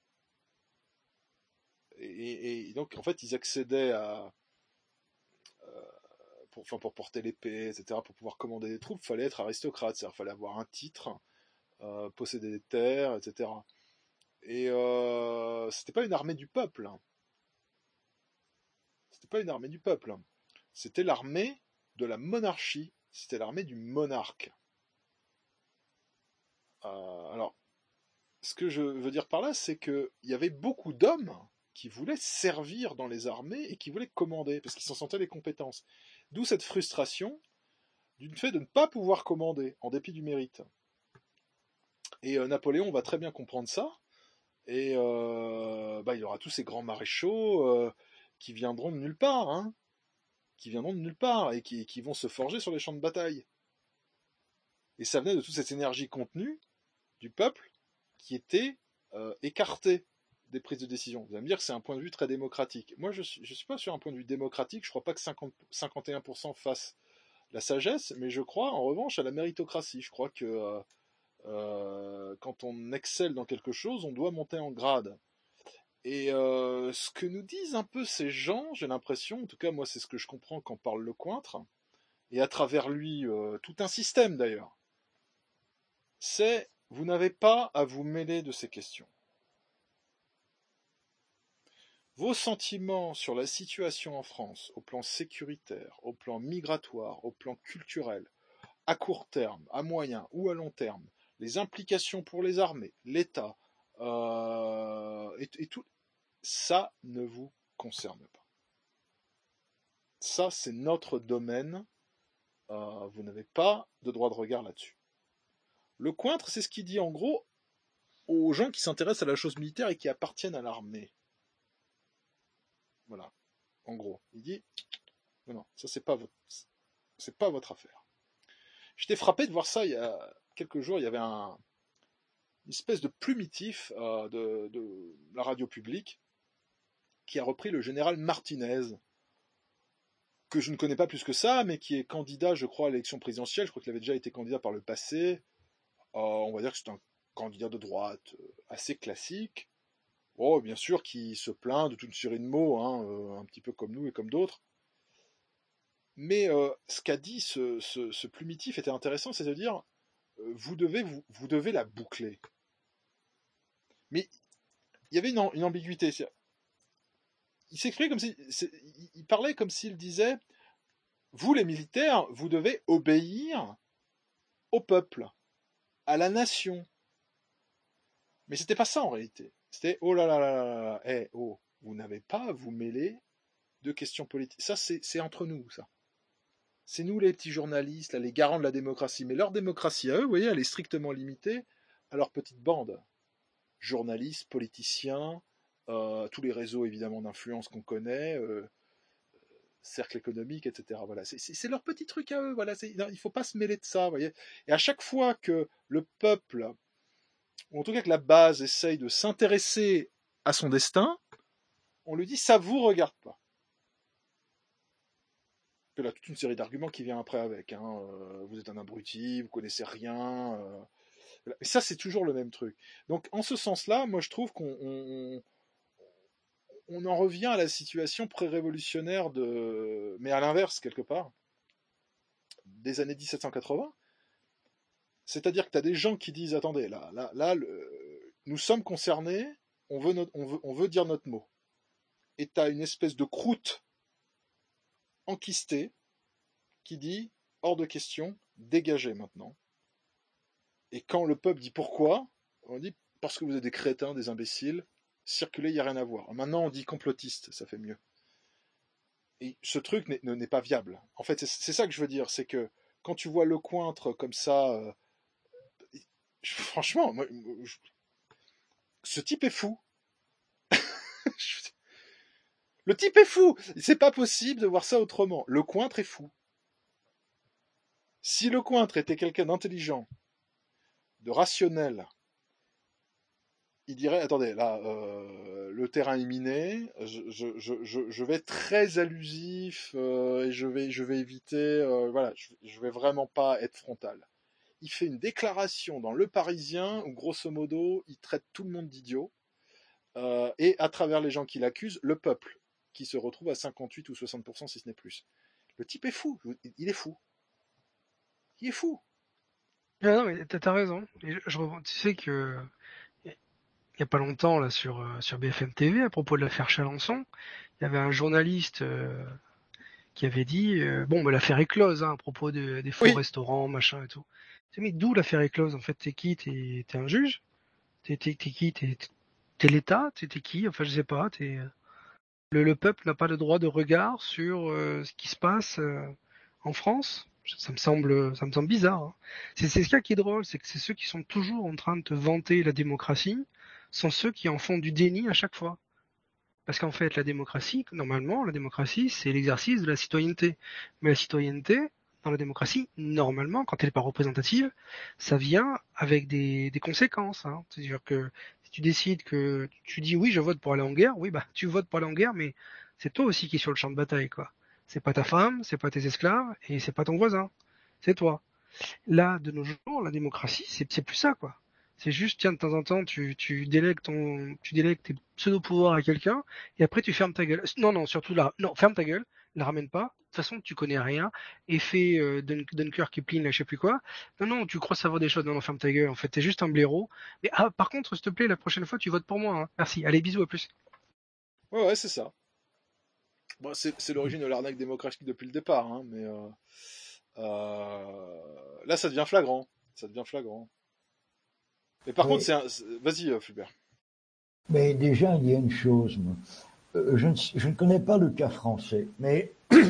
Et, et, et donc, en fait, ils accédaient à... Euh, pour, enfin, pour porter l'épée, et cetera, pour pouvoir commander des troupes, il fallait être aristocrate, c'est-à-dire il fallait avoir un titre... Euh, posséder des terres, et cetera. Et euh, c'était pas une armée du peuple. Hein. C'était pas une armée du peuple. Hein. C'était l'armée de la monarchie. C'était l'armée du monarque. Euh, alors, ce que je veux dire par là, c'est qu'il y avait beaucoup d'hommes qui voulaient servir dans les armées et qui voulaient commander, parce qu'ils s'en sentaient les compétences. D'où cette frustration du fait de ne pas pouvoir commander, en dépit du mérite. Et euh, Napoléon va très bien comprendre ça, et euh, bah, il y aura tous ces grands maréchaux euh, qui viendront de nulle part, hein, qui viendront de nulle part, et qui, qui vont se forger sur les champs de bataille. Et ça venait de toute cette énergie contenue du peuple qui était euh, écarté des prises de décision. Vous allez me dire que c'est un point de vue très démocratique. Moi, je ne suis, je suis pas sur un point de vue démocratique, je ne crois pas que cinquante, cinquante et un pour cent fassent la sagesse, mais je crois en revanche à la méritocratie. Je crois que... Euh, Euh, quand on excelle dans quelque chose, on doit monter en grade. Et euh, ce que nous disent un peu ces gens, j'ai l'impression, en tout cas moi c'est ce que je comprends quand parle Lecointre, et à travers lui euh, tout un système d'ailleurs, c'est vous n'avez pas à vous mêler de ces questions. Vos sentiments sur la situation en France, au plan sécuritaire, au plan migratoire, au plan culturel, à court terme, à moyen ou à long terme, les implications pour les armées, l'État, euh, et, et tout, ça ne vous concerne pas. Ça, c'est notre domaine. Euh, vous n'avez pas de droit de regard là-dessus. Lecointre, c'est ce qu'il dit en gros aux gens qui s'intéressent à la chose militaire et qui appartiennent à l'armée. Voilà. En gros, il dit non, non, ça c'est pas votre, c'est pas votre affaire. J'étais frappé de voir ça il y a quelques jours, il y avait un, une espèce de plumitif euh, de, de la radio publique qui a repris le général Martinez, que je ne connais pas plus que ça, mais qui est candidat, je crois, à l'élection présidentielle. Je crois qu'il avait déjà été candidat par le passé. Euh, on va dire que c'est un candidat de droite euh, assez classique. Oh, bien sûr, qui se plaint de toute une série de mots, hein, euh, un petit peu comme nous et comme d'autres. Mais euh, ce qu'a dit ce, ce, ce plumitif était intéressant, c'est de dire Vous devez, vous, vous devez la boucler. Mais il y avait une, une ambiguïté. Il s'exprimait comme si, il parlait comme s'il disait, vous les militaires, vous devez obéir au peuple, à la nation. Mais c'était pas ça en réalité. C'était, oh là là là là là, hey, oh, vous n'avez pas à vous mêler de questions politiques. Ça, c'est, c'est entre nous, ça. C'est nous les petits journalistes, là, les garants de la démocratie. Mais leur démocratie à eux, vous voyez, elle est strictement limitée à leur petite bande. Journalistes, politiciens, euh, tous les réseaux évidemment d'influence qu'on connaît, euh, cercle économique, et cetera. Voilà, c'est, c'est, c'est leur petit truc à eux. Voilà, c'est, non, il ne faut pas se mêler de ça, vous voyez. Et à chaque fois que le peuple, ou en tout cas que la base essaye de s'intéresser à son destin, on lui dit ça vous regarde pas. que là, toute une série d'arguments qui vient après avec. Hein. Euh, vous êtes un abruti, vous connaissez rien. Euh... Et ça, c'est toujours le même truc. Donc, en ce sens-là, moi, je trouve qu'on on, on en revient à la situation pré-révolutionnaire de, mais à l'inverse quelque part, des années dix-sept cent quatre-vingts. C'est-à-dire que tu as des gens qui disent, attendez, là, là, là, le... nous sommes concernés, on veut, notre... on veut, on veut dire notre mot. Et tu as une espèce de croûte enquistée qui dit, hors de question, dégagez maintenant. Et quand le peuple dit pourquoi, on dit parce que vous êtes des crétins, des imbéciles, circuler, il n'y a rien à voir. Maintenant, on dit complotiste, ça fait mieux. Et ce truc n'est, n'est pas viable. En fait, c'est, c'est ça que je veux dire, c'est que quand tu vois Lecointre comme ça, euh, je, franchement, moi, je, ce type est fou. Le type est fou. C'est pas possible de voir ça autrement. Lecointre est fou. Si Lecointre était quelqu'un d'intelligent, de rationnel, il dirait, attendez, là, euh, le terrain est miné, je, je, je, je vais être très allusif euh, et je vais, je vais éviter, euh, voilà, je, je vais vraiment pas être frontal. Il fait une déclaration dans Le Parisien où, grosso modo, il traite tout le monde d'idiot euh, et, à travers les gens qui l'accusent, le peuple, qui se retrouve à cinquante-huit ou soixante pour cent si ce n'est plus. Le type est fou, il est fou. Il est fou. Ah non, mais t'as, t'as raison. Et je, je, tu sais que il n'y a pas longtemps là sur euh, sur B F M T V à propos de l'affaire Chalençon, il y avait un journaliste euh, qui avait dit euh, bon, bah, l'affaire est close hein, à propos de, des faux oui. restaurants, machin et tout. Tu sais, mais d'où l'affaire est close en fait? T'es qui? T'es, t'es un juge? T'es, t'es, t'es qui? T'es, t'es l'État? T'es, t'es qui? Enfin, je sais pas. T'es le, le peuple n'a pas le droit de regard sur euh, ce qui se passe euh, en France. Ça me semble, ça me semble bizarre. Hein. C'est, c'est ce cas qui est drôle, c'est que c'est ceux qui sont toujours en train de te vanter la démocratie sont ceux qui en font du déni à chaque fois. Parce qu'en fait, la démocratie, normalement, la démocratie, c'est l'exercice de la citoyenneté. Mais la citoyenneté, dans la démocratie, normalement, quand elle n'est pas représentative, ça vient avec des, des conséquences. Hein. C'est-à-dire que si tu décides que tu dis oui, je vote pour aller en guerre, oui, bah tu votes pour aller en guerre, mais c'est toi aussi qui es sur le champ de bataille, quoi. C'est pas ta femme, c'est pas tes esclaves, et c'est pas ton voisin. C'est toi. Là, de nos jours, la démocratie, c'est, c'est plus ça, quoi. C'est juste, tiens, de temps en temps, tu, tu délègues ton, tu délègues tes pseudo-pouvoirs à quelqu'un, et après tu fermes ta gueule. Non, non, surtout là, non, ferme ta gueule, la ramène pas. De toute façon, tu connais rien. Effet euh, Dun- Dunker, Kipling, là, je sais plus quoi. Non, non, tu crois savoir des choses. Non, non, ferme ta gueule. En fait, t'es juste un blaireau. Mais ah, par contre, s'il te plaît, la prochaine fois, tu votes pour moi. Hein. Merci. Allez, bisous, à plus. Ouais, ouais, c'est ça. Bon, c'est, c'est l'origine de l'arnaque démocratique depuis le départ, hein, mais euh, euh, là, ça devient flagrant. Ça devient flagrant. Mais par oui. contre, c'est un... vas-y, euh, Fulbert. Mais déjà, il y a une chose. Moi. Euh, je, ne, je ne connais pas le cas français, mais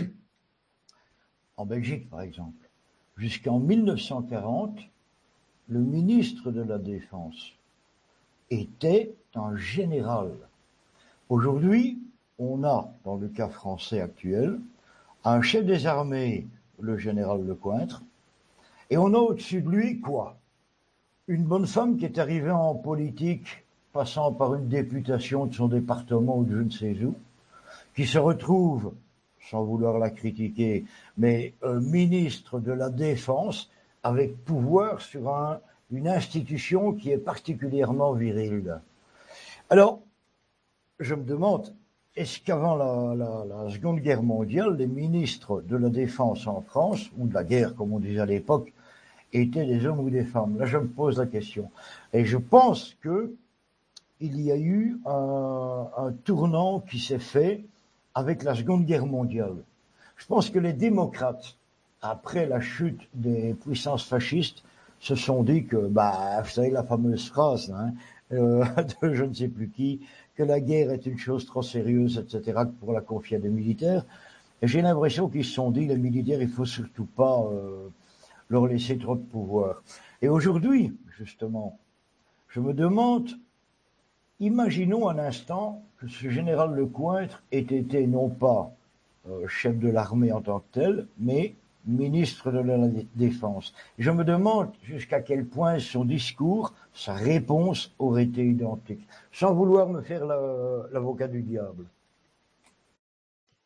en Belgique, par exemple, jusqu'en mille neuf cent quarante, le ministre de la Défense était un général. Aujourd'hui, on a, dans le cas français actuel, un chef des armées, le général Lecointre, et on a au-dessus de lui quoi? Une bonne femme qui est arrivée en politique, passant par une députation de son département ou de je ne sais où, qui se retrouve, sans vouloir la critiquer, mais euh, ministre de la Défense, avec pouvoir sur un, une institution qui est particulièrement virile. Alors, je me demande, est-ce qu'avant la, la, la Seconde Guerre mondiale, les ministres de la Défense en France, ou de la guerre comme on disait à l'époque, étaient des hommes ou des femmes? Là, je me pose la question. Et je pense que il y a eu un, un tournant qui s'est fait avec la Seconde Guerre mondiale. Je pense que les démocrates, après la chute des puissances fascistes, se sont dit que, bah, vous savez la fameuse phrase, hein, euh, de je ne sais plus qui, que la guerre est une chose trop sérieuse, et cetera, pour la confier à des militaires. Et j'ai l'impression qu'ils se sont dit, les militaires, il faut surtout pas euh, leur laisser trop de pouvoir. Et aujourd'hui, justement, je me demande, imaginons un instant que ce général Lecointre ait été non pas euh, chef de l'armée en tant que tel, mais ministre de la Défense. Je me demande jusqu'à quel point son discours, sa réponse aurait été identique, sans vouloir me faire la, l'avocat du diable.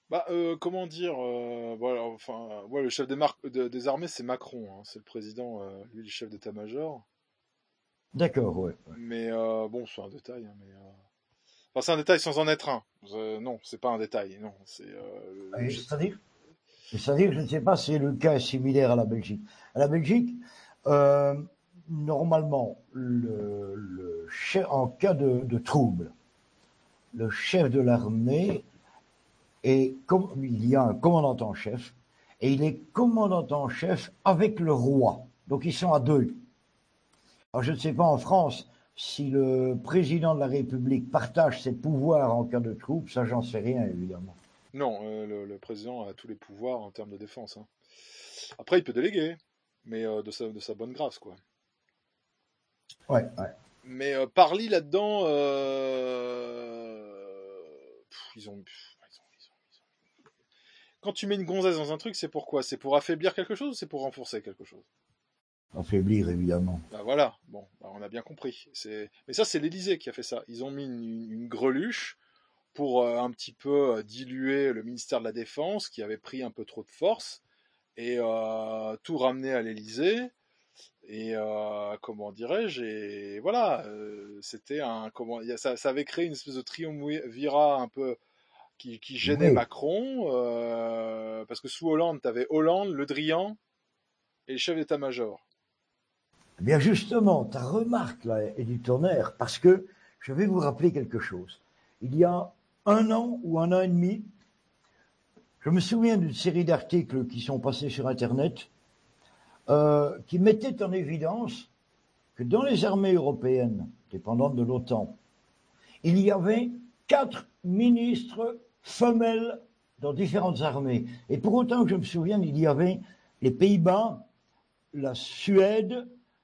Bah, euh, comment dire, euh, voilà, enfin, ouais, le chef des, mar- de- des armées, c'est Macron, hein, c'est le président, euh, lui, le chef d'état-major. D'accord, ouais. ouais. Mais euh, bon, c'est un détail, hein, mais. Euh... Enfin, c'est un détail sans en être un. Euh, non, c'est pas un détail, non. C'est. Euh, le... C'est-à-dire, c'est-à-dire, je ne sais pas si le cas est similaire à la Belgique. À la Belgique, euh, normalement, le, le chef, en cas de, de trouble, le chef de l'armée est comme il y a un commandant en chef et il est commandant en chef avec le roi. Donc ils sont à deux. Alors je ne sais pas en France si le président de la République partage ses pouvoirs en cas de trouble, ça j'en sais rien évidemment. Non, euh, le, le président a tous les pouvoirs en termes de défense. Hein. Après, il peut déléguer, mais euh, de, sa, de sa bonne grâce, quoi. Ouais, ouais. Mais euh, Parly là-dedans, euh... Pff, ils, ont... Pff, ils, ont, ils, ont, ils ont. Quand tu mets une gonzesse dans un truc, c'est pourquoi? C'est pour affaiblir quelque chose ou c'est pour renforcer quelque chose? Affaiblir, évidemment. Bah voilà, bon, bah on a bien compris. C'est... Mais ça, c'est l'Élysée qui a fait ça. Ils ont mis une, une, une greluche pour euh, un petit peu euh, diluer le ministère de la Défense qui avait pris un peu trop de force et euh, tout ramener à l'Élysée. Et euh, comment dirais-je, et voilà, euh, c'était un comment, ça, ça avait créé une espèce de triumvirat un peu qui, qui gênait oui. Macron, euh, parce que sous Hollande, t'avais Hollande, Le Drian et le chef d'état-major. Eh bien justement, ta remarque là est du tonnerre, parce que je vais vous rappeler quelque chose. Il y a un an ou un an et demi, je me souviens d'une série d'articles qui sont passés sur Internet. Euh, qui mettait en évidence que dans les armées européennes, dépendantes de l'OTAN, il y avait quatre ministres femelles dans différentes armées. Et pour autant que je me souvienne, il y avait les Pays-Bas, la Suède,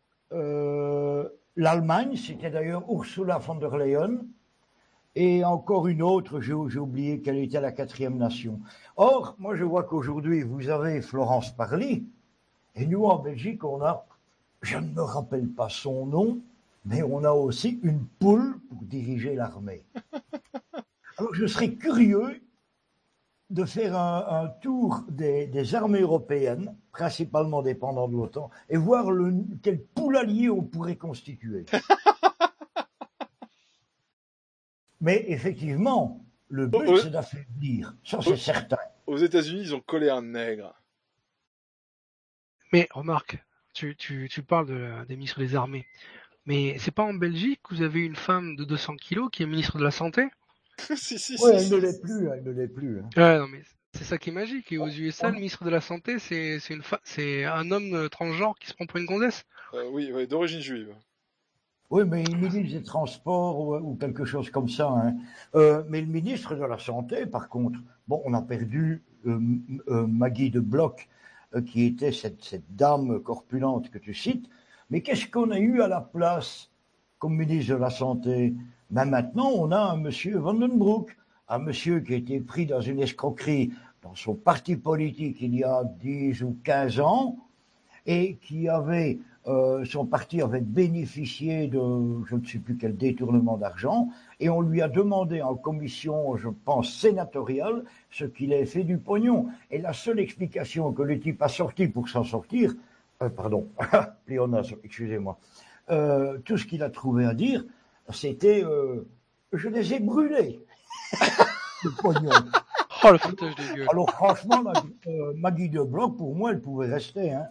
euh, l'Allemagne, c'était d'ailleurs Ursula von der Leyen, et encore une autre, j'ai, j'ai oublié quelle était la quatrième nation. Or, moi je vois qu'aujourd'hui, vous avez Florence Parly, et nous, en Belgique, on a, je ne me rappelle pas son nom, mais on a aussi une poule pour diriger l'armée. Alors, je serais curieux de faire un, un tour des, des armées européennes, principalement dépendant de l'OTAN, et voir le, quel poulailler on pourrait constituer. Mais effectivement, le but, oh, c'est d'affaiblir. Ça, c'est oh, certain. Aux États-Unis, ils ont collé un nègre. Mais remarque, tu, tu, tu parles de, des ministres des armées, mais c'est pas en Belgique que vous avez une femme de deux cents kilos qui est ministre de la Santé? si, si, ouais, si, elle si. ne l'est plus, elle ne l'est plus. Hein. Ouais, non, mais c'est ça qui est magique. Et aux U S A, le ministre de la Santé, c'est, c'est, une fa... c'est un homme transgenre qui se prend pour une gonzesse. Euh, oui, ouais, d'origine juive. Oui, mais il ministre des Transports ou, ou quelque chose comme ça. Hein. Euh, mais le ministre de la Santé, par contre, bon, on a perdu euh, euh, Maggie de Bloch, qui était cette, cette dame corpulente que tu cites, mais qu'est-ce qu'on a eu à la place comme ministre de la Santé? Ben maintenant, on a un monsieur Vandenbroek, un monsieur qui a été pris dans une escroquerie dans son parti politique il y a dix ou quinze ans, et qui avait, euh, son parti avait bénéficié de, je ne sais plus quel détournement d'argent, et on lui a demandé en commission, je pense, sénatoriale, ce qu'il avait fait du pognon. Et la seule explication que le type a sorti pour s'en sortir, euh, pardon, pléonasme, excusez-moi, euh, tout ce qu'il a trouvé à dire, c'était euh, « je les ai brûlés ». Le pognon. Oh, le foutage de gueule. Alors franchement, la, euh, Maggie de Bloch, pour moi, elle pouvait rester. Hein.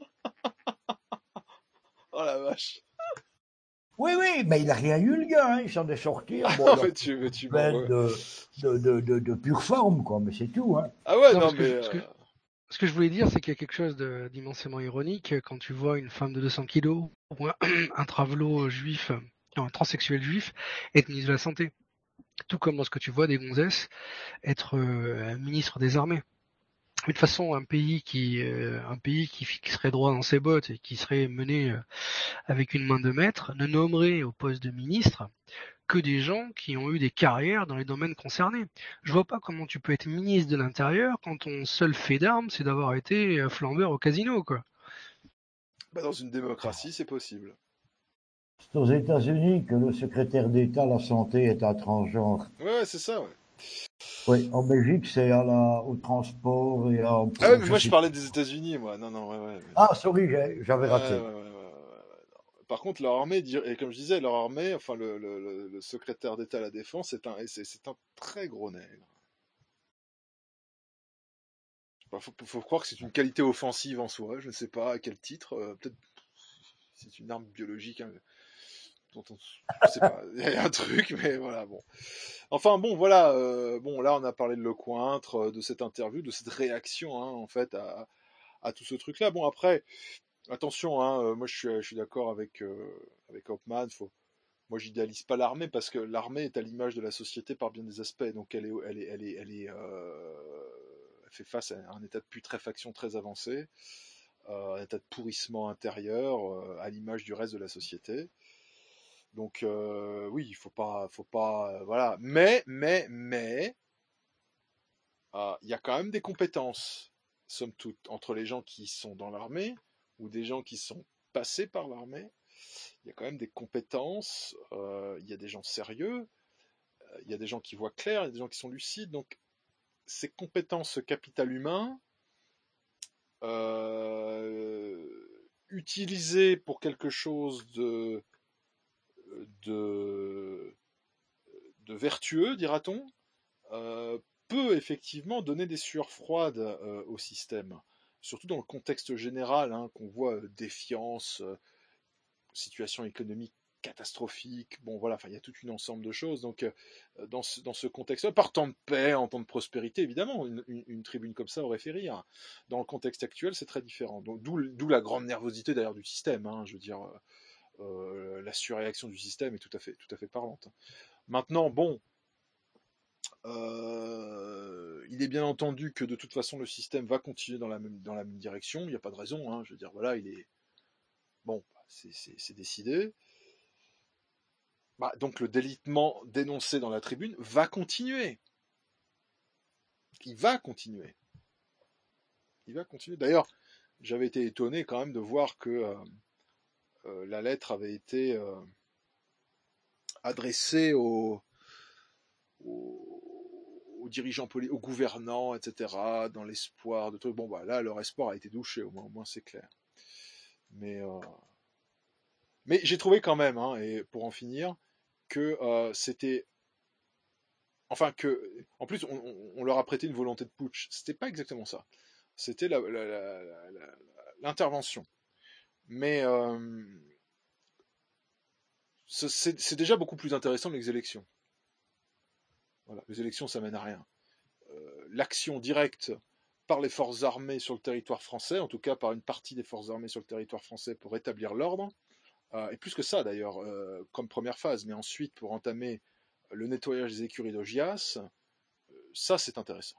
Oh la vache. Oui, oui, mais il n'a rien eu, le gars, hein. Il s'en est sorti. Bon, en fait, tu, tu de, de, de, de, de pure forme, quoi, mais c'est tout. Hein. Ah ouais, non, non mais... Que, euh... ce, que, ce que je voulais dire, c'est qu'il y a quelque chose de, d'immensément ironique quand tu vois une femme de deux cents kilos ou un, un travelo juif, non, un transsexuel juif, être ministre de la Santé. Tout comme lorsque tu vois des gonzesses être euh, ministre des armées. Mais de toute façon, un pays qui, euh, un pays qui, qui serait droit dans ses bottes et qui serait mené euh, avec une main de maître ne nommerait au poste de ministre que des gens qui ont eu des carrières dans les domaines concernés. Je vois pas comment tu peux être ministre de l'Intérieur quand ton seul fait d'armes, c'est d'avoir été flambeur au casino, quoi. Bah dans une démocratie, c'est possible. C'est aux États-Unis que le secrétaire d'État à la santé est un transgenre. Ouais, c'est ça, ouais. Oui, en Belgique, c'est à la, au transport et à... Ah ouais, mais moi je parlais des États-Unis, moi. Non, non, ouais, ouais. Ah, sorry, j'avais raté. Ouais, ouais, ouais, ouais, ouais. Par contre, leur armée, et comme je disais, leur armée, enfin le, le, le, le secrétaire d'État à la Défense, c'est un, c'est, c'est un très gros nègre. Il faut, faut croire que c'est une qualité offensive en soi, je ne sais pas à quel titre, euh, peut-être c'est une arme biologique, hein, dont on, je sais pas, il y a un truc, mais voilà, bon. Enfin bon, voilà, euh, bon là on a parlé de Lecointre, de cette interview, de cette réaction, hein, en fait, à, à tout ce truc-là. Bon après, attention, hein, euh, moi je suis, je suis d'accord avec euh, avec Hopman, faut, moi j'idéalise pas l'armée parce que l'armée est à l'image de la société par bien des aspects, donc elle est, elle est, elle est, elle est, euh, elle fait face à un état de putréfaction très avancé, euh, un état de pourrissement intérieur, euh, à l'image du reste de la société. Donc euh, oui, il faut pas, faut pas, euh, voilà. Mais, mais, mais, il euh, y a quand même des compétences, somme toute, entre les gens qui sont dans l'armée ou des gens qui sont passés par l'armée. Il y a quand même des compétences. Il euh, y a des gens sérieux. Il euh, y a des gens qui voient clair. Il y a des gens qui sont lucides. Donc ces compétences, ce capital humain, euh, utilisé pour quelque chose de de de vertueux, dira-t-on, euh, peut effectivement donner des sueurs froides euh, au système, surtout dans le contexte général, hein, qu'on voit euh, défiance, euh, situation économique catastrophique, bon voilà, enfin il y a tout un ensemble de choses, donc euh, dans ce, dans ce contexte-là, par temps de paix, en temps de prospérité, évidemment, une, une, une tribune comme ça aurait fait rire. Dans le contexte actuel, c'est très différent, donc d'où, d'où la grande nervosité d'ailleurs du système, hein, je veux dire, euh, la surréaction du système est tout à fait, tout à fait parlante. Maintenant, bon, Euh, il est bien entendu que de toute façon le système va continuer dans la même, dans la même direction, il n'y a pas de raison, hein, je veux dire, voilà, il est... Bon, c'est, c'est, c'est décidé. Bah, donc le délitement dénoncé dans la tribune va continuer. Il va continuer. Il va continuer. D'ailleurs, j'avais été étonné quand même de voir que euh, euh, la lettre avait été euh, adressée aux... aux aux dirigeants politiques, aux gouvernants, et cetera, dans l'espoir de trucs. Bon, bah là, leur espoir a été douché, au moins, au moins c'est clair. Mais, euh... mais j'ai trouvé quand même, hein, et pour en finir, que euh, c'était, enfin que, en plus, on, on, on leur a prêté une volonté de putsch. C'était pas exactement ça. C'était la, la, la, la, la, l'intervention. Mais euh... c'est, c'est déjà beaucoup plus intéressant que les élections. Voilà, les élections, ça mène à rien. Euh, l'action directe par les forces armées sur le territoire français, en tout cas par une partie des forces armées sur le territoire français pour rétablir l'ordre, euh, et plus que ça d'ailleurs, euh, comme première phase, mais ensuite pour entamer le nettoyage des écuries d'Augias, euh, ça c'est intéressant.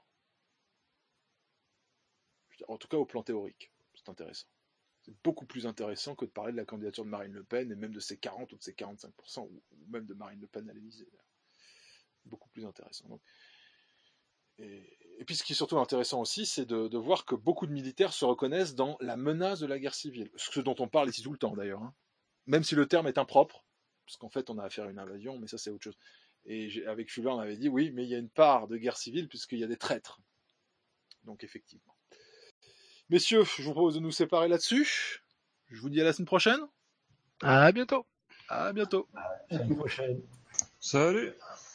En tout cas au plan théorique, c'est intéressant. C'est beaucoup plus intéressant que de parler de la candidature de Marine Le Pen, et même de ses quarante ou de ses quarante-cinq pour cent, ou même de Marine Le Pen à l'Élysée. Beaucoup plus intéressant. Donc, et, et puis ce qui est surtout intéressant aussi, c'est de, de voir que beaucoup de militaires se reconnaissent dans la menace de la guerre civile, ce dont on parle ici tout le temps d'ailleurs, hein. Même si le terme est impropre, parce qu'en fait on a affaire à une invasion, mais ça c'est autre chose. Et j'ai, avec Fulin on avait dit oui, mais il y a une part de guerre civile puisqu'il y a des traîtres. Donc effectivement. Messieurs, je vous propose de nous séparer là-dessus. Je vous dis à la semaine prochaine. À bientôt. À bientôt. À la semaine prochaine. Salut.